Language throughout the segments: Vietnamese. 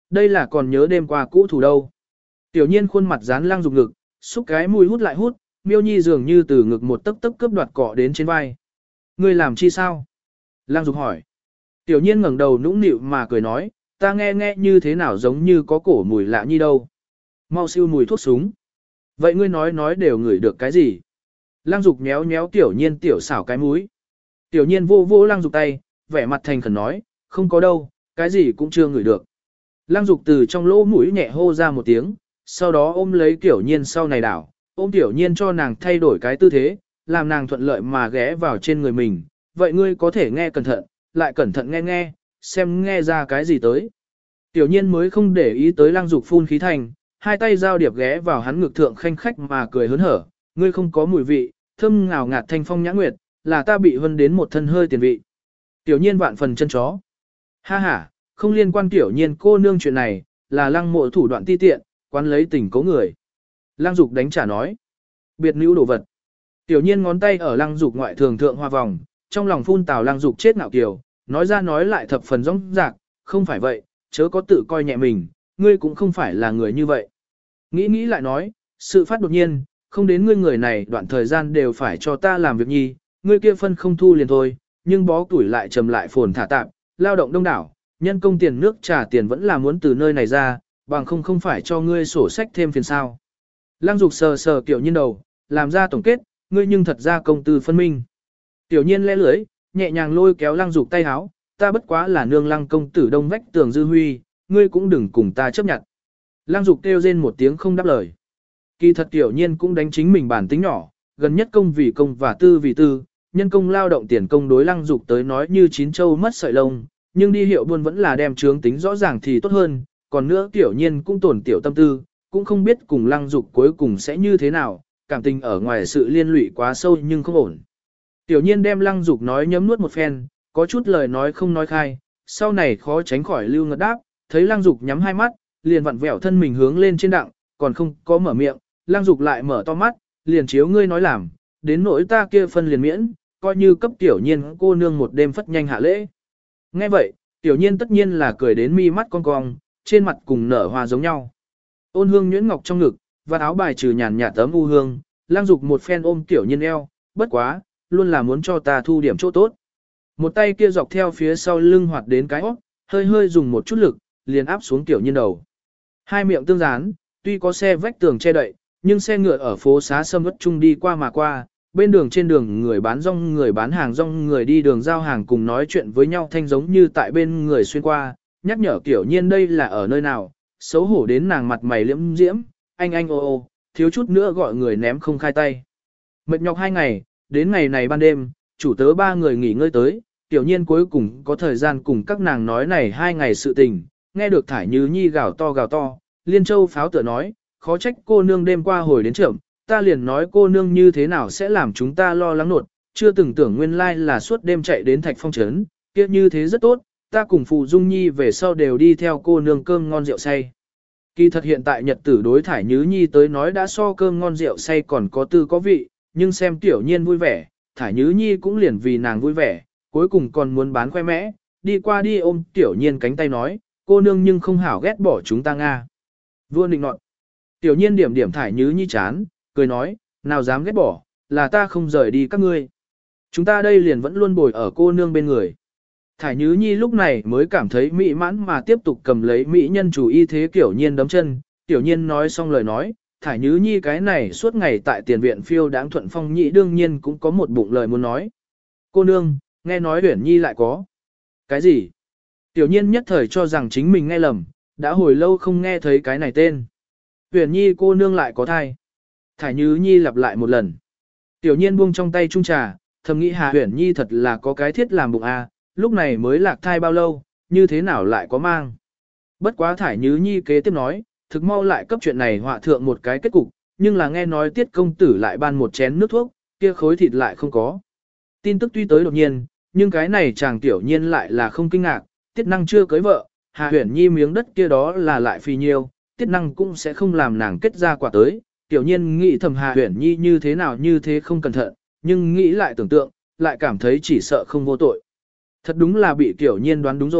Đây là còn nhớ đêm qua cũ thủ đâu. Tiểu nhiên khuôn mặt dán Lăng Dục ngực, xúc cái mũi hút lại hút, Miêu Nhi dường như từ ngực một tấc tấc cướp đoạt cọ đến trên vai. Ngươi làm chi sao? Lăng Dục hỏi. Tiểu nhiên ngẩng đầu nũng nịu mà cười nói, ta nghe nghe như thế nào giống như có cổ mùi lạ nhi đâu. Mau siêu mùi thuốc súng. Vậy ngươi nói đều ngửi được cái gì? Lăng Dục nhéo nhéo Tiểu nhiên tiểu xảo cái mũi. Tiểu nhiên vô vô Lăng Dục tay, vẻ mặt thành khẩn nói, không có đâu, cái gì cũng chưa ngửi được. Lăng Dục từ trong lỗ mũi nhẹ hô ra một tiếng, sau đó ôm lấy Tiểu nhiên sau này đảo, ôm Tiểu nhiên cho nàng thay đổi cái tư thế, làm nàng thuận lợi mà ghé vào trên người mình. Vậy ngươi có thể nghe cẩn thận, lại cẩn thận nghe nghe, xem nghe ra cái gì tới. Tiểu nhiên mới không để ý tới Lăng Dục phun khí thành, hai tay giao điệp ghé vào hắn ngực thượng khanh khách mà cười hớn hở, ngươi không có mùi vị, thơm ngào ngạt thanh phong nhã nguyệt, là ta bị hân đến một thân hơi tiền vị. Tiểu nhiên vạn phần chân chó. Ha ha, không liên quan Tiểu nhiên cô nương chuyện này, là Lăng mộ thủ đoạn ti tiện, quán lấy tình cố người. Lăng Dục đánh trả nói. Biệt nữ đồ vật. Tiểu nhiên ngón tay ở Lăng Dục ngoại thường thượng hoa vòng, trong lòng phun tào Lăng Dục chết ngạo kiều, nói ra nói lại thập phần rõng rạc, không phải vậy, chớ có tự coi nhẹ mình, ngươi cũng không phải là người như vậy. Nghĩ lại nói, sự phát đột nhiên, không đến ngươi người này đoạn thời gian đều phải cho ta làm việc nhi, ngươi kia phân không thu liền thôi, nhưng bó tuổi lại trầm lại phồn thả tạp, lao động đông đảo, nhân công tiền nước trả tiền vẫn là muốn từ nơi này ra, bằng không phải cho ngươi sổ sách thêm phiền sao. Lăng Dục sờ sờ Tiểu nhiên đầu, làm ra tổng kết, ngươi nhưng thật ra công tư phân minh. Tiểu nhiên lẽ lưới, nhẹ nhàng lôi kéo Lăng Dục tay háo, ta bất quá là nương Lăng công tử đông vách tường dư huy, ngươi cũng đừng cùng ta chấp nhận. Lăng Dục kêu rên một tiếng không đáp lời. Kỳ thật Tiểu nhiên cũng đánh chính mình bản tính nhỏ, gần nhất công vì công và tư vì tư, nhân công lao động tiền công đối Lăng Dục tới nói như chín châu mất sợi lông, nhưng đi hiệu buôn vẫn là đem chướng tính rõ ràng thì tốt hơn, còn nữa Tiểu nhiên cũng tổn tiểu tâm tư, cũng không biết cùng Lăng Dục cuối cùng sẽ như thế nào, cảm tình ở ngoài sự liên lụy quá sâu nhưng không ổn. Tiểu nhiên đem Lăng Dục nói nhấm nuốt một phen, có chút lời nói không nói khai, sau này khó tránh khỏi lưu ngật đáp, thấy Lăng Dục nhắm hai mắt, liền vặn vẹo thân mình hướng lên trên đặng, còn không có mở miệng, Lăng Dục lại mở to mắt, liền chiếu ngươi nói làm, đến nỗi ta kia phân liền miễn, coi như cấp Tiểu nhiên cô nương một đêm phất nhanh hạ lễ. Nghe vậy, Tiểu nhiên tất nhiên là cười đến mi mắt cong cong, trên mặt cùng nở hoa giống nhau. Ôn hương nhuyễn ngọc trong ngực, và áo bài trừ nhàn nhạt tấm u hương, Lăng Dục một phen ôm Tiểu nhiên eo, bất quá, luôn là muốn cho ta thu điểm chỗ tốt. Một tay kia dọc theo phía sau lưng hoạt đến cái óc, hơi hơi dùng một chút lực, liền áp xuống Tiểu nhiên đầu. Hai miệng tương dán, tuy có xe vách tường che đậy, nhưng xe ngựa ở phố xá sâm ướt chung đi qua mà qua, bên đường trên đường người bán rong người bán hàng rong người đi đường giao hàng cùng nói chuyện với nhau thanh giống như tại bên người xuyên qua, nhắc nhở Tiểu nhiên đây là ở nơi nào, xấu hổ đến nàng mặt mày liễm diễm, anh ô, thiếu chút nữa gọi người ném không khai tay. Mệt nhọc 2 ngày, đến ngày này ban đêm, chủ tớ 3 người nghỉ ngơi tới, Tiểu nhiên cuối cùng có thời gian cùng các nàng nói này 2 ngày sự tình, nghe được Thải Như Nhi gào to, Liên Châu pháo tựa nói, khó trách cô nương đêm qua hồi đến trưởng, ta liền nói cô nương như thế nào sẽ làm chúng ta lo lắng nột, chưa từng tưởng nguyên lai là suốt đêm chạy đến Thạch Phong trấn, kia như thế rất tốt, ta cùng Phù Dung Nhi về sau đều đi theo cô nương cơm ngon rượu say. Kỳ thật hiện tại nhật tử đối Thải Như Nhi tới nói đã so cơm ngon rượu say còn có tư có vị, nhưng xem Tiểu nhiên vui vẻ, Thải Như Nhi cũng liền vì nàng vui vẻ, cuối cùng còn muốn bán khoe mẽ, đi qua đi ôm Tiểu nhiên cánh tay nói, cô nương nhưng không hảo ghét bỏ chúng ta Nga. Vua nịnh nọt. Tiểu nhiên điểm Thải Như Nhi chán, cười nói, nào dám ghét bỏ, là ta không rời đi các ngươi. Chúng ta đây liền vẫn luôn bồi ở cô nương bên người. Thải Như Nhi lúc này mới cảm thấy mỹ mãn mà tiếp tục cầm lấy mỹ nhân chủ y thế Tiểu nhiên đấm chân, Tiểu nhiên nói xong lời nói, Thải Như Nhi cái này suốt ngày tại tiền viện phiêu đáng thuận phong nhị đương nhiên cũng có một bụng lời muốn nói. Cô nương, nghe nói Uyển Nhi lại có. Cái gì? Tiểu nhiên nhất thời cho rằng chính mình nghe lầm, đã hồi lâu không nghe thấy cái này tên. Uyển Nhi cô nương lại có thai. Thải Như Nhi lặp lại một lần. Tiểu nhiên buông trong tay chung trà, thầm nghĩ Hà Uyển Nhi thật là có cái thiết làm bụng a, lúc này mới lạc thai bao lâu, như thế nào lại có mang. Bất quá Thải Như Nhi kế tiếp nói, thực mau lại cấp chuyện này họa thượng một cái kết cục, nhưng là nghe nói Tiết công tử lại ban một chén nước thuốc, kia khối thịt lại không có. Tin tức tuy tới đột nhiên, nhưng cái này chàng Tiểu nhiên lại là không kinh ngạc, Tiết năng chưa cưới vợ, Hà Uyển Nhi miếng đất kia đó là lại phì nhiêu, Tiết năng cũng sẽ không làm nàng kết ra quả tới. Tiểu nhiên nghĩ thầm Hà Uyển Nhi như thế nào như thế không cẩn thận, nhưng nghĩ lại tưởng tượng, lại cảm thấy chỉ sợ không vô tội. Thật đúng là bị Tiểu nhiên đoán đúng rồi,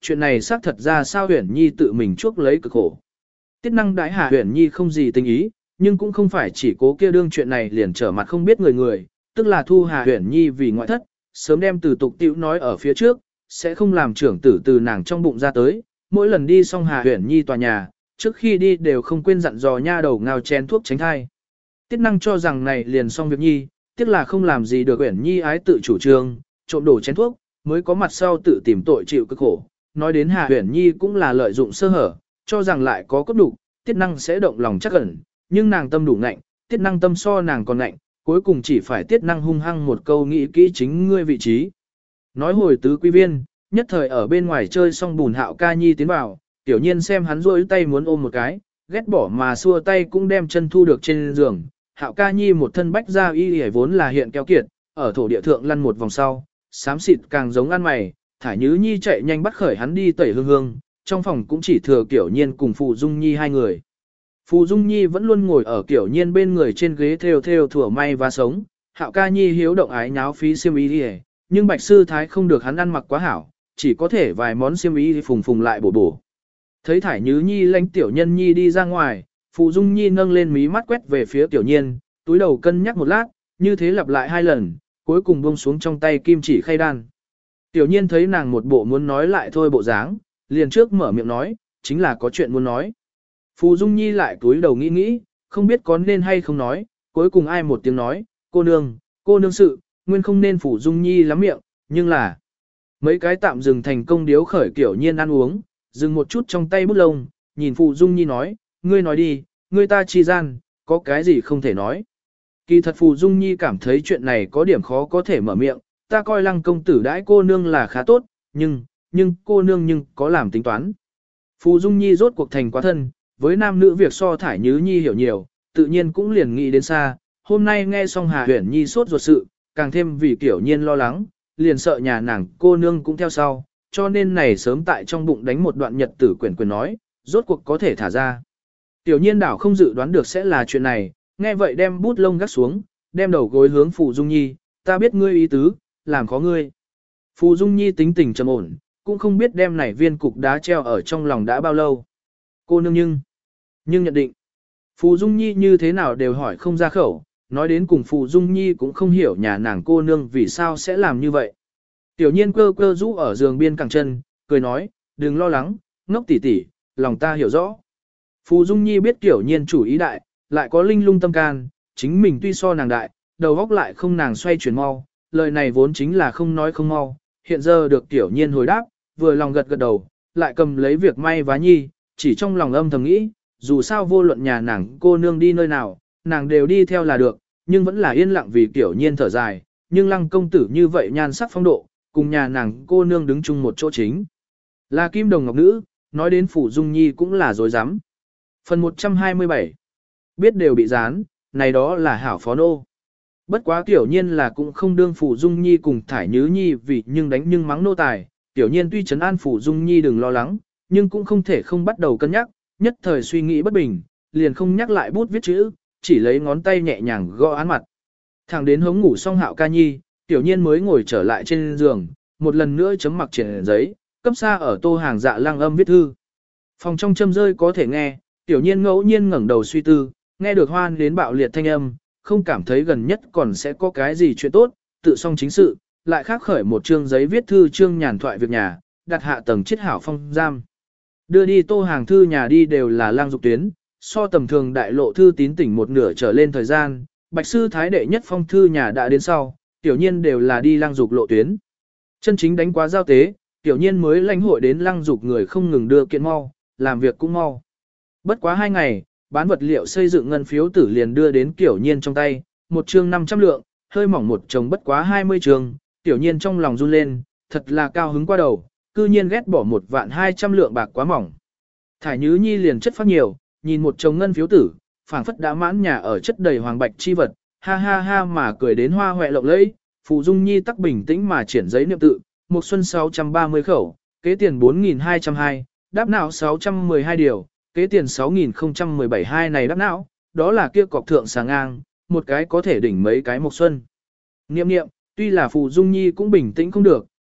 chuyện này xác thật ra sao Huyền Nhi tự mình chuốc lấy cực khổ. Tiết năng đãi Hà Huyền Nhi không gì tình ý, nhưng cũng không phải chỉ cố kia đương chuyện này liền trở mặt không biết người, tức là thu Hà Huyền Nhi vì ngoại thất, sớm đem từ tục tiểu nói ở phía trước, sẽ không làm trưởng tử từ nàng trong bụng ra tới, mỗi lần đi xong Hà Huyền Nhi tòa nhà, trước khi đi đều không quên dặn dò nha đầu ngao chén thuốc tránh thai. Tiết năng cho rằng này liền xong việc Nhi, tiếc là không làm gì được Huyền Nhi ái tự chủ trương, trộm đổ chén thuốc, mới có mặt sau tự tìm tội chịu cực khổ. Nói đến Hà Huyền Nhi cũng là lợi dụng sơ hở, cho rằng lại có cốt đủ, Tiết năng sẽ động lòng chắc ẩn, nhưng nàng tâm đủ ngạnh, Tiết năng tâm so nàng còn ngạnh, cuối cùng chỉ phải Tiết năng hung hăng một câu nghĩ kỹ chính ngươi vị trí. Nói hồi tứ quý viên, nhất thời ở bên ngoài chơi xong bùn Hạo Ca Nhi tiến vào, tiểu nhiên xem hắn rôi tay muốn ôm một cái, ghét bỏ mà xua tay cũng đem chân thu được trên giường. Hạo Ca Nhi một thân bách ra y hề vốn là hiện keo kiệt, ở thổ địa thượng lăn một vòng sau, xám xịt càng giống ăn mày, Thải Nhứ Nhi chạy nhanh bắt khởi hắn đi tẩy hương hương, trong phòng cũng chỉ thừa Kiểu Nhiên cùng Phù Dung Nhi hai người. Phù Dung Nhi vẫn luôn ngồi ở Kiểu Nhiên bên người trên ghế theo thủa may và sống, Hạo Ca Nhi hiếu động ái nháo phí xiêm y đi, nhưng Bạch Sư Thái không được hắn ăn mặc quá hảo, chỉ có thể vài món xiêm y phùng phùng lại bổ. Thấy Thải Nhứ Nhi lãnh Tiểu Nhân Nhi đi ra ngoài, Phù Dung Nhi nâng lên mí mắt quét về phía Tiểu Nhiên, túi đầu cân nhắc một lát, như thế lặp lại 2 lần, cuối cùng buông xuống trong tay kim chỉ khay đan. Tiểu Nhiên thấy nàng một bộ muốn nói lại thôi bộ dáng, liền trước mở miệng nói, chính là có chuyện muốn nói. Phù Dung Nhi lại túi đầu nghĩ, không biết có nên hay không nói, cuối cùng ai một tiếng nói, cô nương sự, nguyên không nên Phù Dung Nhi lắm miệng, nhưng là mấy cái tạm dừng thành công điếu khởi Kiểu Nhiên ăn uống, dừng một chút trong tay bút lông, nhìn Phù Dung Nhi nói, ngươi nói đi, ngươi ta chi gian, có cái gì không thể nói. Kỳ thật Phù Dung Nhi cảm thấy chuyện này có điểm khó có thể mở miệng, ta coi Lăng công tử đãi cô nương là khá tốt, nhưng cô nương có làm tính toán. Phù Dung Nhi rốt cuộc thành quá thân, với nam nữ việc so Thải Nhứ Nhi hiểu nhiều, tự nhiên cũng liền nghĩ đến xa, hôm nay nghe xong Hà Huyền Nhi sốt ruột sự, càng thêm vì Kiểu Nhiên lo lắng, liền sợ nhà nàng cô nương cũng theo sau, cho nên này sớm tại trong bụng đánh một đoạn nhật tử quyển nói, rốt cuộc có thể thả ra. Tiểu Nhiên đảo không dự đoán được sẽ là chuyện này, nghe vậy đem bút lông gác xuống, đem đầu gối hướng Phù Dung Nhi, ta biết ngươi ý tứ, làm khó ngươi. Phù Dung Nhi tính tình trầm ổn, cũng không biết đem này viên cục đá treo ở trong lòng đã bao lâu. Cô nương nhưng nhận định. Phù Dung Nhi như thế nào đều hỏi không ra khẩu, nói đến cùng Phù Dung Nhi cũng không hiểu nhà nàng cô nương vì sao sẽ làm như vậy. Tiểu Nhiên cơ rũ ở giường biên cẳng chân, cười nói, đừng lo lắng, ngốc tỷ tỷ, lòng ta hiểu rõ. Phù Dung Nhi biết Tiểu Nhiên chủ ý đại, lại có linh lung tâm can, chính mình tuy so nàng đại, đầu óc lại không nàng xoay chuyển mau, lời này vốn chính là không nói không mau, hiện giờ được Tiểu Nhiên hồi đáp, vừa lòng gật đầu, lại cầm lấy việc may vá nhi, chỉ trong lòng âm thầm nghĩ, dù sao vô luận nhà nàng cô nương đi nơi nào, nàng đều đi theo là được, nhưng vẫn là yên lặng vì Tiểu Nhiên thở dài, nhưng Lăng công tử như vậy nhan sắc phong độ, cùng nhà nàng cô nương đứng chung một chỗ chính. Là kim đồng ngọc nữ, nói đến Phù Dung Nhi cũng là dối rắm Phần 127 biết đều bị dán, này đó là hảo phó nô. Bất quá Tiểu Nhiên là cũng không đương Phù Dung Nhi cùng Thải Nhứ Nhi vì nhưng đánh nhưng mắng nô tài. Tiểu Nhiên tuy trấn an Phù Dung Nhi đừng lo lắng, nhưng cũng không thể không bắt đầu cân nhắc, nhất thời suy nghĩ bất bình, liền không nhắc lại bút viết chữ, chỉ lấy ngón tay nhẹ nhàng gõ án mặt. Thẳng đến hống ngủ xong Hạo Ca Nhi, Tiểu Nhiên mới ngồi trở lại trên giường, một lần nữa chấm mặc trên giấy, cấp xa ở tô hàng dạ lăng âm viết thư. Phòng trong châm rơi có thể nghe, Tiểu Nhiên ngẫu nhiên ngẩng đầu suy tư, nghe được hoan đến bạo liệt thanh âm, không cảm thấy gần nhất còn sẽ có cái gì chuyện tốt, tự xong chính sự, lại khác khởi một chương giấy viết thư chương nhàn thoại việc nhà, đặt hạ tầng chiết hảo phong giam. Đưa đi tô hàng thư nhà đi đều là lang dục tuyến, so tầm thường đại lộ thư tín tỉnh một nửa trở lên thời gian, Bạch Sư Thái đệ nhất phong thư nhà đã đến sau, Tiểu Nhiên đều là đi lang dục lộ tuyến. Chân chính đánh quá giao tế, Tiểu Nhiên mới lãnh hội đến lang dục người không ngừng đưa kiện mau, làm việc cũng mau. Bất quá 2 ngày, bán vật liệu xây dựng ngân phiếu tử liền đưa đến Tiểu Nhiên trong tay, một chương 500 lượng, hơi mỏng một chồng bất quá 20 chương, Tiểu Nhiên trong lòng run lên, thật là cao hứng qua đầu, cư nhiên ghét bỏ 1.200.000 lượng bạc quá mỏng. Thải Nhứ Nhi liền chất phát nhiều, nhìn một chồng ngân phiếu tử, phảng phất đã mãn nhà ở chất đầy hoàng bạch chi vật, ha ha ha mà cười đến hoa hoẹ lộng lẫy. Phù Dung Nhi tắc bình tĩnh mà triển giấy niệm tự, một xuân 630 khẩu, kế tiền 4.202, đáp não 612 điều, kế tiền 6.017 hai này đáp não, đó là kia cọc thượng sáng ngang, một cái có thể đỉnh mấy cái một xuân. Niệm, tuy là Phù Dung Nhi cũng bình tĩnh không được,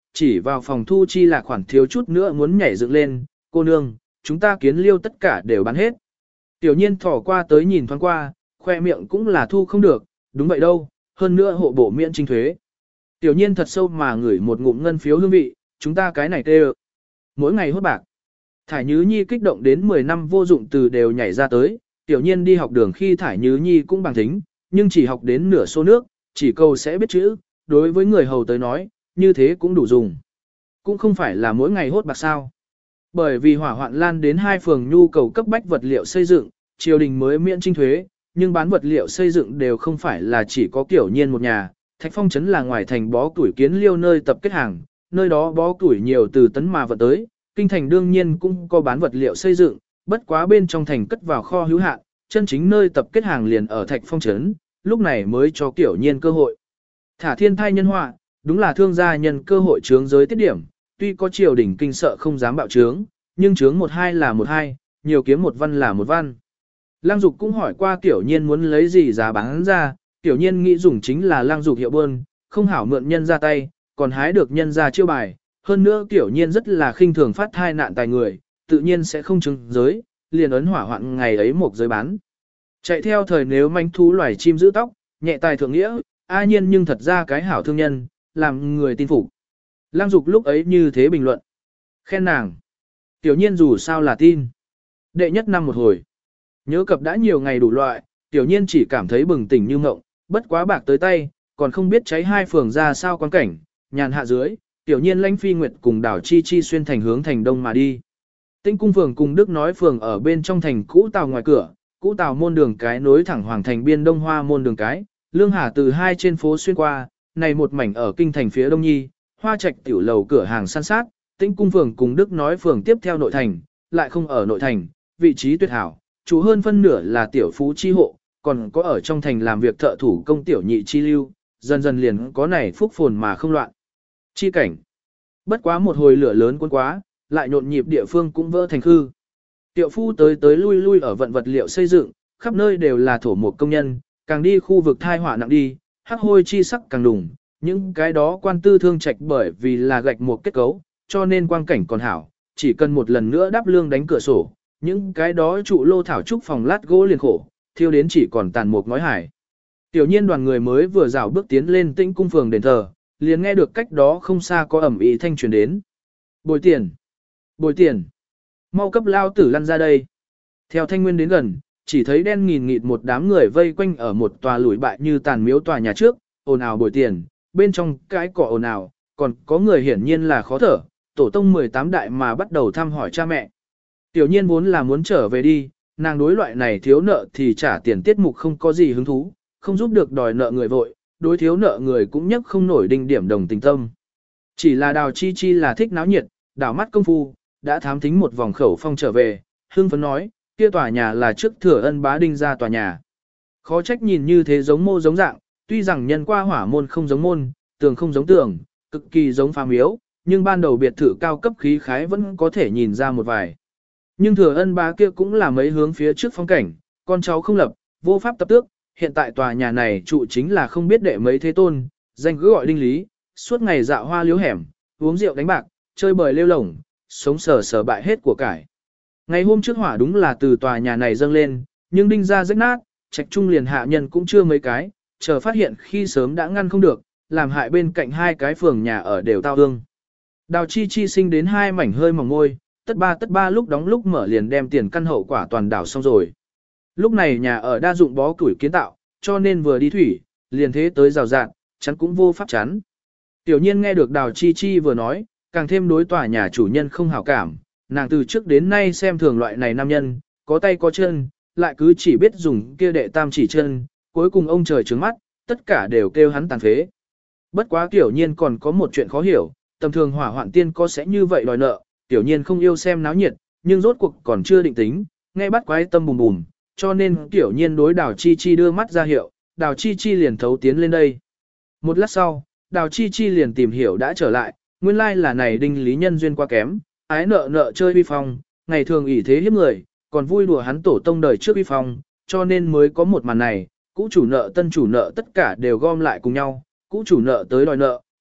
chỉ vào phòng thu chi là khoản thiếu chút nữa muốn nhảy dựng lên, cô nương, chúng ta kiến liêu tất cả đều bán hết. Tiểu nhiên thỏ qua tới nhìn thoáng qua, khoe miệng cũng là thu không được, đúng vậy đâu, hơn nữa hộ bộ miễn trinh thuế. Tiểu nhiên thật sâu mà ngửi một ngụm ngân phiếu hương vị, chúng ta cái này tê mỗi ngày hốt bạc. Thải Nhứ Nhi kích động đến 10 năm vô dụng từ đều nhảy ra tới, tiểu nhiên đi học đường khi Thải Nhứ Nhi cũng bằng thính, nhưng chỉ học đến nửa số nước, chỉ câu sẽ biết chữ, đối với người hầu tới nói, như thế cũng đủ dùng. Cũng không phải là mỗi ngày hốt bạc sao. Bởi vì hỏa hoạn lan đến hai phường nhu cầu cấp bách vật liệu xây dựng, triều đình mới miễn trinh thuế, nhưng bán vật liệu xây dựng đều không phải là chỉ có Tiểu Nhiên một nhà. Thạch Phong trấn là ngoài thành bó củi kiến liêu nơi tập kết hàng, nơi đó bó củi nhiều từ tấn mà vận tới, kinh thành đương nhiên cũng có bán vật liệu xây dựng, bất quá bên trong thành cất vào kho hữu hạn, chân chính nơi tập kết hàng liền ở Thạch Phong trấn, lúc này mới cho Tiểu Nhiên cơ hội. Thả thiên thai nhân họa, đúng là thương gia nhân cơ hội trướng giới tiết điểm, tuy có triều đình kinh sợ không dám bạo trướng, nhưng trướng 12 là 12, nhiều kiếm một văn là một văn. Lang Dục cũng hỏi qua Tiểu Nhiên muốn lấy gì giá bán ra, Tiểu Nhiên nghĩ dùng chính là Lang Dục hiệu bơn, không hảo mượn nhân ra tay, còn hái được nhân ra chiêu bài, hơn nữa Tiểu Nhiên rất là khinh thường phát thai nạn tài người, tự nhiên sẽ không trứng giới, liền ấn hỏa hoạn ngày ấy một giới bán. Chạy theo thời nếu manh thú loài chim giữ tóc, nhẹ tài thượng nghĩa, A Nhiên nhưng thật ra cái hảo thương nhân, làm người tin phục. Lang Dục lúc ấy như thế bình luận. Khen nàng. Tiểu Nhiên dù sao là tin. Đệ nhất năm một hồi. Nhớ cập đã nhiều ngày đủ loại, Tiểu Nhiên chỉ cảm thấy bừng tỉnh như ngộng, bất quá bạc tới tay, còn không biết cháy hai phường ra sao quan cảnh, nhàn hạ dưới, Tiểu Nhiên lãnh Phi Nguyệt cùng đảo Chi Chi xuyên thành hướng thành đông mà đi. Tinh cung phường cùng Đức nói phường ở bên trong thành cũ tàu ngoài cửa, cũ tàu môn đường cái nối thẳng hoàng thành biên đông hoa môn đường cái, Lương Hà từ hai trên phố xuyên qua, này một mảnh ở kinh thành phía đông nhi, hoa trạch tiểu lầu cửa hàng san sát, Tinh cung phường cùng Đức nói phường tiếp theo nội thành, lại không ở nội thành, vị trí tuyệt hảo, chủ hơn phân nửa là tiểu phú chi hộ, còn có ở trong thành làm việc thợ thủ công tiểu nhị chi lưu, dần dần liền có này phúc phồn mà không loạn. Chi cảnh. Bất quá một hồi lửa lớn cuốn quá, lại nhộn nhịp địa phương cũng vỡ thành khư. Tiểu phu tới tới lui lui ở vận vật liệu xây dựng, khắp nơi đều là thổ một công nhân, càng đi khu vực thai họa nặng đi, hắc hôi chi sắc càng đùng, những cái đó quan tư thương trạch bởi vì là gạch một kết cấu, cho nên quang cảnh còn hảo, chỉ cần một lần nữa đắp lương đánh cửa sổ, những cái đó trụ lô thảo trúc phòng lát gỗ liền khổ, thiêu đến chỉ còn tàn một ngói hải. Tiểu Nhiên đoàn người mới vừa rảo bước tiến lên Tĩnh cung phường đền thờ, liền nghe được cách đó không xa có ẩm ý thanh truyền đến. Bồi tiền! Bồi tiền! Mau cấp lao tử lăn ra đây! Theo thanh nguyên đến gần, chỉ thấy đen nghìn nghịt một đám người vây quanh ở một tòa lủi bại như tàn miếu tòa nhà trước, ồn ào bồi tiền, bên trong cái cỏ ồn ào, còn có người hiển nhiên là khó thở, tổ tông 18 đại mà bắt đầu thăm hỏi cha mẹ. Tiểu Nhiên vốn là muốn trở về đi, nàng đối loại này thiếu nợ thì trả tiền tiết mục không có gì hứng thú, không giúp được đòi nợ người vội, đối thiếu nợ người cũng nhất không nổi đinh điểm đồng tình tâm. Chỉ là Đào Chi Chi là thích náo nhiệt, đảo mắt công phu, đã thám thính một vòng khẩu phong trở về, hưng phấn nói, kia tòa nhà là trước Thừa Ân bá đinh ra tòa nhà. Khó trách nhìn như thế giống mô giống dạng, tuy rằng nhân qua hỏa môn không giống môn, tường không giống tường, cực kỳ giống phá miếu, nhưng ban đầu biệt thự cao cấp khí khái vẫn có thể nhìn ra một vài. Nhưng Thừa Ân bá kia cũng là mấy hướng phía trước phong cảnh, con cháu không lập, vô pháp tập tước, hiện tại tòa nhà này trụ chính là không biết đệ mấy thế tôn, danh cứ gọi đinh lý, suốt ngày dạo hoa liếu hẻm, uống rượu đánh bạc, chơi bời lêu lổng, sống sờ bại hết của cải. Ngày hôm trước hỏa đúng là từ tòa nhà này dâng lên, nhưng đinh ra rách nát, trạch trung liền hạ nhân cũng chưa mấy cái, chờ phát hiện khi sớm đã ngăn không được, làm hại bên cạnh hai cái phường nhà ở đều tao hương. Đào Chi Chi sinh đến hai mảnh hơi mỏng môi, tất ba lúc đóng lúc mở liền đem tiền căn hậu quả toàn đảo xong rồi. Lúc này nhà ở đa dụng bó củi kiến tạo, cho nên vừa đi thủy, liền thế tới rào rạng, chắn cũng vô pháp chắn. Tiểu Nhiên nghe được Đào Chi Chi vừa nói, càng thêm đối tòa nhà chủ nhân không hảo cảm, nàng từ trước đến nay xem thường loại này nam nhân, có tay có chân, lại cứ chỉ biết dùng kia đệ tam chỉ chân, cuối cùng ông trời trướng mắt, tất cả đều kêu hắn tàn phế. Bất quá Tiểu Nhiên còn có một chuyện khó hiểu, tầm thường hỏa hoạn tiên có sẽ như vậy đòi nợ, Tiểu Nhiên không yêu xem náo nhiệt, nhưng rốt cuộc còn chưa định tính, nghe bắt quái tâm bùm bùm, cho nên Tiểu Nhiên đối Đào Chi Chi đưa mắt ra hiệu, Đào Chi Chi liền thấu tiến lên đây. Một lát sau, Đào Chi Chi liền tìm hiểu đã trở lại, nguyên lai là này đinh lý nhân duyên quá kém, ái nợ chơi uy phong, ngày thường ỷ thế hiếp người, còn vui đùa hắn tổ tông đời trước uy phong, cho nên mới có một màn này, cũ chủ nợ tân chủ nợ tất cả đều gom lại cùng nhau, cũ chủ nợ tới đòi nợ,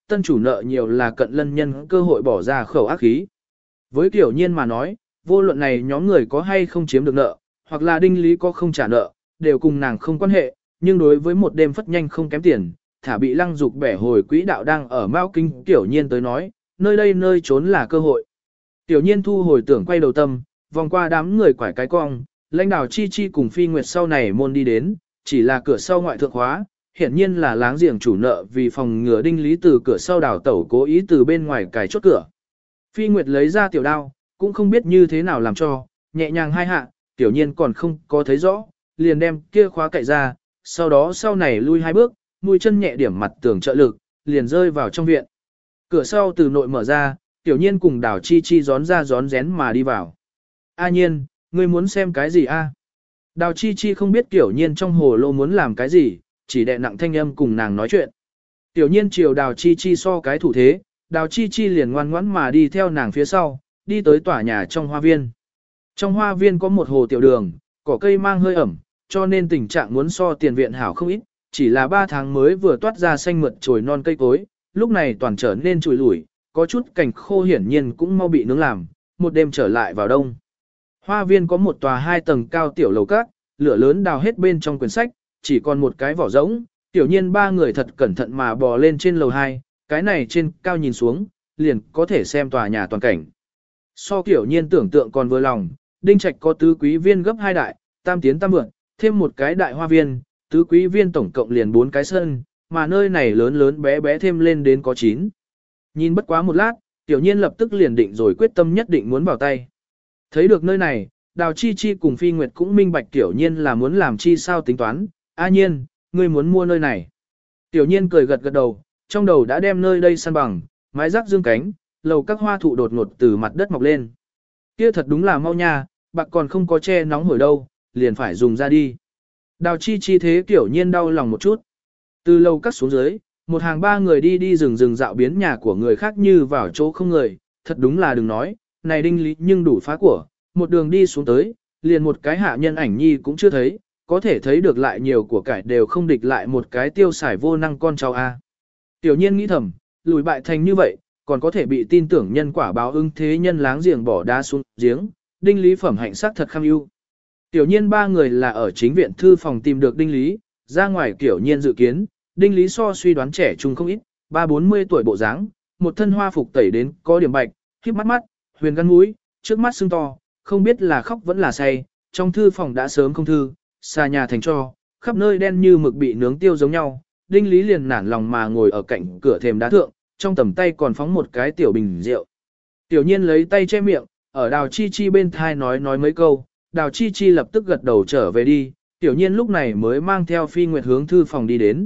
tân chủ nợ nhiều là cận lân nhân cơ hội bỏ ra khẩu ác khí. Với Tiểu Nhiên mà nói, vô luận này nhóm người có hay không chiếm được nợ, hoặc là Đinh Lý có không trả nợ, đều cùng nàng không quan hệ, nhưng đối với một đêm phất nhanh không kém tiền, thả bị Lăng Dục bẻ hồi quỹ đạo đang ở Mao Kinh, Tiểu Nhiên tới nói, nơi đây nơi trốn là cơ hội. Tiểu Nhiên thu hồi tưởng quay đầu tâm, vòng qua đám người quải cái cong, lãnh đạo Chi Chi cùng Phi Nguyệt sau này môn đi đến, chỉ là cửa sau ngoại thượng khóa, hiển nhiên là láng giềng chủ nợ vì phòng ngừa Đinh Lý từ cửa sau đảo tẩu cố ý từ bên ngoài cài chốt cửa. Phi Nguyệt lấy ra tiểu đao, cũng không biết như thế nào làm cho, nhẹ nhàng hai hạ, Tiểu Nhiên còn không có thấy rõ, liền đem kia khóa cậy ra, sau đó sau này lui hai bước, mũi chân nhẹ điểm mặt tường trợ lực, liền rơi vào trong viện. Cửa sau từ nội mở ra, Tiểu Nhiên cùng Đào Chi Chi gión ra gión rén mà đi vào. A Nhiên, ngươi muốn xem cái gì a? Đào Chi Chi không biết Tiểu Nhiên trong hồ lô muốn làm cái gì, chỉ đè nặng thanh âm cùng nàng nói chuyện. Tiểu Nhiên chiều Đào Chi Chi so cái thủ thế, Đào Chi Chi liền ngoan ngoãn mà đi theo nàng phía sau, đi tới tòa nhà trong hoa viên. Trong hoa viên có một hồ tiểu đường, cỏ cây mang hơi ẩm, cho nên tình trạng muốn so tiền viện hảo không ít, chỉ là 3 tháng mới vừa toát ra xanh mượt chồi non cây cối, lúc này toàn trở nên trùi lủi, có chút cảnh khô hiển nhiên cũng mau bị nướng làm, một đêm trở lại vào đông. Hoa viên có một tòa 2 tầng cao tiểu lầu các, lửa lớn đào hết bên trong quyển sách, chỉ còn một cái vỏ rỗng, Tiểu Nhiên 3 người thật cẩn thận mà bò lên trên lầu 2, cái này trên cao nhìn xuống, liền có thể xem tòa nhà toàn cảnh. So Tiểu Nhiên tưởng tượng còn vừa lòng, Đinh Trạch có tứ quý viên gấp 2 đại, tam tiến tam vượng, thêm một cái đại hoa viên, tứ quý viên tổng cộng liền 4 cái sân, mà nơi này lớn lớn bé bé thêm lên đến có 9. Nhìn bất quá một lát, Tiểu Nhiên lập tức liền định rồi quyết tâm nhất định muốn vào tay. Thấy được nơi này, Đào Chi Chi cùng Phi Nguyệt cũng minh bạch Tiểu Nhiên là muốn làm chi sao tính toán. A Nhiên, ngươi muốn mua nơi này. Tiểu Nhiên cười gật gật đầu, trong đầu đã đem nơi đây săn bằng, mái rắc dương cánh, lầu các hoa thụ đột ngột từ mặt đất mọc lên. Kia thật đúng là mau nha, bạc còn không có che nóng hổi đâu, liền phải dùng ra đi. Đào Chi Chi thế Tiểu Nhiên đau lòng một chút. Từ lầu các xuống dưới, một hàng 3 người đi rừng dạo biến nhà của người khác như vào chỗ không người, thật đúng là đừng nói, này Đinh Lý nhưng đủ phá của, một đường đi xuống tới, liền một cái hạ nhân ảnh nhi cũng chưa thấy, có thể thấy được lại nhiều của cải đều không địch lại một cái tiêu xài vô năng con cháu A. Tiểu Nhiên nghĩ thầm, lùi bại thành như vậy, còn có thể bị tin tưởng nhân quả báo ứng thế nhân láng giềng bỏ đá xuống giếng, Đinh Lý phẩm hạnh sắc thật kham ưu. Tiểu Nhiên 3 người là ở chính viện thư phòng tìm được Đinh Lý, ra ngoài Tiểu Nhiên dự kiến, Đinh Lý so suy đoán trẻ trung không ít, 30-40 tuổi bộ dáng, một thân hoa phục tẩy đến có điểm bạch, khép mắt, huyền gắn mũi, trước mắt sưng to, không biết là khóc vẫn là say, trong thư phòng đã sớm không thư, xa nhà thành cho, khắp nơi đen như mực bị nướng tiêu giống nhau. Đinh Lý liền nản lòng mà ngồi ở cạnh cửa thềm đá thượng, trong tầm tay còn phóng một cái tiểu bình rượu. Tiểu Nhiên lấy tay che miệng, ở Đào Chi Chi bên thai nói mấy câu, Đào Chi Chi lập tức gật đầu trở về đi, Tiểu Nhiên lúc này mới mang theo Phi Nguyệt hướng thư phòng đi đến.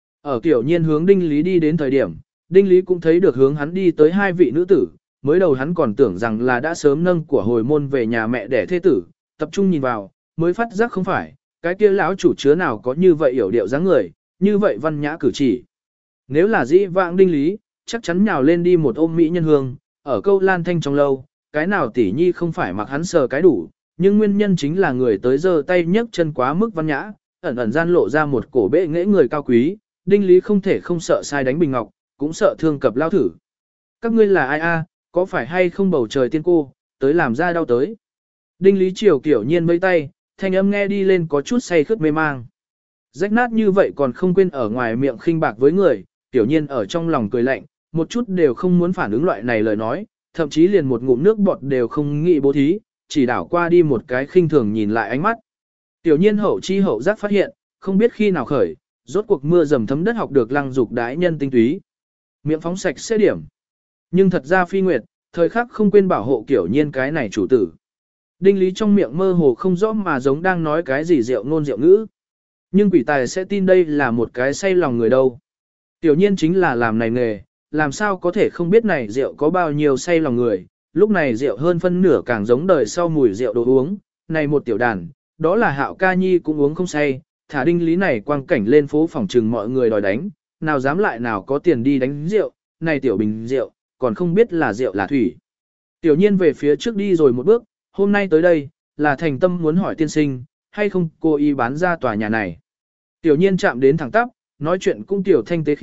Ở Tiểu Nhiên hướng Đinh Lý đi đến thời điểm, Đinh Lý cũng thấy được hướng hắn đi tới 2 vị nữ tử, mới đầu hắn còn tưởng rằng là đã sớm nâng của hồi môn về nhà mẹ đẻ thế tử, tập trung nhìn vào, mới phát giác không phải, cái kia lão chủ chứa nào có như vậy hiểu điệu dáng người, như vậy văn nhã cử chỉ. Nếu là dĩ vãng Đinh Lý, chắc chắn nhào lên đi một ôm mỹ nhân hương, ở câu lan thanh trong lâu, cái nào tỷ nhi không phải mặc hắn sờ cái đủ, nhưng nguyên nhân chính là người tới giơ tay nhấc chân quá mức văn nhã, ẩn ẩn gian lộ ra một cổ bệ nghệ người cao quý, Đinh Lý không thể không sợ sai đánh bình ngọc, cũng sợ thương cập lao thử. Các ngươi là ai a? Có phải hay không bầu trời tiên cô, tới làm ra đau tới. Đinh Lý Triều Tiểu Nhiên vẫy tay, thanh âm nghe đi lên có chút say khướt mê mang. Rách nát như vậy còn không quên ở ngoài miệng khinh bạc với người, Tiểu Nhiên ở trong lòng cười lạnh, một chút đều không muốn phản ứng loại này lời nói, thậm chí liền một ngụm nước bọt đều không nghĩ bố thí, chỉ đảo qua đi một cái khinh thường nhìn lại ánh mắt. Tiểu Nhiên hậu chi hậu giác phát hiện, không biết khi nào khởi, rốt cuộc mưa dầm thấm đất học được Lăng Dục đái nhân tinh túy. Miệng phóng sạch sẽ điểm. Nhưng thật ra Phi Nguyệt, thời khắc không quên bảo hộ Tiểu Nhiên cái này chủ tử. Đinh Lý trong miệng mơ hồ không rõ mà giống đang nói cái gì rượu ngôn rượu ngữ. Nhưng quỷ tài sẽ tin đây là một cái say lòng người đâu. Tiểu Nhiên chính là làm này nghề, làm sao có thể không biết này rượu có bao nhiêu say lòng người. Lúc này rượu hơn phân nửa càng giống đời sau mùi rượu đồ uống. Này một tiểu đàn, đó là Hạo Ca Nhi cũng uống không say. Thả Đinh Lý này quang cảnh lên phố phòng trừng mọi người đòi đánh. Nào dám lại nào có tiền đi đánh rượu, này tiểu bình rượu, còn không biết là rượu là thủy. Tiểu Nhiên về phía trước đi rồi một bước, hôm nay tới đây, là thành tâm muốn hỏi tiên sinh, hay không cô ý bán ra tòa nhà này. Tiểu Nhiên chạm đến thẳng tắp, nói chuyện cũng tiểu thanh tế khí,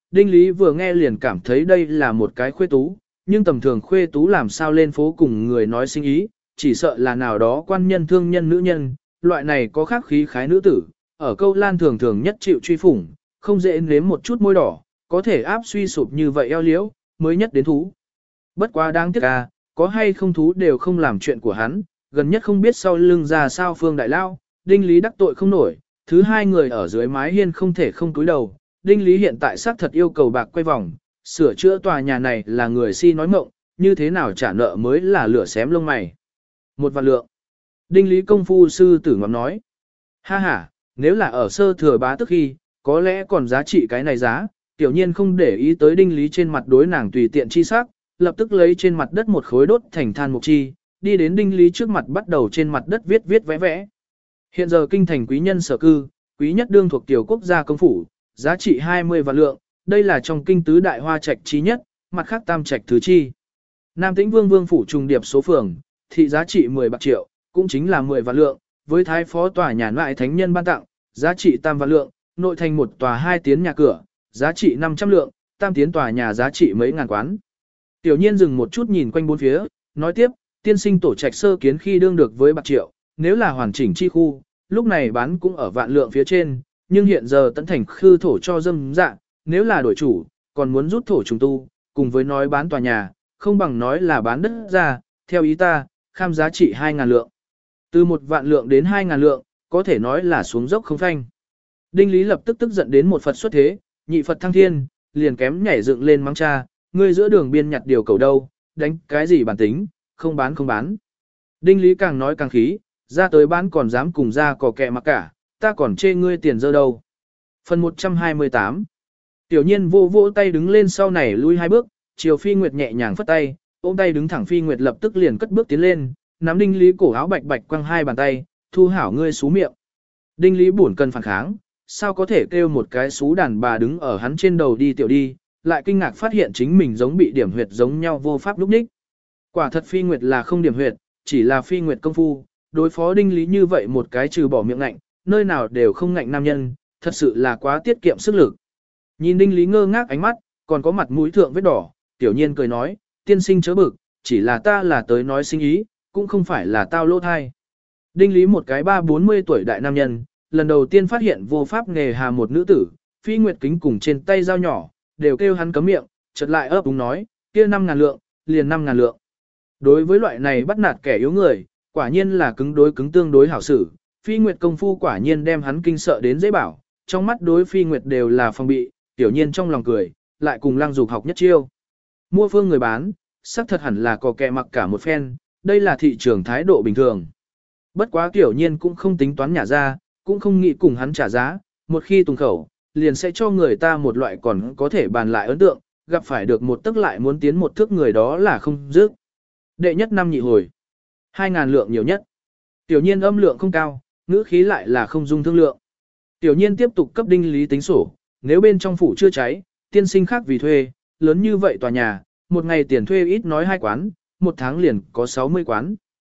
Đinh Lý vừa nghe liền cảm thấy đây là một cái khuê tú, nhưng tầm thường khuê tú làm sao lên phố cùng người nói sinh ý, chỉ sợ là nào đó quan nhân thương nhân nữ nhân, loại này có khác khí khái nữ tử, ở câu lan thường thường nhất chịu truy phủng, không dễ nếm một chút môi đỏ, có thể áp suy sụp như vậy eo liễu, mới nhất đến thú. Bất quá đáng tiếc à, có hay không thú đều không làm chuyện của hắn, gần nhất không biết sau lưng ra sao Phương Đại Lao, Đinh Lý đắc tội không nổi, thứ hai người ở dưới mái hiên không thể không cúi đầu, Đinh Lý hiện tại xác thật yêu cầu bạc quay vòng, sửa chữa tòa nhà này là người si nói mộng, như thế nào trả nợ mới là lửa xém lông mày. 1 vạn lượng. Đinh Lý công phu sư tử ngắm nói. Ha ha, nếu là ở sơ thừa bá tức khi, có lẽ còn giá trị cái này giá, tiểu nhiên không để ý tới Đinh Lý trên mặt đối nàng tùy tiện chi sắc, lập tức lấy trên mặt đất một khối đốt thành than mục chi, đi đến Đinh Lý trước mặt bắt đầu trên mặt đất viết vẽ vẽ. Hiện giờ kinh thành quý nhân sở cư, quý nhất đương thuộc tiểu quốc gia công phủ, giá trị 20 vạn lượng, đây là trong kinh tứ đại hoa trạch trí nhất, mặt khác tam trạch thứ chi. Nam Tĩnh Vương Vương phủ trùng điệp số phường, thị giá trị 10 bạc triệu, cũng chính là 10 vạn lượng, với thái phó tòa nhà ngoại thánh nhân ban tặng, giá trị tam vạn lượng, nội thành một tòa 2 tiến nhà cửa, giá trị 500 lượng, tam tiến tòa nhà giá trị mấy ngàn quán. Tiểu nhiên dừng một chút nhìn quanh bốn phía, nói tiếp, tiên sinh tổ trạch sơ kiến khi đương được với bạc triệu, nếu là hoàn chỉnh chi khu, lúc này bán cũng ở vạn lượng phía trên, nhưng hiện giờ tận thành khư thổ cho dâm dạ, nếu là đổi chủ, còn muốn rút thổ trùng tu, cùng với nói bán tòa nhà, không bằng nói là bán đất ra, theo ý ta, kham giá trị 2.000 lượng. Từ 1 vạn lượng đến 2.000 lượng, có thể nói là xuống dốc không phanh. Đinh Lý lập tức tức giận đến một Phật xuất thế, nhị Phật thăng thiên, liền kém nhảy dựng lên mắng cha, ngươi giữa đường biên nhặt điều cầu đâu, đánh cái gì bản tính, không bán không bán. Đinh Lý càng nói càng khí, ra tới bán còn dám cùng ra cò kẹ mặc cả, ta còn chê ngươi tiền dơ đâu. Phần 128. Tiểu nhiên vô vỗ tay đứng lên sau này lui 2 bước, chiều Phi Nguyệt nhẹ nhàng phất tay, ôm tay đứng thẳng Phi Nguyệt lập tức liền cất bước tiến lên, nắm Đinh Lý cổ áo bạch bạch quăng 2 bàn tay, thu hảo ngươi xú miệng. Đinh Lý buồn cần phản kháng, sao có thể kêu một cái xú đàn bà đứng ở hắn trên đầu đi tiểu đi, lại kinh ngạc phát hiện chính mình giống bị điểm huyệt giống nhau vô pháp lúc ních. Quả thật Phi Nguyệt là không điểm huyệt, chỉ là Phi Nguyệt công phu, đối phó Đinh Lý như vậy một cái trừ bỏ miệng ngạnh, nơi nào đều không ngạnh nam nhân, thật sự là quá tiết kiệm sức lực. Nhìn Đinh Lý ngơ ngác ánh mắt, còn có mặt mũi thượng vết đỏ, tiểu nhiên cười nói, tiên sinh chớ bực, chỉ là ta là tới nói sinh ý, cũng không phải là tao lỗ thai. Đinh Lý một cái 30-40 tuổi đại nam nhân, lần đầu tiên phát hiện vô pháp nghề hà một nữ tử, Phi Nguyệt kính cùng trên tay dao nhỏ, đều kêu hắn cấm miệng, chợt lại ấp úng nói, kia 5.000 lượng, liền 5.000 lượng. Đối với loại này bắt nạt kẻ yếu người, quả nhiên là cứng đối cứng tương đối hảo xử, Phi Nguyệt công phu quả nhiên đem hắn kinh sợ đến dễ bảo, trong mắt đối Phi Nguyệt đều là phòng bị, tiểu nhiên trong lòng cười, lại cùng Lăng Dục học nhất chiêu. Mua phương người bán, xác thật hẳn là có kẻ mặc cả một phen, đây là thị trường thái độ bình thường. Bất quá tiểu nhiên cũng không tính toán nhả ra, cũng không nghĩ cùng hắn trả giá, một khi tùng khẩu, liền sẽ cho người ta một loại còn có thể bàn lại ấn tượng, gặp phải được một tức lại muốn tiến một thước người đó là không dứt. Đệ nhất năm nhị hồi, 2.000 lượng nhiều nhất. Tiểu nhiên âm lượng không cao, ngữ khí lại là không dung thương lượng. Tiểu nhiên tiếp tục cấp Đinh Lý tính sổ, nếu bên trong phủ chưa cháy, tiên sinh khác vì thuê, lớn như vậy tòa nhà, một ngày tiền thuê ít nói 2 quán, một tháng liền có 60 quán.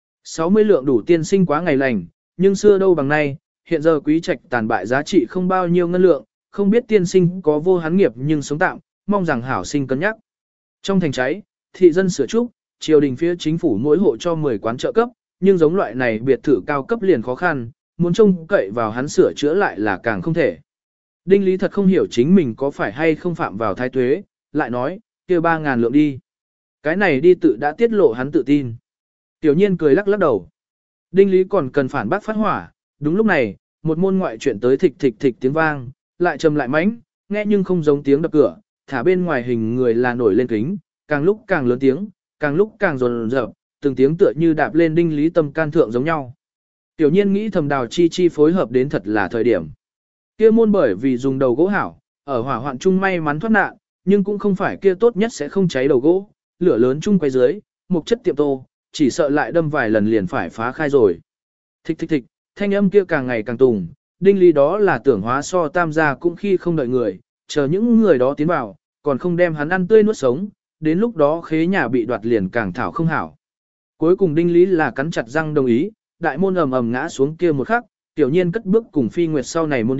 60 lượng đủ tiên sinh quá ngày lành, nhưng xưa đâu bằng nay, hiện giờ quý trạch tàn bại giá trị không bao nhiêu ngân lượng, không biết tiên sinh có vô hắn nghiệp nhưng sống tạm, mong rằng hảo sinh cân nhắc. Trong thành cháy, thị dân sửa trúc, triều đình phía chính phủ mỗi hộ cho 10 quán trợ cấp, nhưng giống loại này biệt thự cao cấp liền khó khăn, muốn trông cậy vào hắn sửa chữa lại là càng không thể. Đinh Lý thật không hiểu chính mình có phải hay không phạm vào thái tuế, lại nói, kia 3.000 lượng đi. Cái này đi tự đã tiết lộ hắn tự tin. Tiểu nhiên cười lắc lắc đầu. Đinh Lý còn cần phản bác phát hỏa, đúng lúc này, một môn ngoại chuyện tới thịch thịch thịch tiếng vang, lại trầm lại mãnh, nghe nhưng không giống tiếng đập cửa, thả bên ngoài hình người là nổi lên kính, càng lúc càng lớn tiếng, càng lúc càng rồn rợp, từng tiếng tựa như đạp lên Đinh Lý tâm can thượng giống nhau. Tiểu nhiên nghĩ thầm Đào Chi Chi phối hợp đến thật là thời điểm. Kia môn bởi vì dùng đầu gỗ hảo, ở hỏa hoạn chung may mắn thoát nạn, nhưng cũng không phải kia tốt nhất sẽ không cháy đầu gỗ, lửa lớn chung quay dưới, mục chất tiệm tô, chỉ sợ lại đâm vài lần liền phải phá khai rồi. Thịch thịch thịch, thanh âm kia càng ngày càng tùng, Đinh Lý đó là tưởng hóa so tam gia cũng khi không đợi người, chờ những người đó tiến vào, còn không đem hắn ăn tươi nuốt sống, đến lúc đó khế nhà bị đoạt liền càng thảo không hảo. Cuối cùng Đinh Lý là cắn chặt răng đồng ý, đại môn ầm ầm ngã xuống kia một khắc, tiểu nhiên cất bước cùng Phi Nguyệt sau này môn đi,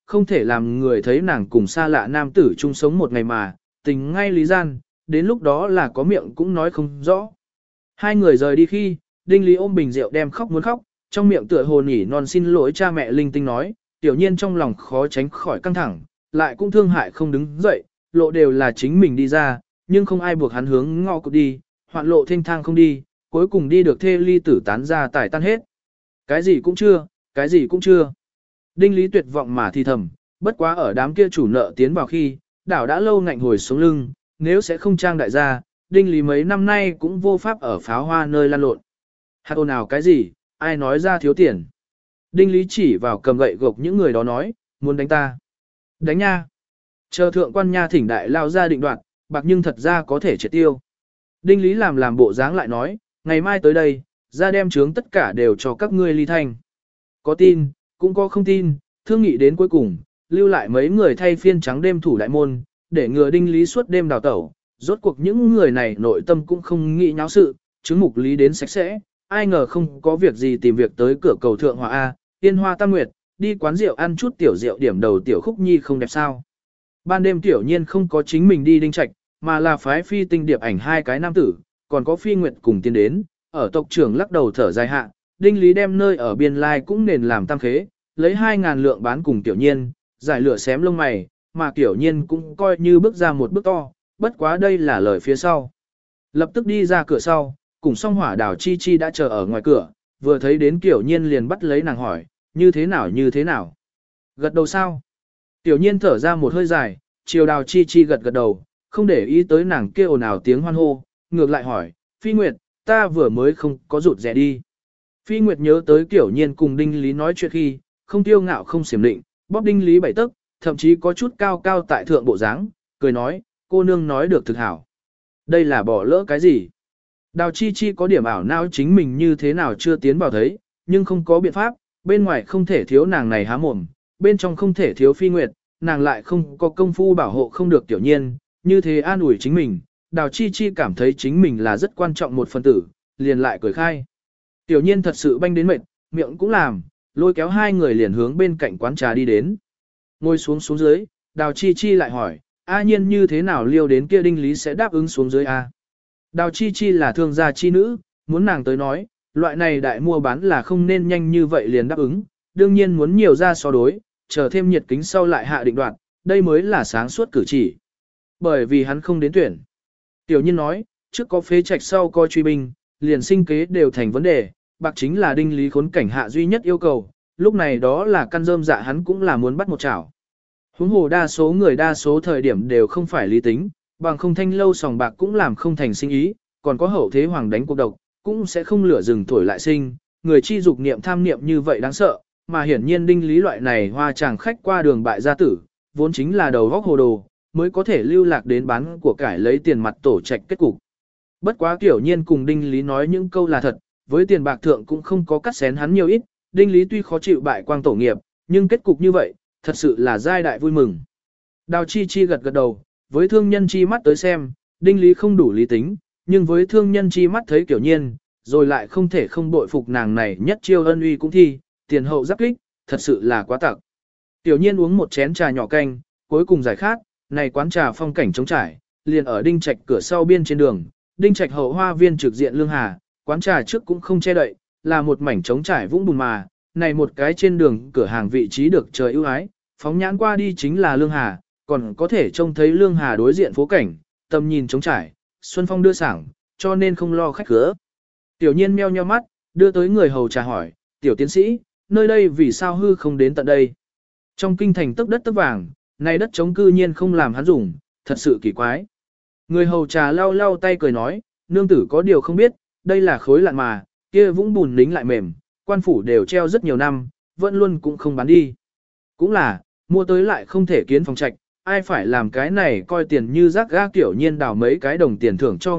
không thể làm người thấy nàng cùng xa lạ nam tử chung sống một ngày mà, tình ngay lý gian, đến lúc đó là có miệng cũng nói không rõ. Hai người rời đi khi, Đinh Lý ôm bình rượu đem khóc muốn khóc, trong miệng tựa hồ nhỉ non xin lỗi cha mẹ linh tinh nói, tiểu nhiên trong lòng khó tránh khỏi căng thẳng, lại cũng thương hại không đứng dậy, lộ đều là chính mình đi ra, nhưng không ai buộc hắn hướng ngõ cụt đi, hoạn lộ thênh thang không đi, cuối cùng đi được thê ly tử tán ra tải tan hết. Cái gì cũng chưa, cái gì cũng chưa. Đinh Lý tuyệt vọng mà thì thầm, bất quá ở đám kia chủ nợ tiến vào khi, đảo đã lâu ngạnh hồi xuống lưng, nếu sẽ không trang đại gia, Đinh Lý mấy năm nay cũng vô pháp ở pháo hoa nơi lan lộn. Hạt ồn ào cái gì, ai nói ra thiếu tiền. Đinh Lý chỉ vào cầm gậy gộc những người đó nói, muốn đánh ta. Đánh nha. Chờ thượng quan nha thỉnh đại lao ra định đoạt, bạc nhưng thật ra có thể triệt tiêu. Đinh Lý làm bộ dáng lại nói, ngày mai tới đây, ra đem trướng tất cả đều cho các ngươi ly thanh. Có tin, cũng có không tin, thương nghị đến cuối cùng, lưu lại mấy người thay phiên trắng đêm thủ đại môn, để ngừa Đinh Lý suốt đêm đào tẩu. Rốt cuộc những người này nội tâm cũng không nghĩ nháo sự, chứng mục lý đến sạch sẽ, ai ngờ không có việc gì tìm việc tới cửa cầu thượng hòa A, tiên hoa tam nguyệt, đi quán rượu ăn chút tiểu rượu điểm đầu tiểu khúc nhi không đẹp sao. Ban đêm tiểu nhiên không có chính mình đi đinh trạch, mà là phái phi tinh điệp ảnh hai cái nam tử, còn có phi nguyệt cùng tiến đến, ở tộc trưởng lắc đầu thở dài hạ, Đinh Lý đem nơi ở biên lai cũng nền làm tam khế, lấy 2.000 lượng bán cùng tiểu nhiên, giải lửa xém lông mày, mà tiểu nhiên cũng coi như bước ra một bước to, bất quá đây là lời phía sau. Lập tức đi ra cửa sau, cùng song hỏa đảo chi chi đã chờ ở ngoài cửa, vừa thấy đến tiểu nhiên liền bắt lấy nàng hỏi, như thế nào như thế nào. Gật đầu sao? Tiểu nhiên thở ra một hơi dài, chiều đào chi chi gật gật đầu, không để ý tới nàng kêu ồn ào tiếng hoan hô, ngược lại hỏi, Phi Nguyệt, ta vừa mới không có rụt rẻ đi. Phi Nguyệt nhớ tới Tiểu Nhiên cùng Đinh Lý nói chuyện khi, không tiêu ngạo không xiểm định, bóp Đinh Lý bảy tấc, thậm chí có chút cao cao tại thượng bộ dáng, cười nói, cô nương nói được thực hảo. Đây là bỏ lỡ cái gì? Đào chi chi có điểm ảo não chính mình như thế nào chưa tiến vào thấy, nhưng không có biện pháp, bên ngoài không thể thiếu nàng này há mồm, bên trong không thể thiếu Phi Nguyệt, nàng lại không có công phu bảo hộ không được Tiểu Nhiên, như thế an ủi chính mình, Đào chi chi cảm thấy chính mình là rất quan trọng một phần tử, liền lại cười khai. Tiểu Nhiên thật sự banh đến mệt, miệng cũng làm, lôi kéo hai người liền hướng bên cạnh quán trà đi đến. Ngồi xuống dưới, Đào chi chi lại hỏi, A Nhiên như thế nào liêu đến kia Đinh Lý sẽ đáp ứng xuống dưới A. Đào chi chi là thương gia chi nữ, muốn nàng tới nói, loại này đại mua bán là không nên nhanh như vậy liền đáp ứng, đương nhiên muốn nhiều ra so đối, chờ thêm nhiệt kính sau lại hạ định đoạt, đây mới là sáng suốt cử chỉ. Bởi vì hắn không đến tuyển. Tiểu Nhiên nói, trước có phế trạch sau có truy binh, liền sinh kế đều thành vấn đề, bạc chính là Đinh Lý khốn cảnh hạ duy nhất yêu cầu, lúc này đó là căn rơm dạ hắn cũng là muốn bắt một chảo. Huống hồ đa số người đa số thời điểm đều không phải lý tính, bằng không thanh lâu sòng bạc cũng làm không thành sinh ý, còn có hậu thế hoàng đánh cuộc độc, cũng sẽ không lửa rừng thổi lại sinh, người chi dục niệm tham niệm như vậy đáng sợ, mà hiển nhiên Đinh Lý loại này hoa chàng khách qua đường bại gia tử, vốn chính là đầu góc hồ đồ, mới có thể lưu lạc đến bán của cải lấy tiền mặt tổ trạch kết cục. Bất quá Tiểu Nhiên cùng Đinh Lý nói những câu là thật, với tiền bạc thượng cũng không có cắt xén hắn nhiều ít, Đinh Lý tuy khó chịu bại quang tổ nghiệp, nhưng kết cục như vậy, thật sự là giai đại vui mừng. Đào chi chi gật gật đầu, với thương nhân chi mắt tới xem, Đinh Lý không đủ lý tính, nhưng với thương nhân chi mắt thấy Tiểu Nhiên, rồi lại không thể không bội phục nàng này nhất chiêu ân uy cũng thi, tiền hậu giáp kích, thật sự là quá tặc. Tiểu Nhiên uống một chén trà nhỏ canh, cuối cùng giải khát, này quán trà phong cảnh trống trải, liền ở Đinh Trạch cửa sau biên trên đường, Đinh Trạch hậu hoa viên trực diện lương hà, quán trà trước cũng không che đậy, là một mảnh trống trải vũng bùn mà, này một cái trên đường cửa hàng vị trí được trời ưu ái, phóng nhãn qua đi chính là lương hà, còn có thể trông thấy lương hà đối diện phố cảnh, tầm nhìn trống trải, xuân phong đưa sảng, cho nên không lo khách khứa. Tiểu Nhiên meo nheo mắt, đưa tới người hầu trà hỏi, tiểu tiến sĩ, nơi đây vì sao hư không đến tận đây? Trong kinh thành tức đất tức vàng, này đất trống cư nhiên không làm hắn dùng, thật sự kỳ quái. Người hầu trà lau lau tay cười nói, nương tử có điều không biết, đây là khối lạn mà, kia vũng bùn lính lại mềm, quan phủ đều treo rất nhiều năm, vẫn luôn cũng không bán đi. Cũng là, mua tới lại không thể kiến phòng trạch, ai phải làm cái này coi tiền như rác ga. Tiểu Nhiên đào mấy cái đồng tiền thưởng cho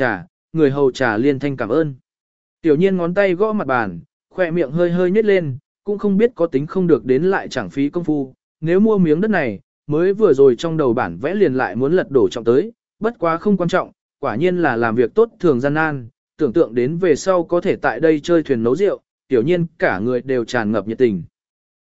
người hầu trà liên thanh cảm ơn. Tiểu Nhiên ngón tay gõ mặt bàn, khỏe miệng hơi hơi nhếch lên, cũng không biết có tính không được đến lại chẳng phí công phu, nếu mua miếng đất này, mới vừa rồi trong đầu bản vẽ liền lại muốn lật đổ trọng tới, bất quá không quan trọng, quả nhiên là làm việc tốt thường gian nan, tưởng tượng đến về sau có thể tại đây chơi thuyền nấu rượu, Tiểu Nhiên cả người đều tràn ngập nhiệt tình.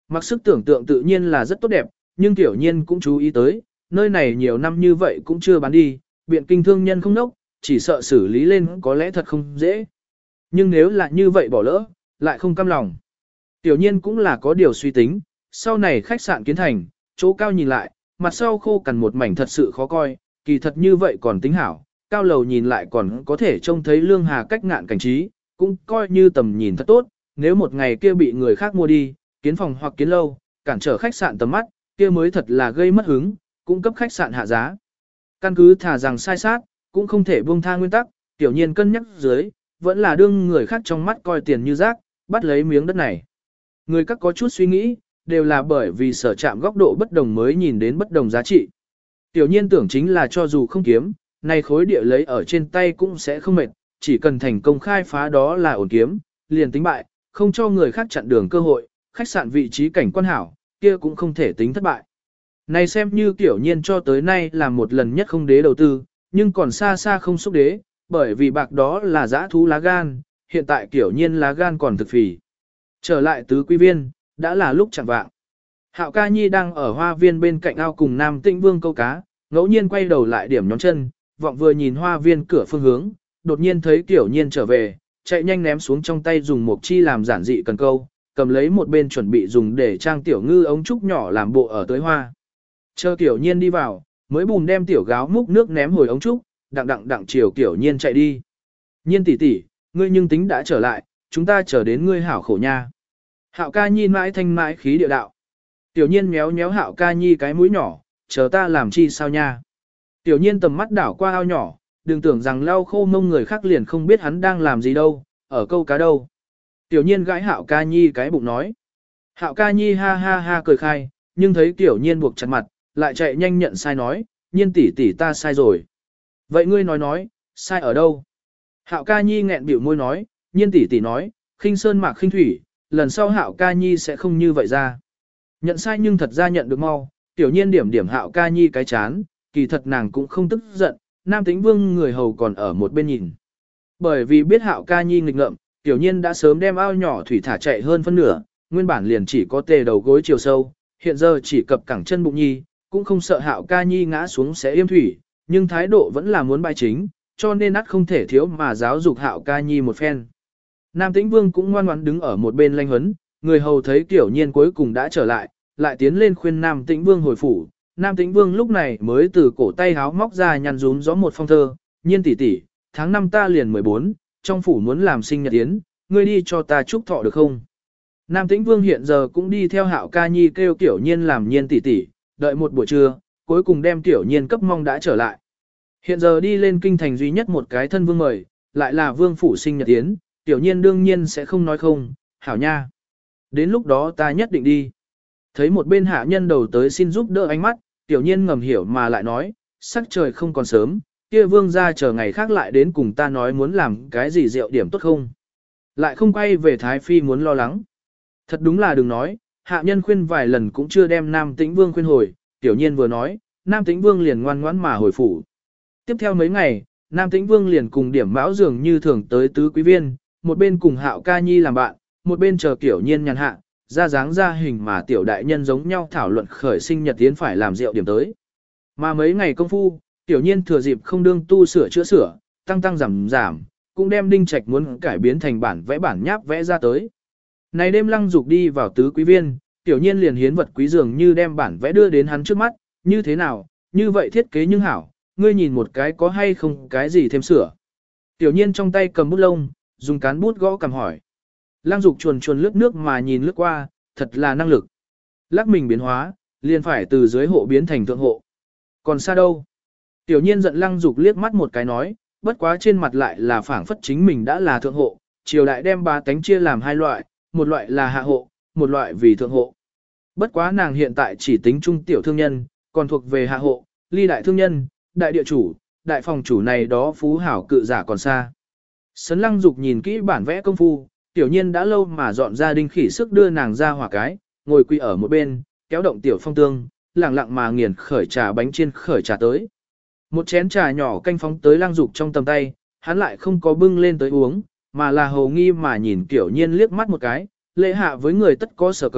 Mặc sức tưởng tượng tự nhiên là rất tốt đẹp, nhưng tiểu nhiên cũng chú ý tới, nơi này nhiều năm như vậy cũng chưa bán đi, biện kinh thương nhân không nốc, chỉ sợ xử lý lên có lẽ thật không dễ. Nhưng nếu là như vậy bỏ lỡ, lại không cam lòng. Tiểu nhiên cũng là có điều suy tính, sau này khách sạn kiến thành, chỗ cao nhìn lại, mặt sau khô cằn một mảnh thật sự khó coi, kỳ thật như vậy còn tính hảo, cao lầu nhìn lại còn có thể trông thấy lương hà cách ngạn cảnh trí, cũng coi như tầm nhìn thật tốt, nếu một ngày kia bị người khác mua đi, kiến phòng hoặc kiến lâu, cản trở khách sạn tầm mắt, kia mới thật là gây mất hứng, cũng cấp khách sạn hạ giá. Căn cứ thả rằng sai sát, cũng không thể buông tha nguyên tắc, tiểu nhiên cân nhắc dưới, vẫn là đương người khác trong mắt coi tiền như rác, bắt lấy miếng đất này. Người các có chút suy nghĩ, đều là bởi vì sở chạm góc độ bất đồng mới nhìn đến bất đồng giá trị. Tiểu nhiên tưởng chính là cho dù không kiếm, này khối địa lấy ở trên tay cũng sẽ không mệt, chỉ cần thành công khai phá đó là ổn kiếm, liền tính bại, không cho người khác chặn đường cơ hội, khách sạn vị trí cảnh quan hảo, kia cũng không thể tính thất bại. Này xem như tiểu nhiên cho tới nay là một lần nhất không đế đầu tư, nhưng còn xa xa không xúc đế, bởi vì bạc đó là dã thú lá gan, hiện tại tiểu nhiên lá gan còn thực phì. Trở lại tứ quý viên, đã là lúc chẳng vạng. Hạo ca nhi đang ở hoa viên bên cạnh ao cùng Nam Tĩnh Vương câu cá, ngẫu nhiên quay đầu lại điểm nhóm chân, vọng vừa nhìn hoa viên cửa phương hướng, đột nhiên thấy tiểu nhiên trở về, chạy nhanh ném xuống trong tay dùng một chi làm giản dị cần câu, cầm lấy một bên chuẩn bị dùng để trang tiểu ngư ống trúc nhỏ làm bộ ở tới hoa. Chờ tiểu nhiên đi vào, mới bùn đem tiểu gáo múc nước ném hồi ống trúc, đặng chiều tiểu nhiên chạy đi. Nhiên tỷ tỷ, ngươi nhưng tính đã trở lại, chúng ta chờ đến ngươi hảo khổ nha. Hạo ca nhi mãi thanh mãi khí địa đạo. Tiểu nhiên méo méo hạo ca nhi cái mũi nhỏ, chờ ta làm chi sao nha. Tiểu nhiên tầm mắt đảo qua ao nhỏ, đừng tưởng rằng lau khô mông người khác liền không biết hắn đang làm gì đâu, ở câu cá đâu. Tiểu nhiên gãi hạo ca nhi cái bụng nói. Hạo ca nhi ha ha ha cười khai, nhưng thấy tiểu nhiên buộc chặt mặt, lại chạy nhanh nhận sai nói, nhiên tỷ tỷ ta sai rồi. Vậy ngươi nói, sai ở đâu? Hạo ca nhi nghẹn biểu môi nói, nhiên tỷ tỷ nói, khinh sơn mạc khinh thủy, lần sau hạo ca nhi sẽ không như vậy ra. Nhận sai nhưng thật ra nhận được mau, tiểu nhiên điểm hạo ca nhi cái chán, kỳ thật nàng cũng không tức giận, Nam Tĩnh Vương người hầu còn ở một bên nhìn. Bởi vì biết hạo ca nhi nghịch ngợm, tiểu nhiên đã sớm đem ao nhỏ thủy thả chạy hơn phân nửa, nguyên bản liền chỉ có tề đầu gối chiều sâu, hiện giờ chỉ cập cẳng chân bụng nhi, cũng không sợ hạo ca nhi ngã xuống sẽ yêm thủy, nhưng thái độ vẫn là muốn bài chính, cho nên ắt không thể thiếu mà giáo dục hạo ca nhi một phen. Nam Tĩnh Vương cũng ngoan ngoãn đứng ở một bên lanh huấn, người hầu thấy tiểu nhiên cuối cùng đã trở lại, lại tiến lên khuyên Nam Tĩnh Vương hồi phủ. Nam Tĩnh Vương lúc này mới từ cổ tay háo móc ra nhăn rún gió một phong thơ, nhiên tỷ tỷ, tháng 5 ta liền 14, trong phủ muốn làm sinh nhật yến, ngươi đi cho ta chúc thọ được không? Nam Tĩnh Vương hiện giờ cũng đi theo hạo ca nhi kêu tiểu nhiên làm nhiên tỷ tỷ, đợi một buổi trưa, cuối cùng đem tiểu nhiên cấp mong đã trở lại. Hiện giờ đi lên kinh thành duy nhất một cái thân vương mời, lại là vương phủ sinh nhật yến, tiểu nhiên đương nhiên sẽ không nói không, hảo nha. Đến lúc đó ta nhất định đi. Thấy một bên hạ nhân đầu tới xin giúp đỡ ánh mắt, tiểu nhiên ngầm hiểu mà lại nói, sắc trời không còn sớm, kia vương ra chờ ngày khác lại đến cùng ta nói muốn làm cái gì rượu điểm tốt không. Lại không quay về Thái Phi muốn lo lắng. Thật đúng là đừng nói, hạ nhân khuyên vài lần cũng chưa đem Nam Tĩnh Vương khuyên hồi, tiểu nhiên vừa nói, Nam Tĩnh Vương liền ngoan ngoãn mà hồi phủ. Tiếp theo mấy ngày, Nam Tĩnh Vương liền cùng điểm mão dường như thường tới tứ quý viên, một bên cùng hạo ca nhi làm bạn, một bên chờ tiểu nhiên nhàn hạ, ra dáng ra hình mà tiểu đại nhân giống nhau thảo luận khởi sinh nhật tiến phải làm rượu điểm tới. Mà mấy ngày công phu, tiểu nhiên thừa dịp không đương tu sửa chữa sửa, tăng giảm, cũng đem đinh trạch muốn cải biến thành bản nháp vẽ ra tới. Này đêm Lăng Dục đi vào tứ quý viên, tiểu nhiên liền hiến vật quý dường như đem bản vẽ đưa đến hắn trước mắt, như thế nào, như vậy thiết kế nhưng hảo, ngươi nhìn một cái có hay không cái gì thêm sửa. Tiểu nhiên trong tay cầm bút lông, dùng cán bút gõ cầm hỏi. Lăng Dục chuồn lướt nước mà nhìn lướt qua, thật là năng lực. Lắc mình biến hóa, liền phải từ dưới hộ biến thành thượng hộ. Còn xa đâu? Tiểu nhiên giận Lăng Dục liếc mắt một cái nói, bất quá trên mặt lại là phảng phất chính mình đã là thượng hộ, triều đại đem ba tánh chia làm hai loại, một loại là hạ hộ, một loại vì thượng hộ. Bất quá nàng hiện tại chỉ tính trung tiểu thương nhân, còn thuộc về hạ hộ, ly đại thương nhân, đại địa chủ, đại phòng chủ này đó phú hảo cự giả còn xa. Sấn Lăng Dục nhìn kỹ bản vẽ công phu, tiểu nhiên đã lâu mà dọn ra đinh khỉ sức đưa nàng ra hỏa cái, ngồi quỳ ở một bên, kéo động tiểu phong tương, lặng lặng mà nghiền khởi trà bánh chiên khởi trà tới. Một chén trà nhỏ canh phóng tới Lăng Dục trong tầm tay, hắn lại không có bưng lên tới uống, mà là hầu nghi mà nhìn tiểu nhiên liếc mắt một cái, lễ hạ với người tất có sở cầu,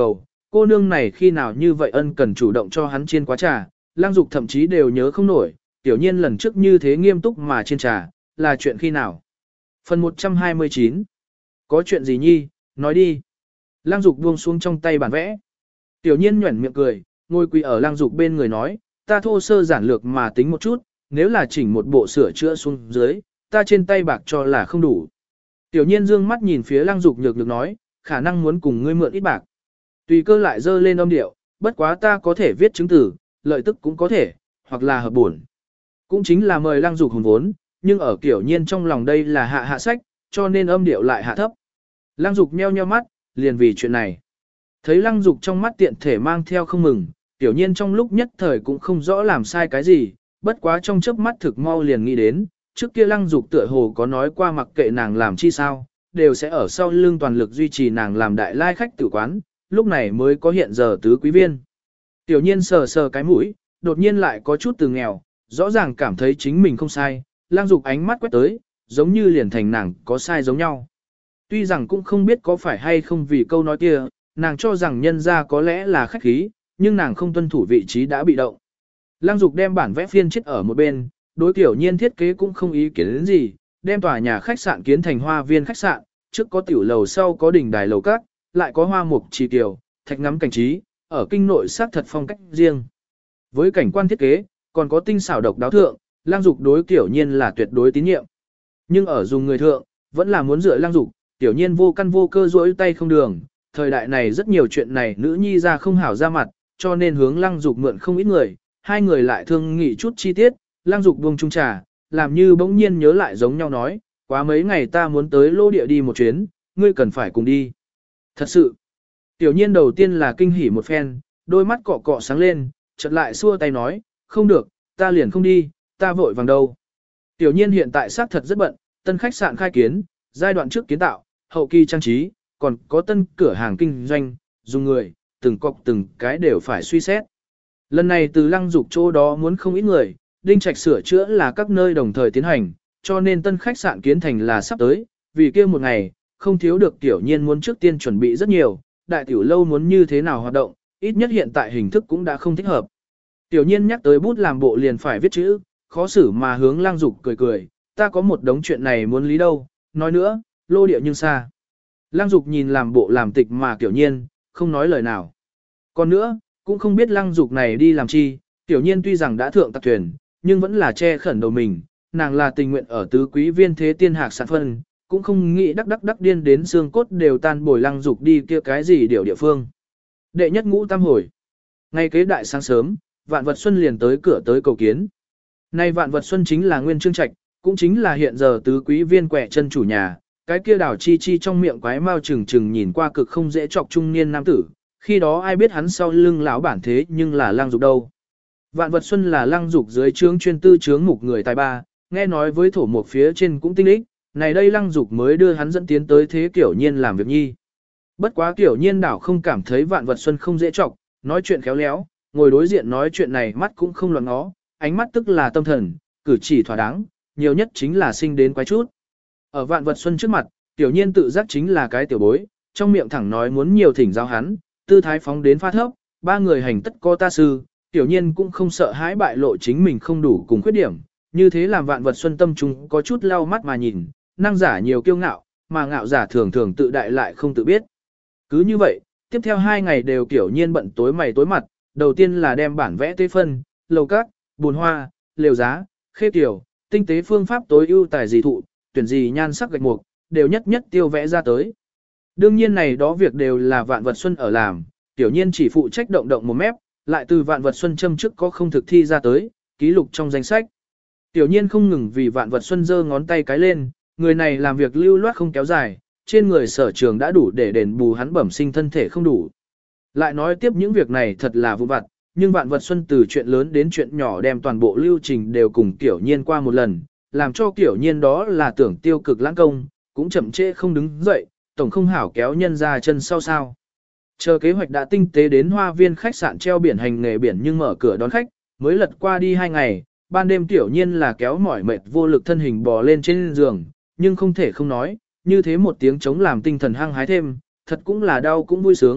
cô nương này khi nào như vậy ân cần chủ động cho hắn chiên quá trà, Lăng Dục thậm chí đều nhớ không nổi, tiểu nhiên lần trước như thế nghiêm túc mà chiên trà, là chuyện khi nào. Phần 129. Có chuyện gì nhi, nói đi. Lăng Dục buông xuống trong tay bản vẽ. Tiểu nhiên nhuẩn miệng cười, ngồi quỳ ở Lăng Dục bên người nói, ta thô sơ giản lược mà tính một chút, nếu là chỉnh một bộ sửa chữa xuống dưới, ta trên tay bạc cho là không đủ. Tiểu nhiên dương mắt nhìn phía Lăng Dục nhược nhược nói, khả năng muốn cùng ngươi mượn ít bạc. Tùy cơ lại dơ lên âm điệu, bất quá ta có thể viết chứng từ, lợi tức cũng có thể, hoặc là hợp bổn. Cũng chính là mời Lăng Dục hùn vốn, nhưng ở Tiểu nhiên trong lòng đây là hạ sách, cho nên âm điệu lại hạ thấp. Lăng Dục nheo nheo mắt, liền vì chuyện này. Thấy Lăng Dục trong mắt tiện thể mang theo không mừng, Tiểu nhiên trong lúc nhất thời cũng không rõ làm sai cái gì, bất quá trong chớp mắt thực mau liền nghĩ đến, trước kia Lăng Dục tựa hồ có nói qua mặc kệ nàng làm chi sao, đều sẽ ở sau lưng toàn lực duy trì nàng làm đại lai khách tử quán, lúc này mới có hiện giờ tứ quý viên. Tiểu nhiên sờ sờ cái mũi, đột nhiên lại có chút từ nghèo, rõ ràng cảm thấy chính mình không sai, Lăng Dục ánh mắt quét tới, giống như liền thành nàng có sai giống nhau. Tuy rằng cũng không biết có phải hay không vì câu nói kia, nàng cho rằng nhân ra có lẽ là khách khí, nhưng nàng không tuân thủ vị trí đã bị động. Lăng Dục đem bản vẽ phiên chết ở một bên, đối Tiểu nhiên thiết kế cũng không ý kiến đến gì, đem tòa nhà khách sạn kiến thành hoa viên khách sạn, trước có tiểu lầu sau có đỉnh đài lầu các, lại có hoa mục trì kiều, thạch ngắm cảnh trí, ở kinh nội xác thật phong cách riêng. Với cảnh quan thiết kế, còn có tinh xảo độc đáo thượng, Lăng Dục đối Tiểu nhiên là tuyệt đối tín nhiệm. Nhưng ở dùng người thượng, vẫn là muốn dựa Lăng Dục, Tiểu nhiên vô căn vô cơ rỗi tay không đường, thời đại này rất nhiều chuyện này nữ nhi ra không hảo ra mặt, cho nên hướng Lăng Dục mượn không ít người, hai người lại thương nghị chút chi tiết, Lăng Dục buông chung trà, làm như bỗng nhiên nhớ lại giống nhau nói, quá mấy ngày ta muốn tới lô địa đi một chuyến, ngươi cần phải cùng đi. Thật sự, Tiểu nhiên đầu tiên là kinh hỉ một phen, đôi mắt cọ cọ sáng lên, chợt lại xua tay nói, không được, ta liền không đi, ta vội vàng đâu. Tiểu nhiên hiện tại xác thật rất bận, tân khách sạn khai kiến, giai đoạn trước kiến tạo, hậu kỳ trang trí, còn có tân cửa hàng kinh doanh, dùng người, từng cọc từng cái đều phải suy xét. Lần này từ Lăng Dục chỗ đó muốn không ít người, Đinh Trạch sửa chữa là các nơi đồng thời tiến hành, cho nên tân khách sạn kiến thành là sắp tới, vì kia một ngày, không thiếu được Tiểu nhiên muốn trước tiên chuẩn bị rất nhiều, đại tiểu lâu muốn như thế nào hoạt động, ít nhất hiện tại hình thức cũng đã không thích hợp. Tiểu nhiên nhắc tới bút làm bộ liền phải viết chữ, khó xử mà hướng Lăng Dục cười cười, ta có một đống chuyện này muốn lý đâu, nói nữa, lô địa nhưng xa. Lăng Dục nhìn làm bộ làm tịch mà Tiểu nhiên, không nói lời nào. Còn nữa, cũng không biết Lăng Dục này đi làm chi, Tiểu nhiên tuy rằng đã thượng tạc thuyền, nhưng vẫn là che khẩn đầu mình, nàng là tình nguyện ở tứ quý viên thế tiên hạc sản phân, cũng không nghĩ đắc điên đến xương cốt đều tan bồi Lăng Dục đi kia cái gì điều địa phương. Đệ nhất ngũ tam hồi. Ngay kế đại sáng sớm, Vạn Vật Xuân liền tới cửa tới cầu kiến. Nay Vạn Vật Xuân chính là Nguyên Trương Trạch, cũng chính là hiện giờ tứ quý viên quẻ chân chủ nhà, cái kia đảo chi chi trong miệng quái mau trừng trừng nhìn qua cực không dễ chọc trung niên nam tử, khi đó ai biết hắn sau lưng lão bản thế nhưng là Lăng Dục đâu. Vạn Vật Xuân là Lăng Dục dưới trướng chuyên tư trướng mục người tài ba, nghe nói với thổ mục phía trên cũng tinh ích, này đây Lăng Dục mới đưa hắn dẫn tiến tới thế Kiểu Nhiên làm việc nhi. Bất quá Kiểu Nhiên đảo không cảm thấy Vạn Vật Xuân không dễ chọc, nói chuyện khéo léo, ngồi đối diện nói chuyện này mắt cũng không loạn ngó, ánh mắt tức là tâm thần, cử chỉ thỏa đáng, nhiều nhất chính là sinh đến quái chút. Ở Vạn Vật Xuân trước mặt, Tiểu nhiên tự giác chính là cái tiểu bối, trong miệng thẳng nói muốn nhiều thỉnh giáo hắn, tư thái phóng đến pha thấp, ba người hành tất có ta sư, Tiểu nhiên cũng không sợ hãi bại lộ chính mình không đủ cùng khuyết điểm, như thế làm Vạn Vật Xuân tâm trung có chút lau mắt mà nhìn, năng giả nhiều kiêu ngạo, mà ngạo giả thường thường tự đại lại không tự biết. Cứ như vậy, tiếp theo 2 ngày đều Tiểu nhiên bận tối mày tối mặt, đầu tiên là đem bản vẽ tế phân, lầu cát, bùn hoa, lều giá, khê tiểu, tinh tế phương pháp tối ưu tài gì thụ, tuyển gì nhan sắc gạch mục, đều nhất nhất tiêu vẽ ra tới. Đương nhiên này đó việc đều là Vạn Vật Xuân ở làm, Tiểu nhiên chỉ phụ trách động động một mép, lại từ Vạn Vật Xuân châm trước có không thực thi ra tới, ký lục trong danh sách. Tiểu nhiên không ngừng vì Vạn Vật Xuân giơ ngón tay cái lên, người này làm việc lưu loát không kéo dài, trên người sở trường đã đủ để đền bù hắn bẩm sinh thân thể không đủ. Lại nói tiếp những việc này thật là vụn vặt, nhưng Vạn Vật Xuân từ chuyện lớn đến chuyện nhỏ đem toàn bộ lưu trình đều cùng Tiểu nhiên qua một lần, làm cho Tiểu nhiên đó là tưởng tiêu cực lãng công, cũng chậm trễ không đứng dậy, tổng không hảo kéo nhân ra chân sau sao. Chờ kế hoạch đã tinh tế đến hoa viên khách sạn treo biển hành nghề biển nhưng mở cửa đón khách, mới lật qua đi 2 ngày, ban đêm Tiểu nhiên là kéo mỏi mệt vô lực thân hình bò lên trên giường, nhưng không thể không nói, như thế một tiếng chống làm tinh thần hăng hái thêm, thật cũng là đau cũng vui sướng,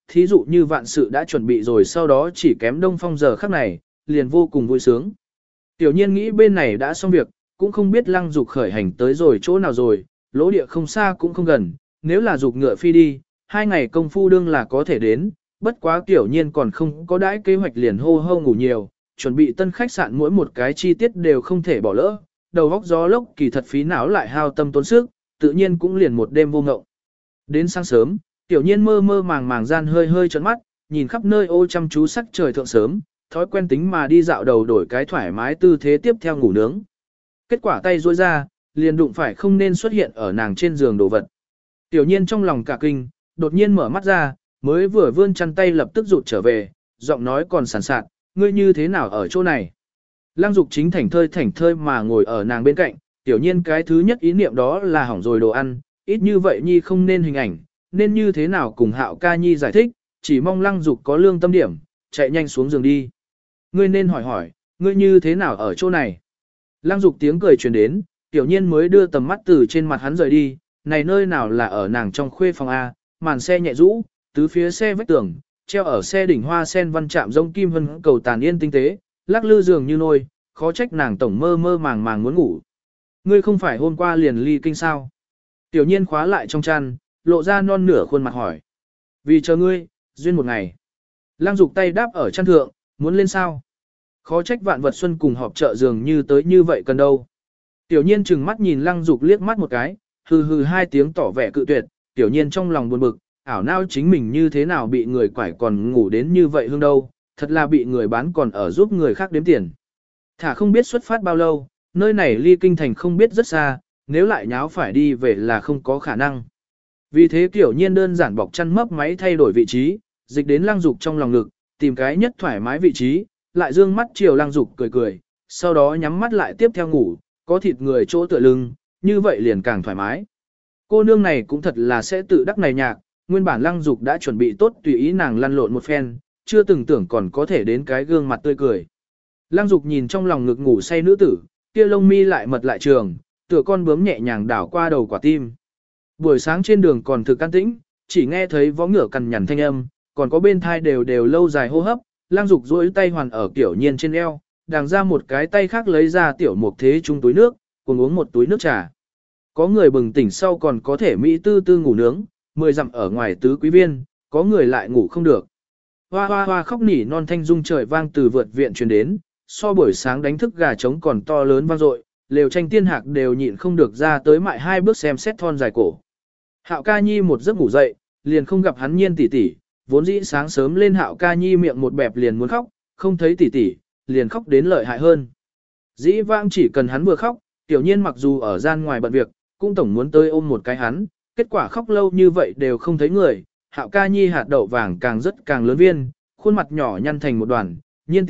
thí dụ như vạn sự đã chuẩn bị rồi sau đó chỉ kém đông phong giờ khắc này, liền vô cùng vui sướng. Tiểu nhiên nghĩ bên này đã xong việc, cũng không biết Lăng Dục khởi hành tới rồi chỗ nào rồi, lỗ địa không xa cũng không gần, nếu là dục ngựa phi đi, 2 ngày công phu đương là có thể đến, bất quá tiểu nhiên còn không có đãi kế hoạch liền hô hô ngủ nhiều, chuẩn bị tân khách sạn mỗi một cái chi tiết đều không thể bỏ lỡ, đầu góc gió lốc kỳ thật phí não lại hao tâm tốn sức, tự nhiên cũng liền một đêm vô ngộng. Đến sáng sớm, tiểu nhiên mơ mơ màng màng gian hơi hơi trợn mắt, nhìn khắp nơi ô chăm chú sắc trời thượng sớm, thói quen tính mà đi dạo đầu đổi cái thoải mái tư thế tiếp theo ngủ nướng. Kết quả tay duỗi ra, liền đụng phải không nên xuất hiện ở nàng trên giường đồ vật. Tiểu nhiên trong lòng cả kinh, đột nhiên mở mắt ra, mới vừa vươn chăn tay lập tức rụt trở về, giọng nói còn sàn sạt, ngươi như thế nào ở chỗ này. Lăng Dục chính thảnh thơi mà ngồi ở nàng bên cạnh, tiểu nhiên cái thứ nhất ý niệm đó là hỏng rồi đồ ăn, ít như vậy nhi không nên hình ảnh, nên như thế nào cùng Hạo ca nhi giải thích, chỉ mong Lăng Dục có lương tâm điểm, chạy nhanh xuống giường đi. Ngươi nên hỏi, ngươi như thế nào ở chỗ này. Lăng Dục tiếng cười truyền đến, tiểu nhiên mới đưa tầm mắt từ trên mặt hắn rời đi, này nơi nào là ở nàng trong khuê phòng A, màn xe nhẹ rũ, tứ phía xe vách tường, treo ở xe đỉnh hoa sen văn chạm rông kim vân cầu tàn yên tinh tế, lắc lư giường như nôi, khó trách nàng tổng mơ mơ màng màng muốn ngủ. Ngươi không phải hôm qua liền ly kinh sao? Tiểu nhiên khóa lại trong chăn, lộ ra non nửa khuôn mặt hỏi. Vì chờ ngươi, duyên một ngày. Lăng Dục tay đáp ở chăn thượng, muốn lên sao? Khó trách Vạn Vật Xuân cùng họp chợ dường như tới như vậy cần đâu. Tiểu nhiên trừng mắt nhìn Lăng Dục liếc mắt một cái, hừ hừ 2 tiếng tỏ vẻ cự tuyệt, tiểu nhiên trong lòng buồn bực, ảo não chính mình như thế nào bị người quải còn ngủ đến như vậy hương đâu, thật là bị người bán còn ở giúp người khác đếm tiền. Thả không biết xuất phát bao lâu, nơi này ly kinh thành không biết rất xa, nếu lại nháo phải đi về là không có khả năng. Vì thế tiểu nhiên đơn giản bọc chăn mấp máy thay đổi vị trí, dịch đến Lăng Dục trong lòng ngực, tìm cái nhất thoải mái vị trí, lại dương mắt chiều Lăng Dục cười cười, sau đó nhắm mắt lại tiếp theo ngủ, có thịt người chỗ tựa lưng, như vậy liền càng thoải mái. Cô nương này cũng thật là sẽ tự đắc này nhạc, nguyên bản Lăng Dục đã chuẩn bị tốt tùy ý nàng lăn lộn một phen, chưa từng tưởng còn có thể đến cái gương mặt tươi cười. Lăng Dục nhìn trong lòng ngực ngủ say nữ tử, kia lông mi lại mật lại trường, tựa con bướm nhẹ nhàng đảo qua đầu quả tim. Buổi sáng trên đường còn thực an tĩnh, chỉ nghe thấy vó ngựa cằn nhằn thanh âm, còn có bên thai đều lâu dài hô hấp. Lăng Dục duỗi tay hoàn ở tiểu nhiên trên eo, đàng ra một cái tay khác lấy ra tiểu mục thế chung túi nước, cùng uống một túi nước trà. Có người bừng tỉnh sau còn có thể mỹ tư tư ngủ nướng, 10 dặm ở ngoài tứ quý viên, có người lại ngủ không được. Hoa hoa hoa khóc nỉ non thanh dung trời vang từ vượt viện truyền đến, so buổi sáng đánh thức gà trống còn to lớn vang dội, lều tranh tiên hạc đều nhịn không được ra tới mại 2 bước xem xét thon dài cổ. Hạo ca nhi một giấc ngủ dậy, liền không gặp hắn nhiên tỷ tỷ, vốn dĩ sáng sớm lên Hạo ca nhi miệng một bẹp liền muốn khóc, không thấy tỷ tỷ, liền khóc đến lợi hại hơn. Dĩ vãng chỉ cần hắn vừa khóc, tiểu nhiên mặc dù ở gian ngoài bận việc, cũng tổng muốn tới ôm một cái hắn, kết quả khóc lâu như vậy đều không thấy người. Hạo ca nhi hạt đậu vàng càng rất càng lớn viên, khuôn mặt nhỏ nhăn thành một đoàn, nhiên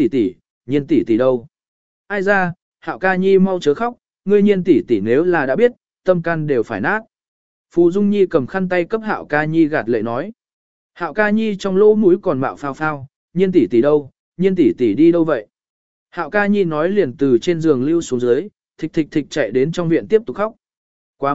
tỷ tỷ đâu? Ai ra, Hạo ca nhi mau chớ khóc, ngươi nhiên tỷ tỷ nếu là đã biết, tâm can đều phải nát. Phù Dung Nhi cầm khăn tay cấp Hạo ca nhi gạt lệ nói. Hạo ca nhi trong lỗ mũi còn mạo phao phao, nhiên tỷ tỷ đâu, nhiên tỷ tỷ đi đâu vậy? Hạo ca nhi nói liền từ trên giường lưu xuống dưới, thịch thịch chạy đến trong viện tiếp tục khóc. Quá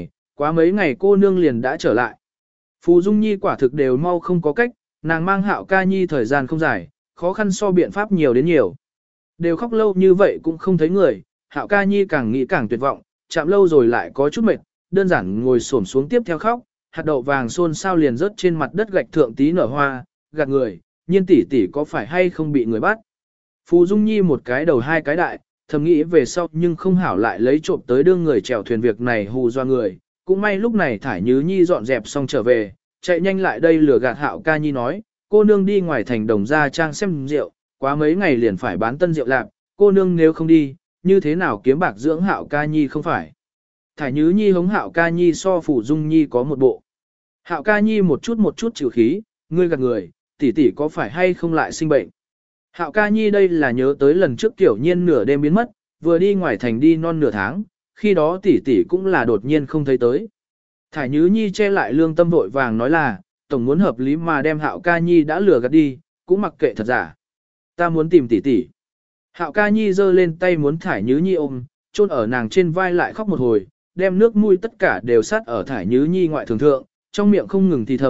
mấy ngày cô nương liền đã trở lại. Phù Dung Nhi quả thực đều mau không có cách, nàng mang Hạo ca nhi thời gian không dài, khó khăn so biện pháp nhiều đến nhiều. Đều khóc lâu như vậy cũng không thấy người, Hạo ca nhi càng nghĩ càng tuyệt vọng, chạm lâu rồi lại có chút mệt, đơn giản ngồi xổm xuống tiếp theo khóc, hạt đậu vàng xôn xao liền rớt trên mặt đất gạch thượng tí nở hoa, gạt người, nhiên tỷ tỷ có phải hay không bị người bắt. Phù Dung Nhi một cái đầu 2 cái đại, thầm nghĩ về sau nhưng không hảo lại lấy trộm tới đương người chèo thuyền việc này hù do người, cũng may lúc này Thải Nhứ Nhi dọn dẹp xong trở về, chạy nhanh lại đây lừa gạt Hạo ca nhi nói, cô nương đi ngoài thành Đồng Gia Trang xem rượu, quá mấy ngày liền phải bán tân rượu lạc, cô nương nếu không đi, như thế nào kiếm bạc dưỡng Hạo ca nhi không phải. Thải Nhứ Nhi hống Hạo ca nhi so Phù Dung Nhi có một bộ. Hạo ca nhi một chút chịu khí, ngươi gạt người, tỷ tỷ có phải hay không lại sinh bệnh. Hạo ca nhi đây là nhớ tới lần trước tiểu nhiên nửa đêm biến mất, vừa đi ngoài thành đi non nửa tháng, khi đó tỷ tỷ cũng là đột nhiên không thấy tới. Thải Nhứ Nhi che lại lương tâm vội vàng nói là, tổng muốn hợp lý mà đem Hạo ca nhi đã lừa gạt đi, cũng mặc kệ thật giả. Ta muốn tìm tỷ tỷ. Hạo ca nhi giơ lên tay muốn Thải Nhứ Nhi ôm, chôn ở nàng trên vai lại khóc một hồi, đem nước mũi tất cả đều sát ở Thải Nhứ Nhi ngoại thường thượng, trong miệng không ngừng thì thầm,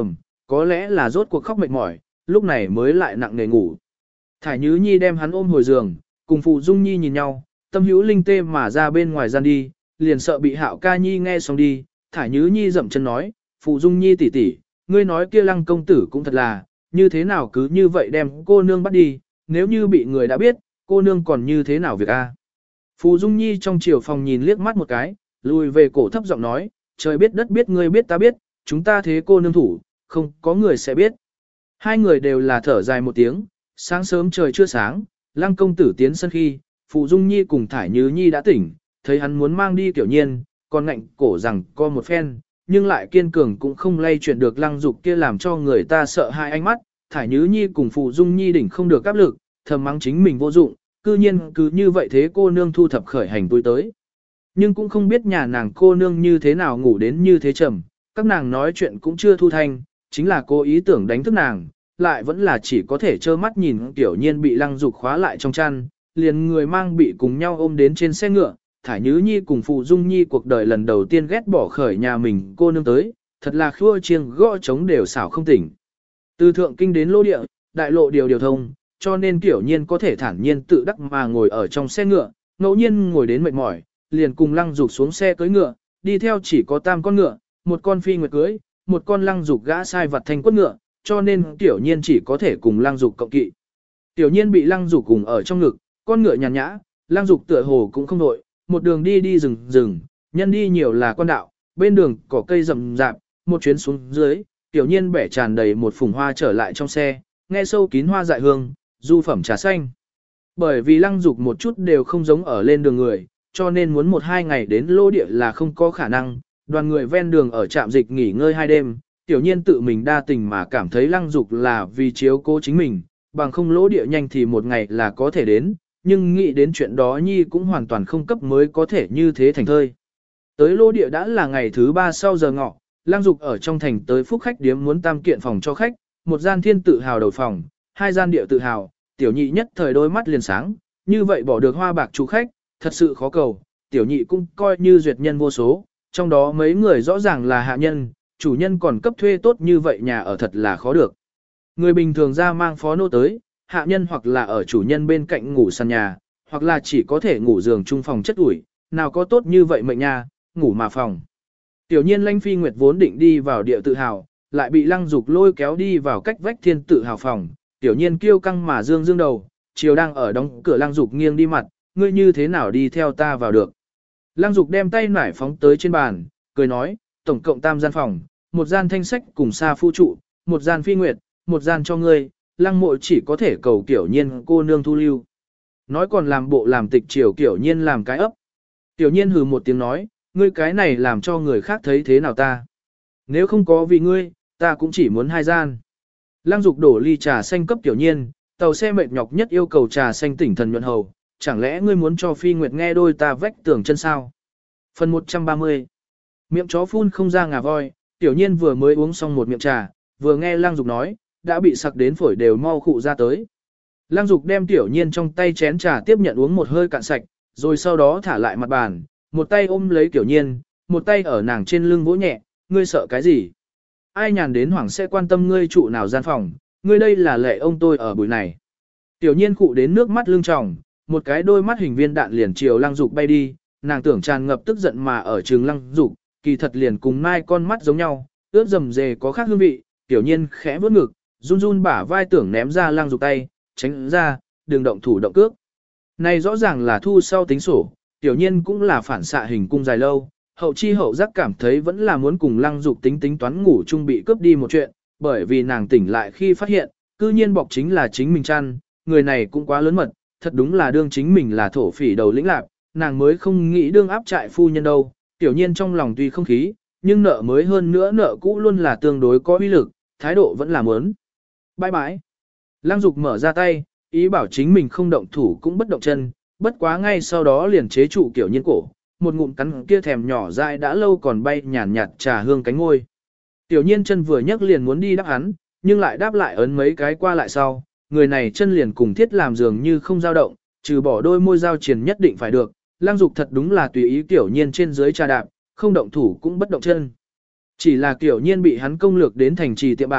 có lẽ là rốt cuộc khóc mệt mỏi, lúc này mới lại nặng nề ngủ. Thải Nhứ Nhi đem hắn ôm hồi giường, cùng Phụ Dung Nhi nhìn nhau, tâm hữu linh tê mà ra bên ngoài gian đi, liền sợ bị Hạo Ca Nhi nghe xong đi. Thải Nhứ Nhi dậm chân nói, Phụ Dung Nhi tỷ tỷ, ngươi nói kia Lăng công tử cũng thật là, như thế nào cứ như vậy đem cô nương bắt đi, nếu như bị người đã biết, cô nương còn như thế nào việc a? Phụ Dung Nhi trong chiều phòng nhìn liếc mắt một cái, lùi về cổ thấp giọng nói, trời biết đất biết ngươi biết ta biết, chúng ta thế cô nương thủ, không có người sẽ biết. Hai người đều là thở dài một tiếng, sáng sớm trời chưa sáng, Lăng công tử tiến sân khi, Phụ Dung Nhi cùng Thải Nhứ Nhi đã tỉnh, thấy hắn muốn mang đi Tiểu Nhiên, còn ngạnh cổ rằng co một phen, nhưng lại kiên cường cũng không lay chuyển được Lăng Dục kia làm cho người ta sợ hai ánh mắt. Thải Nhứ Nhi cùng Phụ Dung Nhi đỉnh không được áp lực, thầm mắng chính mình vô dụng, cư nhiên cứ như vậy thế cô nương thu thập khởi hành tôi tới. Nhưng cũng không biết nhà nàng cô nương như thế nào ngủ đến như thế trầm, các nàng nói chuyện cũng chưa thu thanh, chính là cô ý tưởng đánh thức nàng, lại vẫn là chỉ có thể trơ mắt nhìn Tiểu Nhiên bị Lăng Dục khóa lại trong chăn, liền người mang bị cùng nhau ôm đến trên xe ngựa. Thải Nhứ Nhi cùng Phụ Dung Nhi cuộc đời lần đầu tiên ghét bỏ khởi nhà mình cô nương tới, thật là khua chiêng gõ trống đều xảo không tỉnh. Từ thượng kinh đến lô địa, đại lộ điều thông, cho nên Tiểu Nhiên có thể thản nhiên tự đắc mà ngồi ở trong xe ngựa, ngẫu nhiên ngồi đến mệt mỏi, liền cùng Lăng Dục xuống xe cưỡi ngựa, đi theo chỉ có 3 con ngựa, một con phi nguyệt cưới, một con Lăng Dục gã sai vặt thanh quất ngựa, cho nên Tiểu Nhiên chỉ có thể cùng Lăng Dục cộng kỵ. Tiểu Nhiên bị Lăng Dục cùng ở trong ngực, con ngựa nhàn nhã, Lăng Dục tựa hồ cũng không đội, một đường đi rừng, nhân đi nhiều là con đạo, bên đường cỏ cây rậm rạp, một chuyến xuống dưới, Tiểu Nhiên bẻ tràn đầy một phùng hoa trở lại trong xe, nghe sâu kín hoa dại hương, du phẩm trà xanh. Bởi vì Lăng Dục một chút đều không giống ở lên đường người, cho nên muốn 1-2 ngày đến lô địa là không có khả năng, đoàn người ven đường ở trạm dịch nghỉ ngơi 2 đêm, Tiểu Nhiên tự mình đa tình mà cảm thấy Lăng Dục là vì chiếu cố chính mình, bằng không lỗ địa nhanh thì 1 ngày là có thể đến, nhưng nghĩ đến chuyện đó Nhi cũng hoàn toàn không cấp mới có thể như thế thành thơi. Tới lô địa đã là ngày thứ 3 sau giờ ngọ, Lăng Dục ở trong thành tới Phúc Khách điếm muốn 3 kiện phòng cho khách, 1 gian thiên tự hào đầu phòng, 2 gian địa tự hào, Tiểu Nhị nhất thời đôi mắt liền sáng, như vậy bỏ được hoa bạc chủ khách, thật sự khó cầu, Tiểu Nhị cũng coi như duyệt nhân vô số, trong đó mấy người rõ ràng là hạ nhân, chủ nhân còn cấp thuê tốt như vậy nhà ở thật là khó được. Người bình thường ra mang phó nô tới, hạ nhân hoặc là ở chủ nhân bên cạnh ngủ sàn nhà, hoặc là chỉ có thể ngủ giường chung phòng chất ủi, nào có tốt như vậy mệnh nha, ngủ mà phòng. Tiểu Nhiên Lãnh Phi Nguyệt vốn định đi vào địa tự hào, lại bị Lăng Dục lôi kéo đi vào cách vách thiên tự hào phòng, Tiểu Nhiên kiêu căng mà dương đầu, chiều đang ở đóng cửa Lăng Dục nghiêng đi mặt, ngươi như thế nào đi theo ta vào được. Lăng Dục đem tay nải phóng tới trên bàn, cười nói, tổng cộng 3 gian phòng, 1 gian thanh sách cùng xa phu trụ, 1 gian phi nguyệt, 1 gian cho ngươi, Lăng mộ chỉ có thể cầu Tiểu Nhiên cô nương thu lưu. Nói còn làm bộ làm tịch chiều Tiểu Nhiên làm cái ấp. Tiểu Nhiên hừ một tiếng nói, ngươi cái này làm cho người khác thấy thế nào ta. Nếu không có vì ngươi, ta cũng chỉ muốn 2 gian. Lăng Dục đổ ly trà xanh cấp Tiểu Nhiên, tàu xe mệt nhọc nhất yêu cầu trà xanh tỉnh thần nhuận hầu, chẳng lẽ ngươi muốn cho Phi Nguyệt nghe đôi ta vách tường chân sao? Phần 130. Miệng chó phun không ra ngà voi, Tiểu Nhiên vừa mới uống xong một miệng trà, vừa nghe Lăng Dục nói, đã bị sặc đến phổi đều mau khụ ra tới. Lăng Dục đem Tiểu Nhiên trong tay chén trà tiếp nhận uống một hơi cạn sạch, rồi sau đó thả lại mặt bàn, một tay ôm lấy Tiểu Nhiên, một tay ở nàng trên lưng vỗ nhẹ, ngươi sợ cái gì? Ai nhàn đến hoảng sẽ quan tâm ngươi trụ nào gian phòng, ngươi đây là lệ ông tôi ở buổi này. Tiểu Nhiên khụ đến nước mắt lưng tròng, một cái đôi mắt hình viên đạn liền chiều Lăng Dục bay đi, nàng tưởng tràn ngập tức giận mà ở trường Lăng Dục, kỳ thật liền cùng mai con mắt giống nhau, ướt rầm rề có khác hương vị. Tiểu Nhiên khẽ vớt ngực, run run bả vai tưởng ném ra Lăng Dục tay, tránh ra, đừng động thủ động cước. Này rõ ràng là thu sau tính sổ, Tiểu Nhiên cũng là phản xạ hình cung dài lâu, hậu chi hậu giác cảm thấy vẫn là muốn cùng Lăng Dục tính toán ngủ chung bị cướp đi một chuyện, bởi vì nàng tỉnh lại khi phát hiện, cư nhiên bọc chính là chính mình chăn, người này cũng quá lớn mật, thật đúng là đương chính mình là thổ phỉ đầu lĩnh lạc, nàng mới không nghĩ đương áp trại phu nhân đâu. Tiểu Nhiên trong lòng tuy không khí, nhưng nợ mới hơn nữa nợ cũ luôn là tương đối có uy lực, thái độ vẫn là muốn. Bye bye. Lăng Dục mở ra tay, ý bảo chính mình không động thủ cũng bất động chân, bất quá ngay sau đó liền chế trụ Tiểu Nhiên cổ, một ngụm cắn kia thèm nhỏ dại đã lâu còn bay nhàn nhạt trà hương cánh ngôi. Tiểu Nhiên chân vừa nhấc liền muốn đi đáp hắn, nhưng lại đáp lại ấn mấy cái qua lại sau, người này chân liền cùng thiết làm dường như không dao động, trừ bỏ đôi môi dao triển nhất định phải được. Lăng Dục thật đúng là tùy ý Tiểu Nhiên trên dưới trà đạp, không động thủ cũng bất động chân. Chỉ là Tiểu Nhiên bị hắn công lược đến thành trì tiệm bại,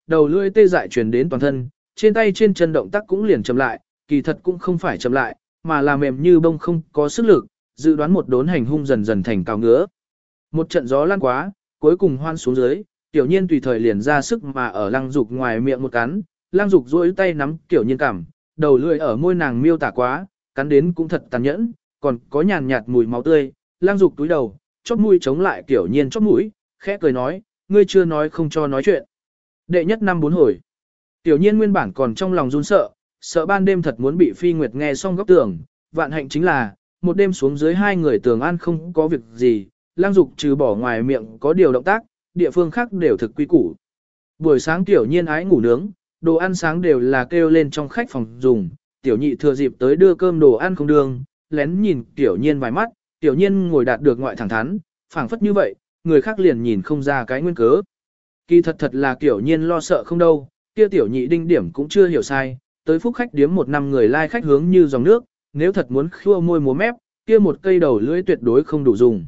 đầu lưỡi tê dại truyền đến toàn thân, trên tay trên chân động tác cũng liền chậm lại, kỳ thật cũng không phải chậm lại, mà là mềm như bông không có sức lực, dự đoán một đốn hành hung dần dần thành cào ngứa. Một trận gió lan quá, cuối cùng hoan xuống dưới, Tiểu Nhiên tùy thời liền ra sức mà ở Lăng Dục ngoài miệng một cắn, Lăng Dục duỗi tay nắm Tiểu Nhiên cằm, đầu lưỡi ở môi nàng miêu tả quá, cắn đến cũng thật tàn nhẫn, còn có nhàn nhạt mùi máu tươi. Lăng Dục túi đầu, chóp mũi chống lại Tiểu Nhiên chóp mũi, khẽ cười nói, ngươi chưa nói không cho nói chuyện. Đệ nhất năm 4 hồi. Tiểu Nhiên nguyên bản còn trong lòng run sợ ban đêm thật muốn bị Phi Nguyệt nghe xong góc tường, vạn hạnh chính là, một đêm xuống dưới hai người tường an không có việc gì, Lăng Dục trừ bỏ ngoài miệng có điều động tác, địa phương khác đều thực quy củ. Buổi sáng Tiểu Nhiên ái ngủ nướng, đồ ăn sáng đều là kêu lên trong khách phòng dùng, Tiểu Nhị thừa dịp tới đưa cơm đồ ăn không đường, lén nhìn Tiểu Nhiên vài mắt, Tiểu Nhiên ngồi đạt được ngoại thẳng thắn, phảng phất như vậy, người khác liền nhìn không ra cái nguyên cớ. Kỳ thật là Tiểu Nhiên lo sợ không đâu, kia Tiểu Nhị đinh điểm cũng chưa hiểu sai, tới phúc khách điếm một năm người lai khách hướng như dòng nước, nếu thật muốn khua môi múa mép, kia một cây đầu lưỡi tuyệt đối không đủ dùng.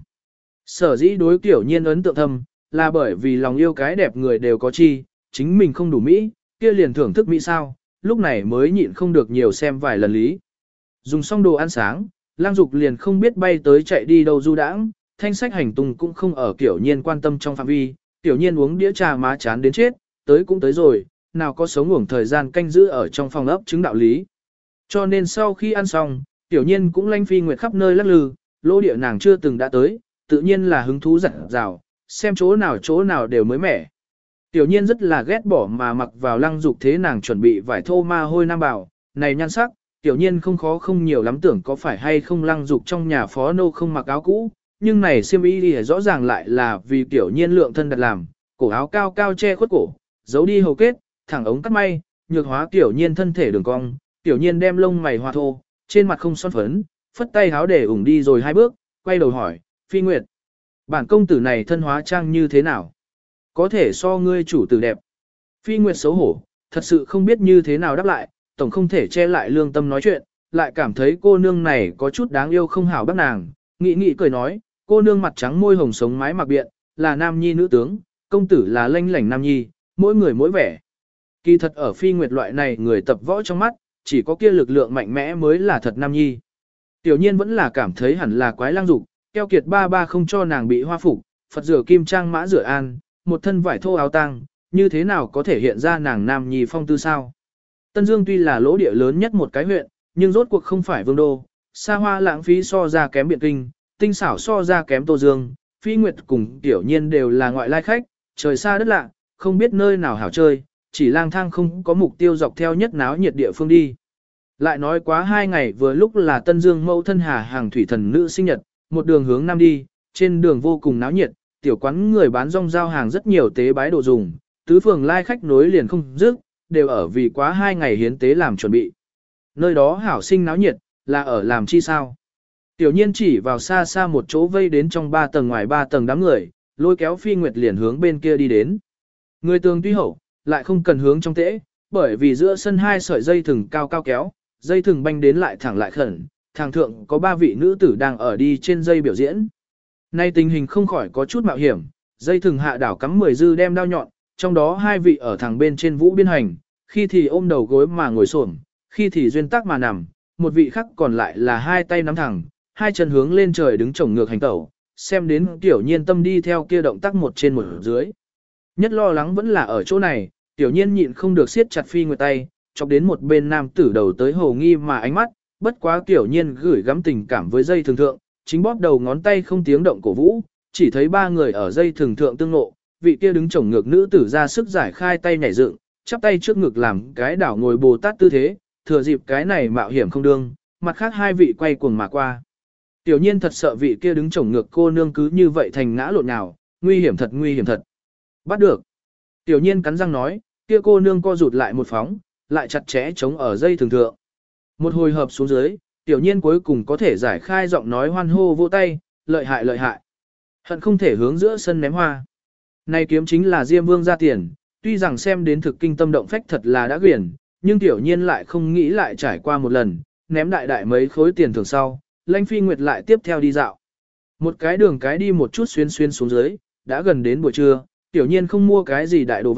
Sở dĩ đối Tiểu Nhiên ấn tượng thâm, là bởi vì lòng yêu cái đẹp người đều có chi, chính mình không đủ Mỹ, kia liền thưởng thức Mỹ sao, lúc này mới nhịn không được nhiều xem vài lần lý. Dùng xong đồ ăn sáng, Lăng Dục liền không biết bay tới chạy đi đâu du đãng, thanh sách hành tung cũng không ở Tiểu Nhiên quan tâm trong phạm vi, Tiểu Nhiên uống đĩa trà má chán đến chết, tới cũng tới rồi, nào có sống ngủng thời gian canh giữ ở trong phòng ấp chứng đạo lý. Cho nên sau khi ăn xong, Tiểu Nhiên cũng lanh Phi Nguyệt khắp nơi lắc lư, lô địa nàng chưa từng đã tới, tự nhiên là hứng thú dặn dào, xem chỗ nào đều mới mẻ. Tiểu Nhiên rất là ghét bỏ mà mặc vào Lăng Dục thế nàng chuẩn bị vải thô ma hôi nam bảo, này nhan sắc, Tiểu Nhiên không khó không nhiều lắm tưởng có phải hay không Lăng Dục trong nhà phó nô không mặc áo cũ, nhưng này xiêm y thì rõ ràng lại là vì Tiểu Nhiên lượng thân đặt làm, cổ áo cao cao che khuất cổ, giấu đi hầu kết, thẳng ống cắt may, nhược hóa Tiểu Nhiên thân thể đường cong, Tiểu Nhiên đem lông mày hoa thô, trên mặt không son phấn, phất tay háo để ủng đi rồi 2 bước, quay đầu hỏi, Phi Nguyệt, bản công tử này thân hóa trang như thế nào? Có thể so ngươi chủ tử đẹp. Phi Nguyệt xấu hổ, thật sự không biết như thế nào đáp lại, tổng không thể che lại lương tâm nói chuyện, lại cảm thấy cô nương này có chút đáng yêu không hảo bác nàng, nghĩ cười nói, cô nương mặt trắng môi hồng sống mái mặc biện, là nam nhi nữ tướng, công tử là lanh lảnh nam nhi, mỗi người mỗi vẻ. Kỳ thật ở Phi Nguyệt loại này người tập võ trong mắt, chỉ có kia lực lượng mạnh mẽ mới là thật nam nhi. Tiểu Nhiên vẫn là cảm thấy hẳn là quái Lăng Dục, keo kiệt ba không cho nàng bị hoa phục, Phật rửa kim trang mã rửa an, một thân vải thô áo tang, như thế nào có thể hiện ra nàng nam nhi phong tư sao? Tân Dương tuy là lỗ địa lớn nhất một cái huyện, nhưng rốt cuộc không phải vương đô, xa hoa lãng phí so ra kém Biện Kinh, tinh xảo so ra kém Tô Dương, Phi Nguyệt cùng Tiểu Nhiên đều là ngoại lai khách, trời xa đất lạ, không biết nơi nào hảo chơi, chỉ lang thang không có mục tiêu dọc theo nhất náo nhiệt địa phương đi. Lại nói quá 2 ngày vừa lúc là Tân Dương mẫu thân Hà hàng thủy thần nữ sinh nhật, một đường hướng nam đi, trên đường vô cùng náo nhiệt, tiểu quán người bán rong giao hàng rất nhiều tế bái đồ dùng, tứ phường lai khách nối liền không dứt, đều ở vì quá 2 ngày hiến tế làm chuẩn bị. Nơi đó hảo sinh náo nhiệt, là ở làm chi sao? Tiểu Nhiên chỉ vào xa xa một chỗ vây đến trong 3 tầng ngoài 3 tầng đám người, lôi kéo Phi Nguyệt liền hướng bên kia đi đến. Người tường tuy hậu, lại không cần hướng trong tễ, bởi vì giữa sân 2 sợi dây thừng cao cao kéo, dây thừng banh đến lại thẳng lại khẩn, thang thượng có 3 vị nữ tử đang ở đi trên dây biểu diễn. Nay tình hình không khỏi có chút mạo hiểm, dây thừng hạ đảo cắm 10 dư đem đao nhọn, trong đó 2 vị ở thẳng bên trên vũ biên hành, khi thì ôm đầu gối mà ngồi xổm, khi thì duyên tác mà nằm, một vị khác còn lại là 2 tay nắm thẳng, 2 chân hướng lên trời đứng chổng ngược hành tẩu, xem đến Tiểu Nhiên tâm đi theo kia động tác một trên một dưới. Nhất lo lắng vẫn là ở chỗ này, Tiểu Nhiên nhịn không được siết chặt Phi Nguyệt tay, chọc đến một bên nam tử đầu tới hồ nghi mà ánh mắt, bất quá Tiểu Nhiên gửi gắm tình cảm với dây thường thượng, chính bóp đầu ngón tay không tiếng động cổ vũ, chỉ thấy 3 người ở dây thường thượng tương ngộ, vị kia đứng chổng ngược nữ tử ra sức giải khai tay nhảy dựng, chắp tay trước ngực làm cái đảo ngồi Bồ Tát tư thế, thừa dịp cái này mạo hiểm không đương, mặt khác 2 vị quay cuồng mà qua. Tiểu Nhiên thật sợ vị kia đứng chổng ngược cô nương cứ như vậy thành ngã lộn nào, nguy hiểm thật. Bắt được. Tiểu Nhiên cắn răng nói, kia cô nương co rụt lại một phóng, lại chặt chẽ chống ở dây thường thượng. Một hồi hợp xuống dưới, Tiểu Nhiên cuối cùng có thể giải khai giọng nói hoan hô vỗ tay, lợi hại. Hận không thể hướng giữa sân ném hoa. Này kiếm chính là Diêm Vương ra tiền, tuy rằng xem đến thực kinh tâm động phách thật là đã quyển, nhưng Tiểu Nhiên lại không nghĩ lại trải qua một lần, ném đại mấy khối tiền thường sau, Lãnh Phi Nguyệt lại tiếp theo đi dạo. Một cái đường cái đi một chút xuyên xuống dưới, đã gần đến buổi trưa, Tiểu Nhiên không mua cái gì đại đồ vật,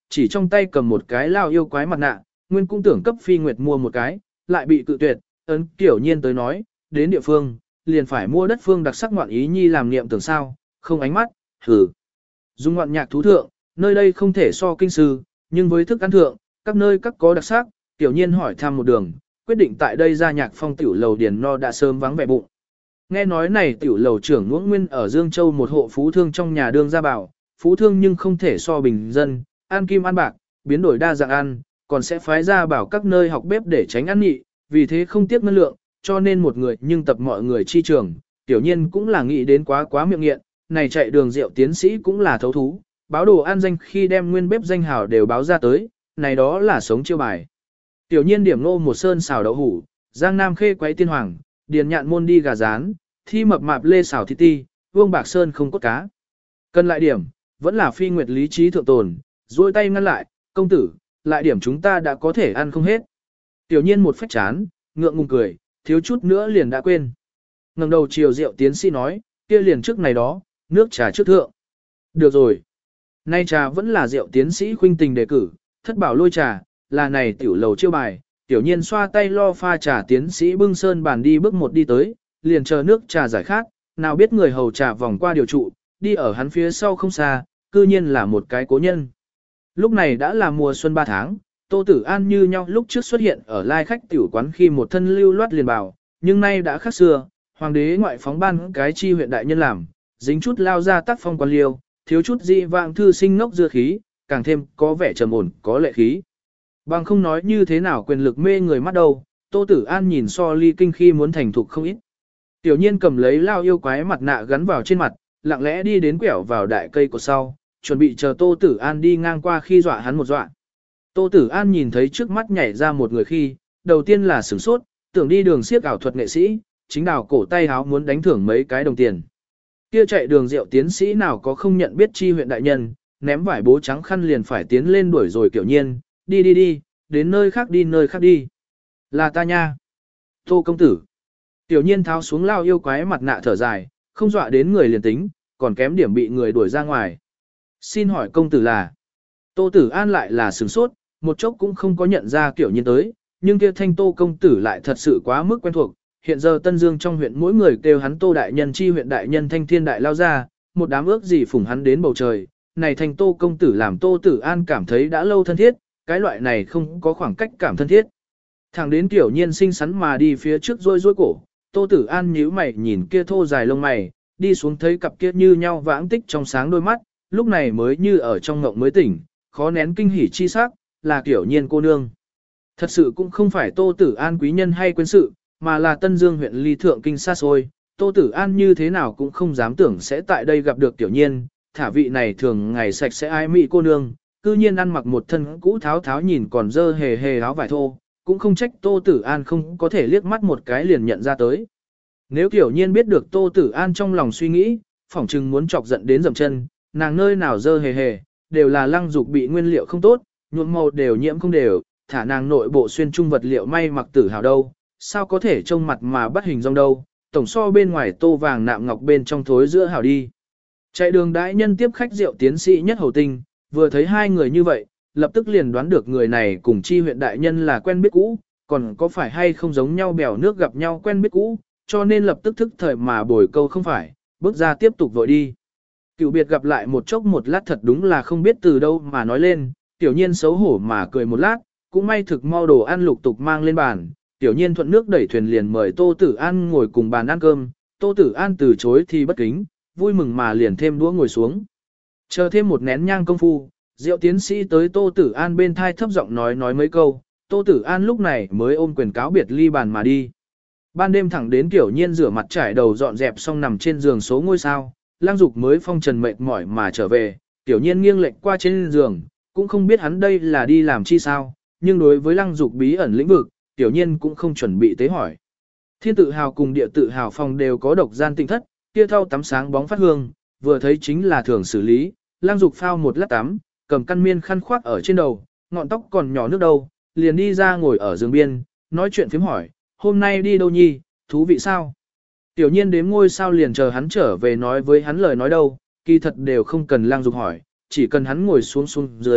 chỉ trong tay cầm một cái lao yêu quái mặt nạ, nguyên cũng tưởng cấp Phi Nguyệt mua một cái, lại bị cự tuyệt, ấn Tiểu Nhiên tới nói, đến địa phương, liền phải mua đất phương đặc sắc ngoạn ý nhi làm niệm tưởng sao, không ánh mắt, hừ. Dùng ngoạn nhạc thú thượng, nơi đây không thể so kinh sư, nhưng với thức ăn thượng, các nơi các có đặc sắc, Tiểu Nhiên hỏi thăm một đường, quyết định tại đây ra nhạc phong tiểu lầu điền no đã sớm vắng vẻ bụng. Nghe nói này tiểu lầu trưởng Ngũ Nguyên ở Dương Châu một hộ phú thương trong nhà đương gia bảo, phú thương nhưng không thể so bình dân, ăn kim ăn bạc, biến đổi đa dạng ăn, còn sẽ phái ra bảo các nơi học bếp để tránh ăn nhị, vì thế không tiếc ngân lượng, cho nên một người nhưng tập mọi người chi trường, Tiểu Nhiên cũng là nghĩ đến quá miệng nghiện, này chạy đường rượu tiến sĩ cũng là thấu thú, báo đồ ăn danh khi đem nguyên bếp danh hào đều báo ra tới, này đó là sống chiêu bài. Tiểu Nhiên điểm nô một sơn xào đậu hủ, Giang Nam khê quấy tiên hoàng, điền nhạn môn đi gà rán, thi mập mạp lê xào thịt ti, vương bạc sơn không cốt cá. Cần lại điểm, vẫn là Phi Nguyệt lý trí thượng tồn, duỗi tay ngăn lại, công tử, lại điểm chúng ta đã có thể ăn không hết. Tiểu Nhiên một phách chán, ngượng ngùng cười, thiếu chút nữa liền đã quên. Ngẩng đầu chiều rượu tiến sĩ nói, kia liền trước này đó, nước trà trước thượng. Được rồi. Nay trà vẫn là rượu tiến sĩ khuynh tình đề cử, thất bảo lôi trà, là này tiểu lầu chiêu bài. Tiểu Nhiên xoa tay lo pha trà tiến sĩ bưng sơn bàn đi bước một đi tới, liền chờ nước trà giải khát, nào biết người hầu trà vòng qua điều trụ, đi ở hắn phía sau không xa, cư nhiên là một cái cố nhân. Lúc này đã là mùa xuân 3 tháng, Tô Tử An như nhau lúc trước xuất hiện ở lai khách tiểu quán khi một thân lưu loát liền bảo, nhưng nay đã khác xưa, hoàng đế ngoại phóng ban cái chi huyện đại nhân làm, dính chút lao ra tác phong quan liêu, thiếu chút dị vạng thư sinh ngốc dưa khí, càng thêm có vẻ trầm ổn, có lệ khí. Bằng không nói như thế nào quyền lực mê người mắt đâu, Tô Tử An nhìn so ly kinh khi muốn thành thục không ít. Tiểu Nhiên cầm lấy lao yêu quái mặt nạ gắn vào trên mặt, lặng lẽ đi đến quẹo vào đại cây của sau, chuẩn bị chờ Tô Tử An đi ngang qua khi dọa hắn một dọa. Tô Tử An nhìn thấy trước mắt nhảy ra một người khi, đầu tiên là sửng sốt, tưởng đi đường siếc ảo thuật nghệ sĩ, chính đào cổ tay háo muốn đánh thưởng mấy cái đồng tiền. Kia chạy đường rượu tiến sĩ nào có không nhận biết chi huyện đại nhân, ném vải bố trắng khăn liền phải tiến lên đuổi rồi Tiểu Nhiên, đi, đến nơi khác đi. Là ta nha. Tô công tử. Tiểu Nhiên tháo xuống lao yêu quái mặt nạ thở dài, không dọa đến người liền tính, còn kém điểm bị người đuổi ra ngoài. Xin hỏi công tử là. Tô Tử An lại là sửng sốt, một chốc cũng không có nhận ra Tiểu Nhiên tới, nhưng kia thanh Tô công tử lại thật sự quá mức quen thuộc. Hiện giờ Tân Dương trong huyện mỗi người kêu hắn Tô đại nhân chi huyện đại nhân thanh thiên đại lao ra, một đám ước gì phủng hắn đến bầu trời. Này thanh Tô công tử làm Tô Tử An cảm thấy đã lâu thân thiết, cái loại này không có khoảng cách cảm thân thiết. Thẳng đến Tiểu Nhiên xinh xắn mà đi phía trước rôi cổ, Tô Tử An nhíu mày nhìn kia thô dài lông mày, đi xuống thấy cặp kia như nhau vãng tích trong sáng đôi mắt, lúc này mới như ở trong ngộng mới tỉnh, khó nén kinh hỉ chi sắc, là Tiểu Nhiên cô nương. Thật sự cũng không phải Tô Tử An quý nhân hay quên sự, mà là Tân Dương huyện ly thượng kinh xa xôi, Tô Tử An như thế nào cũng không dám tưởng sẽ tại đây gặp được Tiểu Nhiên, thả vị này thường ngày sạch sẽ ai mị cô nương, cư nhiên ăn mặc một thân cũ tháo tháo nhìn còn dơ hề hề áo vải thô, cũng không trách Tô Tử An không có thể liếc mắt một cái liền nhận ra tới. Nếu Tiểu Nhiên biết được Tô Tử An trong lòng suy nghĩ, phỏng chừng muốn chọc giận đến dậm chân, nàng nơi nào dơ hề hề, đều là Lăng Dục bị nguyên liệu không tốt, nhuộm màu đều nhiễm không đều, thả nàng nội bộ xuyên trung vật liệu may mặc tử hào đâu, sao có thể trông mặt mà bắt hình dong đâu, tổng so bên ngoài tô vàng nạm ngọc bên trong thối giữa hào đi. Chạy đường đãi nhân tiếp khách rượu tiến sĩ Nhất Hầu Tinh, vừa thấy hai người như vậy, lập tức liền đoán được người này cùng chi huyện đại nhân là quen biết cũ, còn có phải hay không giống nhau bèo nước gặp nhau quen biết cũ, cho nên lập tức thức thời mà bồi câu không phải, bước ra tiếp tục vội đi. Cựu biệt gặp lại một chốc một lát thật đúng là không biết từ đâu mà nói lên, Tiểu Nhiên xấu hổ mà cười một lát, cũng may thực mau đồ ăn lục tục mang lên bàn, Tiểu Nhiên thuận nước đẩy thuyền liền mời Tô Tử An ngồi cùng bàn ăn cơm, Tô Tử An từ chối thì bất kính, vui mừng mà liền thêm đũa ngồi xuống. Chờ thêm một nén nhang công phu, Diệu tiến sĩ tới Tô Tử An bên thai thấp giọng nói mấy câu, Tô Tử An lúc này mới ôm quyền cáo biệt ly bàn mà đi. Ban đêm thẳng đến Tiểu Nhiên rửa mặt trải đầu dọn dẹp xong nằm trên giường số ngôi sao, Lăng Dục mới phong trần mệt mỏi mà trở về, Tiểu Nhiên nghiêng lệch qua trên giường, cũng không biết hắn đây là đi làm chi sao, nhưng đối với Lăng Dục bí ẩn lĩnh vực, Tiểu Nhiên cũng không chuẩn bị tế hỏi. Thiên tự hào cùng địa tự hào phòng đều có độc gian tinh thất, kia thau tắm sáng bóng phát hương, vừa thấy chính là thường xử lý, Lăng Dục phao một lát tắm, cầm căn miên khăn khoác ở trên đầu, ngọn tóc còn nhỏ nước đâu, liền đi ra ngồi ở giường biên, nói chuyện phiếm hỏi, hôm nay đi đâu nhi, thú vị sao? Tiểu Nhiên đếm ngôi sao liền chờ hắn trở về nói với hắn lời nói đâu, kỳ thật đều không cần Lăng Dục hỏi, chỉ cần hắn ngồi xuống dưới,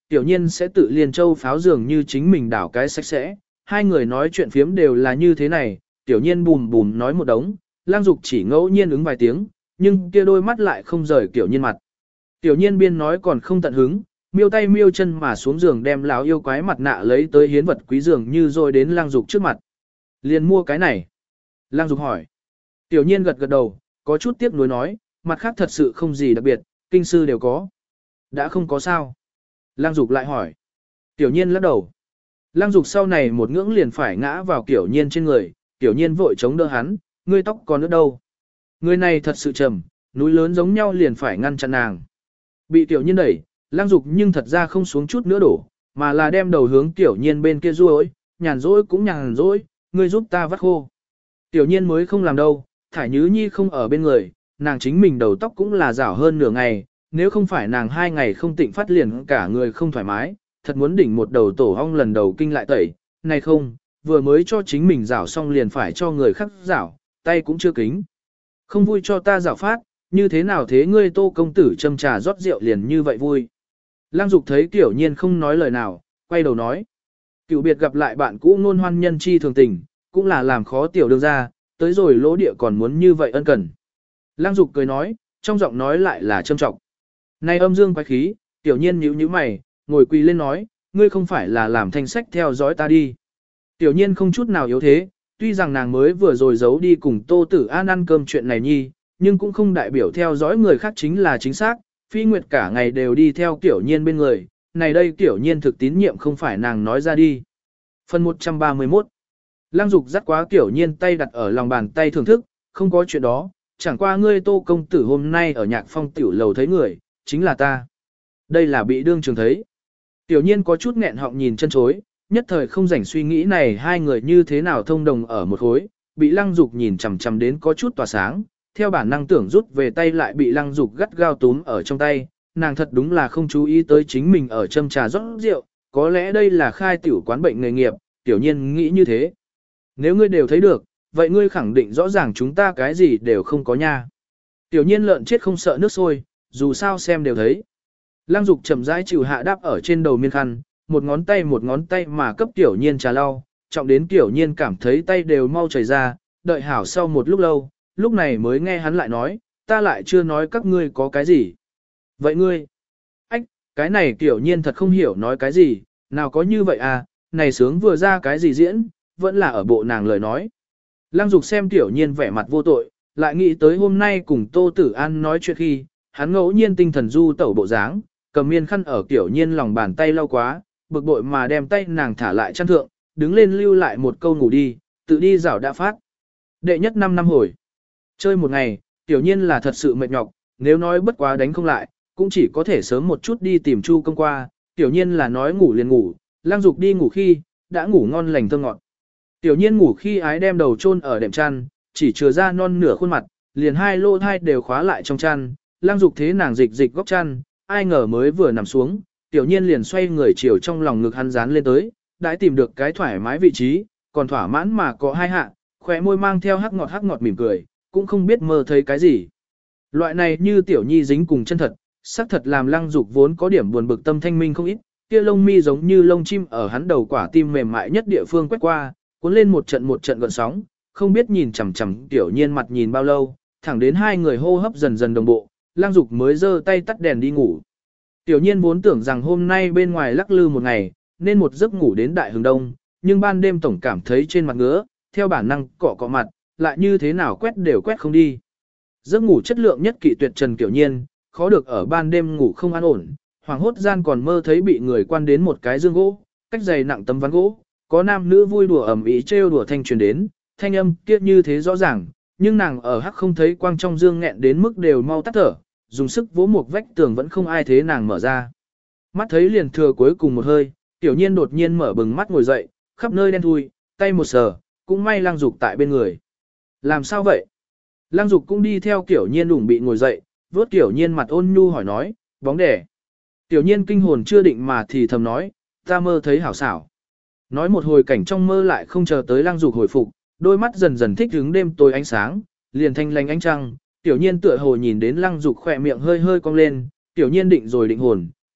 Tiểu nhiên sẽ tự liền châu pháo dường như chính mình đảo cái sạch sẽ, hai người nói chuyện phiếm đều là như thế này, tiểu nhiên bùm bùm nói một đống, lang dục chỉ ngẫu nhiên ứng vài tiếng, nhưng kia đôi mắt lại không rời tiểu nhiên mặt. Tiểu nhiên biên nói còn không tận hứng, miêu tay miêu chân mà xuống giường đem lão yêu quái mặt nạ lấy tới hiến vật quý dường như rồi đến lang dục trước mặt. Liền mua cái này. Lang dục hỏi. Tiểu nhiên gật gật đầu, có chút tiếc nuối nói, mặt khác thật sự không gì đặc biệt, kinh sư đều có. Đã không có sao. Lang dục lại hỏi. Tiểu nhiên lắc đầu. Lang dục sau này một ngưỡng liền phải ngã vào tiểu nhiên trên người, tiểu nhiên vội chống đỡ hắn, ngươi tóc còn nữa đâu. Người này thật sự trầm, núi lớn giống nhau liền phải ngăn chặn nàng. Bị tiểu nhiên đẩy, lang dục nhưng thật ra không xuống chút nữa đổ, mà là đem đầu hướng tiểu nhiên bên kia ruôi, nhàn rỗi cũng nhàn rỗi, ngươi giúp ta vắt khô. Tiểu nhiên mới không làm đâu, Thải Nhứ Nhi không ở bên người, nàng chính mình đầu tóc cũng là rảo hơn nửa ngày, nếu không phải nàng 2 ngày không tịnh phát liền cả người không thoải mái, thật muốn đỉnh một đầu tổ ong lần đầu kinh lại tẩy, này không, vừa mới cho chính mình rảo xong liền phải cho người khác rảo, tay cũng chưa kính. Không vui cho ta rảo phát, như thế nào thế ngươi Tô công tử châm trà rót rượu liền như vậy vui. Lang Dục thấy Tiểu Nhiên không nói lời nào, quay đầu nói. Cựu biệt gặp lại bạn cũ nôn hoan nhân chi thường tình, cũng là làm khó tiểu đương ra, tới rồi lỗ địa còn muốn như vậy ân cần. Lang Dục cười nói, trong giọng nói lại là châm trọng. Này âm dương quái khí, Tiểu Nhiên nhíu nhíu mày, ngồi quỳ lên nói, ngươi không phải là làm thanh sách theo dõi ta đi. Tiểu Nhiên không chút nào yếu thế, tuy rằng nàng mới vừa rồi giấu đi cùng Tô Tử An ăn cơm chuyện này nhi, nhưng cũng không đại biểu theo dõi người khác chính là chính xác, Phi Nguyệt cả ngày đều đi theo Tiểu Nhiên bên người, này đây Tiểu Nhiên thực tín nhiệm không phải nàng nói ra đi. Phần 131 Lang Dục dắt quá Tiểu Nhiên tay đặt ở lòng bàn tay thưởng thức, không có chuyện đó, chẳng qua ngươi Tô công tử hôm nay ở Nhạc Phong tiểu lầu thấy người, chính là ta. Đây là bị đương trường thấy. Tiểu Nhiên có chút nghẹn họng nhìn chân chối, nhất thời không rảnh suy nghĩ này hai người như thế nào thông đồng ở một khối, bị Lăng Dục nhìn chằm chằm đến có chút tỏa sáng, theo bản năng tưởng rút về tay lại bị Lăng Dục gắt gao túm ở trong tay, nàng thật đúng là không chú ý tới chính mình ở châm trà rót rượu, có lẽ đây là khai tiểu quán bệnh nghề nghiệp, Tiểu Nhiên nghĩ như thế. Nếu ngươi đều thấy được, vậy ngươi khẳng định rõ ràng chúng ta cái gì đều không có nha. Tiểu Nhiên lợn chết không sợ nước sôi, dù sao xem đều thấy. Lăng Dục chậm rãi chịu hạ đáp ở trên đầu miên khăn, một ngón tay mà cấp Tiểu Nhiên trà lau, trọng đến Tiểu Nhiên cảm thấy tay đều mau chảy ra, đợi hảo sau một lúc lâu, lúc này mới nghe hắn lại nói, ta lại chưa nói các ngươi có cái gì. Vậy ngươi? Ách, cái này Tiểu Nhiên thật không hiểu nói cái gì, nào có như vậy à, này sướng vừa ra cái gì diễn, vẫn là ở bộ nàng lời nói. Lăng Dục xem Tiểu Nhiên vẻ mặt vô tội, lại nghĩ tới hôm nay cùng Tô Tử An nói chuyện khi, hắn ngẫu nhiên tinh thần du tẩu bộ dáng, cầm miên khăn ở Tiểu Nhiên lòng bàn tay lau quá, bực bội mà đem tay nàng thả lại chăn thượng, đứng lên lưu lại một câu ngủ đi, tự đi rảo đã phát. Đệ nhất 5 năm hồi. Chơi một ngày, Tiểu Nhiên là thật sự mệt nhọc, nếu nói bất quá đánh không lại, cũng chỉ có thể sớm một chút đi tìm Chu Công qua, Tiểu Nhiên là nói ngủ liền ngủ, Lăng Dục đi ngủ khi, đã ngủ ngon lành thơm ngọt. Tiểu Nhiên ngủ khi ái đem đầu chôn ở đệm chăn, chỉ chừa ra non nửa khuôn mặt, liền hai lô thai đều khóa lại trong chăn, Lăng Dục thế nàng dịch dịch góc chăn, ai ngờ mới vừa nằm xuống, Tiểu Nhiên liền xoay người chiều trong lòng ngực hắn dán lên tới, đã tìm được cái thoải mái vị trí, còn thỏa mãn mà có hai hạ, khóe môi mang theo hắc ngọt mỉm cười, cũng không biết mơ thấy cái gì. Loại này như Tiểu Nhi dính cùng chân thật, xác thật làm Lăng Dục vốn có điểm buồn bực tâm thanh minh không ít, kia lông mi giống như lông chim ở hắn đầu quả tim mềm mại nhất địa phương quét qua, cuốn lên một trận gợn sóng, không biết nhìn chằm chằm Tiểu Nhiên mặt nhìn bao lâu, thẳng đến hai người hô hấp dần dần đồng bộ, Lăng Dục mới giơ tay tắt đèn đi ngủ. Tiểu Nhiên vốn tưởng rằng hôm nay bên ngoài lắc lư một ngày, nên một giấc ngủ đến đại hướng đông, nhưng ban đêm tổng cảm thấy trên mặt ngứa, theo bản năng cọ cọ mặt, lại như thế nào quét đều quét không đi. Giấc ngủ chất lượng nhất kỵ tuyệt trần Tiểu Nhiên, khó được ở ban đêm ngủ không an ổn, hoàng hốt gian còn mơ thấy bị người quan đến một cái dương gỗ, cách dày nặng tấm ván gỗ, có nam nữ vui đùa ầm ĩ trêu đùa thanh truyền đến, thanh âm kia như thế rõ ràng, nhưng nàng ở hắc không thấy quang trong dương nghẹn đến mức đều mau tắt thở, dùng sức vỗ một vách tường vẫn không ai thế nàng mở ra. Mắt thấy liền thừa cuối cùng một hơi, Tiểu Nhiên đột nhiên mở bừng mắt ngồi dậy, khắp nơi đen thui, tay một sờ, cũng may Lăng Dục tại bên người. Làm sao vậy? Lăng Dục cũng đi theo Tiểu Nhiên đủng bị ngồi dậy, vuốt Tiểu Nhiên mặt ôn nhu hỏi nói, bóng đẻ. Tiểu Nhiên kinh hồn chưa định mà thì thầm nói, ta mơ thấy hảo xảo. Nói một hồi cảnh trong mơ lại không chờ tới Lăng Dục hồi phục, đôi mắt dần dần thích hứng đêm tối ánh sáng, liền thanh lanh ánh trăng, Tiểu Nhiên tựa hồ nhìn đến Lăng Dục khỏe miệng hơi hơi cong lên, Tiểu Nhiên định rồi định hồn,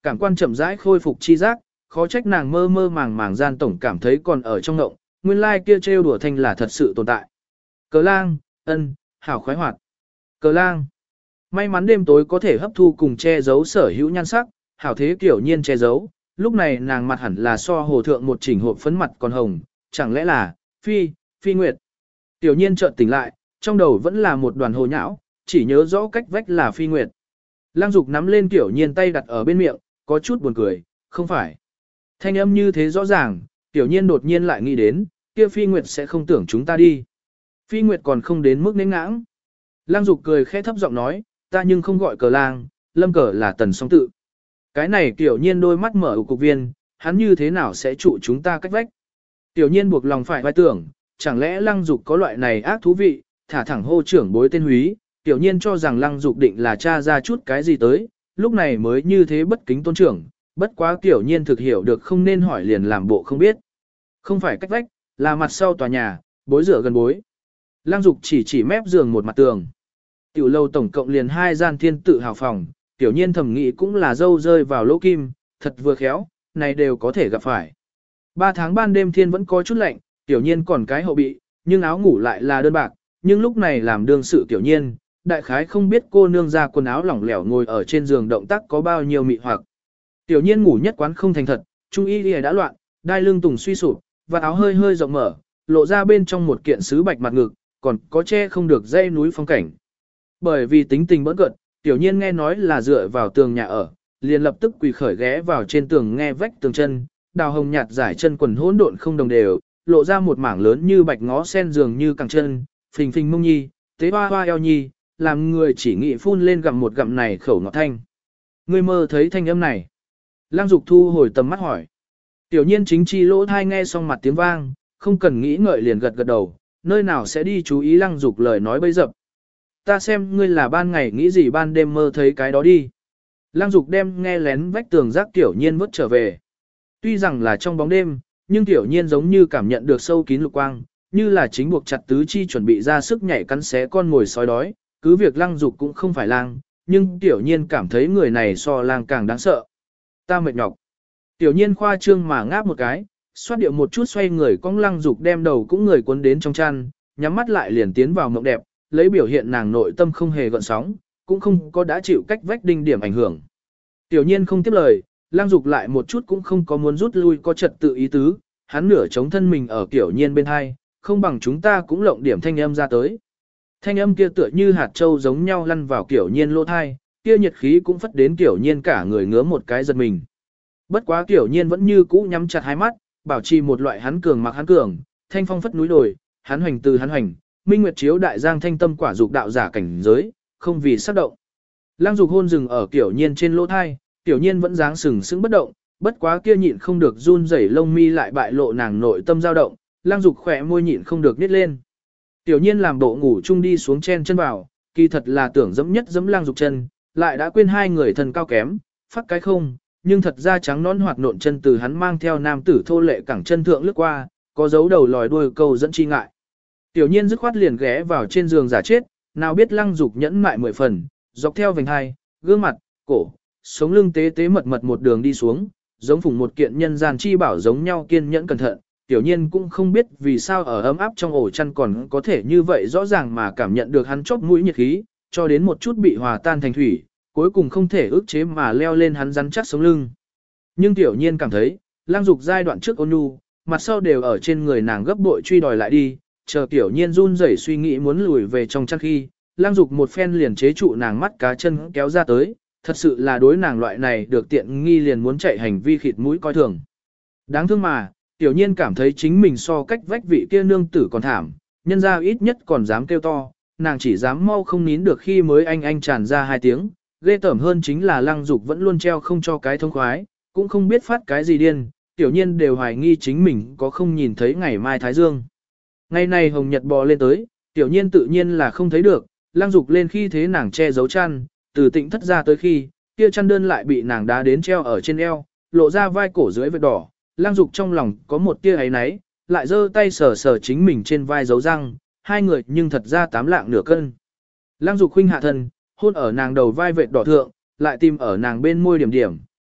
Cảm quan chậm rãi khôi phục chi giác, khó trách nàng mơ mơ màng màng gian tổng cảm thấy còn ở trong ngộng, nguyên lai kia trêu đùa thanh là thật sự tồn tại. Cờ lang, ân, hảo khoái hoạt. Cờ lang. May mắn đêm tối có thể hấp thu cùng che giấu sở hữu nhan sắc, hảo thế kiểu nhiên che giấu, lúc này nàng mặt hẳn là so hồ thượng một chỉnh hộp phấn mặt còn hồng, chẳng lẽ là, phi nguyệt. Tiểu nhiên chợt tỉnh lại, trong đầu vẫn là một đoàn hồ nhão, chỉ nhớ rõ cách vách là phi nguyệt. Lăng Dục nắm lên tiểu nhiên tay đặt ở bên miệng, có chút buồn cười, không phải. Thanh âm như thế rõ ràng, tiểu nhiên đột nhiên lại nghĩ đến, kia phi nguyệt sẽ không tưởng chúng ta đi. Phi nguyệt còn không đến mức nến ngãng. Lăng Dục cười khẽ thấp giọng nói, ta nhưng không gọi cờ lang, lâm cờ là tần song tự. Cái này tiểu nhiên đôi mắt mở ủ cục viên, hắn như thế nào sẽ trụ chúng ta cách vách. Tiểu nhiên buộc lòng phải vai tưởng, chẳng lẽ Lăng Dục có loại này ác thú vị, thả thẳng hô trưởng bối tên húy, tiểu nhiên cho rằng Lăng Dục định là cha ra chút cái gì tới, lúc này mới như thế bất kính tôn trưởng, bất quá tiểu nhiên thực hiểu được không nên hỏi liền làm bộ không biết. Không phải cách vách, là mặt sau tòa nhà, bối rửa gần bối. Lăng Dục chỉ mép giường một mặt tường. Tiểu lâu tổng cộng liền 2 gian thiên tự hào phòng, tiểu nhiên thẩm nghĩ cũng là dâu rơi vào lỗ kim, thật vừa khéo, này đều có thể gặp phải. 3 tháng ban đêm thiên vẫn có chút lạnh, tiểu nhiên còn cái hậu bị, nhưng áo ngủ lại là đơn bạc, nhưng lúc này làm đương sự tiểu nhiên, đại khái không biết cô nương ra quần áo lỏng lẻo ngồi ở trên giường động tác có bao nhiêu mị hoặc. Tiểu nhiên ngủ nhất quán không thành thật, trung y lìa đã loạn, đai lưng tùng suy sụp, và áo hơi hơi rộng mở, lộ ra bên trong một kiện sứ bạch mặt ngực, còn có che không được dây núi phong cảnh. Bởi vì tính tình bỡn cợt, tiểu nhiên nghe nói là dựa vào tường nhà ở, liền lập tức quỳ khởi ghé vào trên tường nghe vách tường chân, đào hồng nhạt giải chân quần hỗn độn không đồng đều, lộ ra một mảng lớn như bạch ngó sen dường như cẳng chân, phình phình mông nhi, tế hoa hoa eo nhi, làm người chỉ nghĩ phun lên gặm một gặm này khẩu ngọt thanh. Ngươi mơ thấy thanh âm này. Lăng Dục thu hồi tầm mắt hỏi. Tiểu nhiên chính chi lỗ thai nghe xong mặt tiếng vang, không cần nghĩ ngợi liền gật gật đầu, nơi nào sẽ đi chú ý Lăng Dục lời nói bấy dập. Ta xem ngươi là ban ngày nghĩ gì ban đêm mơ thấy cái đó đi. Lăng Dục đem nghe lén vách tường giác tiểu nhiên vớt trở về. Tuy rằng là trong bóng đêm, nhưng tiểu nhiên giống như cảm nhận được sâu kín lục quang, như là chính buộc chặt tứ chi chuẩn bị ra sức nhảy cắn xé con ngồi sói đói, cứ việc Lăng Dục cũng không phải lang, nhưng tiểu nhiên cảm thấy người này so lang càng đáng sợ. Ta mệt nhọc. Tiểu nhiên khoa trương mà ngáp một cái, xoát điệu một chút xoay người cong Lăng Dục đem đầu cũng người cuốn đến trong chăn, nhắm mắt lại liền tiến vào mộng đẹp, lấy biểu hiện nàng nội tâm không hề gợn sóng, cũng không có đã chịu cách vách đinh điểm ảnh hưởng. Tiểu nhiên không tiếp lời, Lăng Dục lại một chút cũng không có muốn rút lui có trật tự ý tứ, hắn nửa chống thân mình ở tiểu nhiên bên hai, không bằng chúng ta cũng lộng điểm thanh âm ra tới. Thanh âm kia tựa như hạt châu giống nhau lăn vào tiểu nhiên lỗ thai, kia nhiệt khí cũng phất đến tiểu nhiên cả người ngứa một cái giật mình. Bất quá tiểu nhiên vẫn như cũ nhắm chặt hai mắt, bảo trì một loại hắn cường mặc hắn cường, thanh phong phất núi đồi, hắn hoành từ hắn hoành, minh nguyệt chiếu đại giang thanh tâm quả dục đạo giả cảnh giới, không vì sắc động. Lăng Dục hôn dừng ở tiểu nhiên trên lỗ thai, tiểu nhiên vẫn dáng sừng sững bất động, bất quá kia nhịn không được run rẩy lông mi lại bại lộ nàng nội tâm dao động, Lăng Dục khỏe môi nhịn không được nít lên. Tiểu nhiên làm bộ ngủ chung đi xuống chen chân vào, kỳ thật là tưởng dẫm nhất dẫm Lăng Dục chân, lại đã quên hai người thân cao kém, phát cái không, nhưng thật ra trắng nón hoạt nộn chân từ hắn mang theo nam tử thô lệ cẳng chân thượng lướt qua, có dấu đầu lòi đuôi câu dẫn chi ngại. Tiểu nhiên dứt khoát liền ghé vào trên giường giả chết, nào biết Lăng Dục nhẫn mại 10 phần, dọc theo vành hai, gương mặt, cổ, sống lưng tế tế mật mật một đường đi xuống, giống phùng một kiện nhân gian chi bảo giống nhau kiên nhẫn cẩn thận. Tiểu nhiên cũng không biết vì sao ở ấm áp trong ổ chăn còn có thể như vậy rõ ràng mà cảm nhận được hắn chóp mũi nhiệt khí, cho đến một chút bị hòa tan thành thủy, cuối cùng không thể ức chế mà leo lên hắn rắn chắc sống lưng. Nhưng tiểu nhiên cảm thấy, Lăng Dục giai đoạn trước ôn nhu, mặt sau đều ở trên người nàng gấp bội truy đòi lại đi, chờ tiểu nhiên run rẩy suy nghĩ muốn lùi về trong chăn khi, Lăng Dục một phen liền chế trụ nàng mắt cá chân kéo ra tới, thật sự là đối nàng loại này được tiện nghi liền muốn chạy hành vi khịt mũi coi thường. Đáng thương mà, tiểu nhiên cảm thấy chính mình so cách vách vị kia nương tử còn thảm, nhân ra ít nhất còn dám kêu to, nàng chỉ dám mau không nín được khi mới anh tràn ra 2 tiếng, ghê tởm hơn chính là Lăng Dục vẫn luôn treo không cho cái thông khoái, cũng không biết phát cái gì điên, tiểu nhiên đều hoài nghi chính mình có không nhìn thấy ngày mai Thái Dương. Ngày này Hồng Nhật bò lên tới, tiểu nhiên tự nhiên là không thấy được, Lăng Dục lên khi thế nàng che giấu chăn, từ Tịnh Thất ra tới khi, kia chăn đơn lại bị nàng đá đến treo ở trên eo, lộ ra vai cổ dưới vết đỏ, Lăng Dục trong lòng có một tia ấy náy, lại giơ tay sờ sờ chính mình trên vai dấu răng, hai người nhưng thật ra 8 lạng nửa cân. Lăng Dục khuynh hạ thân, hôn ở nàng đầu vai vệt đỏ thượng, lại tìm ở nàng bên môi điểm điểm,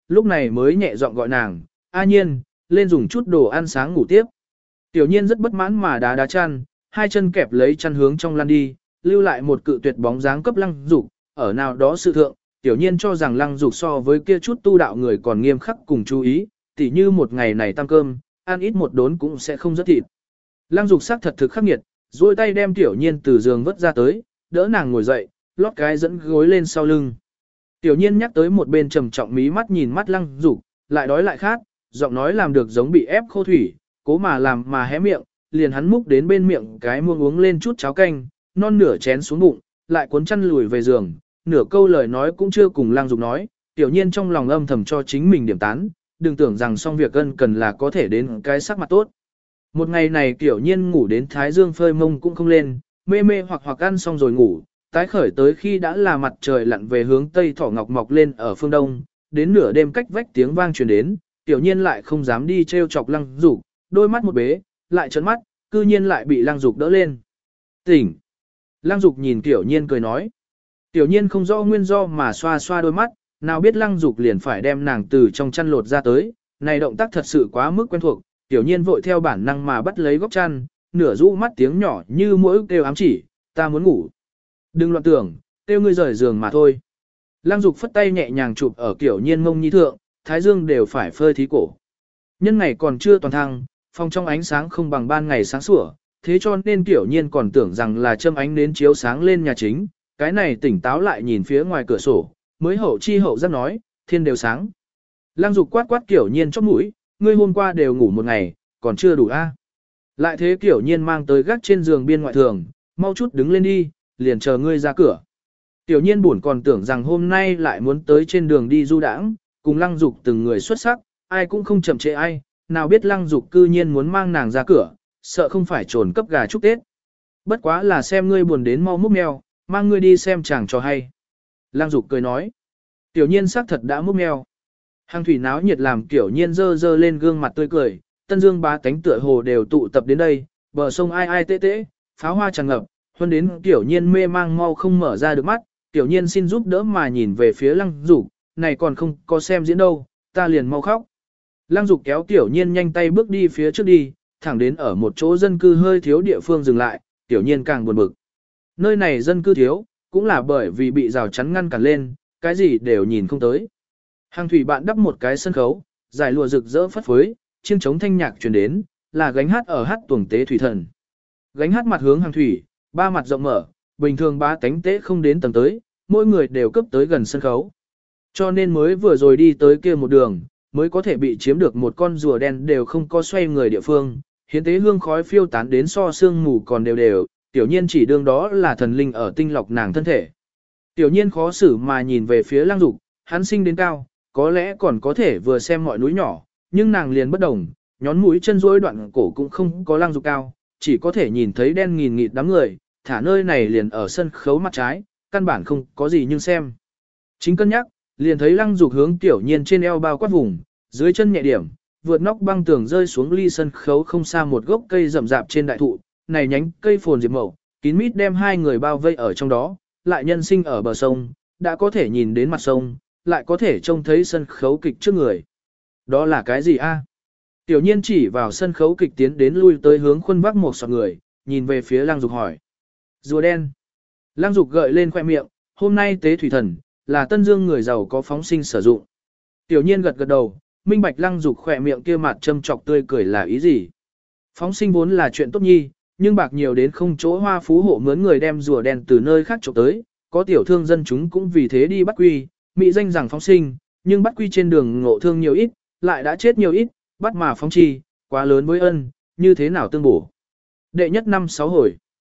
lúc này mới nhẹ giọng gọi nàng, A Nhiên, lên dùng chút đồ ăn sáng ngủ tiếp. Tiểu Nhiên rất bất mãn mà đá chăn, hai chân kẹp lấy chăn hướng trong lăn đi, lưu lại một cự tuyệt bóng dáng cấp Lăng Dục, ở nào đó sự thượng, Tiểu Nhiên cho rằng Lăng Dục so với kia chút tu đạo người còn nghiêm khắc cùng chú ý, tỉ như một ngày này tăng cơm, ăn ít một đốn cũng sẽ không rất thịt. Lăng Dục sắc thật thực khắc nghiệt, duỗi tay đem Tiểu Nhiên từ giường vớt ra tới, đỡ nàng ngồi dậy, lót cái dẫn gối lên sau lưng. Tiểu Nhiên nhắc tới một bên trầm trọng mí mắt nhìn mắt Lăng Dục, lại đói lại khát, giọng nói làm được giống bị ép khô thủy, cố mà làm mà hé miệng, liền hắn múc đến bên miệng cái muông uống lên chút cháo canh, non nửa chén xuống bụng, lại cuốn chăn lùi về giường, nửa câu lời nói cũng chưa cùng Lăng Dục nói, Tiểu Nhiên trong lòng âm thầm cho chính mình điểm tán, đừng tưởng rằng xong việc ân cần là có thể đến cái sắc mặt tốt. Một ngày này Tiểu Nhiên ngủ đến thái dương phơi mông cũng không lên, mê mê hoặc ăn xong rồi ngủ, tái khởi tới khi đã là mặt trời lặn về hướng tây thỏ ngọc mọc lên ở phương đông, đến nửa đêm cách vách tiếng vang truyền đến, Tiểu Nhiên lại không dám đi trêu chọc Lăng Dục, đôi mắt một bế, lại trợn mắt, cư nhiên lại bị Lăng Dục đỡ lên. Tỉnh! Lăng Dục nhìn Tiểu Nhiên cười nói. Tiểu Nhiên không rõ nguyên do mà xoa xoa đôi mắt, nào biết Lăng Dục liền phải đem nàng từ trong chăn lột ra tới, này động tác thật sự quá mức quen thuộc, Tiểu Nhiên vội theo bản năng mà bắt lấy góc chăn, nửa rũ mắt tiếng nhỏ như mỗi kêu ám chỉ, ta muốn ngủ. Đừng loạn tưởng, kêu ngươi rời giường mà thôi. Lăng Dục phất tay nhẹ nhàng chụp ở Tiểu Nhiên mông nhi thượng, thái dương đều phải phơi thí cổ. Nhân ngày còn chưa toàn thăng, phòng trong ánh sáng không bằng ban ngày sáng sủa, thế cho nên Tiểu Nhiên còn tưởng rằng là châm ánh nến chiếu sáng lên nhà chính, cái này tỉnh táo lại nhìn phía ngoài cửa sổ, mới hậu chi hậu giác nói, thiên đều sáng. Lăng Dục quát quát Tiểu Nhiên chóp mũi, ngươi hôm qua đều ngủ một ngày, còn chưa đủ a. Lại thế Tiểu Nhiên mang tới gác trên giường biên ngoại thường, mau chút đứng lên đi, liền chờ ngươi ra cửa. Tiểu Nhiên buồn còn tưởng rằng hôm nay lại muốn tới trên đường đi du đãng, cùng Lăng Dục từng người xuất sắc, ai cũng không chậm trễ ai, nào biết Lăng Dục cư nhiên muốn mang nàng ra cửa, sợ không phải trồn cấp gà chúc Tết. Bất quá là xem ngươi buồn đến mau múc mèo, mang ngươi đi xem chàng cho hay. Lăng Dục cười nói, Tiểu Nhiên xác thật đã múc mèo. Hàng thủy náo nhiệt làm Tiểu Nhiên dơ dơ lên gương mặt tươi cười, Tân Dương bá tánh tựa hồ đều tụ tập đến đây, bờ sông ai ai tê tê, pháo hoa tràn ngập, hơn đến Tiểu Nhiên mê mang mau không mở ra được mắt, Tiểu Nhiên xin giúp đỡ mà nhìn về phía Lăng Dục, này còn không có xem diễn đâu, ta liền mau khóc. Lăng Dục kéo Tiểu Nhiên nhanh tay bước đi phía trước đi, thẳng đến ở một chỗ dân cư hơi thiếu địa phương dừng lại, Tiểu Nhiên càng buồn bực. Nơi này dân cư thiếu, cũng là bởi vì bị rào chắn ngăn cản lên, cái gì đều nhìn không tới. Hàng thủy bạn đắp một cái sân khấu, giải lụa rực rỡ phất phới, chiêng trống thanh nhạc truyền đến, là gánh hát ở hát tuồng tế thủy thần. Gánh hát mặt hướng hàng thủy, ba mặt rộng mở, bình thường ba tánh tế không đến tầng tới, mỗi người đều cấp tới gần sân khấu. Cho nên mới vừa rồi đi tới kia một đường, mới có thể bị chiếm được một con rùa đen đều không có xoay người địa phương, hiến tế hương khói phiêu tán đến so sương mù còn đều đều, Tiểu Nhiên chỉ đương đó là thần linh ở tinh lọc nàng thân thể. Tiểu Nhiên khó xử mà nhìn về phía Lăng Dục, hắn sinh đến cao, có lẽ còn có thể vừa xem mọi núi nhỏ, nhưng nàng liền bất đồng, nhón mũi chân duỗi đoạn cổ cũng không có Lăng Dục cao, chỉ có thể nhìn thấy đen nghìn nghịt đám người, thả nơi này liền ở sân khấu mặt trái, căn bản không có gì nhưng xem. Chính cân nhắc, liền thấy Lăng Dục hướng Tiểu Nhiên trên eo bao quát vùng, dưới chân nhẹ điểm, vượt nóc băng tường rơi xuống ly sân khấu không xa một gốc cây rậm rạp trên đại thụ, này nhánh cây phồn diệp mậu, kín mít đem hai người bao vây ở trong đó, lại nhân sinh ở bờ sông, đã có thể nhìn đến mặt sông, lại có thể trông thấy sân khấu kịch trước người. Đó là cái gì a? Tiểu Nhiên chỉ vào sân khấu kịch tiến đến lui tới hướng khuôn vác một sọt người, nhìn về phía Lăng Dục hỏi. Rùa đen. Lăng Dục gợi lên khoe miệng, hôm nay tế thủy thần, là Tân Dương người giàu có phóng sinh sử dụng. Tiểu Nhiên gật gật đầu, minh bạch Lăng Dục khoe miệng kia mặt châm chọc tươi cười là ý gì. Phóng sinh vốn là chuyện tốt nhi, nhưng bạc nhiều đến không chỗ hoa phú hộ mướn người đem rùa đen từ nơi khác trộm tới, có tiểu thương dân chúng cũng vì thế đi bắt quy, mỹ danh rằng phóng sinh, nhưng bắt quy trên đường ngộ thương nhiều ít, lại đã chết nhiều ít, bắt mà phóng chi, quá lớn với ân, như thế nào tương bổ. Đệ nhất năm 6 hồi.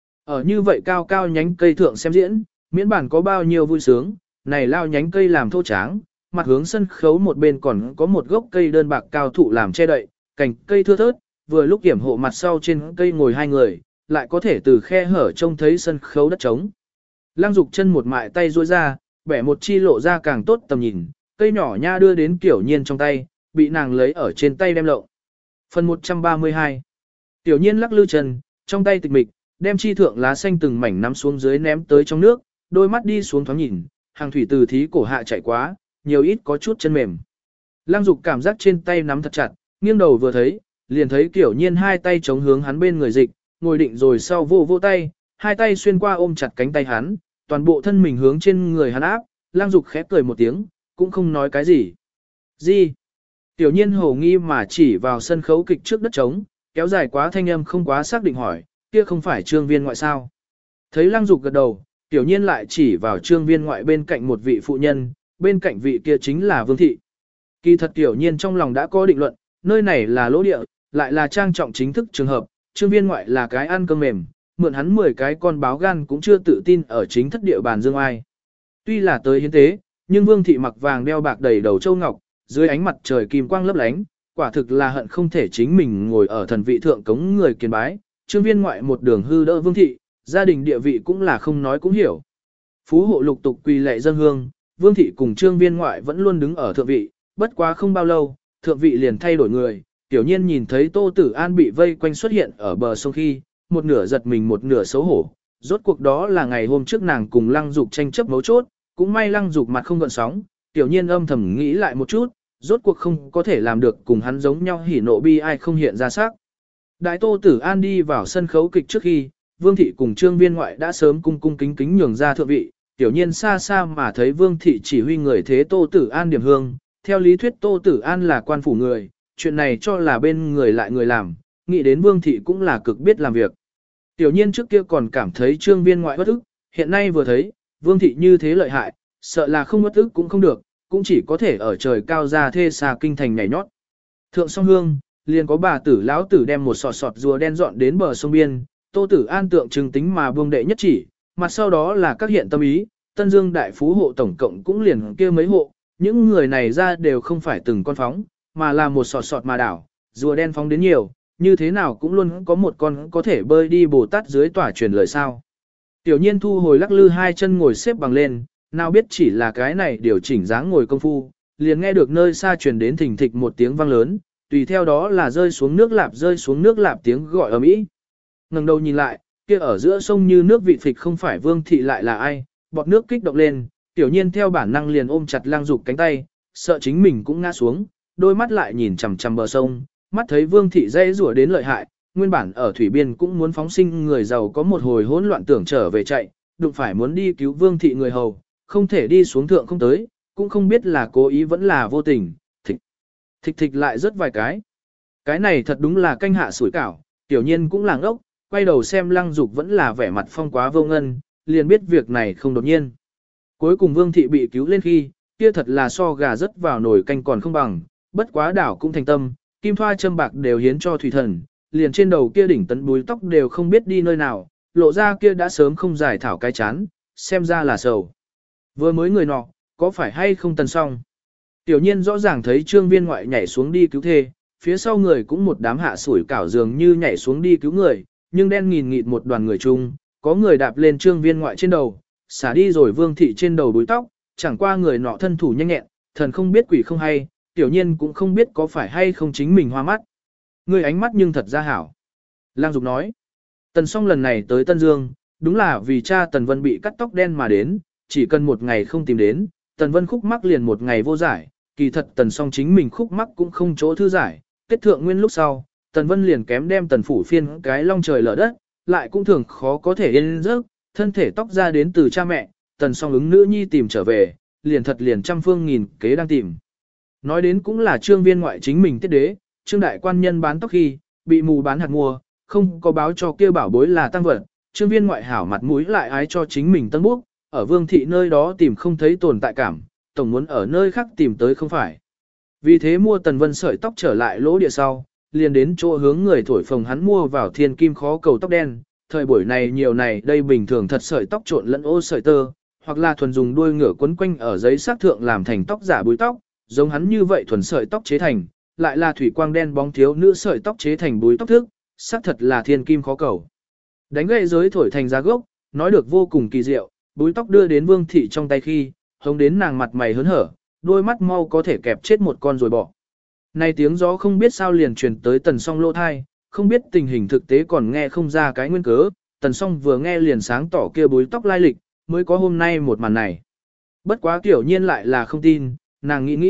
Ở như vậy cao cao nhánh cây thượng xem diễn, miễn bản có bao nhiêu vui sướng, này lao nhánh cây làm thô tráng, mặt hướng sân khấu một bên còn có một gốc cây đơn bạc cao thụ làm che đậy, cành cây thưa thớt, vừa lúc kiểm hộ mặt sau trên cây ngồi hai người, lại có thể từ khe hở trông thấy sân khấu đất trống. Lăng Dục chân một mại tay duỗi ra, bẻ một chi lộ ra càng tốt tầm nhìn, cây nhỏ nha đưa đến Tiểu Nhiên trong tay, bị nàng lấy ở trên tay đem lộng. Phần 132. Tiểu Nhiên lắc lư chân, trong tay tịch mịch, đem chi thượng lá xanh từng mảnh nắm xuống dưới ném tới trong nước, đôi mắt đi xuống thoáng nhìn, hàng thủy từ thí cổ hạ chạy quá, nhiều ít có chút chân mềm. Lăng Dục cảm giác trên tay nắm thật chặt, nghiêng đầu vừa thấy, liền thấy Tiểu Nhiên hai tay chống hướng hắn bên người dịch, ngồi định rồi sau vô vô tay, hai tay xuyên qua ôm chặt cánh tay hắn, toàn bộ thân mình hướng trên người hắn áp. Lăng Dục khẽ cười một tiếng, cũng không nói cái gì. Gì? Tiểu Nhiên hồ nghi mà chỉ vào sân khấu kịch trước đất trống, kéo dài quá thanh âm không quá xác định hỏi, kia không phải Trương Viên ngoại sao? Thấy Lăng Dục gật đầu, Tiểu Nhiên lại chỉ vào Trương Viên ngoại bên cạnh một vị phụ nhân, bên cạnh vị kia chính là Vương Thị. Kỳ thật Tiểu Nhiên trong lòng đã có định luận, nơi này là lỗ địa, lại là trang trọng chính thức trường hợp, Trương Viên ngoại là cái ăn cơm mềm, mượn hắn 10 cái con báo gan cũng chưa tự tin ở chính thất địa bàn dương ai. Tuy là tới hiến tế, nhưng Vương Thị mặc vàng đeo bạc đầy đầu châu ngọc, dưới ánh mặt trời kim quang lấp lánh, quả thực là hận không thể chính mình ngồi ở thần vị thượng cống người kiền bái. Trương Viên ngoại một đường hư đỡ Vương Thị, gia đình địa vị cũng là không nói cũng hiểu. Phú hộ lục tục quỳ lệ dân hương, Vương Thị cùng Trương Viên ngoại vẫn luôn đứng ở thượng vị, bất quá không bao lâu, thượng vị liền thay đổi người. Tiểu Nhiên nhìn thấy Tô Tử An bị vây quanh xuất hiện ở bờ sông khi, một nửa giật mình một nửa xấu hổ. Rốt cuộc đó là ngày hôm trước nàng cùng Lăng Dục tranh chấp mấu chốt, cũng may Lăng Dục mặt không gợn sóng. Tiểu Nhiên âm thầm nghĩ lại một chút, rốt cuộc không có thể làm được cùng hắn giống nhau hỉ nộ bi ai không hiện ra sắc. Đại Tô Tử An đi vào sân khấu kịch trước khi, Vương Thị cùng Trương Viên ngoại đã sớm cung cung kính kính nhường ra thượng vị. Tiểu Nhiên xa xa mà thấy Vương Thị chỉ huy người thế Tô Tử An điểm hương, theo lý thuyết Tô Tử An là quan phủ người, chuyện này cho là bên người lại người làm, nghĩ đến Vương Thị cũng là cực biết làm việc. Tiểu Nhiên trước kia còn cảm thấy Trương Viên ngoại bất ức, hiện nay vừa thấy, Vương Thị như thế lợi hại, sợ là không bất ức cũng không được, cũng chỉ có thể ở trời cao ra thê xa kinh thành nhảy nhót. Thượng song hương, liền có bà tử lão tử đem một sọt sọt rùa đen dọn đến bờ sông biên, Tô Tử An tượng trưng tính mà buông đệ nhất chỉ, mặt sau đó là các hiện tâm ý, Tân Dương đại phú hộ tổng cộng cũng liền kia mấy hộ, những người này ra đều không phải từng con phóng, mà là một sọt sọt mà đảo, rùa đen phóng đến nhiều, như thế nào cũng luôn có một con có thể bơi đi Bồ Tát dưới tỏa truyền lời sao. Tiểu Nhiên thu hồi lắc lư hai chân ngồi xếp bằng lên, nào biết chỉ là cái này điều chỉnh dáng ngồi công phu, liền nghe được nơi xa truyền đến thình thịch một tiếng vang lớn, tùy theo đó là rơi xuống nước lạp tiếng gọi ầm ĩ. Ngẩng đầu nhìn lại, kia ở giữa sông như nước vị phịch không phải Vương Thị lại là ai, bọt nước kích động lên, Tiểu Nhiên theo bản năng liền ôm chặt Lăng Dục cánh tay, sợ chính mình cũng ngã xuống, đôi mắt lại nhìn chằm chằm bờ sông, mắt thấy Vương Thị dây rủa đến lợi hại, nguyên bản ở thủy biên cũng muốn phóng sinh người giàu có một hồi hỗn loạn tưởng trở về chạy, đụng phải muốn đi cứu Vương Thị người hầu, không thể đi xuống thượng không tới, cũng không biết là cố ý vẫn là vô tình, thịch lại rất vài cái. Cái này thật đúng là canh hạ sủi cảo, Tiểu Nhiên cũng làng ốc, quay đầu xem Lăng Dục vẫn là vẻ mặt phong quá vô ngân, liền biết việc này không đột nhiên. Cuối cùng Vương Thị bị cứu lên khi, kia thật là so gà rớt vào nồi canh còn không bằng, bất quá đảo cũng thành tâm, kim thoa châm bạc đều hiến cho thủy thần, liền trên đầu kia đỉnh tấn búi tóc đều không biết đi nơi nào, lộ ra kia đã sớm không giải thảo cái chán, xem ra là sầu. Vừa mới người nọ, có phải hay không Tần Song? Tiểu Nhiên rõ ràng thấy Trương Viên ngoại nhảy xuống đi cứu thê, phía sau người cũng một đám hạ sủi cảo dường như nhảy xuống đi cứu người, nhưng đen nghìn nghịt một đoàn người chung, có người đạp lên Trương Viên ngoại trên đầu, xả đi rồi Vương Thị trên đầu búi tóc, chẳng qua người nọ thân thủ nhanh nhẹn, thần không biết quỷ không hay, Tiểu Nhiên cũng không biết có phải hay không chính mình hoa mắt. Người ánh mắt nhưng thật ra hảo. Lang Dục nói, Tần Song lần này tới Tân Dương, đúng là vì cha Tần Vân bị cắt tóc đen mà đến, chỉ cần một ngày không tìm đến, Tần Vân khúc mắc liền một ngày vô giải, kỳ thật Tần Song chính mình khúc mắc cũng không chỗ thư giải, kết thượng nguyên lúc sau, Tần Vân liền kém đem Tần phủ phiên cái long trời lở đất, lại cũng thường khó có thể yên giấc, thân thể tóc ra đến từ cha mẹ, Tần Song ứng nữ nhi tìm trở về, liền trăm phương nghìn kế đang tìm. Nói đến cũng là Trương Viên ngoại chính mình tiết đế, Trương đại quan nhân bán tóc khi, bị mù bán hạt mua, không có báo cho kia bảo bối là tăng vật, Trương Viên ngoại hảo mặt mũi lại ái cho chính mình tân búc, ở Vương Thị nơi đó tìm không thấy tồn tại cảm, tổng muốn ở nơi khác tìm tới không phải. Vì thế mua Tần Vân sợi tóc trở lại lỗ địa sau, liền đến chỗ hướng người thổi phồng hắn mua vào thiên kim khó cầu tóc đen, thời buổi này nhiều này đây bình thường thật sợi tóc trộn lẫn ô sợi tơ, hoặc là thuần dùng đuôi ngựa quấn quanh ở giấy xác thượng làm thành tóc giả búi tóc, giống hắn như vậy thuần sợi tóc chế thành, lại là thủy quang đen bóng thiếu nữ sợi tóc chế thành búi tóc thức, xác thật là thiên kim khó cầu. Đánh gậy giới thổi thành giá gốc, nói được vô cùng kỳ diệu, búi tóc đưa đến Vương Thị trong tay khi, hống đến nàng mặt mày hớn hở, đôi mắt mau có thể kẹp chết một con rồi bỏ. Này tiếng gió không biết sao liền truyền tới Tần Song lỗ thai, không biết tình hình thực tế còn nghe không ra cái nguyên cớ, Tần Song vừa nghe liền sáng tỏ kia búi tóc lai lịch, mới có hôm nay một màn này. Bất quá Tiểu Nhiên lại là không tin, nàng nghĩ nghĩ,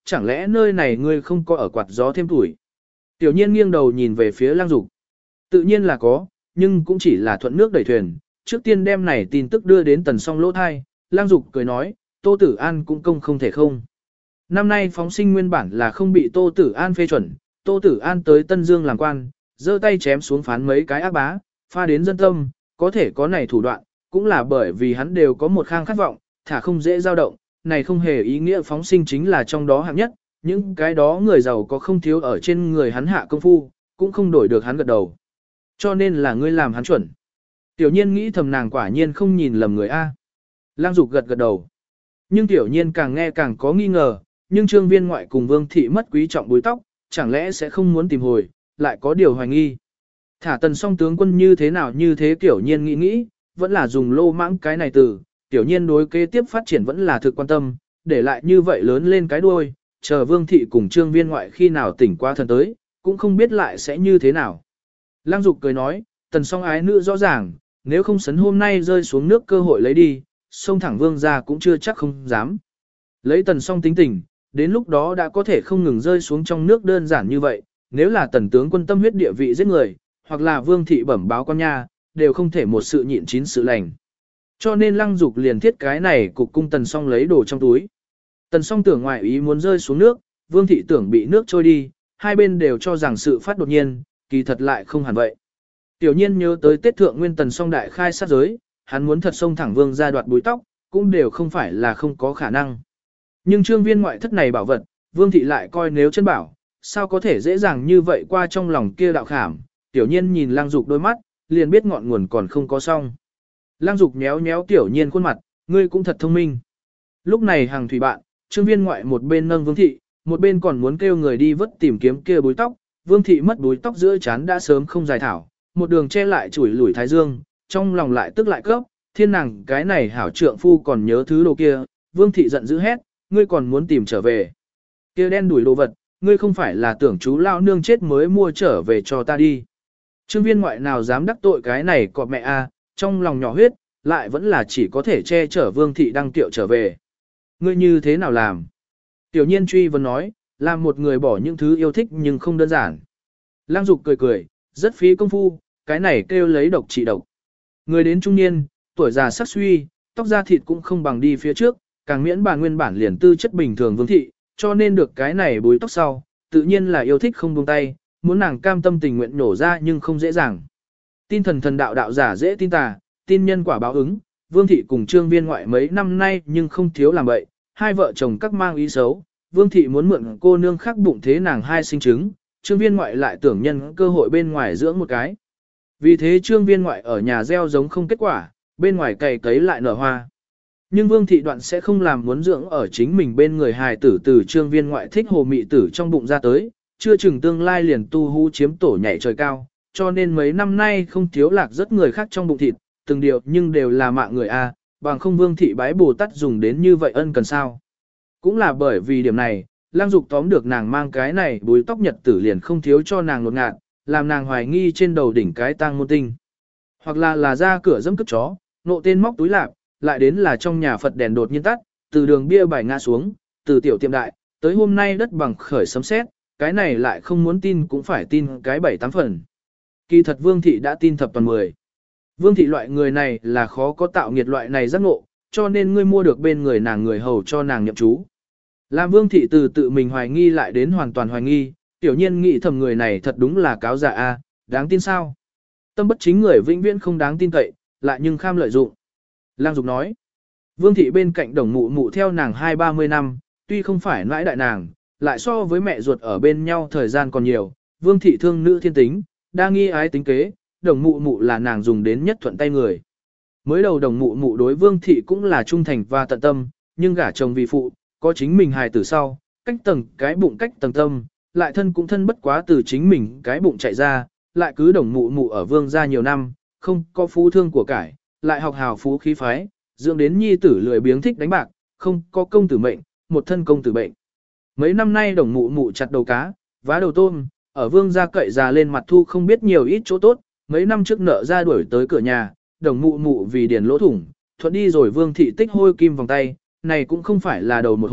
chẳng lẽ nơi này ngươi không có ở quạt gió thêm tuổi. Tiểu nhiên nghiêng đầu nhìn về phía Lăng Dục. Tự nhiên là có, nhưng cũng chỉ là thuận nước đẩy thuyền, trước tiên đem này tin tức đưa đến Tần Song lỗ thai, Lăng Dục cười nói, Tô Tử An cũng công không thể không. Năm nay phóng sinh nguyên bản là không bị Tô Tử An phê chuẩn, Tô Tử An tới Tân Dương làm quan, giơ tay chém xuống phán mấy cái ác bá, pha đến dân tâm, có thể có này thủ đoạn, cũng là bởi vì hắn đều có một khang khát vọng, thả không dễ dao động, này không hề ý nghĩa phóng sinh chính là trong đó hạng nhất, những cái đó người giàu có không thiếu ở trên người hắn hạ công phu, cũng không đổi được hắn gật đầu. Cho nên là ngươi làm hắn chuẩn. Tiểu nhiên nghĩ thầm nàng quả nhiên không nhìn lầm người A. Lang Dục gật gật đầu. Nhưng tiểu nhiên càng nghe càng có nghi ngờ, nhưng trương viên ngoại cùng Vương Thị mất quý trọng búi tóc, chẳng lẽ sẽ không muốn tìm hồi, lại có điều hoài nghi. Thả Tần Song tướng quân như thế nào như thế tiểu nhiên nghĩ, vẫn là dùng lô mãng cái này từ, tiểu nhiên đối kế tiếp phát triển vẫn là thực quan tâm, để lại như vậy lớn lên cái đuôi, chờ Vương Thị cùng trương viên ngoại khi nào tỉnh qua thần tới, cũng không biết lại sẽ như thế nào. Lăng Dục cười nói, Tần Song ái nữ rõ ràng, nếu không sấn hôm nay rơi xuống nước cơ hội lấy đi, xông thẳng Vương ra cũng chưa chắc không dám. Lấy Tần Song tính tình, đến lúc đó đã có thể không ngừng rơi xuống trong nước đơn giản như vậy, nếu là Tần tướng quân tâm huyết địa vị giết người, hoặc là Vương Thị bẩm báo con nha, đều không thể một sự nhịn chín sự lành. Cho nên Lăng Dục liền thiết cái này cục cung Tần Song lấy đồ trong túi. Tần Song tưởng ngoại ý muốn rơi xuống nước, Vương Thị tưởng bị nước trôi đi, hai bên đều cho rằng sự phát đột nhiên, kỳ thật lại không hẳn vậy. Tiểu nhiên nhớ tới Tết Thượng Nguyên Tần Song đại khai sát giới, hắn muốn thật xông thẳng Vương ra đoạt búi tóc, cũng đều không phải là không có khả năng. Nhưng trương viên ngoại thất này bảo vật, Vương Thị lại coi nếu chân bảo, sao có thể dễ dàng như vậy qua trong lòng kia đạo khảm. Tiểu nhiên nhìn Lăng Dục đôi mắt, liền biết ngọn nguồn còn không có xong. Lăng Dục nhéo nhéo tiểu nhiên khuôn mặt, ngươi cũng thật thông minh. Lúc này hàng thủy bạn, trương viên ngoại một bên nâng Vương Thị, một bên còn muốn kêu người đi vớt tìm kiếm kia búi tóc. Vương Thị mất búi tóc giữa trán đã sớm không dài thảo, một đường che lại chủi lủi thái dương, trong lòng lại tức lại cấp, thiên nàng cái này hảo trượng phu còn nhớ thứ đồ kia. Vương Thị giận dữ hét, ngươi còn muốn tìm trở về. Kia đen đuổi đồ vật, ngươi không phải là tưởng chú lao nương chết mới mua trở về cho ta đi. Trương viên ngoại nào dám đắc tội cái này cọp mẹ a, trong lòng nhỏ huyết, lại vẫn là chỉ có thể che chở Vương Thị đăng tiệu trở về. Ngươi như thế nào làm? Tiểu nhiên truy vấn nói, làm một người bỏ những thứ yêu thích nhưng không đơn giản. Lăng Dục cười cười, rất phí công phu, cái này kêu lấy độc trị độc. Người đến trung niên, tuổi già sắc suy, tóc da thịt cũng không bằng đi phía trước, càng miễn bà nguyên bản liền tư chất bình thường Vương Thị, cho nên được cái này búi tóc sau, tự nhiên là yêu thích không buông tay, muốn nàng cam tâm tình nguyện nổ ra nhưng không dễ dàng. Tin thần thần đạo đạo giả dễ tin tà, tin nhân quả báo ứng, Vương Thị cùng trương viên ngoại mấy năm nay nhưng không thiếu làm vậy, hai vợ chồng các mang ý xấu, Vương Thị muốn mượn cô nương khác bụng thế nàng hai sinh trứng, trương viên ngoại lại tưởng nhân cơ hội bên ngoài dưỡng một cái. Vì thế trương viên ngoại ở nhà gieo giống không kết quả, bên ngoài cày cấy lại nở hoa. Nhưng Vương Thị đoạn sẽ không làm muốn dưỡng ở chính mình bên người hài tử từ trương viên ngoại thích hồ mị tử trong bụng ra tới, chưa chừng tương lai liền tu hú chiếm tổ nhảy trời cao, cho nên mấy năm nay không thiếu lạc rất người khác trong bụng thịt, từng điều nhưng đều là mạng người A, bằng không Vương Thị bái Bồ Tát dùng đến như vậy ân cần sao. Cũng là bởi vì điểm này, Lăng Dục tóm được nàng mang cái này búi tóc nhật tử liền không thiếu cho nàng ngột ngạt, làm nàng hoài nghi trên đầu đỉnh cái tang môn tinh. Hoặc là ra cửa dẫm cướp chó, nộ tên móc túi lạp, lại đến là trong nhà Phật đèn đột nhiên tắt, từ đường bia bài ngã xuống, từ tiểu tiệm đại, tới hôm nay đất bằng khởi sấm sét, cái này lại không muốn tin cũng phải tin cái 7-8 phần. Kỳ thật Vương Thị đã tin thập toàn 10. Vương Thị loại người này là khó có tạo nghiệt loại này giác ngộ, cho nên ngươi mua được bên người nàng người hầu cho nàng nhậm chú. Làm Vương Thị từ tự mình hoài nghi lại đến hoàn toàn hoài nghi, tiểu nhiên nghĩ thầm người này thật đúng là cáo giả a, đáng tin sao? Tâm bất chính người vĩnh viễn không đáng tin cậy, lại nhưng kham lợi dụng. Lăng Dục nói, Vương Thị bên cạnh đồng mụ mụ theo nàng 20-30 năm, tuy không phải nãi đại nàng, lại so với mẹ ruột ở bên nhau thời gian còn nhiều, Vương Thị thương nữ thiên tính, đa nghi ái tính kế, đồng mụ mụ là nàng dùng đến nhất thuận tay người. Mới đầu đồng mụ mụ đối Vương Thị cũng là trung thành và tận tâm, nhưng gả chồng vì phụ, có chính mình hài tử sau, cách tầng cái bụng cách tầng tâm, lại thân cũng thân bất quá từ chính mình cái bụng chạy ra, lại cứ đồng mụ mụ ở Vương gia nhiều năm, không có phú thương của cải, lại học hào phú khí phái, dưỡng đến nhi tử lười biếng thích đánh bạc, không có công tử mệnh, một thân công tử bệnh. Mấy năm nay đồng mụ mụ chặt đầu cá, vá đầu tôm, ở Vương gia cậy già lên mặt thu không biết nhiều ít chỗ tốt, mấy năm trước nợ ra đuổi tới cửa nhà, đồng mụ mụ vì điền lỗ thủng, thuận đi rồi Vương Thị tích hôi kim vòng tay, này cũng không phải là đầu một hồi,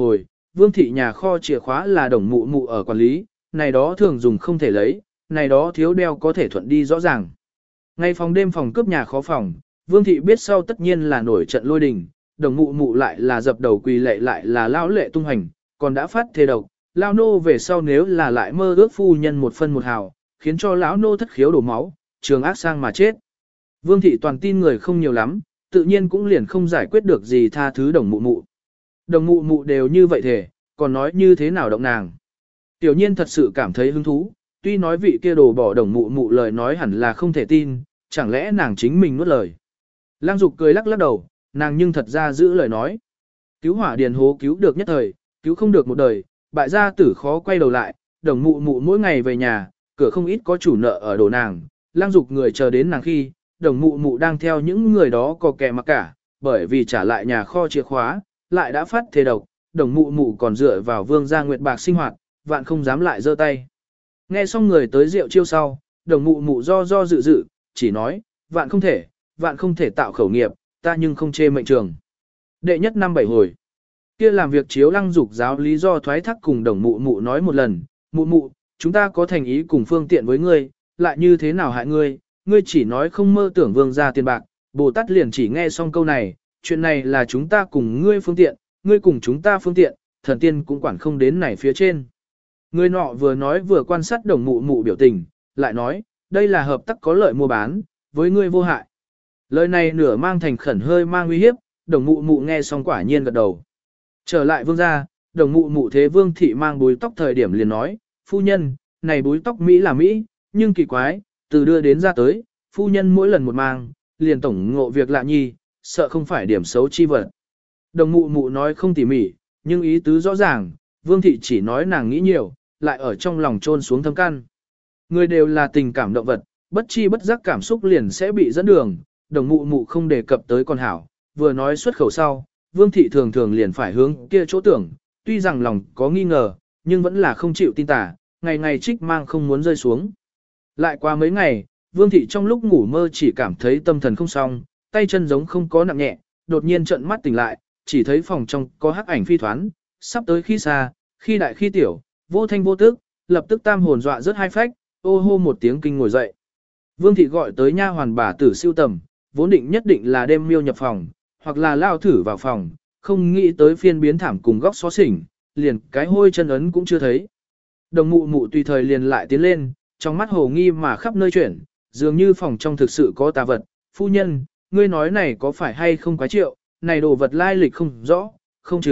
vương thị nhà kho chìa khóa là đồng mụ mụ ở quản lý, này đó thường dùng không thể lấy, này đó thiếu đeo có thể thuận đi rõ ràng. Ngay phòng đêm phòng cướp nhà khó phòng, vương thị biết sau tất nhiên là nổi trận lôi đình, đồng mụ mụ lại là dập đầu quỳ lệ lại là lão lệ tung hành, còn đã phát thề độc, lão nô về sau nếu là lại mơ ước phu nhân một phân một hào, khiến cho lão nô thất khiếu đổ máu, trường ác sang mà chết. Vương thị toàn tin người không nhiều lắm, tự nhiên cũng liền không giải quyết được gì tha thứ đồng mụ mụ. Đồng mụ mụ đều như vậy thể, còn nói như thế nào động nàng. Tiểu nhiên thật sự cảm thấy hứng thú, tuy nói vị kia đồ bỏ đồng mụ mụ lời nói hẳn là không thể tin, chẳng lẽ nàng chính mình nuốt lời. Lang Dục cười lắc lắc đầu, nàng nhưng thật ra giữ lời nói. Cứu hỏa điền hố cứu được nhất thời, cứu không được một đời, bại gia tử khó quay đầu lại, đồng mụ mụ mỗi ngày về nhà, cửa không ít có chủ nợ ở đổ nàng. Lang Dục người chờ đến nàng khi, đồng mụ mụ đang theo những người đó có kẻ mặc cả, bởi vì trả lại nhà kho chìa khóa, lại đã phát thề độc, đồng mụ mụ còn dựa vào vương gia nguyệt bạc sinh hoạt, vạn không dám lại giơ tay. Nghe xong người tới rượu chiêu sau, đồng mụ mụ do dự, chỉ nói, vạn không thể tạo khẩu nghiệp, ta nhưng không chê mệnh trường. Đệ nhất năm 7 hồi, kia làm việc chiếu Lăng Dục giáo lý do thoái thác cùng đồng mụ mụ nói một lần, mụ mụ, chúng ta có thành ý cùng phương tiện với ngươi, lại như thế nào hại ngươi, ngươi chỉ nói không mơ tưởng vương gia tiền bạc, Bồ Tát liền chỉ nghe xong câu này, chuyện này là chúng ta cùng ngươi phương tiện, ngươi cùng chúng ta phương tiện, thần tiên cũng quản không đến này phía trên. Người nọ vừa nói vừa quan sát đồng mụ mụ biểu tình, lại nói, đây là hợp tác có lợi mua bán, với ngươi vô hại. Lời này nửa mang thành khẩn hơi mang uy hiếp, đồng mụ mụ nghe xong quả nhiên gật đầu. Trở lại vương gia, đồng mụ mụ thế vương thị mang búi tóc thời điểm liền nói, phu nhân, này búi tóc Mỹ là Mỹ, nhưng kỳ quái, từ đưa đến ra tới, phu nhân mỗi lần một mang, liền tổng ngộ việc lạ nhi, sợ không phải điểm xấu chi vật. Đồng mụ mụ nói không tỉ mỉ, nhưng ý tứ rõ ràng, vương thị chỉ nói nàng nghĩ nhiều, lại ở trong lòng trôn xuống thâm căn. Người đều là tình cảm động vật, bất chi bất giác cảm xúc liền sẽ bị dẫn đường, đồng mụ mụ không đề cập tới con hảo, vừa nói xuất khẩu sau, vương thị thường thường liền phải hướng kia chỗ tưởng, tuy rằng lòng có nghi ngờ, nhưng vẫn là không chịu tin tả, ngày ngày trích mang không muốn rơi xuống. Lại qua mấy ngày, vương thị trong lúc ngủ mơ chỉ cảm thấy tâm thần không xong, tay chân giống không có nặng nhẹ, đột nhiên trợn mắt tỉnh lại, chỉ thấy phòng trong có hắc ảnh phi thoán, sắp tới khi xa, khi đại khi tiểu, vô thanh vô tức, lập tức tam hồn dọa rớt hai phách, ô hô một tiếng kinh ngồi dậy. Vương thị gọi tới nha hoàn bà tử siêu tầm, vốn định nhất định là đêm miêu nhập phòng, hoặc là lao thử vào phòng, không nghĩ tới phiên biến thảm cùng góc xó xỉnh, liền cái hôi chân ấn cũng chưa thấy. Đồng mụ mụ tùy thời liền lại tiến lên, trong mắt hồ nghi mà khắp nơi chuyển, dường như phòng trong thực sự có tà vật. Phu nhân, ngươi nói này có phải hay không quái triệu, này đồ vật lai lịch không rõ, không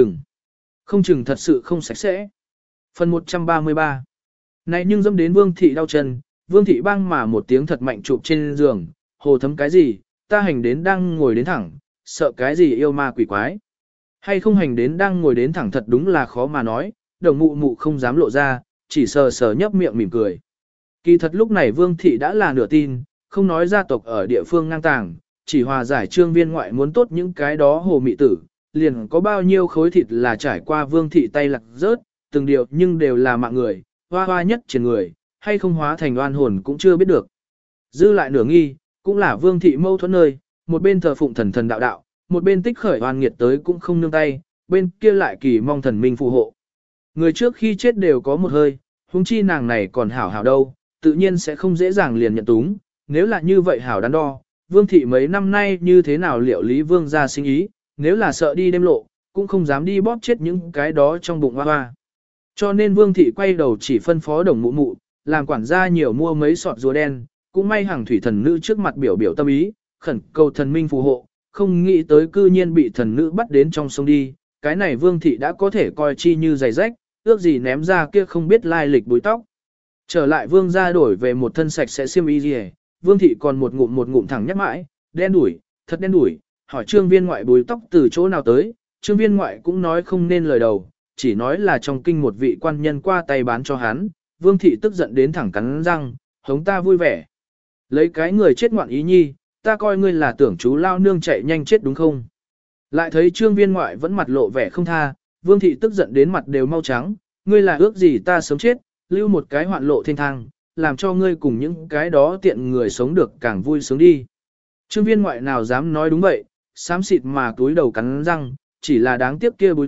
chừng thật sự không sạch sẽ. Phần 133. Này nhưng dâm đến vương thị đau chân, vương thị băng mà một tiếng thật mạnh chụp trên giường, hồ thấm cái gì, ta hành đến đang ngồi đến thẳng, sợ cái gì yêu ma quỷ quái. Hay không hành đến đang ngồi đến thẳng thật đúng là khó mà nói, đồng mụ mụ không dám lộ ra, chỉ sờ sờ nhấp miệng mỉm cười. Kỳ thật lúc này vương thị đã là nửa tin, không nói gia tộc ở địa phương ngang tàng, chỉ hòa giải trương viên ngoại muốn tốt những cái đó hồ mị tử, liền có bao nhiêu khối thịt là trải qua vương thị tay lặc rớt, từng điều nhưng đều là mạng người, hoa hoa nhất trên người, hay không hóa thành oan hồn cũng chưa biết được. Dư lại nửa nghi, cũng là vương thị mâu thuẫn nơi, một bên thờ phụng thần thần đạo đạo, một bên tích khởi oan nghiệt tới cũng không nương tay, bên kia lại kỳ mong thần minh phù hộ. Người trước khi chết đều có một hơi, huống chi nàng này còn hảo hảo đâu, tự nhiên sẽ không dễ dàng liền nhận túng, nếu là như vậy hảo đắn đo, vương thị mấy năm nay như thế nào liệu lý vương ra sinh ý, nếu là sợ đi đêm lộ, cũng không dám đi bóp chết những cái đó trong bụng hoa hoa. Cho nên vương thị quay đầu chỉ phân phó đồng mụ mụ, làm quản gia nhiều mua mấy sọt rùa đen, cũng may hàng thủy thần nữ trước mặt biểu biểu tâm ý, khẩn cầu thần minh phù hộ, không nghĩ tới cư nhiên bị thần nữ bắt đến trong sông đi, cái này vương thị đã có thể coi chi như giày rách, ước gì ném ra kia không biết lai lịch búi tóc. Trở lại vương gia đổi về một thân sạch sẽ xiêm y gì, vương thị còn một ngụm thẳng nhắc mãi, đen đủi, thật đen đủi, hỏi trương viên ngoại búi tóc từ chỗ nào tới, trương viên ngoại cũng nói không nên lời đầu, chỉ nói là trong kinh một vị quan nhân qua tay bán cho hắn, vương thị tức giận đến thẳng cắn răng, hống ta vui vẻ. Lấy cái người chết ngoạn ý nhi, ta coi ngươi là tưởng chú lao nương chạy nhanh chết đúng không? Lại thấy trương viên ngoại vẫn mặt lộ vẻ không tha, vương thị tức giận đến mặt đều mau trắng, ngươi là ước gì ta sớm chết, lưu một cái hoạn lộ thiên thang, làm cho ngươi cùng những cái đó tiện người sống được càng vui sướng đi. Trương viên ngoại nào dám nói đúng vậy, xám xịt mà túi đầu cắn răng, chỉ là đáng tiếc kia búi tóc,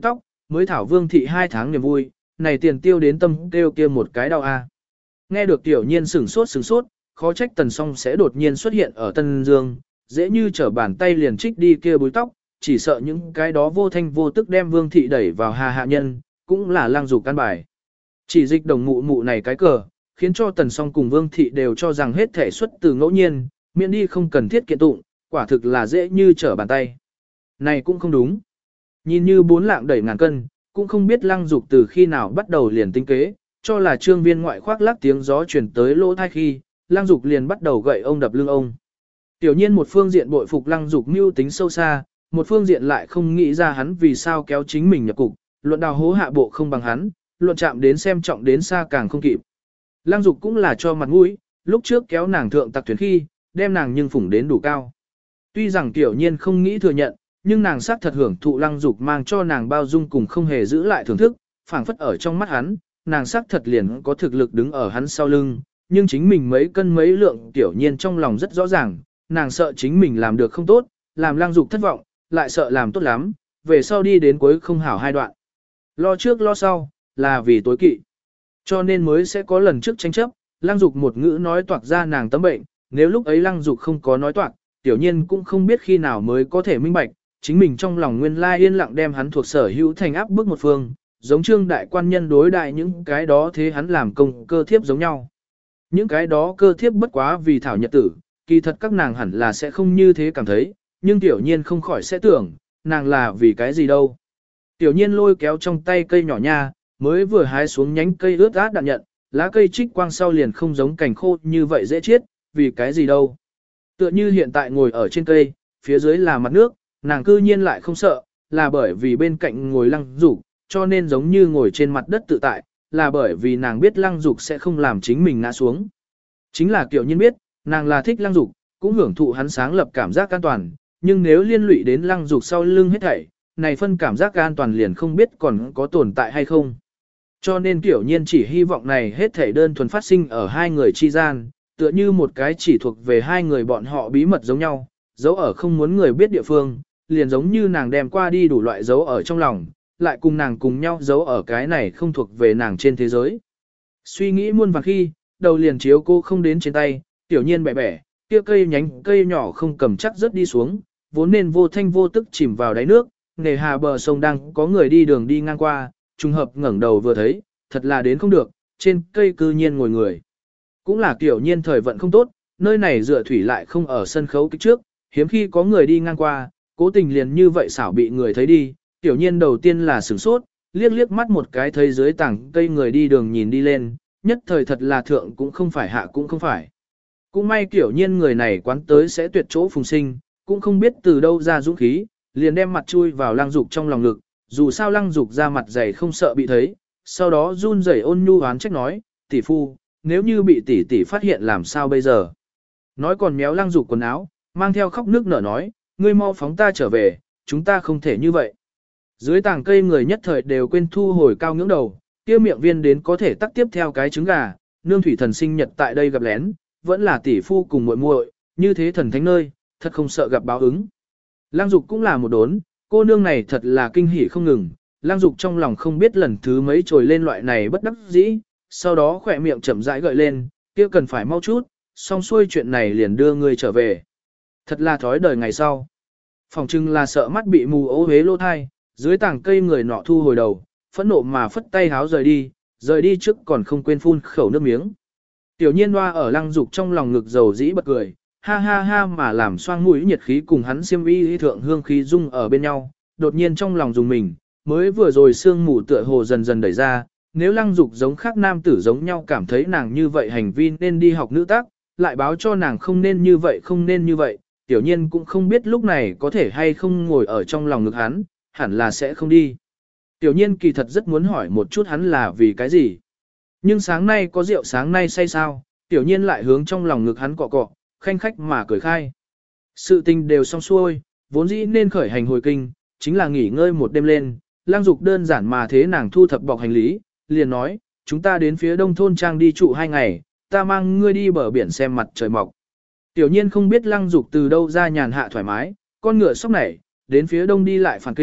mới thảo vương thị 2 tháng niềm vui, này tiền tiêu đến tâm kêu kia một cái đau a. Nghe được tiểu nhiên sửng sốt, khó trách Tần Song sẽ đột nhiên xuất hiện ở Tân Dương, dễ như trở bàn tay liền trích đi kia búi tóc, chỉ sợ những cái đó vô thanh vô tức đem vương thị đẩy vào hà hạ nhân, cũng là Lăng Dục căn bài. Chỉ dịch đồng mụ mụ này cái cờ, khiến cho Tần Song cùng vương thị đều cho rằng hết thể xuất từ ngẫu nhiên, miễn đi không cần thiết kiện tụng, quả thực là dễ như trở bàn tay. Này cũng không đúng. Nhìn như 4 lạng đẩy ngàn cân, cũng không biết Lăng Dục từ khi nào bắt đầu liền tính kế, cho là trương viên ngoại khoác lác tiếng gió truyền tới lỗ thai khi, Lăng Dục liền bắt đầu gậy ông đập lưng ông. Tiểu nhiên một phương diện bội phục Lăng Dục mưu tính sâu xa, một phương diện lại không nghĩ ra hắn vì sao kéo chính mình nhập cục, luận đào hố hạ bộ không bằng hắn, luận chạm đến xem trọng đến xa càng không kịp. Lăng Dục cũng là cho mặt mũi, lúc trước kéo nàng thượng tặc thuyền khi, đem nàng nhưng phủng đến đủ cao. Tuy rằng tiểu nhiên không nghĩ thừa nhận, nhưng nàng xác thật hưởng thụ Lăng Dục mang cho nàng bao dung cùng không hề giữ lại thưởng thức, phảng phất ở trong mắt hắn, nàng xác thật liền có thực lực đứng ở hắn sau lưng, nhưng chính mình mấy cân mấy lượng tiểu nhiên trong lòng rất rõ ràng, nàng sợ chính mình làm được không tốt, làm Lăng Dục thất vọng, lại sợ làm tốt lắm, về sau đi đến cuối không hảo hai đoạn. Lo trước lo sau, là vì tối kỵ. Cho nên mới sẽ có lần trước tranh chấp, Lăng Dục một ngữ nói toạc ra nàng tấm bệnh, nếu lúc ấy Lăng Dục không có nói toạc, tiểu nhiên cũng không biết khi nào mới có thể minh bạch, chính mình trong lòng nguyên lai yên lặng đem hắn thuộc sở hữu thành áp bức một phương, giống trương đại quan nhân đối đại những cái đó thế hắn làm công cơ thiếp giống nhau. Những cái đó cơ thiếp bất quá vì thảo nhật tử, kỳ thật các nàng hẳn là sẽ không như thế cảm thấy, nhưng tiểu nhiên không khỏi sẽ tưởng, nàng là vì cái gì đâu. Tiểu nhiên lôi kéo trong tay cây nhỏ nha, mới vừa hái xuống nhánh cây ướt át đạn nhận, lá cây trích quang sau liền không giống cành khô như vậy dễ chết, vì cái gì đâu. Tựa như hiện tại ngồi ở trên cây, phía dưới là mặt nước, nàng cư nhiên lại không sợ, là bởi vì bên cạnh ngồi Lăng Dục, cho nên giống như ngồi trên mặt đất tự tại, là bởi vì nàng biết Lăng Dục sẽ không làm chính mình ngã xuống. Chính là kiểu nhiên biết, nàng là thích Lăng Dục, cũng hưởng thụ hắn sáng lập cảm giác an toàn, nhưng nếu liên lụy đến Lăng Dục sau lưng hết thảy, này phân cảm giác an toàn liền không biết còn có tồn tại hay không. Cho nên kiểu nhiên chỉ hy vọng này hết thảy đơn thuần phát sinh ở hai người chi gian, tựa như một cái chỉ thuộc về hai người bọn họ bí mật giống nhau, giấu ở không muốn người biết địa phương, liền giống như nàng đem qua đi đủ loại giấu ở trong lòng, lại cùng nàng cùng nhau giấu ở cái này không thuộc về nàng trên thế giới. Suy nghĩ muôn vàn khi, đầu liền chiếu cô không đến trên tay, tiểu nhiên bẻ bẻ, kia cây nhánh cây nhỏ không cầm chắc rớt đi xuống, vốn nên vô thanh vô tức chìm vào đáy nước, nề hà bờ sông đang có người đi đường đi ngang qua, trùng hợp ngẩng đầu vừa thấy, thật là đến không được, trên cây cư nhiên ngồi người. Cũng là tiểu nhiên thời vận không tốt, nơi này dựa thủy lại không ở sân khấu kích trước, hiếm khi có người đi ngang qua, cố tình liền như vậy xảo bị người thấy đi, tiểu nhiên đầu tiên là sửng sốt, liếc liếc mắt một cái thấy dưới tảng cây người đi đường nhìn đi lên, nhất thời thật là thượng cũng không phải hạ cũng không phải. Cũng may tiểu nhiên người này quán tới sẽ tuyệt chỗ phùng sinh, cũng không biết từ đâu ra dũng khí, liền đem mặt chui vào Lăng Dục trong lòng ngực, dù sao Lăng Dục ra mặt dày không sợ bị thấy, sau đó run rẩy ôn nhu oán trách nói, tỷ phu, nếu như bị tỷ tỷ phát hiện làm sao bây giờ. Nói còn méo Lăng Dục quần áo, mang theo khóc nước nở nói, ngươi mau phóng ta trở về, chúng ta không thể như vậy. Dưới tảng cây người nhất thời đều quên thu hồi cao ngưỡng đầu, kia miệng viên đến có thể tắt tiếp theo cái trứng gà, nương thủy thần sinh nhật tại đây gặp lén, vẫn là tỷ phu cùng muội muội, như thế thần thánh nơi, thật không sợ gặp báo ứng. Lăng Dục cũng là một đốn, cô nương này thật là kinh hỉ không ngừng, Lăng Dục trong lòng không biết lần thứ mấy trồi lên loại này bất đắc dĩ, sau đó khỏe miệng chậm rãi gợi lên, kia cần phải mau chút, xong xuôi chuyện này liền đưa ngươi trở về. Thật là thói đời ngày sau. Phòng trưng là sợ mắt bị mù ố hế lô thai, dưới tảng cây người nọ thu hồi đầu, phẫn nộ mà phất tay háo rời đi trước còn không quên phun khẩu nước miếng. Tiểu nhiên hoa ở Lăng Dục trong lòng ngực dầu dĩ bật cười, ha ha ha mà làm xoang mũi nhiệt khí cùng hắn xiêm y thượng hương khí dung ở bên nhau, đột nhiên trong lòng dùng mình, mới vừa rồi sương mù tựa hồ dần dần đẩy ra, nếu Lăng Dục giống khác nam tử giống nhau cảm thấy nàng như vậy hành vi nên đi học nữ tác, lại báo cho nàng không nên như vậy, tiểu nhiên cũng không biết lúc này có thể hay không ngồi ở trong lòng ngực hắn, hẳn là sẽ không đi. Tiểu nhiên kỳ thật rất muốn hỏi một chút hắn là vì cái gì. Nhưng sáng nay có rượu sáng nay say sao, tiểu nhiên lại hướng trong lòng ngực hắn cọ cọ, khanh khách mà cười khai. Sự tình đều xong xuôi, vốn dĩ nên khởi hành hồi kinh, chính là nghỉ ngơi một đêm lên, Lăng Dục đơn giản mà thế nàng thu thập bọc hành lý, liền nói, chúng ta đến phía đông thôn trang đi trụ 2 ngày, ta mang ngươi đi bờ biển xem mặt trời mọc. Tiểu nhiên không biết Lăng Dục từ đâu ra nhàn hạ thoải mái, con ngựa sóc nảy, đến phía đông đi lại phản kinh,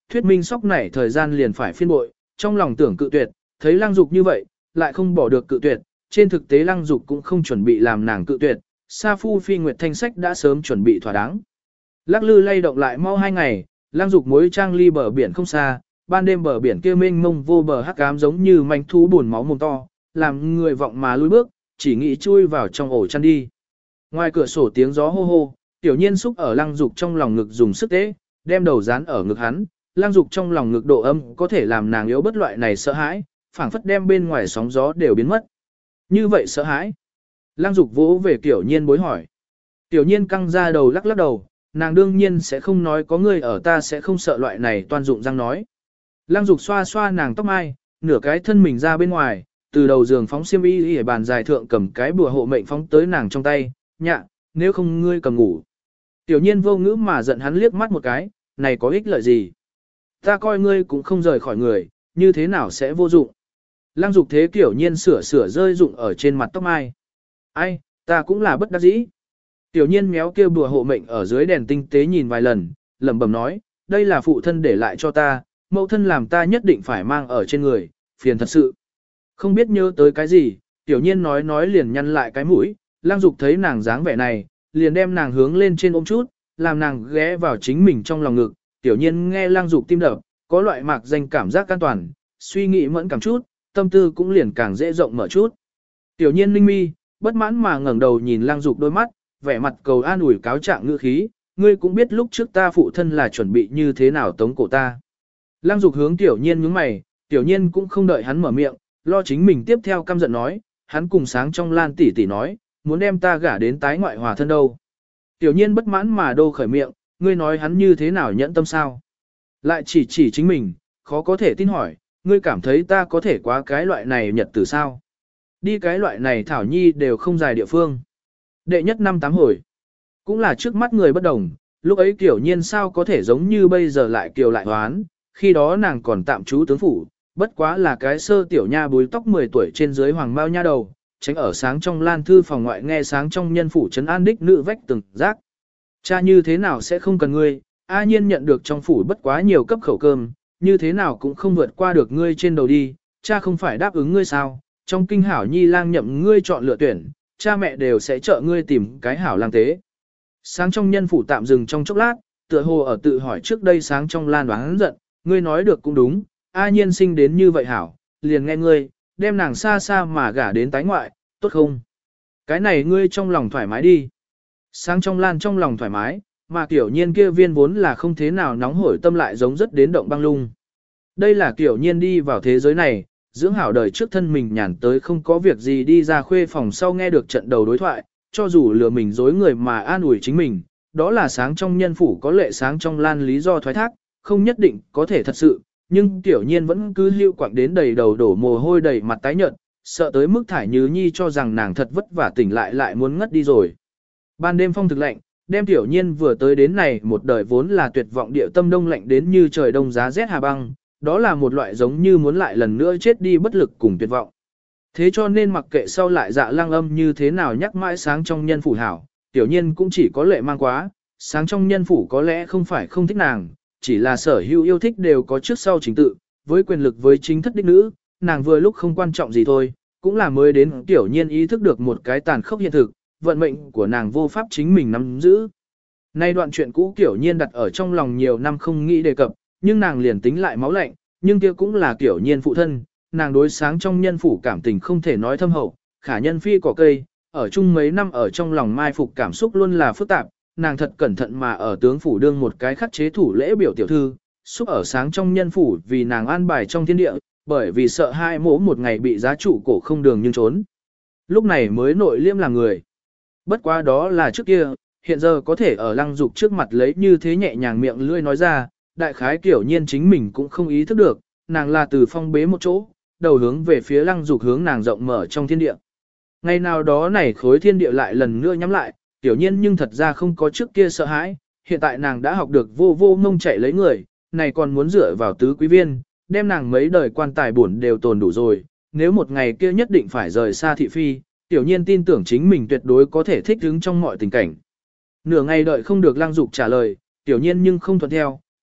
thuyết minh sóc nảy thời gian liền phải phiên bội, trong lòng tưởng cự tuyệt, thấy Lăng Dục như vậy, lại không bỏ được cự tuyệt, trên thực tế Lăng Dục cũng không chuẩn bị làm nàng cự tuyệt, Sa Phu Phi Nguyệt Thanh Sách đã sớm chuẩn bị thỏa đáng. Lắc lư lay động lại mau 2 ngày, Lăng Dục mối trang ly bờ biển không xa, ban đêm bờ biển kia mênh mông vô bờ hắc ám giống như manh thú buồn máu mồm to, làm người vọng mà lùi bước, chỉ nghĩ chui vào trong ổ chăn đi. Ngoài cửa sổ tiếng gió hô hô, Tiểu Nhiên xúc ở Lăng Dục trong lòng ngực dùng sức tế, đem đầu dán ở ngực hắn, Lăng Dục trong lòng ngực độ âm có thể làm nàng yếu bất loại này sợ hãi, phảng phất đem bên ngoài sóng gió đều biến mất. Như vậy sợ hãi. Lăng Dục vỗ về Tiểu Nhiên bối hỏi. Tiểu Nhiên căng ra đầu lắc lắc đầu, nàng đương nhiên sẽ không nói có người ở ta sẽ không sợ loại này toan dụng răng nói. Lăng Dục xoa xoa nàng tóc mai, nửa cái thân mình ra bên ngoài, từ đầu giường phóng xiêm y ở bàn dài thượng cầm cái bùa hộ mệnh phóng tới nàng trong tay, nhạ, nếu không ngươi cầm ngủ. Tiểu Nhiên vô ngữ mà giận hắn liếc mắt một cái, này có ích lợi gì? Ta coi ngươi cũng không rời khỏi người, như thế nào sẽ vô dụng? Lăng Dục thế Tiểu Nhiên sửa rơi dụng ở trên mặt tóc mai. Ai, ta cũng là bất đắc dĩ. Tiểu Nhiên méo kêu bùa hộ mệnh ở dưới đèn tinh tế nhìn vài lần, lẩm bẩm nói, đây là phụ thân để lại cho ta, mẫu thân làm ta nhất định phải mang ở trên người, phiền thật sự. Không biết nhớ tới cái gì, Tiểu Nhiên nói liền nhăn lại cái mũi, Lăng Dục thấy nàng dáng vẻ này, liền đem nàng hướng lên trên ôm chút, làm nàng ghé vào chính mình trong lòng ngực. Tiểu Nhiên nghe Lăng Dục tim đập, có loại mạc danh cảm giác an toàn, suy nghĩ mẫn cảm chút, tâm tư cũng liền càng dễ rộng mở chút. Tiểu Nhiên ninh mi, bất mãn mà ngẩng đầu nhìn Lăng Dục đôi mắt, vẻ mặt cầu an ủi cáo trạng ngữ khí, ngươi cũng biết lúc trước ta phụ thân là chuẩn bị như thế nào tống cổ ta. Lăng Dục hướng Tiểu Nhiên nhướng mày, Tiểu Nhiên cũng không đợi hắn mở miệng, lo chính mình tiếp theo căm giận nói, hắn cùng Sáng trong Lan tỷ tỷ nói, muốn đem ta gả đến tái ngoại hòa thân đâu. Tiểu Nhiên bất mãn mà đô khởi miệng, ngươi nói hắn như thế nào nhẫn tâm sao? Lại chỉ chính mình, khó có thể tin hỏi, ngươi cảm thấy ta có thể quá cái loại này nhật tử sao? Đi cái loại này Thảo Nhi đều không dài địa phương. Đệ nhất 5-8 hồi. Cũng là trước mắt người bất đồng, lúc ấy Tiểu Nhiên sao có thể giống như bây giờ lại kiều lại hoán, khi đó nàng còn tạm trú tướng phủ, bất quá là cái sơ tiểu nha búi tóc 10 tuổi trên dưới hoàng mao nha đầu, tránh ở Sáng trong Lan thư phòng ngoại nghe Sáng trong nhân phủ trấn an đích nữ vách từng giác. Cha như thế nào sẽ không cần ngươi, A Nhiên nhận được trong phủ bất quá nhiều cấp khẩu cơm, như thế nào cũng không vượt qua được ngươi trên đầu đi, cha không phải đáp ứng ngươi sao, trong kinh hảo nhi lang nhậm ngươi chọn lựa tuyển, cha mẹ đều sẽ trợ ngươi tìm cái hảo lang tế. Sáng trong nhân phủ tạm dừng trong chốc lát, tựa hồ ở tự hỏi trước đây Sáng trong Lan đoán giận, ngươi nói được cũng đúng, A Nhiên sinh đến như vậy hảo, liền nghe ngươi, đem nàng xa xa mà gả đến tái ngoại, tốt không? Cái này ngươi trong lòng thoải mái đi. Sáng trong Lan trong lòng thoải mái, mà Tiểu Nhiên kia viên vốn là không thế nào nóng hổi tâm lại giống rất đến động băng lung. Đây là Tiểu Nhiên đi vào thế giới này, dưỡng hảo đời trước thân mình nhàn tới không có việc gì đi ra khuê phòng sau nghe được trận đầu đối thoại, cho dù lừa mình dối người mà an ủi chính mình, đó là Sáng trong nhân phủ có lệ Sáng trong Lan lý do thoái thác, không nhất định có thể thật sự, nhưng Tiểu Nhiên vẫn cứ hưu quạng đến đầy đầu đổ mồ hôi đầy mặt tái nhợt, sợ tới mức Thải Như Nhi cho rằng nàng thật vất vả tỉnh lại muốn ngất đi rồi. Ban đêm phong thực lạnh, đem Tiểu Nhiên vừa tới đến này một đời vốn là tuyệt vọng địa tâm đông lạnh đến như trời đông giá rét hà băng, đó là một loại giống như muốn lại lần nữa chết đi bất lực cùng tuyệt vọng. Thế cho nên mặc kệ sau lại Dạ Lăng Âm như thế nào nhắc mãi Sáng trong nhân phủ hảo, Tiểu Nhiên cũng chỉ có lệ mang quá, Sáng trong nhân phủ có lẽ không phải không thích nàng, chỉ là sở hữu yêu thích đều có trước sau chính tự, với quyền lực với chính thất đích nữ, nàng vừa lúc không quan trọng gì thôi, cũng là mới đến Tiểu Nhiên ý thức được một cái tàn khốc hiện thực, vận mệnh của nàng vô pháp chính mình nắm giữ. Nay đoạn chuyện cũ Tiểu Nhiên đặt ở trong lòng nhiều năm không nghĩ đề cập, nhưng nàng liền tính lại máu lạnh, nhưng kia cũng là Tiểu Nhiên phụ thân, nàng đối Sáng trong nhân phủ cảm tình không thể nói thâm hậu, khả nhân phi cỏ cây, ở chung mấy năm ở trong lòng mai phục cảm xúc luôn là phức tạp, nàng thật cẩn thận mà ở tướng phủ đương một cái khắc chế thủ lễ biểu tiểu thư, xúc ở Sáng trong nhân phủ vì nàng an bài trong thiên địa, bởi vì sợ hai mỗ một ngày bị giá trụ cổ không đường nhưng trốn. Lúc này mới nội liêm làm người. Bất quá đó là trước kia, hiện giờ có thể ở Lăng Dục trước mặt lấy như thế nhẹ nhàng miệng lưỡi nói ra, đại khái Tiểu Nhiên chính mình cũng không ý thức được, nàng là từ phong bế một chỗ, đầu hướng về phía Lăng Dục hướng nàng rộng mở trong thiên địa. Ngày nào đó này khối thiên địa lại lần nữa nhắm lại, Tiểu Nhiên nhưng thật ra không có trước kia sợ hãi, hiện tại nàng đã học được vô vô mông chạy lấy người, này còn muốn dựa vào tứ quý viên, đem nàng mấy đời quan tài buồn đều tồn đủ rồi, nếu một ngày kia nhất định phải rời xa thị phi, Tiểu Nhiên tin tưởng chính mình tuyệt đối có thể thích ứng trong mọi tình cảnh. Nửa ngày đợi không được Lăng Dục trả lời, Tiểu Nhiên nhưng không thuận theo,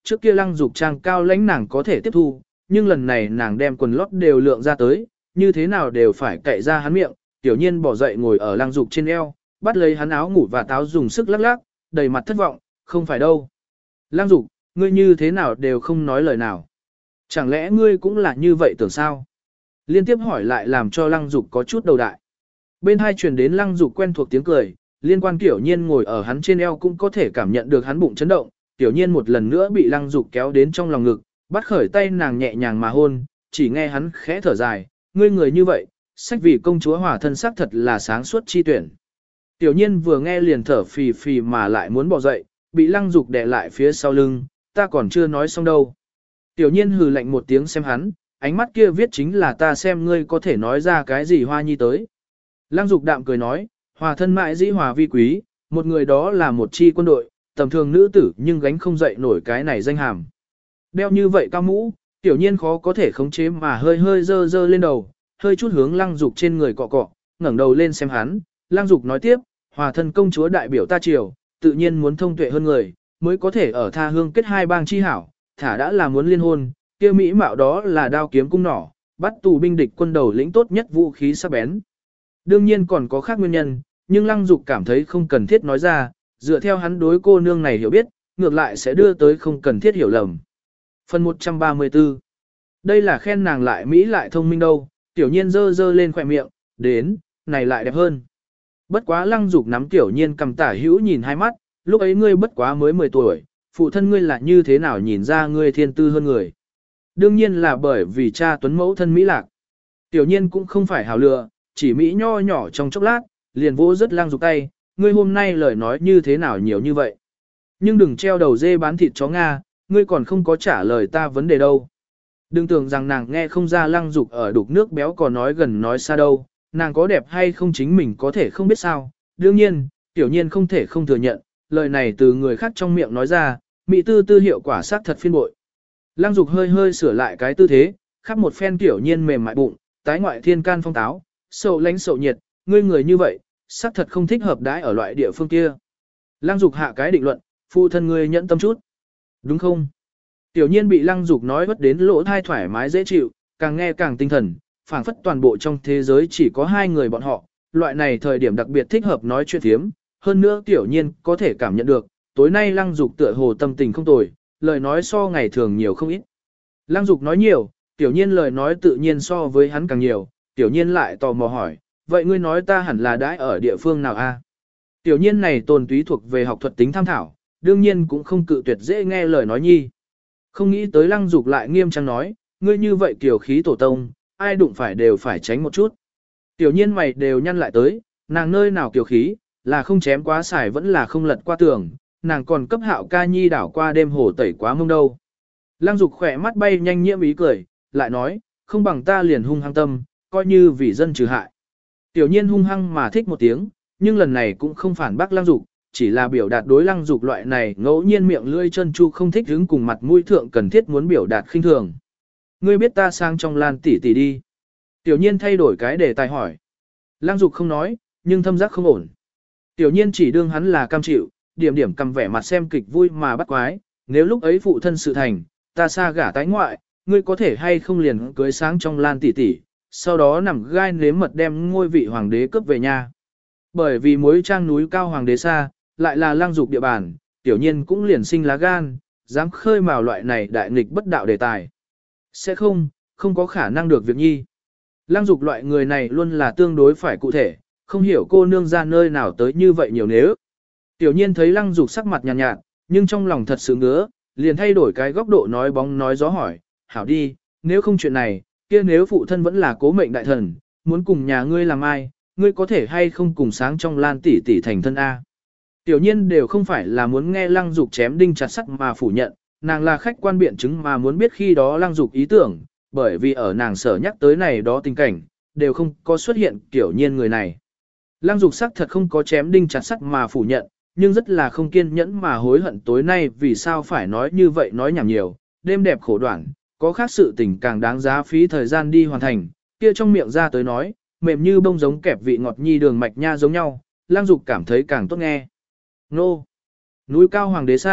trước kia Lăng Dục trang cao lãnh nàng có thể tiếp thu, nhưng lần này nàng đem quần lót đều lượng ra tới, như thế nào đều phải cậy ra hắn miệng, Tiểu Nhiên bỏ dậy ngồi ở Lăng Dục trên eo, bắt lấy hắn áo ngủ và táo dùng sức lắc lắc, đầy mặt thất vọng, không phải đâu. Lăng Dục, ngươi như thế nào đều không nói lời nào. Chẳng lẽ ngươi cũng là như vậy tưởng sao? Liên tiếp hỏi lại làm cho Lăng Dục có chút đầu đại. Bên hai truyền đến Lăng Dục quen thuộc tiếng cười, Liên Quan Tiểu Nhiên ngồi ở hắn trên eo cũng có thể cảm nhận được hắn bụng chấn động, Tiểu Nhiên một lần nữa bị Lăng Dục kéo đến trong lòng ngực, bắt khởi tay nàng nhẹ nhàng mà hôn, chỉ nghe hắn khẽ thở dài, ngươi người như vậy, sách vì công chúa hòa thân sắc thật là sáng suốt chi tuyển. Tiểu Nhiên vừa nghe liền thở phì phì mà lại muốn bỏ dậy, bị Lăng Dục đè lại phía sau lưng, ta còn chưa nói xong đâu. Tiểu Nhiên hừ lạnh một tiếng xem hắn, ánh mắt kia viết chính là ta xem ngươi có thể nói ra cái gì hoa nhi tới. Lăng Dục đạm cười nói, hòa thân mại dĩ hòa vi quý, một người đó là một chi quân đội, tầm thường nữ tử nhưng gánh không dậy nổi cái này danh hàm. Đeo như vậy cao mũ, Tiểu Nhiên khó có thể khống chế mà hơi hơi dơ dơ lên đầu, hơi chút hướng Lăng Dục trên người cọ cọ, ngẩng đầu lên xem hắn. Lăng Dục nói tiếp, hòa thân công chúa đại biểu ta triều, tự nhiên muốn thông tuệ hơn người, mới có thể ở tha hương kết hai bang chi hảo, thả đã là muốn liên hôn, kia mỹ mạo đó là đao kiếm cung nỏ, bắt tù binh địch quân đầu lĩnh tốt nhất vũ khí sắc bén. Đương nhiên còn có khác nguyên nhân, nhưng Lăng Dục cảm thấy không cần thiết nói ra, dựa theo hắn đối cô nương này hiểu biết, ngược lại sẽ đưa tới không cần thiết hiểu lầm. Phần 134. Đây là khen nàng lại mỹ lại thông minh đâu, Tiểu Nhiên dơ dơ lên khỏe miệng, đến, này lại đẹp hơn. Bất quá Lăng Dục nắm Tiểu Nhiên cầm tả hữu nhìn hai mắt, lúc ấy ngươi bất quá mới 10 tuổi, phụ thân ngươi là như thế nào nhìn ra ngươi thiên tư hơn người. Đương nhiên là bởi vì cha tuấn mẫu thân Mỹ Lạc. Tiểu Nhiên cũng không phải hào lựa, chỉ Mỹ nho nhỏ trong chốc lát, liền vỗ rất Lăng Dục tay, ngươi hôm nay lời nói như thế nào nhiều như vậy. Nhưng đừng treo đầu dê bán thịt chó Nga, ngươi còn không có trả lời ta vấn đề đâu. Đừng tưởng rằng nàng nghe không ra Lăng Dục ở đục nước béo còn nói gần nói xa đâu, nàng có đẹp hay không chính mình có thể không biết sao. Đương nhiên, Tiểu Nhiên không thể không thừa nhận, lời này từ người khác trong miệng nói ra, mỹ tư tư hiệu quả sát thật phiên bội. Lăng Dục hơi hơi sửa lại cái tư thế, khắp một phen Tiểu Nhiên mềm mại bụng, tái ngoại thiên can phong táo, sầu lánh sầu nhiệt, ngươi người như vậy, sát thật không thích hợp đãi ở loại địa phương kia. Lăng Dục hạ cái định luận, phụ thân ngươi nhẫn tâm chút. Đúng không? Tiểu Nhiên bị Lăng Dục nói vất đến lỗ thai thoải mái dễ chịu, càng nghe càng tinh thần, phảng phất toàn bộ trong thế giới chỉ có hai người bọn họ, loại này thời điểm đặc biệt thích hợp nói chuyện thiếm, hơn nữa Tiểu Nhiên có thể cảm nhận được, tối nay Lăng Dục tựa hồ tâm tình không tồi, lời nói so ngày thường nhiều không ít. Lăng Dục nói nhiều, Tiểu Nhiên lời nói tự nhiên so với hắn càng nhiều, Tiểu Nhiên lại tò mò hỏi, vậy ngươi nói ta hẳn là đãi ở địa phương nào a? Tiểu Nhiên này tồn túy thuộc về học thuật tính tham thảo, đương nhiên cũng không cự tuyệt dễ nghe lời nói nhi. Không nghĩ tới Lăng Dục lại nghiêm trang nói, ngươi như vậy kiểu khí tổ tông, ai đụng phải đều phải tránh một chút. Tiểu Nhiên mày đều nhăn lại tới, nàng nơi nào kiểu khí, là không chém quá xài vẫn là không lật qua tường, nàng còn cấp Hạo ca nhi đảo qua đêm hồ tẩy quá mông đâu. Lăng Dục khỏe mắt bay nhanh nhiễm ý cười, lại nói, không bằng ta liền hung hăng tâm, coi như vì dân trừ hại. Tiểu Nhiên hung hăng mà thích một tiếng, nhưng lần này cũng không phản bác Lăng Dục, chỉ là biểu đạt đối Lăng Dục loại này ngẫu nhiên miệng lưỡi chân chu không thích hứng cùng mặt mũi thượng cần thiết muốn biểu đạt khinh thường. Ngươi biết ta sang trong Lan tỷ tỷ đi. Tiểu Nhiên thay đổi cái đề tài hỏi. Lăng Dục không nói, nhưng thâm giác không ổn. Tiểu Nhiên chỉ đương hắn là cam chịu, điểm điểm cầm vẻ mặt xem kịch vui mà bắt quái, nếu lúc ấy phụ thân sự thành, ta xa gả tái ngoại, ngươi có thể hay không liền cưới sáng trong Lan tỷ tỷ, sau đó nằm gai nếm mật đem ngôi vị hoàng đế cướp về nhà. Bởi vì mối trang núi cao hoàng đế xa, lại là Lăng Dục địa bàn, Tiểu Nhiên cũng liền sinh lá gan, dám khơi mào loại này đại nghịch bất đạo đề tài. Sẽ không có khả năng được việc nhi. Lăng Dục loại người này luôn là tương đối phải cụ thể, không hiểu cô nương ra nơi nào tới như vậy nhiều nếu. Tiểu Nhiên thấy Lăng Dục sắc mặt nhàn nhạt, nhưng trong lòng thật sự ngứa, liền thay đổi cái góc độ nói bóng nói gió hỏi, hảo đi, nếu không chuyện này, kia nếu phụ thân vẫn là cố mệnh đại thần, muốn cùng nhà ngươi làm ai, ngươi có thể hay không cùng sáng trong Lan tỷ tỷ thành thân A. Tiểu Nhiên đều không phải là muốn nghe Lăng Dục chém đinh chặt sắt mà phủ nhận, nàng là khách quan biện chứng mà muốn biết khi đó Lăng Dục ý tưởng, bởi vì ở nàng sở nhắc tới này đó tình cảnh, đều không có xuất hiện Tiểu Nhiên người này. Lăng Dục sắc thật không có chém đinh chặt sắt mà phủ nhận, nhưng rất là không kiên nhẫn mà hối hận tối nay vì sao phải nói như vậy nói nhảm nhiều, đêm đẹp khổ đoạn, có khác sự tình càng đáng giá phí thời gian đi hoàn thành, kia trong miệng ra tới nói, mềm như bông giống kẹp vị ngọt nhi đường mạch nha giống nhau, Lăng Dục cảm thấy càng tốt nghe. Nô! Núi cao hoàng đế xa,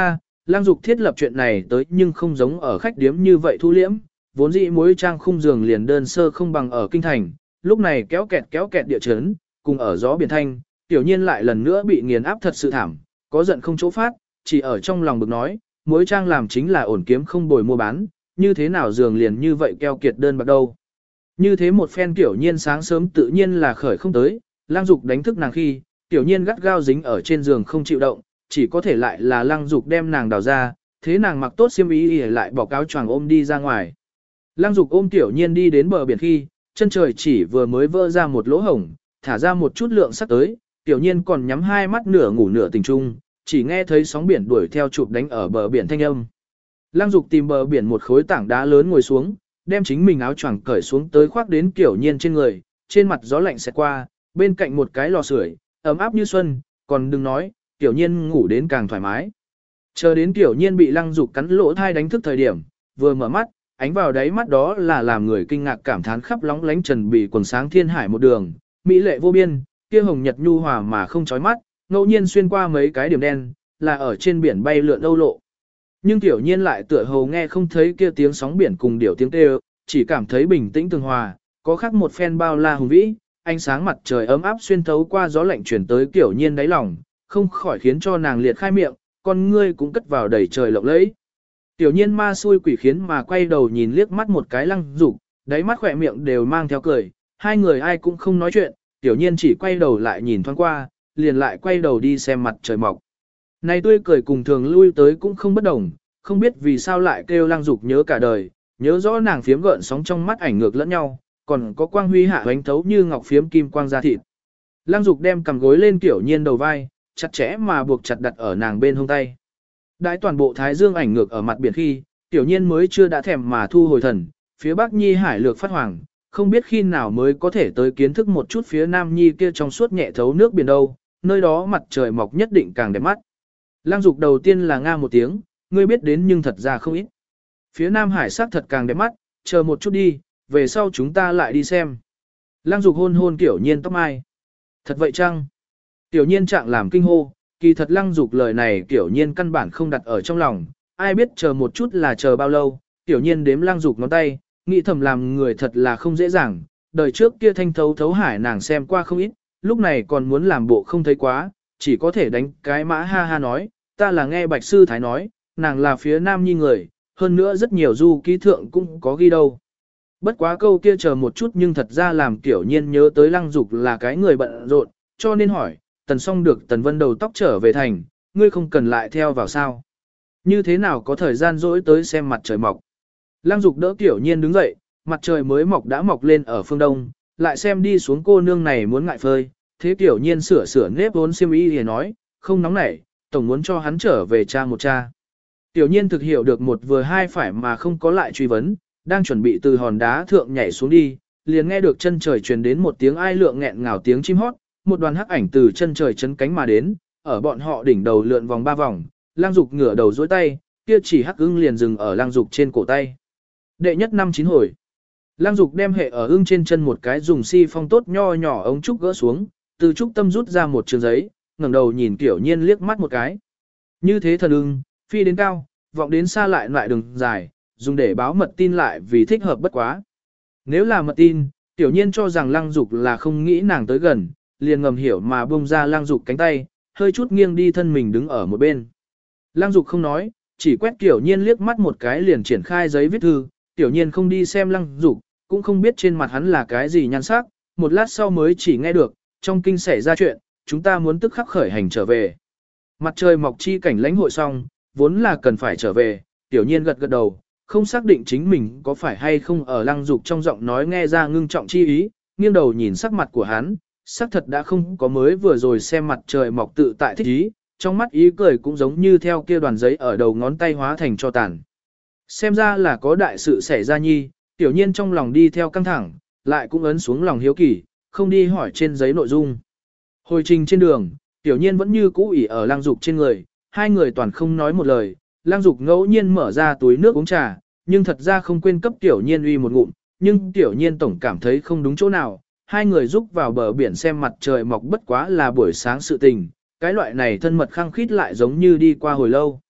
Lang Dục thiết lập chuyện này tới nhưng không giống ở khách điếm như vậy thu liễm, vốn dĩ mối trang khung giường liền đơn sơ không bằng ở kinh thành, lúc này kéo kẹt địa chấn, cùng ở gió biển thanh, tiểu nhiên lại lần nữa bị nghiền áp thật sự thảm, có giận không chỗ phát, chỉ ở trong lòng bực nói, mối trang làm chính là ổn kiếm không bồi mua bán, như thế nào giường liền như vậy keo kiệt đơn bạc đâu. Như thế một phen tiểu nhiên sáng sớm tự nhiên là khởi không tới, Lang Dục đánh thức nàng khi, tiểu nhiên gắt gao dính ở trên giường không chịu động, chỉ có thể lại là Lang Dục đem nàng đào ra, thế nàng mặc tốt xiêm y lại bọc áo choàng ôm đi ra ngoài. Lang Dục ôm tiểu nhiên đi đến bờ biển khi, chân trời chỉ vừa mới vỡ ra một lỗ hổng, thả ra một chút lượng sắc tới, tiểu nhiên còn nhắm hai mắt nửa ngủ nửa tỉnh trung, chỉ nghe thấy sóng biển đuổi theo chụp đánh ở bờ biển thanh âm. Lang Dục tìm bờ biển một khối tảng đá lớn ngồi xuống, đem chính mình áo choàng cởi xuống tới khoác đến tiểu nhiên trên người, trên mặt gió lạnh sẽ qua, bên cạnh một cái lò sưởi, ấm áp như xuân, còn đừng nói, tiểu nhiên ngủ đến càng thoải mái. Chờ đến tiểu nhiên bị Lăng Dục cắn lỗ thai đánh thức thời điểm, vừa mở mắt, ánh vào đáy mắt đó là làm người kinh ngạc cảm thán khắp lóng lánh trần bì quần sáng thiên hải một đường, mỹ lệ vô biên, kia hồng nhật nhu hòa mà không chói mắt, ngẫu nhiên xuyên qua mấy cái điểm đen, là ở trên biển bay lượn âu lộ. Nhưng tiểu nhiên lại tựa hồ nghe không thấy kia tiếng sóng biển cùng điệu tiếng kêu, chỉ cảm thấy bình tĩnh tường hòa, có khác một phen bao la hùng vĩ, ánh sáng mặt trời ấm áp xuyên thấu qua gió lạnh chuyển tới tiểu nhiên đáy lòng, không khỏi khiến cho nàng liệt khai miệng, con ngươi cũng cất vào đầy trời lộng lẫy. Tiểu nhiên ma xui quỷ khiến mà quay đầu nhìn liếc mắt một cái Lăng Dục, đáy mắt khỏe miệng đều mang theo cười, hai người ai cũng không nói chuyện, tiểu nhiên chỉ quay đầu lại nhìn thoáng qua, liền lại quay đầu đi xem mặt trời mọc. Này tươi cười cùng thường lui tới cũng không bất đồng, không biết vì sao lại kêu Lăng Dục nhớ cả đời, nhớ rõ nàng phiếm gợn sóng trong mắt ảnh ngược lẫn nhau, còn có quang huy hạ ánh thấu như ngọc phiếm kim quang da thịt. Lăng Dục đem cầm gối lên tiểu nhiên đầu vai, chặt chẽ mà buộc chặt đặt ở nàng bên hông tay. Đãi toàn bộ thái dương ảnh ngược ở mặt biển khi, tiểu nhiên mới chưa đã thèm mà thu hồi thần, phía bắc nhi hải lược phát hoàng, không biết khi nào mới có thể tới kiến thức một chút phía nam nhi kia trong suốt nhẹ thấu nước biển đâu, nơi đó mặt trời mọc nhất định càng đẹp mắt. Lăng Dục đầu tiên là nga một tiếng, ngươi biết đến nhưng thật ra không ít. Phía nam hải sắc thật càng đẹp mắt, chờ một chút đi, về sau chúng ta lại đi xem. Lăng Dục hôn hôn tiểu nhiên tóc mai. Thật vậy chăng? Tiểu nhiên trạng làm kinh hô, kỳ thật Lăng Dục lời này tiểu nhiên căn bản không đặt ở trong lòng, ai biết chờ một chút là chờ bao lâu, tiểu nhiên đếm Lăng Dục ngón tay, nghĩ thầm làm người thật là không dễ dàng, đời trước kia thanh thấu thấu hải nàng xem qua không ít, lúc này còn muốn làm bộ không thấy quá, chỉ có thể đánh cái mã ha ha nói, ta là nghe Bạch Sư Thái nói, nàng là phía nam nhi người, hơn nữa rất nhiều du ký thượng cũng có ghi đâu. Bất quá câu kia chờ một chút nhưng thật ra làm tiểu nhiên nhớ tới Lăng Dục là cái người bận rộn, cho nên hỏi, Tần xong được Tần Vân đầu tóc trở về thành, ngươi không cần lại theo vào sao? Như thế nào có thời gian rỗi tới xem mặt trời mọc? Lăng Dục đỡ tiểu nhiên đứng dậy, mặt trời mới mọc đã mọc lên ở phương đông, lại xem đi xuống cô nương này muốn ngại phơi, thế tiểu nhiên sửa nếp vốn xiêm y thì nói, không nóng nảy, tổng muốn cho hắn trở về cha một cha. Tiểu nhiên thực hiểu được một vừa hai phải mà không có lại truy vấn, đang chuẩn bị từ hòn đá thượng nhảy xuống đi, liền nghe được chân trời truyền đến một tiếng ai lượng nghẹn ngào tiếng chim hót, một đoàn hắc ảnh từ chân trời chấn cánh mà đến, ở bọn họ đỉnh đầu lượn vòng ba vòng, Lăng Dục ngửa đầu dối tay, kia chỉ hắc ưng liền dừng ở Lăng Dục trên cổ tay. Đệ nhất năm chín hồi, Lăng Dục đem hệ ở ưng trên chân một cái dùng si phong tốt nho nhỏ ống trúc gỡ xuống, từ trúc tâm rút ra một trường giấy, ngẩng đầu nhìn tiểu nhiên liếc mắt một cái. Như thế thần ưng, phi đến cao, vọng đến xa lại đường dài, dùng để báo mật tin lại vì thích hợp bất quá. Nếu là mật tin, tiểu nhiên cho rằng Lăng Dục là không nghĩ nàng tới gần, liền ngầm hiểu mà bông ra Lăng Dục cánh tay, hơi chút nghiêng đi thân mình đứng ở một bên. Lăng Dục không nói, chỉ quét tiểu nhiên liếc mắt một cái liền triển khai giấy viết thư, tiểu nhiên không đi xem Lăng Dục, cũng không biết trên mặt hắn là cái gì nhan sắc, một lát sau mới chỉ nghe được, trong kinh xảy ra chuyện, chúng ta muốn tức khắc khởi hành trở về. Mặt trời mọc chi cảnh lãnh hội xong, vốn là cần phải trở về, tiểu nhiên gật gật đầu, không xác định chính mình có phải hay không ở Lăng Dục trong giọng nói nghe ra ngưng trọng chi ý, nghiêng đầu nhìn sắc mặt của hắn, sắc thật đã không có mới vừa rồi xem mặt trời mọc tự tại thích ý, trong mắt ý cười cũng giống như theo kia đoàn giấy ở đầu ngón tay hóa thành cho tàn. Xem ra là có đại sự xảy ra nhi, tiểu nhiên trong lòng đi theo căng thẳng, lại cũng ấn xuống lòng hiếu kỳ, không đi hỏi trên giấy nội dung. Hồi trình trên đường, tiểu nhiên vẫn như cũ ỉ ở Lăng Dục trên người, hai người toàn không nói một lời, Lăng Dục ngẫu nhiên mở ra túi nước uống trà, nhưng thật ra không quên cấp tiểu nhiên uy một ngụm, nhưng tiểu nhiên tổng cảm thấy không đúng chỗ nào, hai người rúc vào bờ biển xem mặt trời mọc bất quá là buổi sáng sự tình, cái loại này thân mật khăng khít lại giống như đi qua hồi lâu.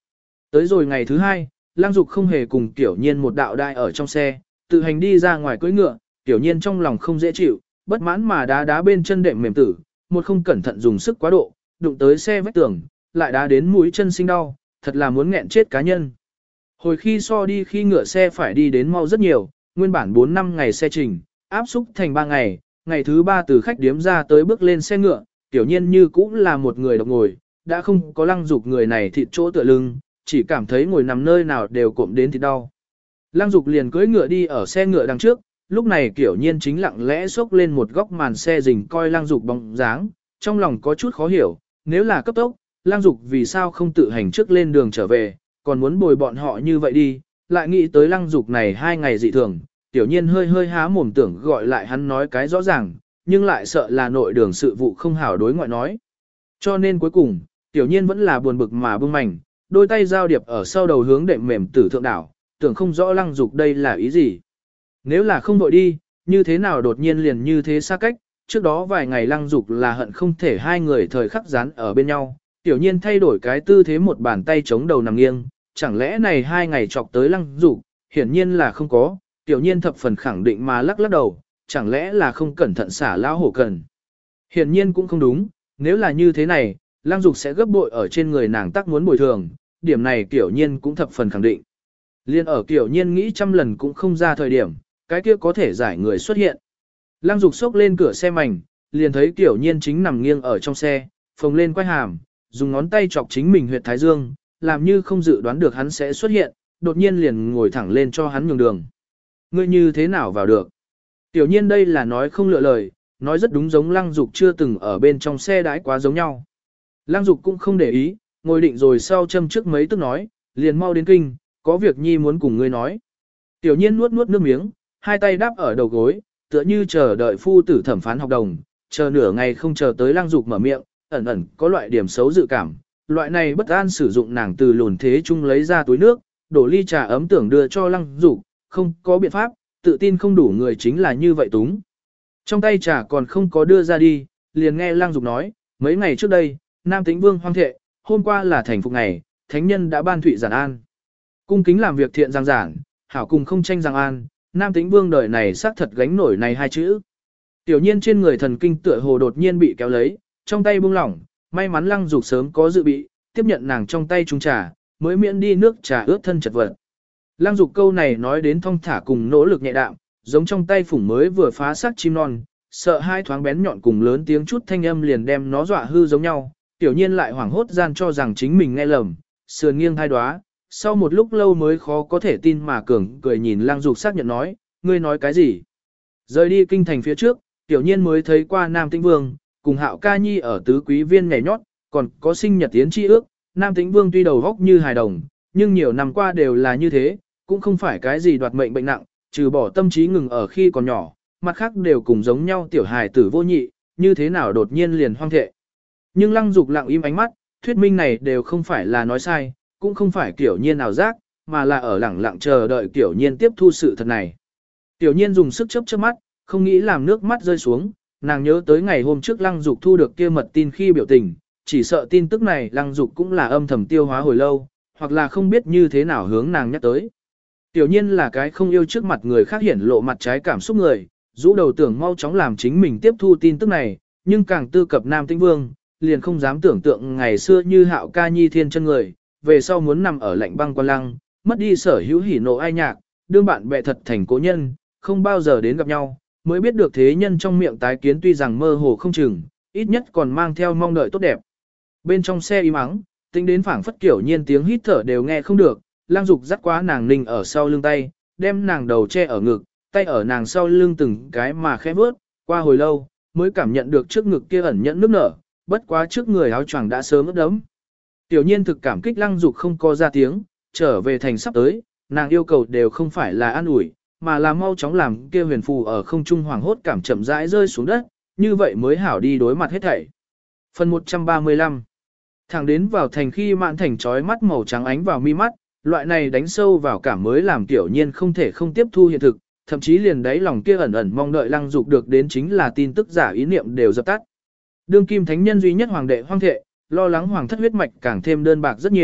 Tới rồi ngày thứ hai, Lăng Dục không hề cùng Tiểu Nhiên một đạo đai ở trong xe, tự hành đi ra ngoài cưỡi ngựa, Tiểu Nhiên trong lòng không dễ chịu, bất mãn mà đá đá bên chân đệm mềm tử, một không cẩn thận dùng sức quá độ, đụng tới xe vách tường, lại đá đến mũi chân sinh đau, thật là muốn nghẹn chết cá nhân. Hồi khi so đi khi ngựa xe phải đi đến mau rất nhiều, nguyên bản 4-5 ngày xe trình, áp xúc thành 3 ngày, ngày thứ 3 từ khách điếm ra tới bước lên xe ngựa, Tiểu Nhiên như cũng là một người độc ngồi, đã không có Lăng Dục người này thịt chỗ tựa lưng, chỉ cảm thấy ngồi nằm nơi nào đều cộm đến thịt đau. Lăng Dục liền cưỡi ngựa đi ở xe ngựa đằng trước, lúc này Tiểu Nhiên chính lặng lẽ xốc lên một góc màn xe rình coi Lăng Dục bóng dáng, trong lòng có chút khó hiểu, nếu là cấp tốc, Lăng Dục vì sao không tự hành trước lên đường trở về, còn muốn bồi bọn họ như vậy đi, lại nghĩ tới Lăng Dục này 2 ngày dị thường, Tiểu Nhiên hơi há mồm tưởng gọi lại hắn nói cái rõ ràng, nhưng lại sợ là nội đường sự vụ không hảo đối ngoại nói. Cho nên cuối cùng, Tiểu Nhiên vẫn là buồn bực mà bưng mảnh, đôi tay giao điệp ở sau đầu hướng đệm mềm tử thượng đảo, tưởng không rõ Lăng Dục đây là ý gì. Nếu là không đội đi, như thế nào đột nhiên liền như thế xa cách, trước đó vài ngày Lăng Dục là hận không thể hai người thời khắc dán ở bên nhau, Tiểu Nhiên thay đổi cái tư thế một bàn tay chống đầu nằm nghiêng, chẳng lẽ này 2 ngày chọc tới Lăng Dục, hiển nhiên là không có, Tiểu Nhiên thập phần khẳng định mà lắc lắc đầu, chẳng lẽ là không cẩn thận xả lão hổ cần. Hiển nhiên cũng không đúng, nếu là như thế này, Lăng Dục sẽ gấp bội ở trên người nàng tác muốn bồi thường, điểm này Tiểu Nhiên cũng thập phần khẳng định. Liên ở Tiểu Nhiên nghĩ trăm lần cũng không ra thời điểm, cái kia có thể giải người xuất hiện. Lăng Dục xốc lên cửa xe mảnh, liền thấy Tiểu Nhiên chính nằm nghiêng ở trong xe, phồng lên quai hàm, dùng ngón tay chọc chính mình huyệt thái dương, làm như không dự đoán được hắn sẽ xuất hiện, đột nhiên liền ngồi thẳng lên cho hắn nhường đường. Ngươi như thế nào vào được? Tiểu Nhiên đây là nói không lựa lời, nói rất đúng giống Lăng Dục chưa từng ở bên trong xe đãi quá giống nhau. Lăng Dục cũng không để ý, ngồi định rồi sau châm trước mấy tức nói, liền mau đến kinh, có việc nhi muốn cùng ngươi nói. Tiểu Nhiên nuốt nuốt nước miếng, hai tay đáp ở đầu gối, tựa như chờ đợi phu tử thẩm phán học đồng, chờ nửa ngày không chờ tới Lăng Dục mở miệng, ẩn ẩn có loại điểm xấu dự cảm. Loại này bất an sử dụng nàng từ lùn thế chung lấy ra túi nước, đổ ly trà ấm tưởng đưa cho Lăng Dục, không có biện pháp, tự tin không đủ người chính là như vậy túng. Trong tay trà còn không có đưa ra đi, liền nghe Lăng Dục nói, mấy ngày trước đây, Nam Tĩnh Vương hoang thệ, hôm qua là thành phục ngày, thánh nhân đã ban thụy giản an. Cung kính làm việc thiện giang giản, hảo cùng không tranh giang an, Nam Tĩnh Vương đời này xác thật gánh nổi này hai chữ. Tiểu Nhiên trên người thần kinh tựa hồ đột nhiên bị kéo lấy, trong tay buông lỏng, may mắn Lăng Dục sớm có dự bị, tiếp nhận nàng trong tay chung trà, mới miễn đi nước trà ướt thân chật vật. Lăng Dục câu này nói đến thong thả cùng nỗ lực nhẹ đạm, giống trong tay phủng mới vừa phá xác chim non, sợ hai thoáng bén nhọn cùng lớn tiếng chút thanh âm liền đem nó dọa hư giống nhau. Tiểu Nhiên lại hoảng hốt gian cho rằng chính mình nghe lầm, sườn nghiêng hai đóa, sau một lúc lâu mới khó có thể tin mà cường cười nhìn Lăng Dục xác nhận nói, ngươi nói cái gì? Rời đi kinh thành phía trước, Tiểu Nhiên mới thấy qua Nam Tĩnh Vương, cùng Hạo Ca Nhi ở tứ quý viên nhảy nhót, còn có sinh nhật tiến chi ước, Nam Tĩnh Vương tuy đầu góc như hài đồng, nhưng nhiều năm qua đều là như thế, cũng không phải cái gì đoạt mệnh bệnh nặng, trừ bỏ tâm trí ngừng ở khi còn nhỏ, mặt khác đều cùng giống nhau tiểu hài tử vô nhị, như thế nào đột nhiên liền hoang thệ. Nhưng Lăng Dục lặng im ánh mắt, thuyết minh này đều không phải là nói sai, cũng không phải Tiểu Nhiên nào giác, mà là ở lẳng lặng chờ đợi Tiểu Nhiên tiếp thu sự thật này. Tiểu Nhiên dùng sức chớp chớp mắt, không nghĩ làm nước mắt rơi xuống, nàng nhớ tới ngày hôm trước Lăng Dục thu được kia mật tin khi biểu tình, chỉ sợ tin tức này Lăng Dục cũng là âm thầm tiêu hóa hồi lâu, hoặc là không biết như thế nào hướng nàng nhắc tới. Tiểu Nhiên là cái không yêu trước mặt người khác hiển lộ mặt trái cảm xúc người, rũ đầu tưởng mau chóng làm chính mình tiếp thu tin tức này, nhưng càng tư cập Nam Tĩnh Vương, liền không dám tưởng tượng ngày xưa như Hạo Ca Nhi thiên chân người, về sau muốn nằm ở lạnh băng quan lăng, mất đi sở hữu hỉ nộ ai nhạc, đương bạn bè thật thành cố nhân, không bao giờ đến gặp nhau, mới biết được thế nhân trong miệng tái kiến tuy rằng mơ hồ không chừng, ít nhất còn mang theo mong đợi tốt đẹp. Bên trong xe im ắng, tính đến phảng phất Kiểu Nhiên tiếng hít thở đều nghe không được, Lăng Dục dắt quá nàng ninh ở sau lưng tay, đem nàng đầu che ở ngực, tay ở nàng sau lưng từng cái mà khẽ vớt, qua hồi lâu, mới cảm nhận được trước ngực kia ẩn nhẫn nước nở, bất quá trước người áo choàng đã sớm ướt đẫm. Tiểu Nhiên thực cảm kích Lăng Dục không có ra tiếng, trở về thành sắp tới, nàng yêu cầu đều không phải là an ủi, mà là mau chóng làm kia huyền phù ở không trung hoàng hốt cảm chậm rãi rơi xuống đất, như vậy mới hảo đi đối mặt hết thảy. Phần 135. Thẳng đến vào thành khi Mạn Thành trói mắt màu trắng ánh vào mi mắt, loại này đánh sâu vào cảm mới làm Tiểu Nhiên không thể không tiếp thu hiện thực, thậm chí liền đáy lòng kia ẩn ẩn mong đợi Lăng Dục được đến chính là tin tức giả ý niệm đều dập tắt. Đương kim thánh nhân duy nhất hoàng đệ hoang thệ, lo lắng hoàng thất huyết mạch càng thêm đơn bạc rất nhiều,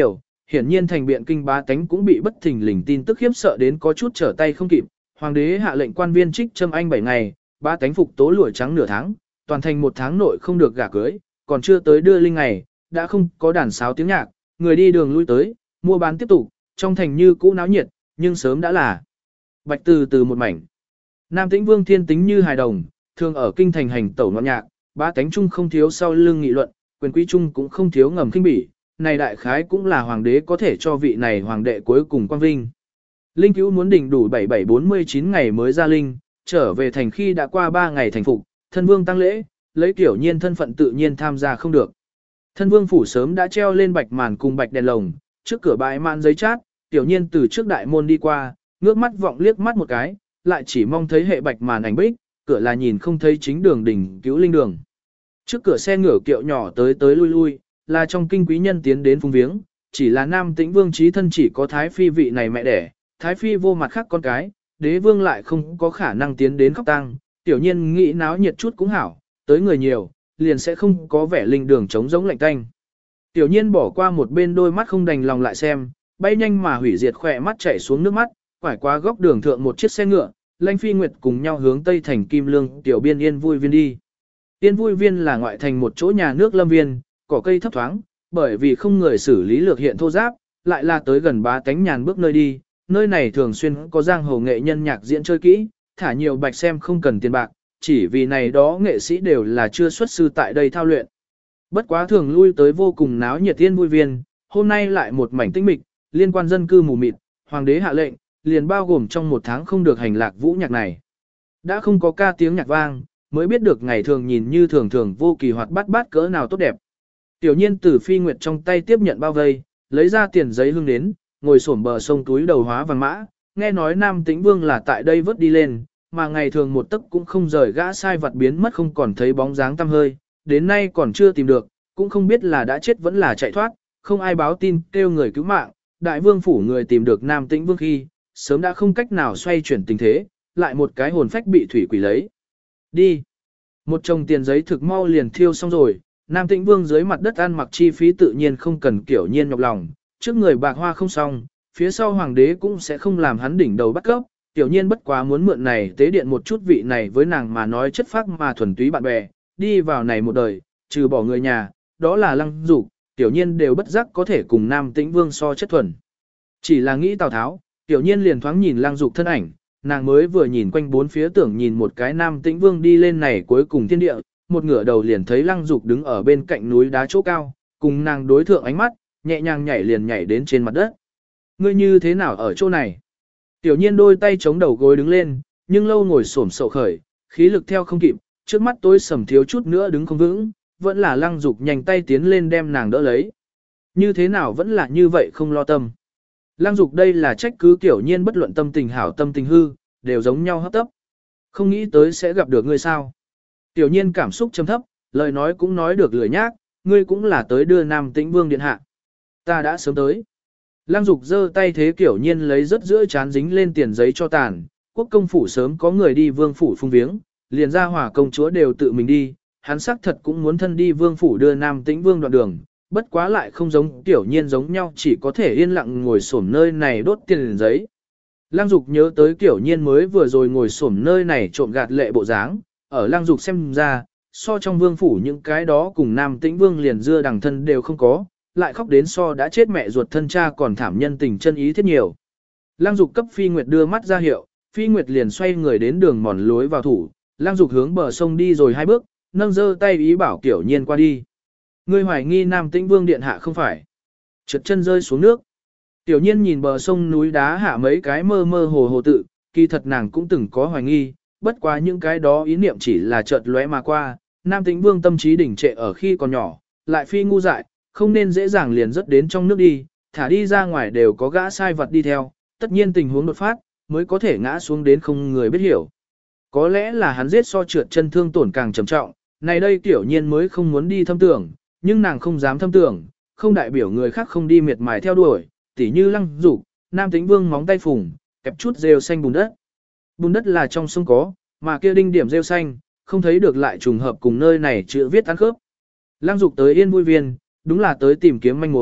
hiển nhiên thành biện kinh bá tánh cũng bị bất thình lình tin tức khiếp sợ đến có chút trở tay không kịp. Hoàng đế hạ lệnh quan viên trích châm anh 7 ngày, bá tánh phục tố lụa trắng nửa tháng, toàn thành 1 tháng nội không được gả cưới, còn chưa tới đưa linh ngày, đã không có đàn sáo tiếng nhạc, người đi đường lui tới, mua bán tiếp tục, trong thành như cũ náo nhiệt, nhưng sớm đã là bạch từ từ một mảnh. Nam Tĩnh Vương thiên tính như hài đồng, thường ở kinh thành hành tẩu ngọn nhạc, bá tánh trung không thiếu sau lưng nghị luận, quyền quý trung cũng không thiếu ngầm khinh bỉ, này đại khái cũng là hoàng đế có thể cho vị này hoàng đệ cuối cùng quang vinh. Linh cứu muốn đỉnh đủ 7749 ngày mới ra linh, trở về thành khi đã qua 3 ngày thành phục, thân vương tăng lễ, lấy Tiểu Nhiên thân phận tự nhiên tham gia không được. Thân vương phủ sớm đã treo lên bạch màn cùng bạch đèn lồng, trước cửa bãi mạn giấy chát, Tiểu Nhiên từ trước đại môn đi qua, ngước mắt vọng liếc mắt một cái, lại chỉ mong thấy hệ bạch màn ảnh bích, cửa là nhìn không thấy chính đường đỉnh cứu linh đường. Trước cửa xe ngựa kiệu nhỏ tới tới lui lui, là trong kinh quý nhân tiến đến phung viếng, chỉ là Nam Tĩnh Vương chí thân chỉ có Thái Phi vị này mẹ đẻ, Thái Phi vô mặt khác con cái, đế vương lại không có khả năng tiến đến khóc tang, Tiểu Nhiên nghĩ náo nhiệt chút cũng hảo, tới người nhiều, liền sẽ không có vẻ linh đường trống giống lạnh tanh. Tiểu Nhiên bỏ qua một bên đôi mắt không đành lòng lại xem, bay nhanh mà hủy diệt khỏe mắt chảy xuống nước mắt, quải qua góc đường thượng một chiếc xe ngựa, Lãnh Phi Nguyệt cùng nhau hướng tây thành Kim Lương tiểu biên Yên Vui Viên đi. Yên Vui Viên là ngoại thành một chỗ nhà nước lâm viên, cỏ cây thấp thoáng, bởi vì không người xử lý lược hiện thô giáp, lại là tới gần bá tánh nhàn bước nơi đi, nơi này thường xuyên có giang hồ nghệ nhân nhạc diễn chơi kỹ, thả nhiều bạch xem không cần tiền bạc, chỉ vì này đó nghệ sĩ đều là chưa xuất sư tại đây thao luyện. Bất quá thường lui tới vô cùng náo nhiệt Yên Vui Viên, hôm nay lại một mảnh tĩnh mịch, liên quan dân cư mù mịt, hoàng đế hạ lệnh, liền bao gồm trong 1 tháng không được hành lạc vũ nhạc này. Đã không có ca tiếng nhạc vang, mới biết được ngày thường nhìn như thường thường vô kỳ hoạt bát bát cỡ nào tốt đẹp. Tiểu Nhiên từ Phi Nguyệt trong tay tiếp nhận bao vây, lấy ra tiền giấy hương đến, ngồi xổm bờ sông túi đầu hóa vàng mã, nghe nói Nam Tĩnh Vương là tại đây vớt đi lên, mà ngày thường một tấc cũng không rời gã sai vặt biến mất không còn thấy bóng dáng tăm hơi, đến nay còn chưa tìm được, cũng không biết là đã chết vẫn là chạy thoát, không ai báo tin kêu người cứu mạng, đại vương phủ người tìm được Nam Tĩnh Vương khi, sớm đã không cách nào xoay chuyển tình thế, lại một cái hồn phách bị thủy quỷ lấy. Đi. Một chồng tiền giấy thực mau liền thiêu xong rồi, Nam Tĩnh Vương dưới mặt đất ăn mặc chi phí tự nhiên không cần Kiểu Nhiên nhọc lòng, trước người bạc hoa không xong, phía sau hoàng đế cũng sẽ không làm hắn đỉnh đầu bắt cấp, Tiểu Nhiên bất quá muốn mượn này tế điện một chút vị này với nàng mà nói chất phác mà thuần túy bạn bè, đi vào này một đời, trừ bỏ người nhà, đó là Lăng Dục, Tiểu Nhiên đều bất giác có thể cùng Nam Tĩnh Vương so chất thuần. Chỉ là nghĩ Tào Tháo, Tiểu Nhiên liền thoáng nhìn Lăng Dục thân ảnh, nàng mới vừa nhìn quanh bốn phía tưởng nhìn một cái Nam Tĩnh Vương đi lên này cuối cùng thiên địa, một ngửa đầu liền thấy Lăng Dục đứng ở bên cạnh núi đá chỗ cao, cùng nàng đối thượng ánh mắt, nhẹ nhàng nhảy liền nhảy đến trên mặt đất. Ngươi như thế nào ở chỗ này? Tiểu Nhiên đôi tay chống đầu gối đứng lên, nhưng lâu ngồi xổm sậu khởi, khí lực theo không kịp, trước mắt tối sầm thiếu chút nữa đứng không vững, vẫn là Lăng Dục nhanh tay tiến lên đem nàng đỡ lấy. Như thế nào vẫn là như vậy không lo tâm. Lăng Dục đây là trách cứ Tiểu Nhiên bất luận tâm tình hảo tâm tình hư, đều giống nhau hấp tấp. Không nghĩ tới sẽ gặp được ngươi sao. Tiểu Nhiên cảm xúc trầm thấp, lời nói cũng nói được lười nhác, ngươi cũng là tới đưa Nam Tĩnh Vương điện hạ. Ta đã sớm tới. Lăng Dục giơ tay thế Tiểu Nhiên lấy rất giữa chán dính lên tiền giấy cho tàn, quốc công phủ sớm có người đi vương phủ phung viếng, liền ra hỏa công chúa đều tự mình đi, hắn xác thật cũng muốn thân đi vương phủ đưa Nam Tĩnh Vương đoạn đường, bất quá lại không giống Tiểu Nhiên giống nhau chỉ có thể yên lặng ngồi xổm nơi này đốt tiền giấy. Lăng Dục nhớ tới Tiểu Nhiên mới vừa rồi ngồi xổm nơi này trộm gạt lệ bộ dáng, ở Lăng Dục xem ra, so trong vương phủ những cái đó cùng Nam Tĩnh Vương liền dưa đằng thân đều không có, lại khóc đến so đã chết mẹ ruột thân cha còn thảm nhân tình chân ý thiết nhiều. Lăng Dục cấp Phi Nguyệt đưa mắt ra hiệu, Phi Nguyệt liền xoay người đến đường mòn lối vào thủ, Lăng Dục hướng bờ sông đi rồi 2 bước, nâng giơ tay ý bảo Tiểu Nhiên qua đi. Ngươi hoài nghi Nam Tĩnh Vương điện hạ không phải? Trượt chân rơi xuống nước. Tiểu Nhiên nhìn bờ sông núi đá hạ mấy cái mơ mơ hồ hồ tự, kỳ thật nàng cũng từng có hoài nghi, bất quá những cái đó ý niệm chỉ là chợt lóe mà qua. Nam Tĩnh Vương tâm trí đỉnh trệ ở khi còn nhỏ, lại phi ngu dại, không nên dễ dàng liền rớt đến trong nước đi, thả đi ra ngoài đều có gã sai vật đi theo, tất nhiên tình huống đột phát, mới có thể ngã xuống đến không người biết hiểu. Có lẽ là hắn giết so trượt chân thương tổn càng trầm trọng, này đây Tiểu Nhiên mới không muốn đi thâm tưởng, nhưng nàng không dám thâm tưởng, không đại biểu người khác không đi miệt mài theo đuổi, tỉ như Lăng Dục, Nam Tĩnh Vương móng tay phùng, kẹp chút rêu xanh bùn đất. Bùn đất là trong sông có, mà kia đinh điểm rêu xanh, không thấy được lại trùng hợp cùng nơi này chữ viết ăn khớp. Lăng Dục tới Yên Vui Viên, đúng là tới tìm kiếm manh mối,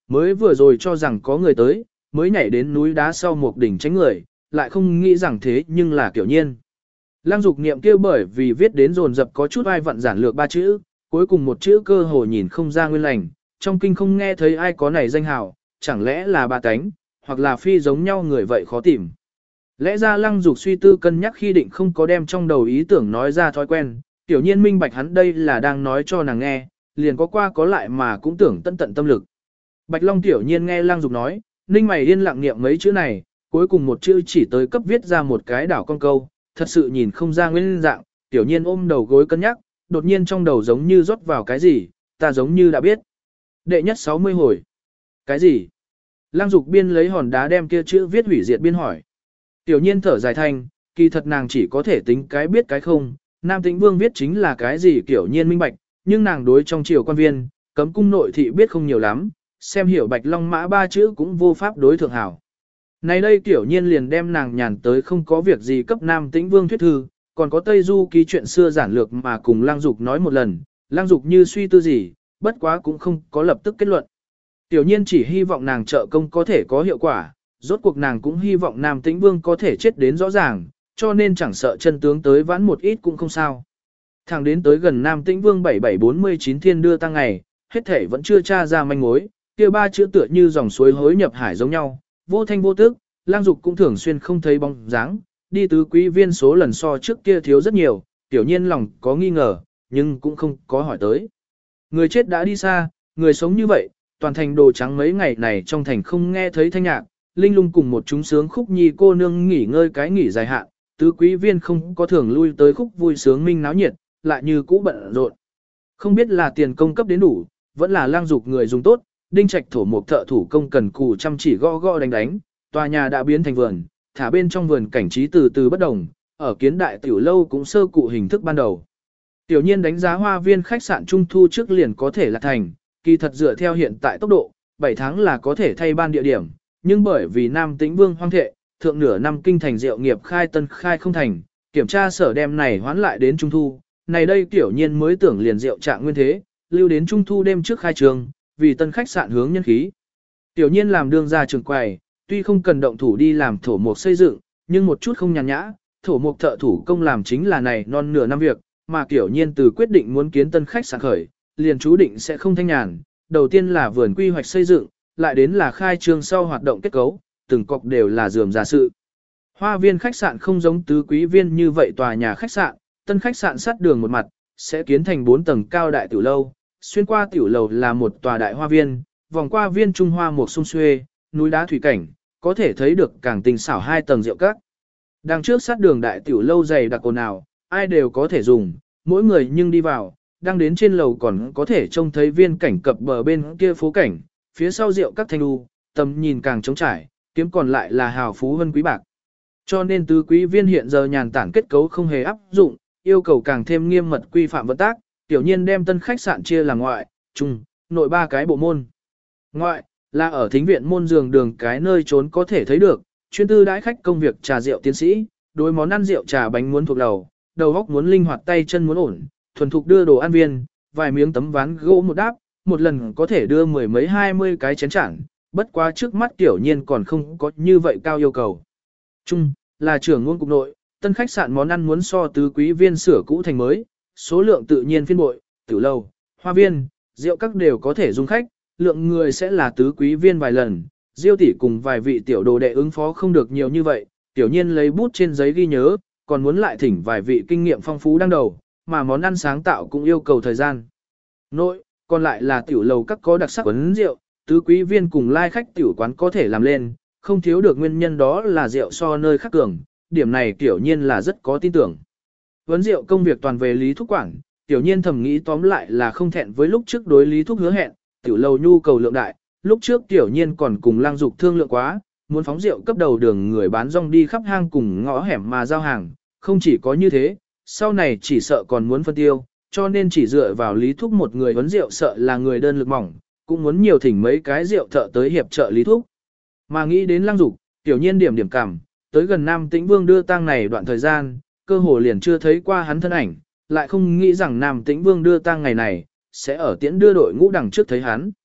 mới vừa rồi cho rằng có người tới, mới nhảy đến núi đá sau một đỉnh tránh người, lại không nghĩ rằng thế nhưng là Tiểu Nhiên. Lăng Dục niệm kêu bởi vì viết đến dồn dập có chút ai vận giản lược 3 chữ, cuối cùng một chữ cơ hồ nhìn không ra nguyên lành, trong kinh không nghe thấy ai có này danh hào, chẳng lẽ là ba cánh, hoặc là phi giống nhau người vậy khó tìm. Lẽ ra Lăng Dục suy tư cân nhắc khi định không có đem trong đầu ý tưởng nói ra thói quen, Tiểu Nhiên minh bạch hắn đây là đang nói cho nàng nghe, liền có qua có lại mà cũng tưởng tận tận tâm lực. Bạch Long Tiểu Nhiên nghe Lăng Dục nói, ninh mày yên lặng niệm mấy chữ này, cuối cùng một chữ chỉ tới cấp viết ra một cái đảo con câu, thật sự nhìn không ra nguyên dạng, Tiểu Nhiên ôm đầu gối cân nhắc, đột nhiên trong đầu giống như rót vào cái gì, ta giống như đã biết. Đệ nhất 60 hồi. Cái gì? Lăng Dục biên lấy hòn đá đem kia chữ viết hủy diệt biên hỏi. Tiểu Nhiên thở dài thanh, kỳ thật nàng chỉ có thể tính cái biết cái không, Nam Tĩnh Vương viết chính là cái gì Tiểu Nhiên minh bạch, nhưng nàng đối trong triều quan viên, cấm cung nội thị biết không nhiều lắm, xem hiểu Bạch Long Mã 3 chữ cũng vô pháp đối thượng hảo. Này đây Tiểu Nhiên liền đem nàng nhàn tới không có việc gì cấp Nam Tĩnh Vương thuyết thư, còn có Tây Du ký chuyện xưa giản lược mà cùng Lăng Dục nói một lần, Lăng Dục như suy tư gì, bất quá cũng không có lập tức kết luận. Tiểu Nhiên chỉ hy vọng nàng trợ công có thể có hiệu quả, rốt cuộc nàng cũng hy vọng Nam Tĩnh Vương có thể chết đến rõ ràng, cho nên chẳng sợ chân tướng tới vãn một ít cũng không sao. Thẳng đến tới gần Nam Tĩnh Vương 7749 thiên đưa tăng ngày, hết thể vẫn chưa tra ra manh mối, kia 3 chữ tựa như dòng suối hối nhập hải giống nhau, vô thanh vô tức, Lang Dục cũng thường xuyên không thấy bóng dáng, đi tứ quý viên số lần so trước kia thiếu rất nhiều, Tiểu Nhiên lòng có nghi ngờ, nhưng cũng không có hỏi tới. Người chết đã đi xa, người sống như vậy, toàn thành đồ trắng mấy ngày này trong thành không nghe thấy thanh nhạc, Linh Lung cùng một chúng sướng khúc nhi cô nương nghỉ ngơi cái nghỉ dài hạn, tứ quý viên không có thường lui tới khúc vui sướng minh náo nhiệt, lại như cũ bận rộn. Không biết là tiền công cấp đến đủ, vẫn là Lang Dục người dùng tốt, đinh trạch thổ một thợ thủ công cần cù chăm chỉ gõ gõ đánh đánh, tòa nhà đã biến thành vườn, thả bên trong vườn cảnh trí từ từ bất đồng, ở kiến đại tiểu lâu cũng sơ cụ hình thức ban đầu. Tiểu Nhiên đánh giá hoa viên khách sạn trung thu trước liền có thể là thành, kỳ thật dựa theo hiện tại tốc độ, 7 tháng là có thể thay ban địa điểm, nhưng bởi vì Nam Tĩnh Vương hoang thệ, thượng nửa năm kinh thành rượu nghiệp khai tân khai không thành, kiểm tra sở đem này hoán lại đến trung thu, này đây Tiểu Nhiên mới tưởng liền rượu trạng nguyên thế, lưu đến trung thu đêm trước khai trường, vì tân khách sạn hướng nhân khí. Tiểu Nhiên làm đương gia trưởng quầy, tuy không cần động thủ đi làm thổ mộc xây dựng, nhưng một chút không nhàn nhã, thổ mộc thợ thủ công làm chính là này non nửa năm việc, mà Tiểu Nhiên từ quyết định muốn kiến tân khách sạn khởi, liền chú định sẽ không thanh nhàn, đầu tiên là vườn quy hoạch xây dựng, lại đến là khai trương sau hoạt động kết cấu, từng cọc đều là rườm rà sự. Hoa viên khách sạn không giống tứ quý viên như vậy tòa nhà khách sạn, tân khách sạn sát đường một mặt, sẽ kiến thành 4 tầng cao đại tiểu lâu, xuyên qua tiểu lầu là một tòa đại hoa viên, vòng qua viên trung hoa một sông xuê, núi đá thủy cảnh, có thể thấy được càng tinh xảo 2 tầng rượu các. Đằng trước sát đường đại tiểu lâu dày đặc ồn ào, ai đều có thể dùng, mỗi người nhưng đi vào, đang đến trên lầu còn có thể trông thấy viên cảnh cập bờ bên kia phố cảnh, phía sau rượu các thanh đu, tầm nhìn càng trống trải, kiếm còn lại là hào phú vân quý bạc. Cho nên tứ quý viên hiện giờ nhàn tản kết cấu không hề áp dụng, yêu cầu càng thêm nghiêm mật quy phạm vận tác, Tiểu Nhiên đem tân khách sạn chia làm ngoại, trung, nội 3 cái bộ môn. Ngoại, là ở thính viện môn giường đường cái nơi trốn có thể thấy được, chuyên tư đãi khách công việc trà rượu tiến sĩ, đối món ăn rượu trà bánh muốn thuộc đầu óc muốn linh hoạt tay chân muốn ổn, thuần thục đưa đồ ăn viên, vài miếng tấm ván gỗ một đáp, một lần có thể đưa 10 mấy 20 cái chén chản, bất quá trước mắt Tiểu Nhiên còn không có như vậy cao yêu cầu. Trung, là trưởng ngôn cục nội, tân khách sạn món ăn muốn so tứ quý viên sửa cũ thành mới, số lượng tự nhiên phiên bội, tiểu lâu, hoa viên, rượu các đều có thể dung khách, lượng người sẽ là tứ quý viên vài lần, Diêu tỷ cùng vài vị tiểu đồ đệ ứng phó không được nhiều như vậy, Tiểu Nhiên lấy bút trên giấy ghi nhớ, còn muốn lại thỉnh vài vị kinh nghiệm phong phú đang đầu, mà món ăn sáng tạo cũng yêu cầu thời gian. Nội, còn lại là tiểu lầu các có đặc sắc quấn rượu, tứ quý viên cùng lai khách tiểu quán có thể làm lên, không thiếu được nguyên nhân đó là rượu so nơi khác cường, điểm này Tiểu Nhiên là rất có tin tưởng. Vấn rượu công việc toàn về Lý Thúc quản, Tiểu Nhiên thầm nghĩ tóm lại là không thẹn với lúc trước đối Lý Thúc hứa hẹn, tiểu lầu nhu cầu lượng đại, lúc trước Tiểu Nhiên còn cùng Lang Dục thương lượng quá, muốn phóng rượu cấp đầu đường người bán rong đi khắp hang cùng ngõ hẻm mà giao hàng, không chỉ có như thế, sau này chỉ sợ còn muốn phân tiêu, cho nên chỉ dựa vào Lý Thúc một người vấn rượu sợ là người đơn lực mỏng, cũng muốn nhiều thỉnh mấy cái rượu thợ tới hiệp trợ Lý Thúc. Mà nghĩ đến Lang Dục, Tiểu Nhiên điểm cảm, tới gần Nam Tĩnh Vương đưa tang này đoạn thời gian, cơ hồ liền chưa thấy qua hắn thân ảnh, lại không nghĩ rằng Nam Tĩnh Vương đưa tang ngày này, sẽ ở tiễn đưa đội ngũ đằng trước thấy hắn.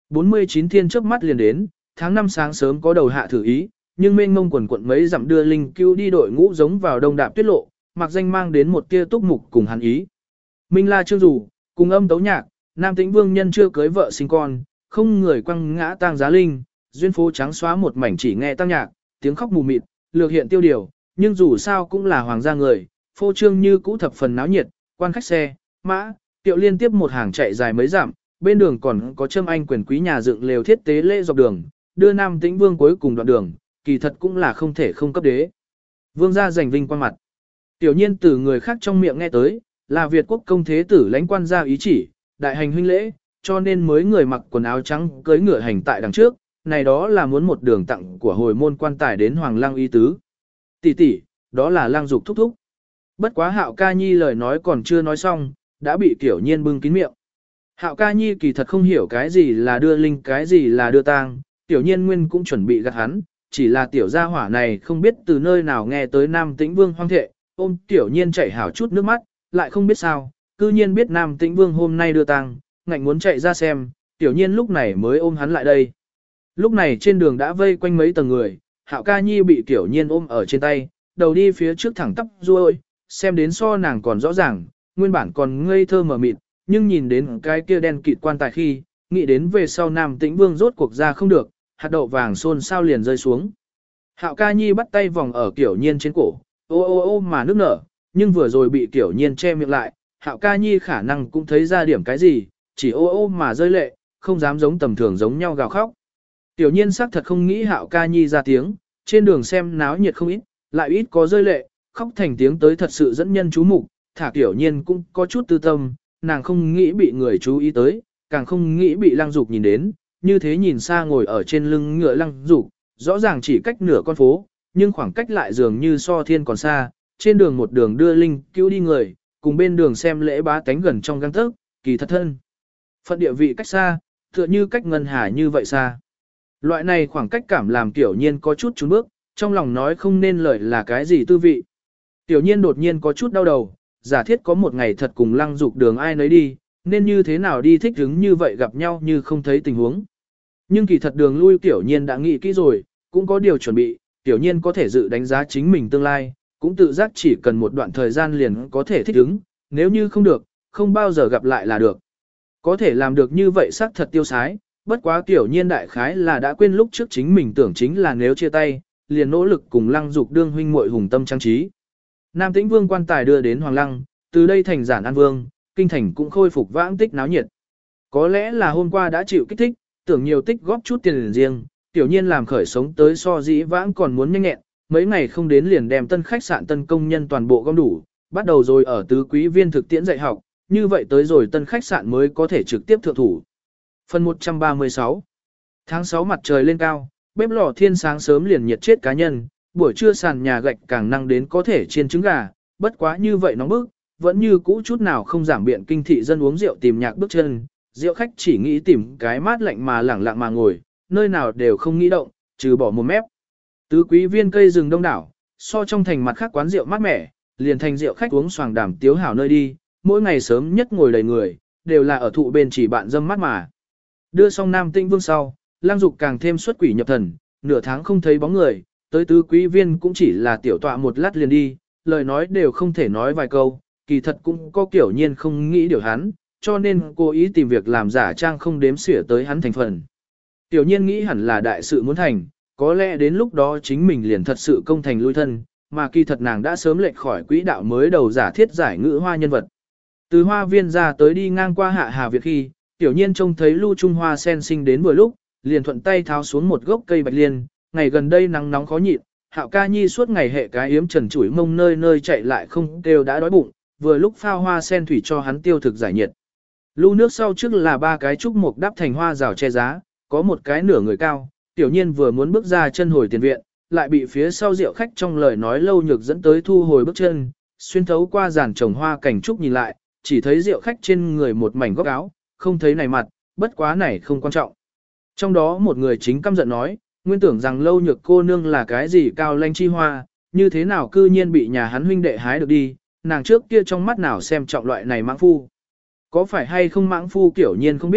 49 thiên trước mắt liền đến, tháng 5 sáng sớm có đầu hạ thử ý, nhưng mênh mông quần quận mấy dặm đưa linh cứu đi đội ngũ giống vào đông đạp tuyết lộ, mặc danh mang đến một tia túc mục cùng hắn ý. Minh La Trương Dù, cùng âm tấu nhạc, Nam Tĩnh Vương nhân chưa cưới vợ sinh con, không người quăng ngã tang giá linh, duyên phố trắng xóa một mảnh chỉ nghe tăng nhạc, tiếng khóc mù mịt, lược hiện tiêu điều, nhưng dù sao cũng là hoàng gia người, phô trương như cũ thập phần náo nhiệt, quan khách xe, mã, tiệu liên tiếp một hàng chạy dài mấy dặm, bên đường còn có châm anh quyền quý nhà dựng lều thiết tế lễ dọc đường, đưa Nam Tĩnh Vương cuối cùng đoạn đường, kỳ thật cũng là không thể không cấp đế. Vương gia giành vinh quan mặt. Tiểu nhiên từ người khác trong miệng nghe tới, là Việt quốc công thế tử lãnh quan gia ý chỉ, đại hành huynh lễ, cho nên mới người mặc quần áo trắng cưỡi ngựa hành tại đằng trước, này đó là muốn một đường tặng của hồi môn quan tài đến Hoàng Lăng y tứ. Tỷ tỷ, đó là Lăng Dục thúc thúc. Bất quá Hạo Ca Nhi lời nói còn chưa nói xong, đã bị Tiểu Nhiên bưng kín miệng. Hạo Ca Nhi kỳ thật không hiểu cái gì là đưa linh, cái gì là đưa tang, Tiểu Nhiên nguyên cũng chuẩn bị gạt hắn, chỉ là tiểu gia hỏa này không biết từ nơi nào nghe tới Nam Tĩnh Vương hoang thệ, ôm Tiểu Nhiên chảy hảo chút nước mắt, lại không biết sao, cư nhiên biết Nam Tĩnh Vương hôm nay đưa tang, ngạnh muốn chạy ra xem, Tiểu Nhiên lúc này mới ôm hắn lại đây. Lúc này trên đường đã vây quanh mấy tầng người, Hạo Ca Nhi bị Tiểu Nhiên ôm ở trên tay, đầu đi phía trước thẳng tắp ruôi, xem đến so nàng còn rõ ràng, nguyên bản còn ngây thơ mờ mịt, nhưng nhìn đến cái kia đen kịt quan tài khi, nghĩ đến về sau Nam Tĩnh Vương rốt cuộc ra không được, hạt đậu vàng xôn sao liền rơi xuống. Hạo Ca Nhi bắt tay vòng ở Tiểu Nhiên trên cổ, ô ô ô mà nước nở, nhưng vừa rồi bị Tiểu Nhiên che miệng lại, Hạo Ca Nhi khả năng cũng thấy ra điểm cái gì, chỉ ô ô mà rơi lệ, không dám giống tầm thường giống nhau gào khóc. Tiểu Nhiên xác thật không nghĩ Hạo Ca Nhi ra tiếng, trên đường xem náo nhiệt không ít, lại ít có rơi lệ, khóc thành tiếng tới thật sự dẫn nhân chú mục, thả Tiểu Nhiên cũng có chút tư tâm, nàng không nghĩ bị người chú ý tới, càng không nghĩ bị Lăng Dục nhìn đến, như thế nhìn xa ngồi ở trên lưng ngựa Lăng Dục, rõ ràng chỉ cách nửa con phố, nhưng khoảng cách lại dường như so thiên còn xa, trên đường một đường đưa linh cứu đi người, cùng bên đường xem lễ bá tánh gần trong gang tấc, kỳ thật thân. Phận địa vị cách xa, tựa như cách ngân hà như vậy xa. Loại này khoảng cách cảm làm Tiểu Nhiên có chút chún bước, trong lòng nói không nên lời là cái gì tư vị. Tiểu Nhiên đột nhiên có chút đau đầu, giả thiết có một ngày thật cùng Lăng Dục đường ai nấy đi, nên như thế nào đi thích ứng như vậy gặp nhau như không thấy tình huống. Nhưng kỳ thật đường lui Tiểu Nhiên đã nghĩ kỹ rồi, cũng có điều chuẩn bị, Tiểu Nhiên có thể dự đánh giá chính mình tương lai, cũng tự giác chỉ cần một đoạn thời gian liền có thể thích ứng, nếu như không được, không bao giờ gặp lại là được. Có thể làm được như vậy xác thật tiêu sái, bất quá Tiểu Nhiên đại khái là đã quên lúc trước chính mình tưởng chính là nếu chia tay, liền nỗ lực cùng Lăng Dục đương huynh muội hùng tâm trang trí. Nam Tĩnh Vương quan tài đưa đến Hoàng Lăng, từ đây thành Giản An Vương, kinh thành cũng khôi phục vãng tích náo nhiệt. Có lẽ là hôm qua đã chịu kích thích, tưởng nhiều tích góp chút tiền riêng, Tiểu Nhiên làm khởi sống tới so dĩ vãng còn muốn nhanh nhẹn, mấy ngày không đến liền đem tân khách sạn tân công nhân toàn bộ gom đủ, bắt đầu rồi ở tứ quý viên thực tiễn dạy học, như vậy tới rồi tân khách sạn mới có thể trực tiếp thượng thủ. Phần 136 Tháng 6 mặt trời lên cao, bếp lò thiên sáng sớm liền nhiệt chết cá nhân, buổi trưa sàn nhà gạch càng năng đến có thể chiên trứng gà, bất quá như vậy nóng bức, vẫn như cũ chút nào không giảm biện kinh thị dân uống rượu tìm nhạc bước chân, rượu khách chỉ nghĩ tìm cái mát lạnh mà lẳng lặng mà ngồi, nơi nào đều không nghĩ động, trừ bỏ một mép. Tứ quý viên cây rừng đông đảo, so trong thành mặt khác quán rượu mát mẻ, liền thành rượu khách uống xoàng đàm tiếu hảo nơi đi, mỗi ngày sớm nhất ngồi đầy người, đều là ở thụ bên chỉ bạn dâm mát mà. Đưa xong Nam Tĩnh Vương sau, Lăng Dục càng thêm xuất quỷ nhập thần, nửa tháng không thấy bóng người, tới tứ quý viên cũng chỉ là tiểu tọa một lát liền đi, lời nói đều không thể nói vài câu, kỳ thật cũng có kiểu nhiên không nghĩ điều hắn, cho nên cố ý tìm việc làm giả trang không đếm xỉa tới hắn thành phần. Tiểu nhiên nghĩ hẳn là đại sự muốn thành, có lẽ đến lúc đó chính mình liền thật sự công thành lui thân, mà kỳ thật nàng đã sớm lệch khỏi quỹ đạo mới đầu giả thiết giải ngữ hoa nhân vật. Từ hoa viên ra tới đi ngang qua Hạ Hà Việt khi, tiểu nhiên trông thấy Lưu Trung Hoa sen sinh đến vừa lúc, liền thuận tay tháo xuống một gốc cây bạch liên, ngày gần đây nắng nóng khó nhịn, Hạo Ca Nhi suốt ngày hệ cái yếm trần chủi mông nơi nơi chạy lại không kêu đã đói bụng, vừa lúc phao hoa sen thủy cho hắn tiêu thực giải nhiệt. Lưu nước sau trước là ba cái trúc mục đắp thành hoa rào che giá, có một cái nửa người cao, tiểu nhiên vừa muốn bước ra chân hồi tiền viện, lại bị phía sau rượu khách trong lời nói lâu nhược dẫn tới thu hồi bước chân, xuyên thấu qua giàn trồng hoa cảnh trúc nhìn lại, chỉ thấy rượu khách trên người một mảnh góc áo, không thấy này mặt, bất quá này không quan trọng. Trong đó một người chính căm giận nói, nguyên tưởng rằng lâu nhược cô nương là cái gì cao lanh chi hoa, như thế nào cư nhiên bị nhà hắn huynh đệ hái được đi, nàng trước kia trong mắt nào xem trọng loại này mãng phu. Có phải hay không mãng phu kiểu nhiên không biết,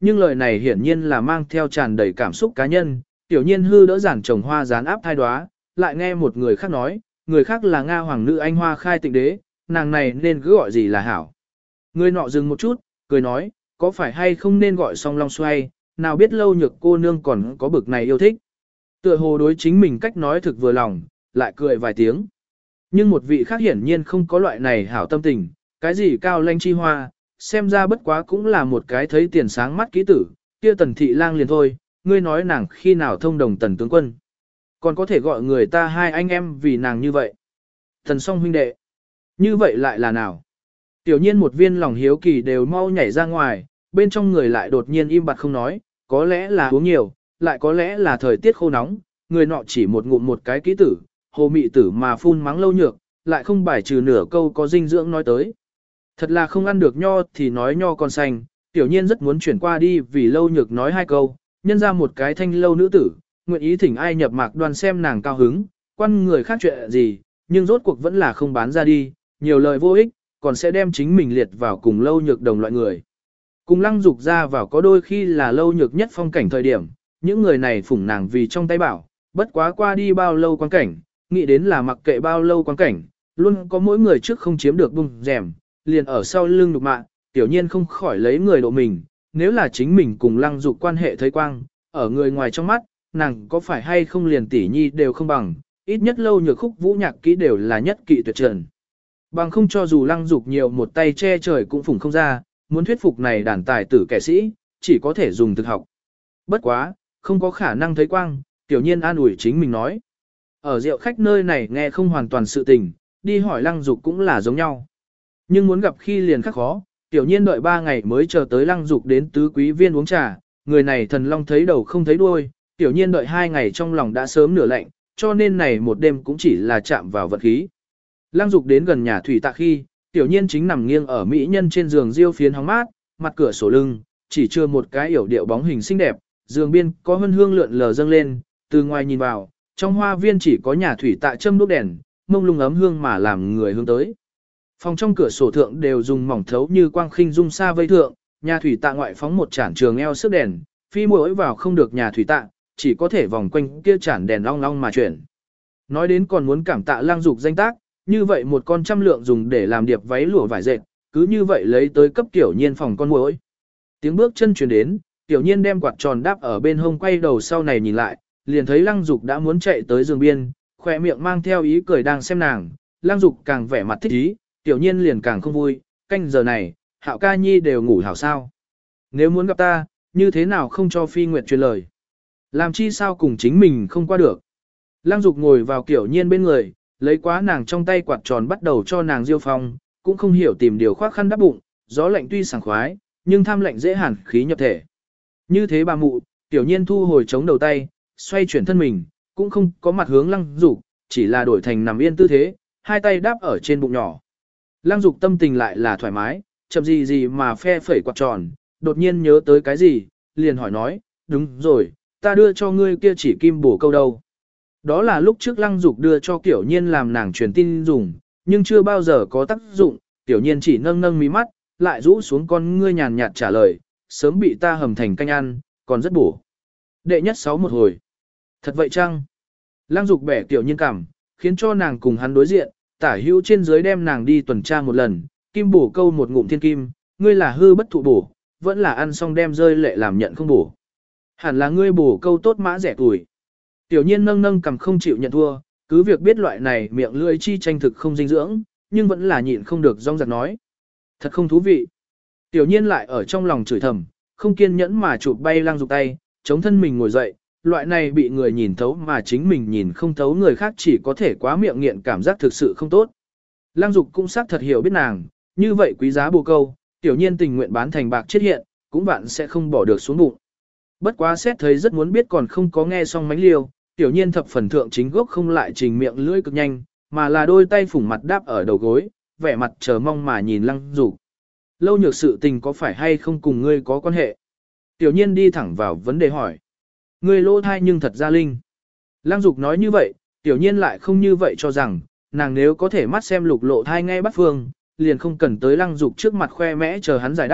nhưng lời này hiển nhiên là mang theo tràn đầy cảm xúc cá nhân, tiểu nhiên hư đỡ giản trồng hoa dán áp thai đoá, lại nghe một người khác nói, người khác là Nga hoàng nữ anh hoa khai tịnh đế, nàng này nên cứ gọi gì là hảo. Người nọ dừng một chút, cười nói, có phải hay không nên gọi song long xoay, nào biết Lâu Nhược cô nương còn có bực này yêu thích. Tựa hồ đối chính mình cách nói thực vừa lòng, lại cười vài tiếng. Nhưng một vị khác hiển nhiên không có loại này hảo tâm tình, cái gì cao lanh chi hoa, xem ra bất quá cũng là một cái thấy tiền sáng mắt kỹ tử, kia Tần thị lang liền thôi, ngươi nói nàng khi nào thông đồng Tần tướng quân. Còn có thể gọi người ta hai anh em vì nàng như vậy. Tần song huynh đệ. Như vậy lại là nào? Tiểu nhiên một viên lòng hiếu kỳ đều mau nhảy ra ngoài, bên trong người lại đột nhiên im bặt không nói, có lẽ là uống nhiều, lại có lẽ là thời tiết khô nóng, người nọ chỉ một ngụm một cái kỹ tử, hồ mị tử mà phun mắng Lâu Nhược, lại không bài trừ nửa câu có dinh dưỡng nói tới. Thật là không ăn được nho thì nói nho còn xanh, tiểu nhiên rất muốn chuyển qua đi vì Lâu Nhược nói hai câu, nhân ra một cái thanh lâu nữ tử, nguyện ý thỉnh ai nhập mạc đoan xem nàng cao hứng, quan người khác chuyện gì, nhưng rốt cuộc vẫn là không bán ra đi, nhiều lời vô ích, còn sẽ đem chính mình liệt vào cùng Lâu Nhược đồng loại người. Cùng Lăng Dục ra vào có đôi khi là Lâu Nhược nhất phong cảnh thời điểm, những người này phủng nàng vì trong tay bảo, bất quá qua đi bao lâu quan cảnh, nghĩ đến là mặc kệ bao lâu quan cảnh, luôn có mỗi người trước không chiếm được bung rèm, liền ở sau lưng nhục mạ, tiểu nhiên không khỏi lấy người độ mình, nếu là chính mình cùng Lăng Dục quan hệ thấy quang, ở người ngoài trong mắt, nàng có phải hay không liền tỷ nhi đều không bằng, ít nhất Lâu Nhược khúc vũ nhạc kỹ đều là nhất kỵ tuyệt trần. Bằng không cho dù Lăng Dục nhiều một tay che trời cũng phủng không ra, muốn thuyết phục này đàn tài tử kẻ sĩ, chỉ có thể dùng thực học. Bất quá, không có khả năng thấy quang, tiểu nhiên an ủi chính mình nói. Ở rượu khách nơi này nghe không hoàn toàn sự tình, đi hỏi Lăng Dục cũng là giống nhau. Nhưng muốn gặp khi liền khắc khó, tiểu nhiên đợi 3 ngày mới chờ tới Lăng Dục đến tứ quý viên uống trà, người này thần long thấy đầu không thấy đuôi, tiểu nhiên đợi 2 ngày trong lòng đã sớm nửa lạnh, cho nên này một đêm cũng chỉ là chạm vào vật khí. Lăng Dục đến gần nhà thủy tạ khi, tiểu nhiên chính nằm nghiêng ở mỹ nhân trên giường diêu phiến hóng mát, mặt cửa sổ lưng, chỉ chưa một cái yểu điệu bóng hình xinh đẹp, giường biên có hương hương lượn lờ dâng lên, từ ngoài nhìn vào, trong hoa viên chỉ có nhà thủy tạ châm đuốc đèn, mông lung ấm hương mà làm người hướng tới. Phòng trong cửa sổ thượng đều dùng mỏng thấu như quang khinh dung xa vây thượng, nhà thủy tạ ngoại phóng một chản trường eo sức đèn, phi mỗi vào không được nhà thủy tạ, chỉ có thể vòng quanh kia chản đèn long long mà chuyển. Nói đến còn muốn cảm tạ Lăng Dục danh tác, như vậy một con trăm lượng dùng để làm điệp váy lụa vải dệt, cứ như vậy lấy tới cấp tiểu nhiên phòng con muỗi. Tiếng bước chân truyền đến, tiểu nhiên đem quạt tròn đáp ở bên hông quay đầu sau này nhìn lại, liền thấy Lăng Dục đã muốn chạy tới giường biên, khỏe miệng mang theo ý cười đang xem nàng, Lăng Dục càng vẻ mặt thích ý, tiểu nhiên liền càng không vui, canh giờ này, Hạo ca nhi đều ngủ hảo sao. Nếu muốn gặp ta, như thế nào không cho Phi Nguyệt truyền lời. Làm chi sao cùng chính mình không qua được. Lăng Dục ngồi vào tiểu nhiên bên người, lấy quá nàng trong tay quạt tròn bắt đầu cho nàng diêu phong, cũng không hiểu tìm điều khoác khăn đắp bụng, gió lạnh tuy sảng khoái, nhưng tham lạnh dễ hàn khí nhập thể. Như thế bà mụ, tiểu nhiên thu hồi chống đầu tay, xoay chuyển thân mình, cũng không có mặt hướng Lăng Dục, chỉ là đổi thành nằm yên tư thế, hai tay đáp ở trên bụng nhỏ. Lăng Dục tâm tình lại là thoải mái, chậm gì gì mà phe phẩy quạt tròn, đột nhiên nhớ tới cái gì, liền hỏi nói, đúng rồi, ta đưa cho ngươi kia chỉ kim bổ câu đâu. Đó là lúc trước Lăng Dục đưa cho Tiểu Nhiên làm nàng truyền tin dùng, nhưng chưa bao giờ có tác dụng, Tiểu Nhiên chỉ nâng nâng mí mắt, lại rũ xuống con ngươi nhàn nhạt trả lời, sớm bị ta hầm thành canh ăn, còn rất bổ. Đệ nhất 6 một hồi. Thật vậy chăng? Lăng Dục bẻ Tiểu Nhiên cảm, khiến cho nàng cùng hắn đối diện, tả hữu trên dưới đem nàng đi tuần tra một lần, kim bổ câu một ngụm thiên kim, ngươi là hư bất thụ bổ, vẫn là ăn xong đem rơi lệ làm nhận không bổ. Hẳn là ngươi bổ câu tốt mã rẻ tuổi. Tiểu Nhiên nâng nâng cầm không chịu nhận thua, cứ việc biết loại này miệng lưỡi chi tranh thực không dinh dưỡng, nhưng vẫn là nhịn không được rong giặc nói. Thật không thú vị. Tiểu Nhiên lại ở trong lòng chửi thầm, không kiên nhẫn mà chụp bay Lăng Dục tay, chống thân mình ngồi dậy, loại này bị người nhìn thấu mà chính mình nhìn không thấu người khác chỉ có thể quá miệng nghiện cảm giác thực sự không tốt. Lăng Dục cũng xác thật hiểu biết nàng, như vậy quý giá bồ câu, Tiểu Nhiên tình nguyện bán thành bạc chết hiện, cũng bạn sẽ không bỏ được xuống bụng. Bất quá xét thấy rất muốn biết còn không có nghe xong mánh liêu, Tiểu Nhiên thập phần thượng chính gốc không lại trình miệng lưỡi cực nhanh, mà là đôi tay phủng mặt đáp ở đầu gối, vẻ mặt chờ mong mà nhìn Lăng Dục. Lâu Nhược sự tình có phải hay không cùng ngươi có quan hệ? Tiểu Nhiên đi thẳng vào vấn đề hỏi. Ngươi lỗ thai nhưng thật ra linh. Lăng Dục nói như vậy, Tiểu Nhiên lại không như vậy cho rằng, nàng nếu có thể mắt xem lục lộ thai ngay bắt phương, liền không cần tới Lăng Dục trước mặt khoe mẽ chờ hắn giải đáp,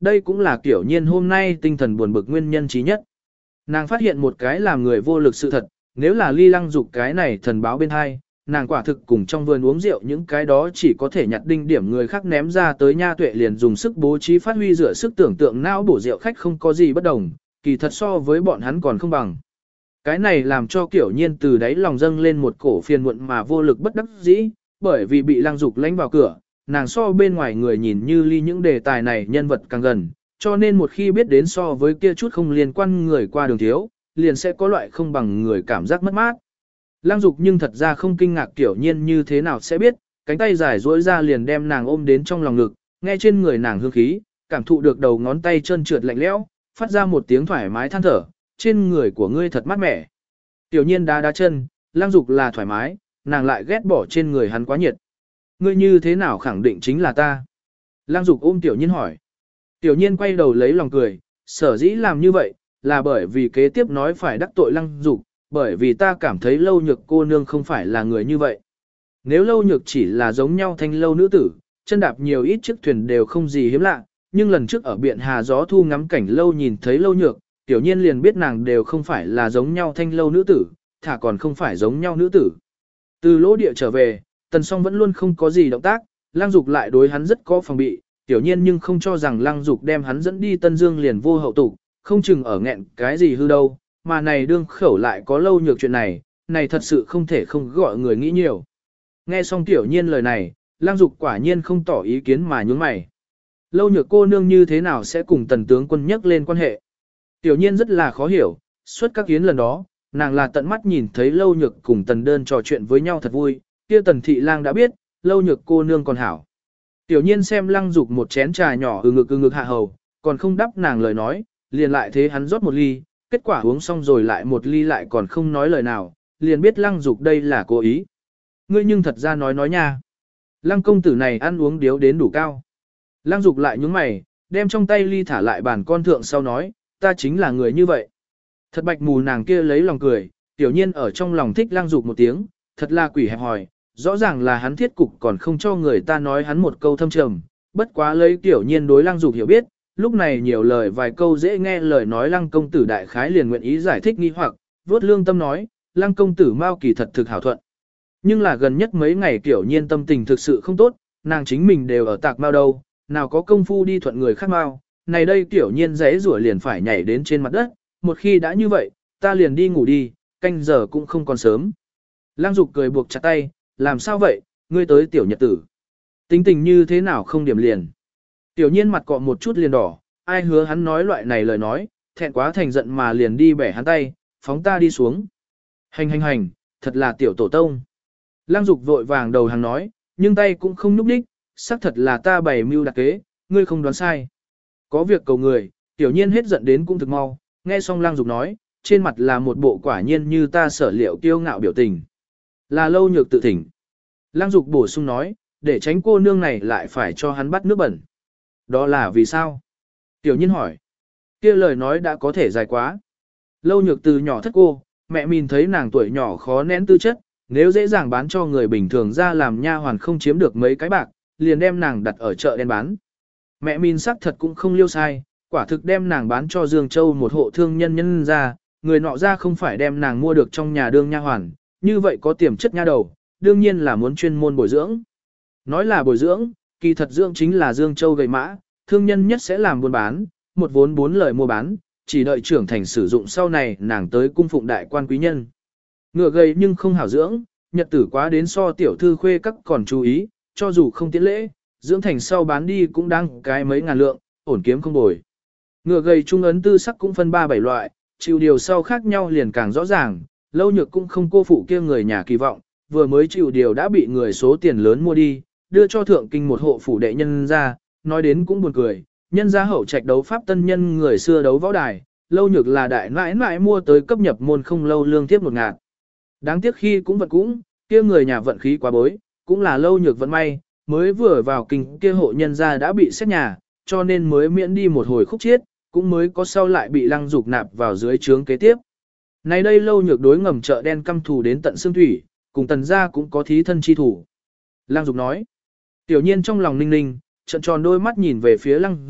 đây cũng là Tiểu Nhiên hôm nay tinh thần buồn bực nguyên nhân trí nhất. Nàng phát hiện một cái làm người vô lực sự thật, nếu là Ly Lăng Dục cái này thần báo bên hai, nàng quả thực cùng trong vườn uống rượu những cái đó chỉ có thể nhặt đinh điểm người khác ném ra tới nha tuệ liền dùng sức bố trí phát huy dựa sức tưởng tượng não bổ rượu khách không có gì bất đồng, kỳ thật so với bọn hắn còn không bằng. Cái này làm cho Kiểu Nhiên từ đáy lòng dâng lên một cổ phiền muộn mà vô lực bất đắc dĩ, bởi vì bị Lăng Dục lánh vào cửa, nàng so bên ngoài người nhìn như Ly những đề tài này nhân vật càng gần, cho nên một khi biết đến so với kia chút không liên quan người qua đường thiếu, liền sẽ có loại không bằng người cảm giác mất mát. Lăng Dục nhưng thật ra không kinh ngạc Tiểu Nhiên như thế nào sẽ biết, cánh tay dài duỗi ra liền đem nàng ôm đến trong lòng ngực, nghe trên người nàng hương khí, cảm thụ được đầu ngón tay trơn trượt lạnh lẽo, phát ra một tiếng thoải mái than thở, trên người của ngươi thật mát mẻ. Tiểu Nhiên đá đá chân, Lăng Dục là thoải mái, nàng lại ghét bỏ trên người hắn quá nhiệt. Ngươi như thế nào khẳng định chính là ta? Lăng Dục ôm Tiểu Nhiên hỏi. Tiểu Nhiên quay đầu lấy lòng cười, sở dĩ làm như vậy, là bởi vì kế tiếp nói phải đắc tội Lăng Dục, bởi vì ta cảm thấy Lâu Nhược cô nương không phải là người như vậy. Nếu Lâu Nhược chỉ là giống nhau thanh lâu nữ tử, chân đạp nhiều ít chiếc thuyền đều không gì hiếm lạ, nhưng lần trước ở biển Hà gió thu ngắm cảnh lâu nhìn thấy Lâu Nhược, Tiểu Nhiên liền biết nàng đều không phải là giống nhau thanh lâu nữ tử, thả còn không phải giống nhau nữ tử. Từ lỗ địa trở về, Tần Song vẫn luôn không có gì động tác, Lăng Dục lại đối hắn rất có phòng bị, Tiểu Nhiên nhưng không cho rằng Lăng Dục đem hắn dẫn đi Tân Dương liền vô hậu tục, không chừng ở nghẹn cái gì hư đâu, mà này đương khẩu lại có Lâu Nhược chuyện này, này thật sự không thể không gọi người nghĩ nhiều. Nghe xong Tiểu Nhiên lời này, Lăng Dục quả nhiên không tỏ ý kiến mà nhướng mày. Lâu Nhược cô nương như thế nào sẽ cùng Tần tướng quân nhắc lên quan hệ? Tiểu Nhiên rất là khó hiểu, suốt các kiến lần đó, nàng là tận mắt nhìn thấy Lâu Nhược cùng Tần Đơn trò chuyện với nhau thật vui, kia Tần thị lang đã biết, Lâu Nhược cô nương còn hảo. Tiểu Nhiên xem Lăng Dục một chén trà nhỏ ngực hạ hầu, còn không đáp nàng lời nói, liền lại thế hắn rót một ly, kết quả uống xong rồi lại một ly lại còn không nói lời nào, liền biết Lăng Dục đây là cố ý. Ngươi nhưng thật ra nói nha. Lăng công tử này ăn uống điếu đến đủ cao. Lăng Dục lại nhướng mày, đem trong tay ly thả lại bàn con thượng sau nói, ta chính là người như vậy. Thật bạch mù nàng kia lấy lòng cười, Tiểu Nhiên ở trong lòng thích Lăng Dục một tiếng, thật là quỷ hẹp hòi, rõ ràng là hắn thiết cục còn không cho người ta nói hắn một câu thâm trầm, bất quá lấy Tiểu Nhiên đối Lăng Dục hiểu biết, lúc này nhiều lời vài câu dễ nghe lời nói Lăng công tử đại khái liền nguyện ý giải thích nghi hoặc, vuốt lương tâm nói, Lăng công tử Mao kỳ thật thực hảo thuận. Nhưng là gần nhất mấy ngày Tiểu Nhiên tâm tình thực sự không tốt, nàng chính mình đều ở tạc Mao đâu, nào có công phu đi thuận người khác Mao, này đây Tiểu Nhiên giấy rủa liền phải nhảy đến trên mặt đất, một khi đã như vậy, ta liền đi ngủ đi, canh giờ cũng không còn sớm. Lăng Dục cười buộc chặt tay, làm sao vậy, ngươi tới tiểu nhật tử. Tính tình như thế nào không điểm liền. Tiểu Nhiên mặt cọ một chút liền đỏ, ai hứa hắn nói loại này lời nói, thẹn quá thành giận mà liền đi bẻ hắn tay, phóng ta đi xuống. Hành, thật là tiểu tổ tông. Lăng Dục vội vàng đầu hàng nói, nhưng tay cũng không nhúc đích, xác thật là ta bày mưu đặc kế, ngươi không đoán sai. Có việc cầu người, Tiểu Nhiên hết giận đến cũng thực mau, nghe xong Lăng Dục nói, trên mặt là một bộ quả nhiên như ta sở liệu kiêu ngạo biểu tình. Là Lâu Nhược tự thỉnh. Lăng Dục bổ sung nói, để tránh cô nương này lại phải cho hắn bắt nước bẩn. Đó là vì sao? Tiểu Nhiên hỏi. Kia lời nói đã có thể dài quá. Lâu Nhược từ nhỏ thất cô, mẹ mình thấy nàng tuổi nhỏ khó nén tư chất, nếu dễ dàng bán cho người bình thường ra làm nha hoàn không chiếm được mấy cái bạc, liền đem nàng đặt ở chợ đen bán. Mẹ mình xác thật cũng không liêu sai, quả thực đem nàng bán cho Dương Châu một hộ thương nhân ra, người nọ ra không phải đem nàng mua được trong nhà đương nha hoàn, như vậy có tiềm chất nha đầu, đương nhiên là muốn chuyên môn bồi dưỡng. Nói là bồi dưỡng, kỳ thật dưỡng chính là Dương Châu gầy mã, thương nhân nhất sẽ làm buôn bán, một vốn 4 lời mua bán, chỉ đợi trưởng thành sử dụng sau này nàng tới cung phụng đại quan quý nhân. Ngựa gầy nhưng không hảo dưỡng, nhật tử quá đến so tiểu thư khuê các còn chú ý, cho dù không tiễn lễ, dưỡng thành sau bán đi cũng đang cái mấy ngàn lượng, ổn kiếm không bồi. Ngựa gầy trung ấn tư sắc cũng phân 3-7 loại, chịu điều sau khác nhau liền càng rõ ràng, Lâu Nhược cũng không cô phụ kia người nhà kỳ vọng, vừa mới chịu điều đã bị người số tiền lớn mua đi, đưa cho thượng kinh một hộ phủ đệ nhân ra, nói đến cũng buồn cười, nhân gia hậu trạch đấu pháp tân nhân người xưa đấu võ đài, Lâu Nhược là đại nãi nãi mua tới cấp nhập môn không lâu lương tiếp 1.000. Đáng tiếc khi cũng vận cũng, kia người nhà vận khí quá bối, cũng là Lâu Nhược vận may, mới vừa vào kinh kia hộ nhân gia đã bị xét nhà, cho nên mới miễn đi một hồi khúc chiết, cũng mới có sau lại bị Lăng Dục nạp vào dưới trướng kế tiếp. Này đây Lâu Nhược đối ngầm chợ đen căm thù đến tận xương thủy, cùng Tần gia cũng có thí thân chi thủ. Lăng Dục nói. Tiểu Nhiên trong lòng ninh ninh, trận tròn đôi mắt nhìn về phía Lăng Dục,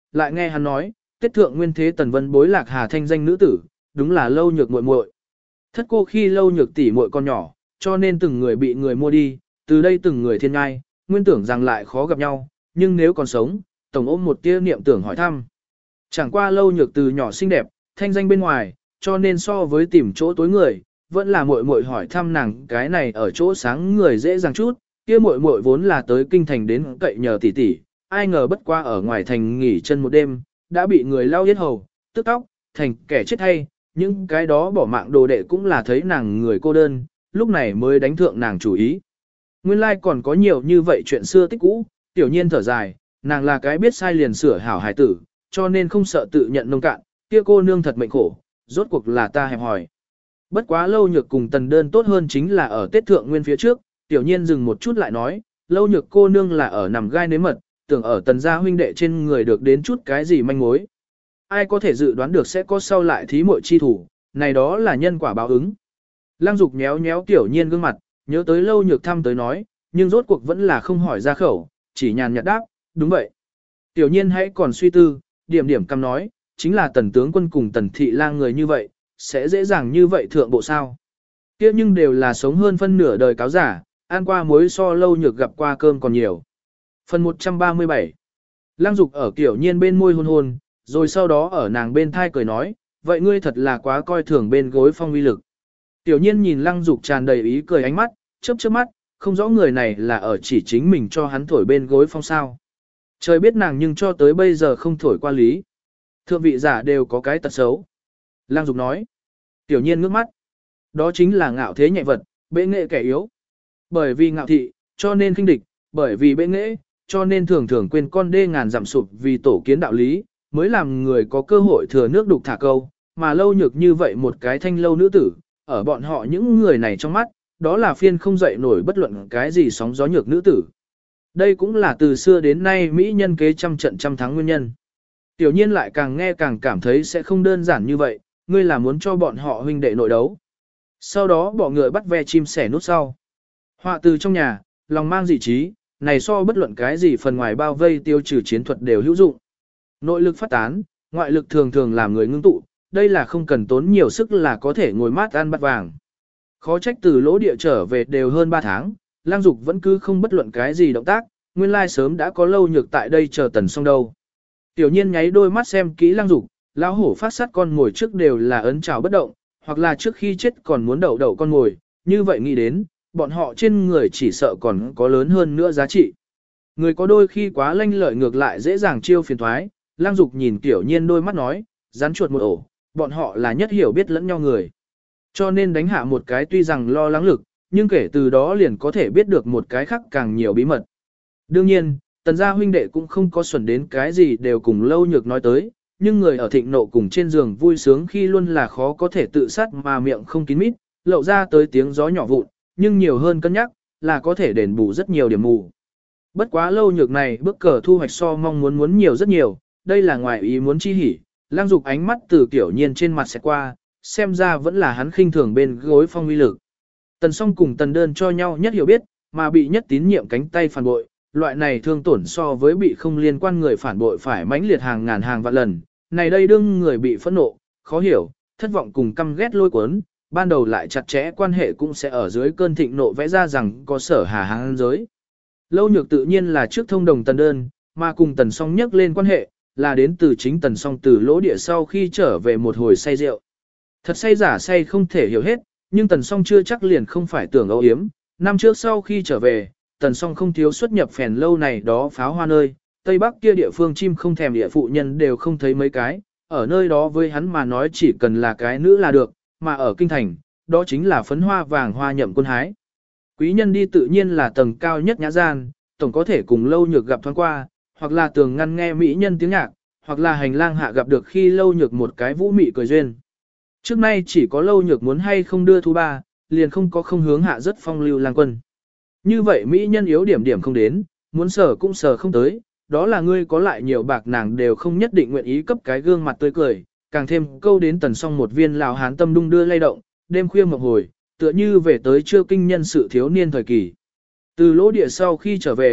lại nghe hắn nói, Tết thượng nguyên thế Tần Vân bối Lạc Hà thanh danh nữ tử, đúng là Lâu Nhược muội muội. Thất cô khi Lâu Nhược tỷ muội còn nhỏ, cho nên từng người bị người mua đi, từ đây từng người thiên ngai, nguyên tưởng rằng lại khó gặp nhau, nhưng nếu còn sống, tổng ôm một tia niệm tưởng hỏi thăm. Chẳng qua Lâu Nhược từ nhỏ xinh đẹp, thanh danh bên ngoài, cho nên so với tìm chỗ tối người, vẫn là muội muội hỏi thăm nàng cái này ở chỗ sáng người dễ dàng chút, kia muội muội vốn là tới kinh thành đến cậy nhờ tỷ tỷ, ai ngờ bất qua ở ngoài thành nghỉ chân một đêm, đã bị người lao yết hầu, tức tóc, thành kẻ chết hay, những cái đó bỏ mạng đồ đệ cũng là thấy nàng người cô đơn, lúc này mới đánh thượng nàng chủ ý. Nguyên lai còn có nhiều như vậy chuyện xưa tích cũ, tiểu nhiên thở dài, nàng là cái biết sai liền sửa hảo hài tử, cho nên không sợ tự nhận nông cạn, kia cô nương thật mệnh khổ, rốt cuộc là ta hẹp hỏi. Bất quá Lâu Nhược cùng Tần Đơn tốt hơn chính là ở Tết thượng nguyên phía trước, tiểu nhiên dừng một chút lại nói, Lâu Nhược cô nương là ở nằm gai nếm mật, tưởng ở Tần gia huynh đệ trên người được đến chút cái gì manh mối. Ai có thể dự đoán được sẽ có sau lại thí muội chi thủ, này đó là nhân quả báo ứng. Lăng Dục nhéo nhéo tiểu nhiên gương mặt, nhớ tới Lâu Nhược thăm tới nói, nhưng rốt cuộc vẫn là không hỏi ra khẩu, chỉ nhàn nhạt đáp, đúng vậy. Tiểu nhiên hãy còn suy tư, điểm điểm căm nói, chính là Tần tướng quân cùng Tần thị lang người như vậy, sẽ dễ dàng như vậy thượng bộ sao. Kia nhưng đều là sống hơn phân nửa đời cáo giả, ăn qua muối so Lâu Nhược gặp qua cơm còn nhiều. Phần 137 Lăng Dục ở Tiểu nhiên bên môi hôn hôn, rồi sau đó ở nàng bên thai cười nói, vậy ngươi thật là quá coi thường bên gối phong uy lực. Tiểu nhiên nhìn Lăng Dục tràn đầy ý cười ánh mắt, chớp chớp mắt, không rõ người này là ở chỉ chính mình cho hắn thổi bên gối phong sao. Trời biết nàng nhưng cho tới bây giờ không thổi qua lý. Thượng vị giả đều có cái tật xấu. Lăng Dục nói. Tiểu nhiên ngước mắt. Đó chính là ngạo thế nhẹ vật, bệ nghệ kẻ yếu. Bởi vì ngạo thị, cho nên khinh địch, bởi vì bệ nghệ, cho nên thường thường quên con đê ngàn dặm sụp vì tổ kiến đạo lý, mới làm người có cơ hội thừa nước đục thả câu, mà Lâu Nhược như vậy một cái thanh lâu nữ tử, ở bọn họ những người này trong mắt, đó là phiên không dậy nổi bất luận cái gì sóng gió nhược nữ tử. Đây cũng là từ xưa đến nay Mỹ nhân kế trăm trận trăm thắng nguyên nhân. Tiểu nhiên lại càng nghe càng cảm thấy sẽ không đơn giản như vậy, ngươi là muốn cho bọn họ huynh đệ nội đấu. Sau đó bỏ ngựa bắt ve chim sẻ nút sau. Họa từ trong nhà, lòng mang dị trí, này so bất luận cái gì phần ngoài bao vây tiêu trừ chiến thuật đều hữu dụng. Nội lực phát tán, ngoại lực thường thường làm người ngưng tụ, đây là không cần tốn nhiều sức là có thể ngồi mát ăn bát vàng. Khó trách từ lỗ địa trở về đều hơn 3 tháng, Lang Dục vẫn cứ không bất luận cái gì động tác, nguyên lai sớm đã có Lâu Nhược tại đây chờ Tần xong đâu. Tiểu nhiên nháy đôi mắt xem kỹ Lang Dục, lão hổ phát sát con ngồi trước đều là ấn trào bất động, hoặc là trước khi chết còn muốn đậu con ngồi, như vậy nghĩ đến, bọn họ trên người chỉ sợ còn có lớn hơn nữa giá trị. Người có đôi khi quá lanh lợi ngược lại dễ dàng chiêu phiền thoái, Lang Dục nhìn Tiểu nhiên đôi mắt nói, rắn chuột một ổ, bọn họ là nhất hiểu biết lẫn nhau người. Cho nên đánh hạ một cái tuy rằng lo lắng lực, nhưng kể từ đó liền có thể biết được một cái khác càng nhiều bí mật. Đương nhiên, Tần gia huynh đệ cũng không có xuẩn đến cái gì đều cùng Lâu Nhược nói tới, nhưng người ở thịnh nộ cùng trên giường vui sướng khi luôn là khó có thể tự sát mà miệng không kín mít, lậu ra tới tiếng gió nhỏ vụn, nhưng nhiều hơn cân nhắc, là có thể đền bù rất nhiều điểm mù. Bất quá Lâu Nhược này bước cờ thu hoạch so mong muốn nhiều rất nhiều, đây là ngoài ý muốn chi hỉ, Lang Dục ánh mắt từ Tiểu nhiên trên mặt sẽ qua, xem ra vẫn là hắn khinh thường bên gối phong uy lực. Tần Song cùng Tần Đơn cho nhau nhất hiểu biết, mà bị nhất tín nhiệm cánh tay phản bội, loại này thương tổn so với bị không liên quan người phản bội phải mãnh liệt hàng ngàn hàng vạn lần. Này đây đương người bị phẫn nộ, khó hiểu, thất vọng cùng căm ghét lôi cuốn, ban đầu lại chặt chẽ quan hệ cũng sẽ ở dưới cơn thịnh nộ vẽ ra rằng có sở hà hàng giới. Lâu Nhược tự nhiên là trước thông đồng Tần Đơn, mà cùng Tần Song nhắc lên quan hệ, là đến từ chính Tần Song từ lỗ địa sau khi trở về một hồi say rượu. Thật say giả say không thể hiểu hết, nhưng Tần Song chưa chắc liền không phải tưởng âu yếm. Năm trước sau khi trở về, Tần Song không thiếu xuất nhập phèn lâu này đó pháo hoa nơi, Tây Bắc kia địa phương chim không thèm địa phụ nhân đều không thấy mấy cái, ở nơi đó với hắn mà nói chỉ cần là cái nữ là được, mà ở kinh thành, đó chính là phấn hoa vàng hoa nhậm quân hái. Quý nhân đi tự nhiên là tầng cao nhất nhã gian, tổng có thể cùng Lâu Nhược gặp thoáng qua, hoặc là tường ngăn nghe mỹ nhân tiếng nhạc, hoặc là hành lang hạ gặp được khi Lâu Nhược một cái vũ mị cười duyên. Trước nay chỉ có Lâu Nhược muốn hay không đưa thu ba, liền không có không hướng hạ rất phong lưu lang quân. Như vậy mỹ nhân yếu điểm điểm không đến, muốn sở cũng sở không tới, đó là ngươi có lại nhiều bạc nàng đều không nhất định nguyện ý cấp cái gương mặt tươi cười, càng thêm câu đến Tần Song một viên lào hán tâm đung đưa lay động, đêm khuya mộng hồi, tựa như về tới chưa kinh nhân sự thiếu niên thời kỳ. Từ lỗ địa sau khi trở về,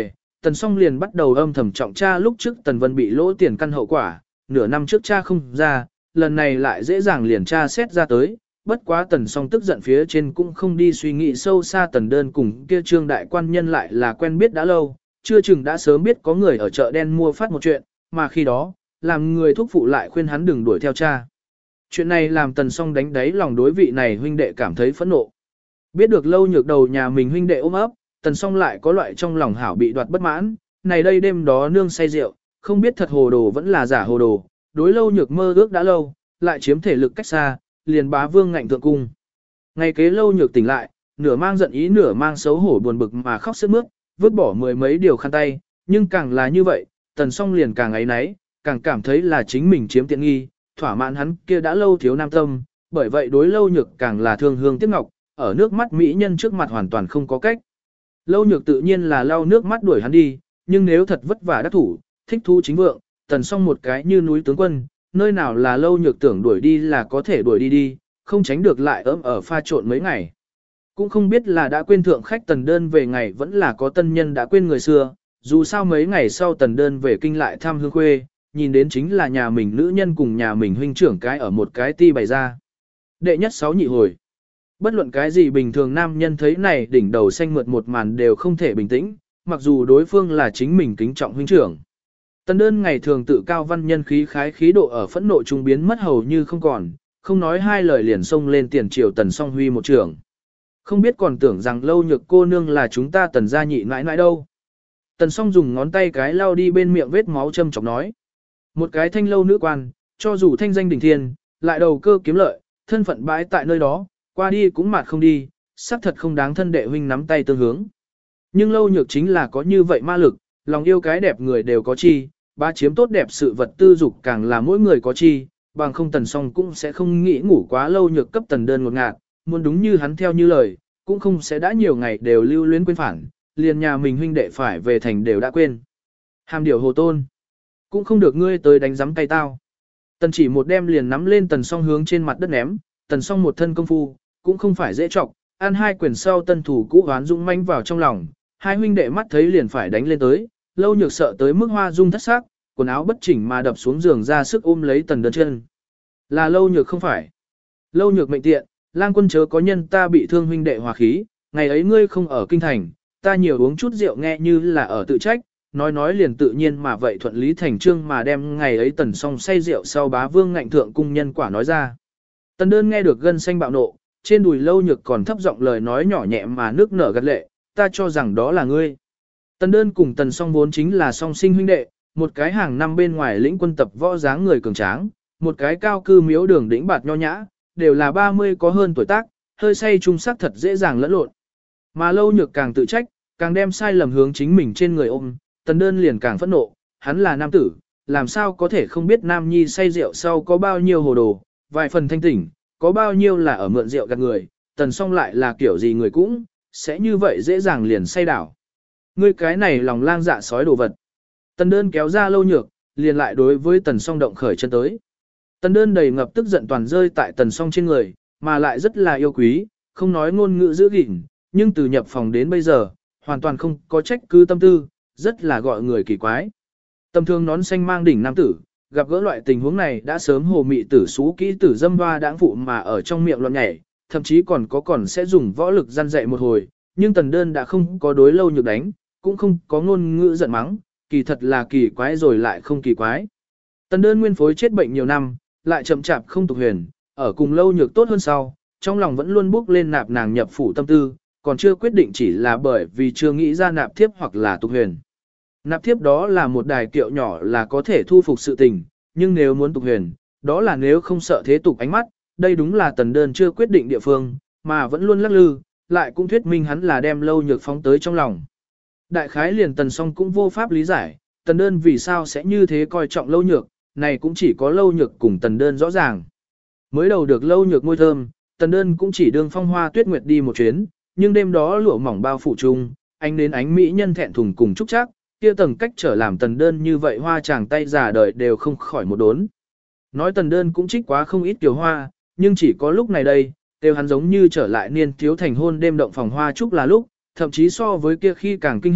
Tần Song liền bắt đầu âm thầm trọng tra lúc trước Tần Vân bị lỗ tiền căn hậu quả, nửa năm trước tra không ra, lần này lại dễ dàng liền tra xét ra tới, bất quá Tần Song tức giận phía trên cũng không đi suy nghĩ sâu xa Tần Đơn cùng kia trương đại quan nhân lại là quen biết đã lâu, chưa chừng đã sớm biết có người ở chợ đen mua phát một chuyện, mà khi đó, làm người thúc phụ lại khuyên hắn đừng đuổi theo cha. Chuyện này làm Tần Song đánh đáy lòng đối vị này huynh đệ cảm thấy phẫn nộ. Biết được Lâu Nhược đầu nhà mình huynh đệ ôm ấp, Tần Song lại có loại trong lòng hảo bị đoạt bất mãn, này đây đêm đó nương say rượu, không biết thật hồ đồ vẫn là giả hồ đồ, đối Lâu Nhược mơ ước đã lâu, lại chiếm thể lực cách xa, liền bá vương ngạnh thượng cung. Ngày kế Lâu Nhược tỉnh lại, nửa mang giận ý nửa mang xấu hổ buồn bực mà khóc sướt mướt, vứt bỏ mười mấy điều khăn tay, nhưng càng là như vậy, Tần Song liền càng áy náy, càng cảm thấy là chính mình chiếm tiện nghi, thỏa mãn hắn kia đã lâu thiếu nam tâm, bởi vậy đối Lâu Nhược càng là thương hương tiếc ngọc, ở nước mắt mỹ nhân trước mặt hoàn toàn không có cách. Lâu Nhược tự nhiên là lau nước mắt đuổi hắn đi, nhưng nếu thật vất vả đắc thủ, thích thú chính vượng, Tần Song một cái như núi tướng quân, nơi nào là Lâu Nhược tưởng đuổi đi là có thể đuổi đi đi, không tránh được lại ấm ở pha trộn mấy ngày. Cũng không biết là đã quên thượng khách Tần Đơn về ngày vẫn là có tân nhân đã quên người xưa, dù sao mấy ngày sau Tần Đơn về kinh lại thăm hương khuê, nhìn đến chính là nhà mình nữ nhân cùng nhà mình huynh trưởng cái ở một cái ti bày ra. Đệ nhất 6 nhị hồi. Bất luận cái gì bình thường nam nhân thấy này đỉnh đầu xanh mượt một màn đều không thể bình tĩnh, mặc dù đối phương là chính mình kính trọng huynh trưởng. Tần Đơn ngày thường tự cao văn nhân khí khái khí độ ở phẫn nộ trung biến mất hầu như không còn, không nói hai lời liền xông lên tiền triều Tần Song Huy một trưởng. Không biết còn tưởng rằng Lâu Nhược cô nương là chúng ta Tần gia nhị nãi nãi đâu. Tần Song dùng ngón tay cái lau đi bên miệng vết máu châm chọc nói. Một cái thanh lâu nữ quan, cho dù thanh danh đỉnh thiên, lại đầu cơ kiếm lợi, thân phận bãi tại nơi đó, qua đi cũng mạt không đi, xác thật không đáng thân đệ huynh nắm tay tương hướng. Nhưng Lâu Nhược chính là có như vậy ma lực, lòng yêu cái đẹp người đều có chi, ba chiếm tốt đẹp sự vật tư dục càng là mỗi người có chi, bằng không Tần Song cũng sẽ không nghĩ ngủ quá Lâu Nhược cấp Tần Đơn ngột ngạt, muốn đúng như hắn theo như lời, cũng không sẽ đã nhiều ngày đều lưu luyến quên phản, liền nhà mình huynh đệ phải về thành đều đã quên. Hàm điều hồ tôn, cũng không được ngươi tới đánh giấm tay tao. Tần chỉ một đem liền nắm lên Tần Song hướng trên mặt đất ném, Tần Song một thân công phu, cũng không phải dễ trọng, ăn hai quyền sau tân thủ cũ hoán dũng manh vào trong lòng, hai huynh đệ mắt thấy liền phải đánh lên tới, Lâu Nhược sợ tới mức hoa dung thất sắc, quần áo bất chỉnh mà đập xuống giường ra sức ôm lấy Tần Đơn chân. Là Lâu Nhược không phải. Lâu Nhược mệnh tiện, lang quân chớ có nhân ta bị thương huynh đệ hòa khí, ngày ấy ngươi không ở kinh thành, ta nhiều uống chút rượu nghe như là ở tự trách, nói liền tự nhiên mà vậy thuận lý thành trương mà đem ngày ấy Tần Song say rượu sau bá vương ngạnh thượng cung nhân quả nói ra. Tần Đơn nghe được gân xanh bạo nộ, trên đùi Lâu Nhược còn thấp giọng lời nói nhỏ nhẹ mà nước nở gật lệ, ta cho rằng đó là ngươi. Tần Đơn cùng Tần Song vốn chính là song sinh huynh đệ, một cái hàng năm bên ngoài lĩnh quân tập võ dáng người cường tráng, một cái cao cư miếu đường đỉnh bạt nho nhã, đều là 30 có hơn tuổi tác, hơi say trung sắc thật dễ dàng lẫn lộn. Mà Lâu Nhược càng tự trách, càng đem sai lầm hướng chính mình trên người ôm, Tần Đơn liền càng phẫn nộ, hắn là nam tử, làm sao có thể không biết nam nhi say rượu sau có bao nhiêu hồ đồ, vài phần thanh tỉnh, có bao nhiêu là ở mượn rượu gạt người, Tần Song lại là kiểu gì người cũng, sẽ như vậy dễ dàng liền say đảo. Ngươi cái này lòng lang dạ sói đồ vật. Tần Đơn kéo ra Lâu Nhược, liền lại đối với Tần Song động khởi chân tới. Tần Đơn đầy ngập tức giận toàn rơi tại Tần Song trên người, mà lại rất là yêu quý, không nói ngôn ngữ giữ gìn, nhưng từ nhập phòng đến bây giờ, hoàn toàn không có trách cứ tâm tư, rất là gọi người kỳ quái. Tầm thường nón xanh mang đỉnh nam tử, gặp gỡ loại tình huống này đã sớm hồ mị tử xú kỹ tử dâm hoa đãng phụ mà ở trong miệng loạn nhảy, thậm chí còn sẽ dùng võ lực gian dạy một hồi, nhưng Tần Đơn đã không có đối Lâu Nhược đánh, cũng không có ngôn ngữ giận mắng, kỳ thật là kỳ quái rồi lại không kỳ quái. Tần Đơn nguyên phối chết bệnh nhiều năm, lại chậm chạp không tục huyền, ở cùng Lâu Nhược tốt hơn sau, trong lòng vẫn luôn bước lên nạp nàng nhập phủ tâm tư, còn chưa quyết định chỉ là bởi vì chưa nghĩ ra nạp thiếp hoặc là tục huyền. Nạp thiếp đó là một đài kiệu nhỏ là có thể thu phục sự tình, nhưng nếu muốn tục huyền, đó là nếu không sợ thế tục ánh mắt, đây đúng là Tần Đơn chưa quyết định địa phương, mà vẫn luôn lắc lư, lại cũng thuyết minh hắn là đem Lâu Nhược phóng tới trong lòng. Đại khái liền Tần Song cũng vô pháp lý giải, Tần Đơn vì sao sẽ như thế coi trọng Lâu Nhược, này cũng chỉ có Lâu Nhược cùng Tần Đơn rõ ràng. Mới đầu được Lâu Nhược môi thơm, Tần Đơn cũng chỉ đương phong hoa tuyết nguyệt đi một chuyến, nhưng đêm đó lụa mỏng bao phủ chung, ánh đến ánh mỹ nhân thẹn thùng cùng chúc chắc, kia tầng cách trở làm Tần Đơn như vậy hoa chàng tay già đời đều không khỏi một đốn. Nói Tần Đơn cũng trích quá không ít tiểu hoa, nhưng chỉ có lúc này đây, đều hắn giống như trở lại niên thiếu thành hôn đêm động phòng hoa chúc là lúc, thậm chí so với kia khi càng kinh hỉ,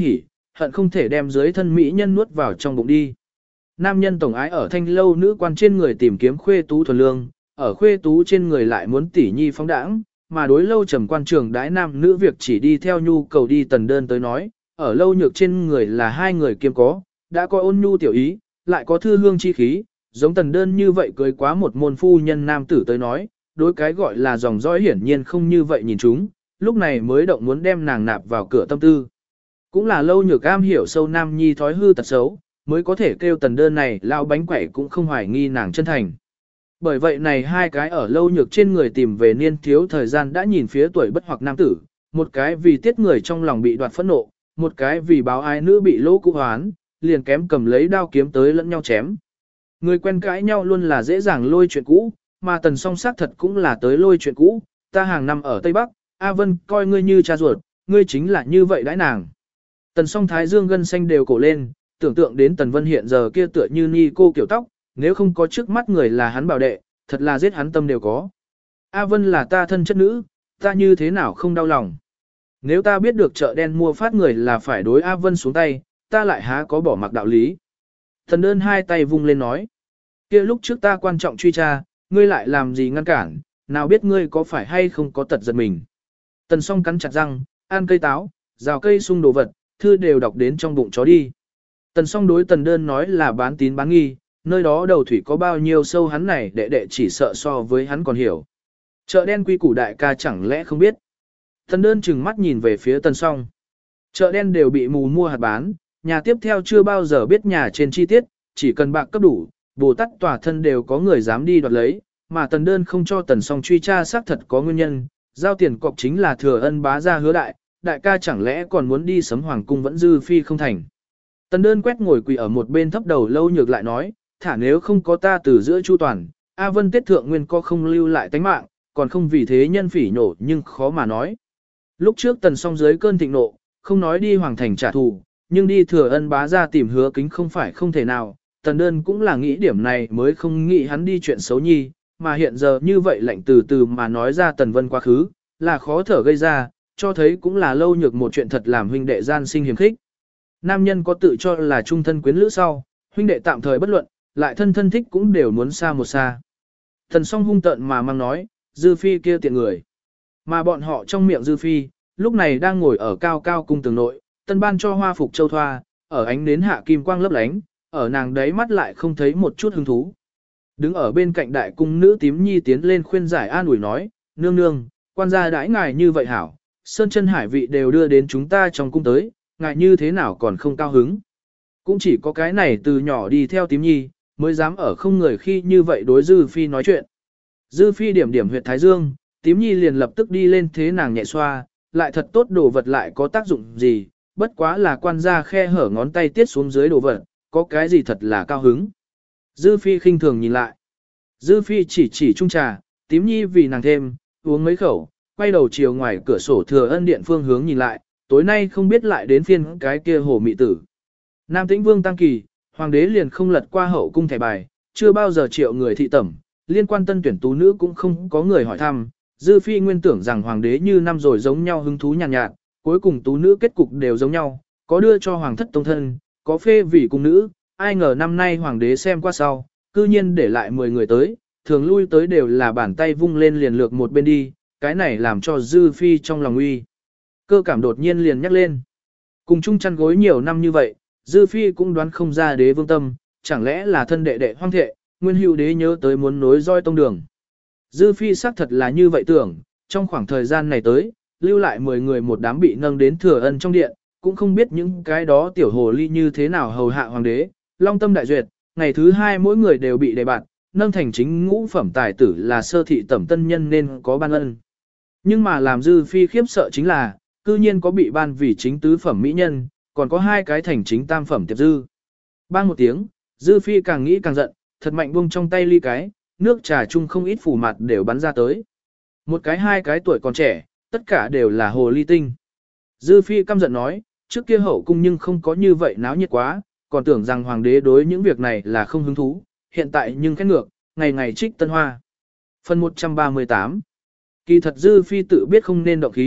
hận không thể đem dưới thân mỹ nhân nuốt vào trong bụng đi. Nam nhân tổng ái ở thanh lâu nữ quan trên người tìm kiếm khuê tú thuần lương, ở khuê tú trên người lại muốn tỉ nhi phóng đãng, mà đối lâu trầm quan trường đãi nam nữ việc chỉ đi theo nhu cầu đi Tần Đơn tới nói, ở lâu nhược trên người là hai người kiêm có, đã có ôn nhu tiểu ý, lại có thư hương chi khí, giống Tần Đơn như vậy cưới quá một môn phu nhân nam tử tới nói, đối cái gọi là dòng dõi hiển nhiên không như vậy nhìn chúng, lúc này mới động muốn đem nàng nạp vào cửa tâm tư. Cũng là lâu nhược am hiểu sâu nam nhi thói hư tật xấu, mới có thể kêu Tần Đơn này lao bánh quẩy cũng không hoài nghi nàng chân thành. Bởi vậy này hai cái ở lâu nhược trên người tìm về niên thiếu thời gian đã nhìn phía tuổi bất hoặc nam tử, một cái vì tiết người trong lòng bị đoạt phẫn nộ, một cái vì báo ai nữ bị lỗ cũ hoán, liền kém cầm lấy đao kiếm tới lẫn nhau chém. Người quen cãi nhau luôn là dễ dàng lôi chuyện cũ, mà Tần Song xác thật cũng là tới lôi chuyện cũ, ta hàng năm ở Tây Bắc, A Vân coi ngươi như cha ruột, ngươi chính là như vậy đãi nàng. Tần Song thái dương gân xanh đều cổ lên, tưởng tượng đến Tần Vân hiện giờ kia tựa như ni cô kiểu tóc, nếu không có trước mắt người là hắn bảo đệ, thật là giết hắn tâm đều có. A Vân là ta thân chất nữ, ta như thế nào không đau lòng. Nếu ta biết được chợ đen mua phát người là phải đối A Vân xuống tay, ta lại há có bỏ mặc đạo lý. Thần Đơn hai tay vung lên nói, kia lúc trước ta quan trọng truy tra, ngươi lại làm gì ngăn cản, nào biết ngươi có phải hay không có tật giật mình. Tần Song cắn chặt răng, ăn cây táo, rào cây sung đồ vật, thư đều đọc đến trong bụng chó đi. Tần Song đối Tần Đơn nói là bán tín bán nghi, nơi đó đầu thủy có bao nhiêu sâu hắn này đệ đệ chỉ sợ so với hắn còn hiểu. Chợ đen quy củ đại ca chẳng lẽ không biết. Tần Đơn chừng mắt nhìn về phía Tần Song. Chợ đen đều bị mù mua hạt bán, nhà tiếp theo chưa bao giờ biết nhà trên chi tiết, chỉ cần bạc cấp đủ, Bồ Tát tòa thân đều có người dám đi đoạt lấy, mà Tần Đơn không cho Tần Song truy tra xác thật có nguyên nhân, giao tiền cọc chính là Thừa Ân bá gia hứa đại ca chẳng lẽ còn muốn đi sấm hoàng cung vẫn dư phi không thành. Tần Đơn quét ngồi quỳ ở một bên thấp đầu lâu nhược lại nói, thả nếu không có ta từ giữa chu toàn, A Vân Tiết Thượng Nguyên có không lưu lại tánh mạng, còn không vì thế nhân phỉ nhổ nhưng khó mà nói. Lúc trước Tần Song dưới cơn thịnh nộ, không nói đi hoàng thành trả thù, nhưng đi Thừa Ân bá ra tìm Hứa Kính không phải không thể nào, Tần Đơn cũng là nghĩ điểm này mới không nghĩ hắn đi chuyện xấu nhi, mà hiện giờ như vậy lạnh từ từ mà nói ra Tần Vân quá khứ, là khó thở gây ra, cho thấy cũng là lâu nhược một chuyện thật làm huynh đệ gian sinh hiểm khích. Nam nhân có tự cho là trung thân quyến lữ sau, huynh đệ tạm thời bất luận, lại thân thân thích cũng đều muốn xa một xa. Thần Song hung tợn mà mang nói, Dư Phi kia tiện người. Mà bọn họ trong miệng Dư Phi, lúc này đang ngồi ở cao cao cung tường nội, tân ban cho hoa phục châu thoa, ở ánh nến hạ kim quang lấp lánh, ở nàng đấy mắt lại không thấy một chút hứng thú. Đứng ở bên cạnh đại cung nữ tím nhi tiến lên khuyên giải an ủi nói, nương nương, quan gia đãi ngài như vậy hảo, sơn chân hải vị đều đưa đến chúng ta trong cung tới, ngài như thế nào còn không cao hứng. Cũng chỉ có cái này từ nhỏ đi theo tím nhi, mới dám ở không người khi như vậy đối Dư Phi nói chuyện. Dư Phi điểm điểm huyệt thái dương, tím nhi liền lập tức đi lên thế nàng nhẹ xoa, lại thật tốt đồ vật lại có tác dụng gì, bất quá là quan gia khe hở ngón tay tiết xuống dưới đồ vật, có cái gì thật là cao hứng. Dư Phi khinh thường nhìn lại. Dư Phi chỉ chung trà, tím nhi vì nàng thêm, uống mấy khẩu, quay đầu chiều ngoài cửa sổ Thừa Ân điện phương hướng nhìn lại, tối nay không biết lại đến phiên cái kia hồ mị tử. Nam Tĩnh Vương tăng kỳ, hoàng đế liền không lật qua hậu cung thẻ bài, chưa bao giờ triệu người thị tẩm, liên quan tân tuyển tú nữ cũng không có người hỏi thăm. Dư Phi nguyên tưởng rằng hoàng đế như năm rồi giống nhau hứng thú nhàn nhạt, cuối cùng tú nữ kết cục đều giống nhau, có đưa cho hoàng thất tông thân, có phê vì cung nữ, ai ngờ năm nay hoàng đế xem qua sau, cư nhiên để lại 10 người tới, thường lui tới đều là bàn tay vung lên liền lược một bên đi, cái này làm cho Dư Phi trong lòng uy. Cơ cảm đột nhiên liền nhắc lên. Cùng chung chăn gối nhiều năm như vậy, Dư Phi cũng đoán không ra đế vương tâm, chẳng lẽ là thân đệ đệ hoang thệ, nguyên hữu đế nhớ tới muốn nối roi tông đường. Dư Phi xác thật là như vậy tưởng, trong khoảng thời gian này tới, lưu lại 10 người một đám bị nâng đến Thừa Ân trong điện, cũng không biết những cái đó tiểu hồ ly như thế nào hầu hạ hoàng đế, long tâm đại duyệt, ngày thứ 2 mỗi người đều bị đề bạt, nâng thành chính ngũ phẩm tài tử là sơ thị tẩm tân nhân nên có ban ân. Nhưng mà làm Dư Phi khiếp sợ chính là, cư nhiên có bị ban vì chính tứ phẩm mỹ nhân, còn có 2 cái thành chính tam phẩm tiệp dư. Bang một tiếng, Dư Phi càng nghĩ càng giận, thật mạnh buông trong tay ly cái, nước trà chung không ít phủ mặt đều bắn ra tới. Một cái 2 cái tuổi còn trẻ, tất cả đều là hồ ly tinh. Dư Phi căm giận nói, trước kia hậu cung nhưng không có như vậy náo nhiệt quá, còn tưởng rằng hoàng đế đối những việc này là không hứng thú, hiện tại nhưng khét ngược, ngày ngày trích tân hoa. Phần 138. Kỳ thật Dư Phi tự biết không nên động khí,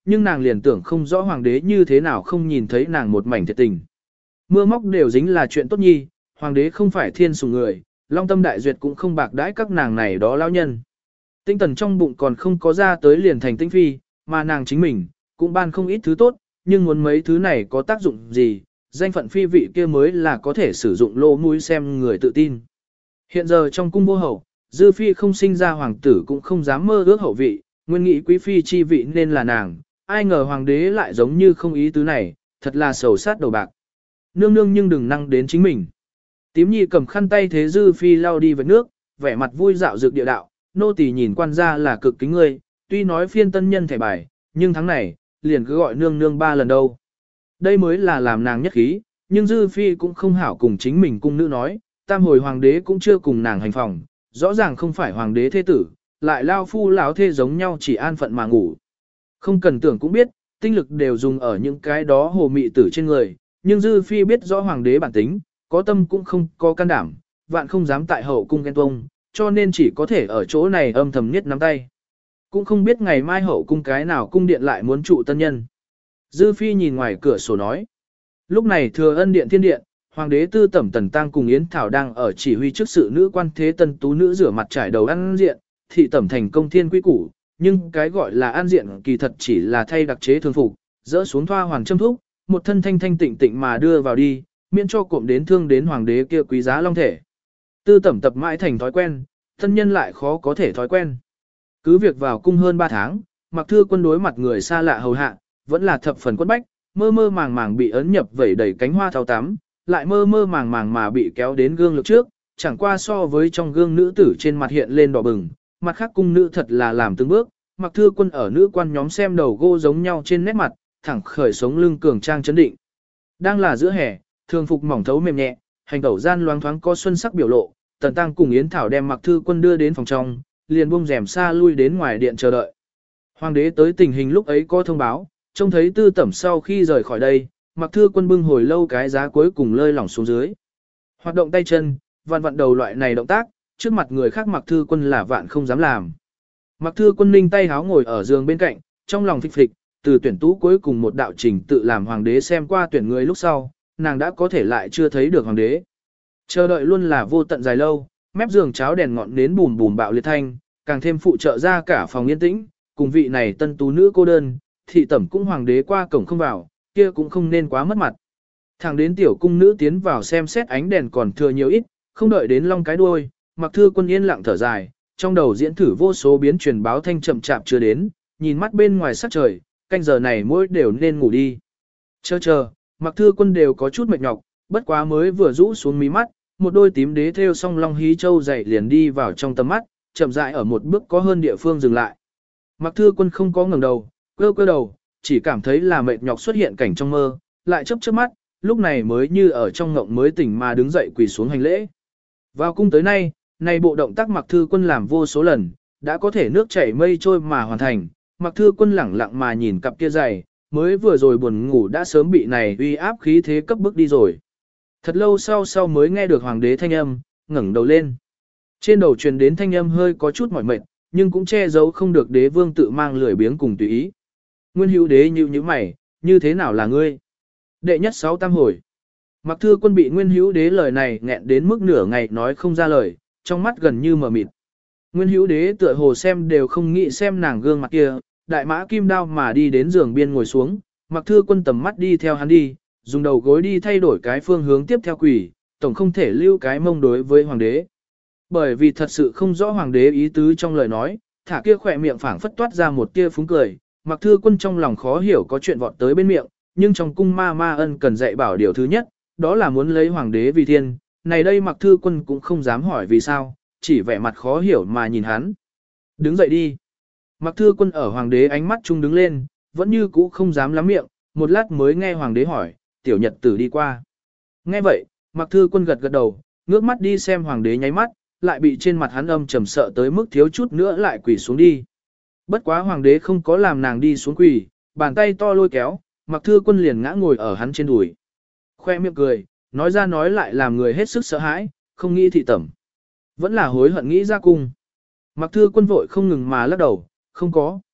nhưng nàng liền tưởng không rõ hoàng đế như thế nào không nhìn thấy nàng một mảnh thiệt tình. Mưa móc đều dính là chuyện tốt nhi, hoàng đế không phải thiên sủng người, long tâm đại duyệt cũng không bạc đãi các nàng này đó lão nhân. Tinh tần trong bụng còn không có ra tới liền thành tinh phi, mà nàng chính mình, cũng ban không ít thứ tốt, nhưng muốn mấy thứ này có tác dụng gì, danh phận phi vị kia mới là có thể sử dụng lô mũi xem người tự tin. Hiện giờ trong cung vô hậu, dư phi không sinh ra hoàng tử cũng không dám mơ ước hậu vị, nguyên nghĩ quý phi chi vị nên là nàng, ai ngờ hoàng đế lại giống như không ý tứ này, thật là sầu sát đầu bạc. Nương nương nhưng đừng năng đến chính mình. Tím nhi cầm khăn tay thế dư phi lau đi với nước, vẻ mặt vui dạo dược địa đạo, nô tỳ nhìn quan gia là cực kính ngươi, tuy nói phiên tân nhân thẻ bài, nhưng tháng này, liền cứ gọi nương nương 3 lần đâu. Đây mới là làm nàng nhất khí, nhưng dư phi cũng không hảo cùng chính mình cung nữ nói, tam hồi hoàng đế cũng chưa cùng nàng hành phòng, rõ ràng không phải hoàng đế thế tử, lại lao phu lão thê giống nhau chỉ an phận mà ngủ. Không cần tưởng cũng biết, tinh lực đều dùng ở những cái đó hồ mị tử trên người, nhưng dư phi biết rõ hoàng đế bản tính, có tâm cũng không có can đảm, vạn không dám tại hậu cung ghen tuông, cho nên chỉ có thể ở chỗ này âm thầm niết nắm tay. Cũng không biết ngày mai hậu cung cái nào cung điện lại muốn trụ tân nhân. Dư phi nhìn ngoài cửa sổ nói. Lúc này thừa ân điện thiên điện, hoàng đế tư tẩm Tần Tăng cùng Yến Thảo đang ở chỉ huy trước sự nữ quan thế tân tú nữ rửa mặt trải đầu ăn diện, thị tẩm thành công thiên quy củ, nhưng cái gọi là ăn diện kỳ thật chỉ là thay đặc chế thường phục, dỡ xuống thoa hoàng châm thúc, một thân thanh thanh tịnh tịnh mà đưa vào đi, miễn cho cộm đến thương đến hoàng đế kia quý giá long thể. Tư tẩm tập mãi thành thói quen, thân nhân lại khó có thể thói quen. Cứ việc vào cung hơn 3 tháng, Mặc Thư Quân đối mặt người xa lạ hầu hạ, vẫn là thập phần quất bách, mơ mơ màng màng bị ấn nhập vẩy đầy cánh hoa thao tắm, lại mơ mơ màng màng mà bị kéo đến gương lực trước, chẳng qua so với trong gương nữ tử trên mặt hiện lên đỏ bừng, mặt khác cung nữ thật là làm từng bước, Mặc Thư Quân ở nữ quan nhóm xem đầu gô giống nhau trên nét mặt, thẳng khởi sống lưng cường trang chấn định. Đang là giữa hè, thường phục mỏng thấu mềm nhẹ, hành tẩu gian loáng thoáng có xuân sắc biểu lộ, Tần Tăng cùng Yến Thảo đem Mặc Thư Quân đưa đến phòng trong, liền buông rèm xa lui đến ngoài điện chờ đợi. Hoàng đế tới tình hình lúc ấy có thông báo, trông thấy tư tẩm sau khi rời khỏi đây, Mặc Thư Quân bưng hồi lâu cái giá cuối cùng lơi lỏng xuống dưới. Hoạt động tay chân, vặn đầu loại này động tác, trước mặt người khác Mặc Thư Quân là vạn không dám làm. Mặc Thư Quân ninh tay háo ngồi ở giường bên cạnh, trong lòng phịch phịch, từ tuyển tú cuối cùng một đạo trình tự làm hoàng đế xem qua tuyển người lúc sau, nàng đã có thể lại chưa thấy được hoàng đế. Chờ đợi luôn là vô tận dài lâu, mép giường cháo đèn ngọn nến bùm bùm bạo liệt thanh, càng thêm phụ trợ ra cả phòng yên tĩnh, cùng vị này tân tú nữ cô đơn, thị tẩm cũng hoàng đế qua cổng không vào, kia cũng không nên quá mất mặt. Thẳng đến tiểu cung nữ tiến vào xem xét ánh đèn còn thừa nhiều ít, không đợi đến long cái đuôi, Mặc Thư Quân yên lặng thở dài, trong đầu diễn thử vô số biến truyền báo thanh chậm chạp chưa đến, nhìn mắt bên ngoài sắc trời, canh giờ này mỗi đều nên ngủ đi. Chờ, Mặc Thư Quân đều có chút mệt nhọc, bất quá mới vừa rũ xuống mí mắt, một đôi tím đế thêu song long hí châu dậy liền đi vào trong tầm mắt, chậm rãi ở một bước có hơn địa phương dừng lại. Mặc Thư Quân không có ngẩng đầu, cơ đầu, chỉ cảm thấy là mệt nhọc xuất hiện cảnh trong mơ, lại chớp mắt, lúc này mới như ở trong ngộng mới tỉnh mà đứng dậy quỳ xuống hành lễ. Vào cung tới nay, này bộ động tác Mặc Thư Quân làm vô số lần, đã có thể nước chảy mây trôi mà hoàn thành, Mặc Thư Quân lẳng lặng mà nhìn cặp kia giày, mới vừa rồi buồn ngủ đã sớm bị này uy áp khí thế cấp bức đi rồi. Thật lâu sau mới nghe được hoàng đế thanh âm, ngẩng đầu lên. Trên đầu truyền đến thanh âm hơi có chút mỏi mệt, nhưng cũng che giấu không được đế vương tự mang lười biếng cùng tùy ý. Nguyên Hữu đế như mày, như thế nào là ngươi? Đệ nhất 6 tam hồi. Mặc Thư Quân bị Nguyên Hữu đế lời này nghẹn đến mức nửa ngày nói không ra lời, trong mắt gần như mờ mịt. Nguyên Hữu đế tựa hồ xem đều không nghĩ xem nàng gương mặt kia, đại mã kim đao mà đi đến giường biên ngồi xuống, Mặc Thư Quân tầm mắt đi theo hắn đi, dùng đầu gối đi thay đổi cái phương hướng tiếp theo quỷ, tổng không thể lưu cái mông đối với hoàng đế. Bởi vì thật sự không rõ hoàng đế ý tứ trong lời nói, thả kia khỏe miệng phảng phất toát ra một tia phúng cười, Mặc Thư Quân trong lòng khó hiểu có chuyện vọt tới bên miệng, nhưng trong cung ma ân cần dạy bảo điều thứ nhất, đó là muốn lấy hoàng đế vì thiên, này đây Mặc Thư Quân cũng không dám hỏi vì sao, chỉ vẻ mặt khó hiểu mà nhìn hắn. Đứng dậy đi. Mặc Thư Quân ở hoàng đế ánh mắt chung đứng lên, vẫn như cũ không dám lắm miệng, một lát mới nghe hoàng đế hỏi, tiểu nhật tử đi qua. Nghe vậy, Mặc Thư Quân gật đầu, ngước mắt đi xem hoàng đế nháy mắt, lại bị trên mặt hắn âm trầm sợ tới mức thiếu chút nữa lại quỳ xuống đi. Bất quá hoàng đế không có làm nàng đi xuống quỳ, bàn tay to lôi kéo, Mặc Thư Quân liền ngã ngồi ở hắn trên đùi. Khoe miệng cười, nói ra nói lại làm người hết sức sợ hãi, không nghĩ thị tẩm. Vẫn là hối hận nghĩ ra cung. Mặc Thư Quân vội không ngừng mà lắc đầu, không có.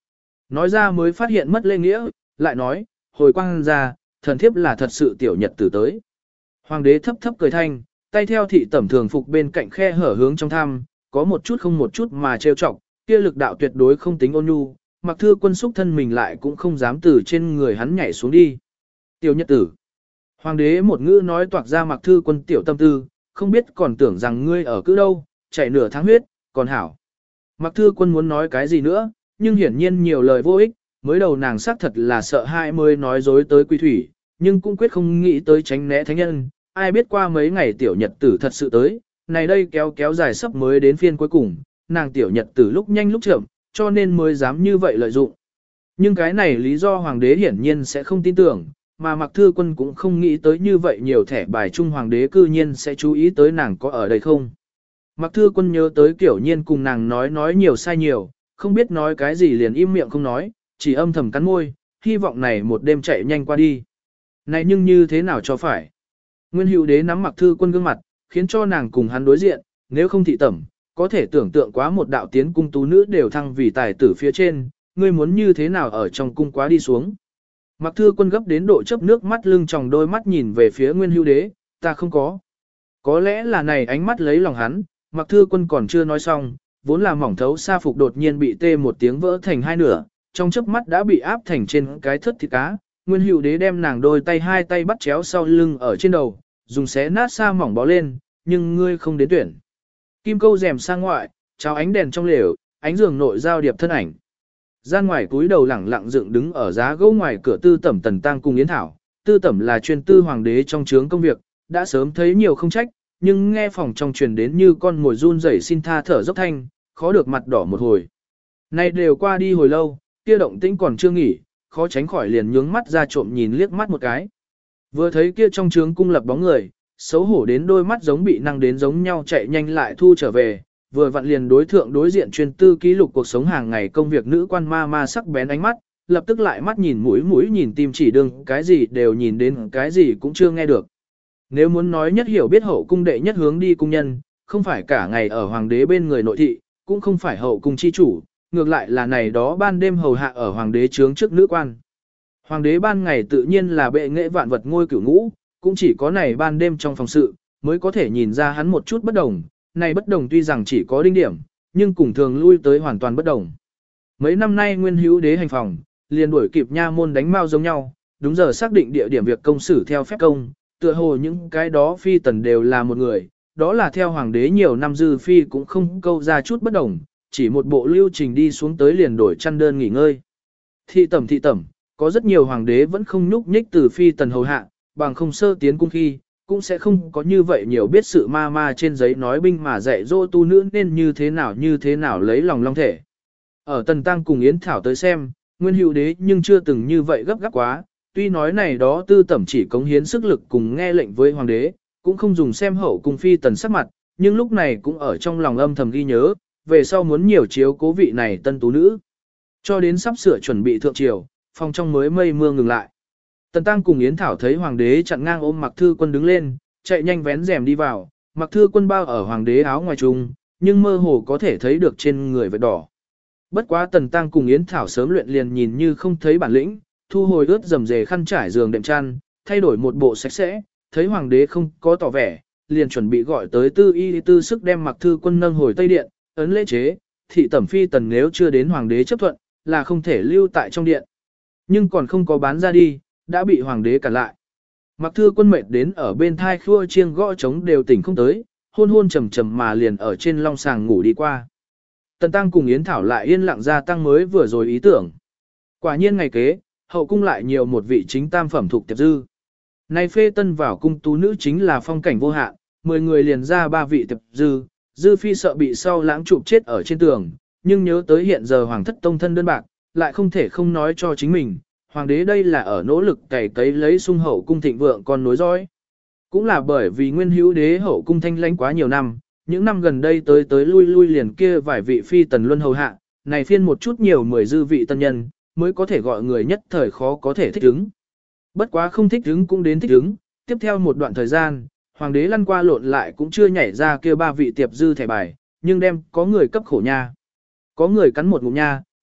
Nói ra mới phát hiện mất lễ nghĩa, lại nói, hồi quang ra, thần thiếp là thật sự tiểu nhật tử tới. Hoàng đế thấp thấp cười thanh, tay theo thị tẩm thường phục bên cạnh khe hở hướng trong thăm, có một chút không một chút mà trêu chọc, kia lực đạo tuyệt đối không tính ôn nhu, Mặc Thư Quân xúc thân mình lại cũng không dám từ trên người hắn nhảy xuống đi. Tiểu nhật tử. Hoàng đế một ngữ nói toạc ra Mặc Thư Quân tiểu tâm tư, không biết còn tưởng rằng ngươi ở cứ đâu, chạy nửa tháng huyết, còn hảo. Mặc Thư Quân muốn nói cái gì nữa, nhưng hiển nhiên nhiều lời vô ích, mới đầu nàng xác thật là sợ hãi mới nói dối tới Quy Thủy, nhưng cũng quyết không nghĩ tới tránh né thánh nhân, ai biết qua mấy ngày tiểu nhật tử thật sự tới, này đây kéo kéo dài sắp mới đến phiên cuối cùng, nàng tiểu nhật tử lúc nhanh lúc chậm, cho nên mới dám như vậy lợi dụng. Nhưng cái này lý do hoàng đế hiển nhiên sẽ không tin tưởng, mà Mặc Thư Quân cũng không nghĩ tới như vậy nhiều thẻ bài chung hoàng đế cư nhiên sẽ chú ý tới nàng có ở đây không. Mặc Thư Quân nhớ tới kiểu nhiên cùng nàng nói nhiều sai nhiều, không biết nói cái gì liền im miệng không nói, chỉ âm thầm cắn môi, hy vọng này một đêm chạy nhanh qua đi. Này nhưng như thế nào cho phải? Nguyên Hữu Đế nắm Mặc Thư Quân gương mặt, khiến cho nàng cùng hắn đối diện, nếu không thị tẩm, có thể tưởng tượng quá một đạo tiến cung tú nữ đều thăng vì tài tử phía trên, ngươi muốn như thế nào ở trong cung quá đi xuống. Mặc Thư Quân gấp đến độ chớp nước mắt lưng tròng đôi mắt nhìn về phía Nguyên Hữu Đế, ta không có. Có lẽ là này ánh mắt lấy lòng hắn, Mặc Thư Quân còn chưa nói xong, vốn là mỏng thấu sa phục đột nhiên bị tê một tiếng vỡ thành hai nửa, trong chớp mắt đã bị áp thành trên cái thất thịt cá. Nguyên Hữu Đế đem nàng đôi tay hai tay bắt chéo sau lưng ở trên đầu, dùng xé nát sa mỏng bó lên, nhưng ngươi không đến tuyển. Kim câu rèm sang ngoại, cháo ánh đèn trong lều, ánh giường nội giao điệp thân ảnh. Gian ngoài cúi đầu lẳng lặng dựng đứng ở giá gỗ ngoài cửa Tư Tẩm Tần Tăng cùng Yến Thảo. Tư Tẩm là chuyên tư hoàng đế trong trướng công việc, đã sớm thấy nhiều không trách, nhưng nghe phòng trong truyền đến như con ngồi run rẩy xin tha thở dốc thanh, khó được mặt đỏ một hồi. Này đều qua đi hồi lâu, kia động tĩnh còn chưa nghỉ, khó tránh khỏi liền nhướng mắt ra trộm nhìn liếc mắt một cái. Vừa thấy kia trong trướng cung lập bóng người, xấu hổ đến đôi mắt giống bị năng đến giống nhau chạy nhanh lại thu trở về, vừa vặn liền đối thượng đối diện chuyên tư ký lục cuộc sống hàng ngày công việc nữ quan ma ma sắc bén ánh mắt, lập tức lại mắt nhìn mũi nhìn tim chỉ đương cái gì đều nhìn đến cái gì cũng chưa nghe được. Nếu muốn nói nhất hiểu biết hậu cung đệ nhất hướng đi cung nhân, không phải cả ngày ở hoàng đế bên người nội thị, cũng không phải hậu cung chi chủ, ngược lại là này đó ban đêm hầu hạ ở hoàng đế trướng trước nữ quan. Hoàng đế ban ngày tự nhiên là bệ nghệ vạn vật ngôi cửu ngũ, cũng chỉ có này ban đêm trong phòng sự, mới có thể nhìn ra hắn một chút bất đồng, này bất đồng tuy rằng chỉ có đinh điểm, nhưng cùng thường lui tới hoàn toàn bất đồng. Mấy năm nay Nguyên Hữu Đế hành phòng, liền đuổi kịp nha môn đánh mao giống nhau, đúng giờ xác định địa điểm việc công xử theo phép công, tựa hồ những cái đó phi tần đều là một người, đó là theo hoàng đế nhiều năm dư phi cũng không câu ra chút bất đồng, chỉ một bộ lưu trình đi xuống tới liền đổi chăn đơn nghỉ ngơi. Thị tẩm, có rất nhiều hoàng đế vẫn không nhúc nhích từ phi tần hầu hạ, bằng không sơ tiến cung khi, cũng sẽ không có như vậy nhiều biết sự ma ma trên giấy nói binh mà dạy dỗ tu nữ nên như thế nào lấy lòng long thể. Ở Tần Tăng cùng Yến Thảo tới xem, Nguyên Hữu Đế nhưng chưa từng như vậy gấp gáp quá, tuy nói này đó tư tẩm chỉ cống hiến sức lực cùng nghe lệnh với hoàng đế, cũng không dùng xem hậu cung phi tần sắc mặt, nhưng lúc này cũng ở trong lòng âm thầm ghi nhớ, về sau muốn nhiều chiếu cố vị này tân tú nữ. Cho đến sắp sửa chuẩn bị thượng triều, phòng trong mới mây mưa ngừng lại. Tần Tăng cùng Yến Thảo thấy hoàng đế chặn ngang ôm Mặc Thư Quân đứng lên, chạy nhanh vén rèm đi vào, Mặc Thư Quân bao ở hoàng đế áo ngoài trung, nhưng mơ hồ có thể thấy được trên người vết đỏ. Bất quá Tần Tăng cùng Yến Thảo sớm luyện liền nhìn như không thấy bản lĩnh, thu hồi ướt rầm rề khăn trải giường đệm chăn, thay đổi một bộ sạch sẽ, thấy hoàng đế không có tỏ vẻ, liền chuẩn bị gọi tới tư y tư sức đem Mặc Thư Quân nâng hồi Tây Điện, ấn lễ chế, thị tẩm phi tần nếu chưa đến hoàng đế chấp thuận, là không thể lưu tại trong điện. Nhưng còn không có bán ra đi, đã bị hoàng đế cản lại. Mặc Thư Quân mệt đến ở bên thai khua chiêng gõ trống đều tỉnh không tới, hôn trầm trầm mà liền ở trên long sàng ngủ đi qua. Tần Tăng cùng Yến Thảo lại yên lặng gia tăng mới vừa rồi ý tưởng. Quả nhiên ngày kế, hậu cung lại nhiều một vị chính tam phẩm thuộc tiệp dư. Nay phê tân vào cung tú nữ chính là phong cảnh vô hạn, 10 người liền ra 3 vị tiệp dư, dư phi sợ bị sau lãng chụp chết ở trên tường, nhưng nhớ tới hiện giờ hoàng thất tông thân đơn bạc, lại không thể không nói cho chính mình, hoàng đế đây là ở nỗ lực cày cấy lấy sung hậu cung thịnh vượng con nối dõi. Cũng là bởi vì Nguyên Hữu Đế hậu cung thanh lãnh quá nhiều năm, những năm gần đây tới lui liền kia vài vị phi tần luân hầu hạ, này phiên một chút nhiều 10 dư vị tân nhân, mới có thể gọi người nhất thời khó có thể thích ứng. Bất quá không thích ứng cũng đến thích ứng, tiếp theo một đoạn thời gian, hoàng đế lăn qua lộn lại cũng chưa nhảy ra kia 3 vị tiệp dư thẻ bài, nhưng đem có người cấp khổ nha. Có người cắn một ngụm nha,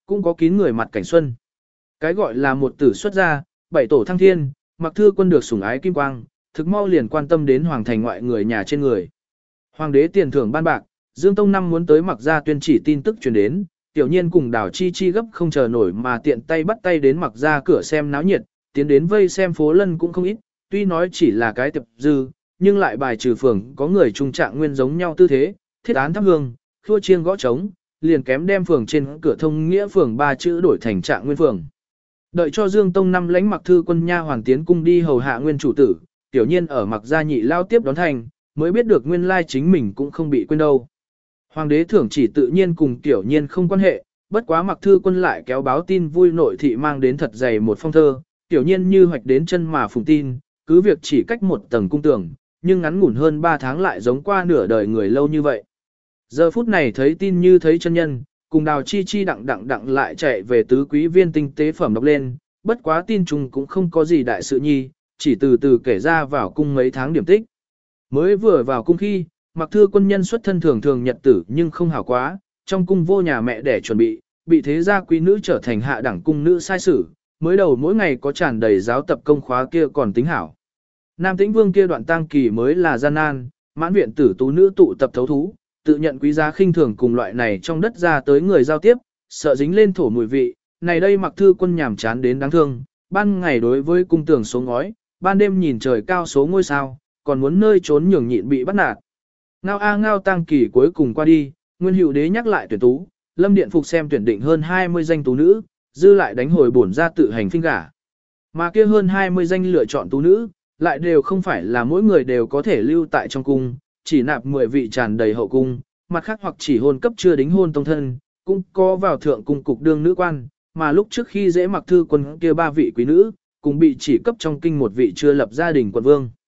cũng có kín người mặt cảnh xuân. Cái gọi là một tử xuất gia, bảy tổ thăng thiên, Mặc Thư Quân được sủng ái kim quang, thực mau liền quan tâm đến hoàng thành ngoại người nhà trên người. Hoàng đế tiền thưởng ban bạc, Dương Tông Năm muốn tới Mặc gia tuyên chỉ tin tức truyền đến, Tiểu Nhiên cùng Đào Chi Chi gấp không chờ nổi mà tiện tay bắt tay đến Mặc gia cửa xem náo nhiệt, tiến đến vây xem phố lân cũng không ít, tuy nói chỉ là cái tiệp dư, nhưng lại bài trừ phường có người trung trạng nguyên giống nhau tư thế, thiết án thắp hương, khua chiêng gõ trống, liền kém đem phường trên cửa thông nghĩa phường 3 chữ đổi thành trạng nguyên phường. Đợi cho Dương Tông Năm lãnh Mặc Thư Quân nha hoàng tiến cung đi hầu hạ nguyên chủ tử, Tiểu Nhiên ở Mặc gia nhị lao tiếp đón thành, mới biết được nguyên lai chính mình cũng không bị quên đâu. Hoàng đế thưởng chỉ tự nhiên cùng Tiểu Nhiên không quan hệ, bất quá Mặc Thư Quân lại kéo báo tin vui nội thị mang đến thật dày một phong thơ, Tiểu Nhiên như hoạch đến chân mà phùng tin, cứ việc chỉ cách một tầng cung tường, nhưng ngắn ngủn hơn 3 tháng lại giống qua nửa đời người lâu như vậy. Giờ phút này thấy tin như thấy chân nhân, cùng Đào Chi Chi đặng lại chạy về tứ quý viên tinh tế phẩm đọc lên, bất quá tin trùng cũng không có gì đại sự nhi, chỉ từ từ kể ra vào cung mấy tháng điểm tích. Mới vừa vào cung khi, Mặc Thư Quân nhân xuất thân thường thường nhật tử nhưng không hảo quá, trong cung vô nhà mẹ để chuẩn bị thế gia quý nữ trở thành hạ đẳng cung nữ sai sử, mới đầu mỗi ngày có tràn đầy giáo tập công khóa kia còn tính hảo. Nam Tĩnh Vương kia đoạn tang kỳ mới là gian nan, mãn viện tử tú nữ tụ tập thấu thú, tự nhận quý giá khinh thường cùng loại này trong đất ra tới người giao tiếp, sợ dính lên thổ mùi vị, này đây Mặc Thư Quân nhàm chán đến đáng thương, ban ngày đối với cung tường số ngói, ban đêm nhìn trời cao số ngôi sao, còn muốn nơi trốn nhường nhịn bị bắt nạt. Ngao a ngao tang kỳ cuối cùng qua đi, Nguyên Hữu Đế nhắc lại tuyển tú, Lâm Điện phục xem tuyển định hơn 20 danh tú nữ, dư lại đánh hồi bổn ra tự hành phinh gả. Mà kia hơn 20 danh lựa chọn tú nữ, lại đều không phải là mỗi người đều có thể lưu tại trong cung, chỉ nạp 10 vị tràn đầy hậu cung, mặt khác hoặc chỉ hôn cấp chưa đính hôn tông thân, cũng có vào thượng cung cục đương nữ quan, mà lúc trước khi dễ Mặc Thư Quân kia 3 vị quý nữ, cũng bị chỉ cấp trong kinh một vị chưa lập gia đình quận vương.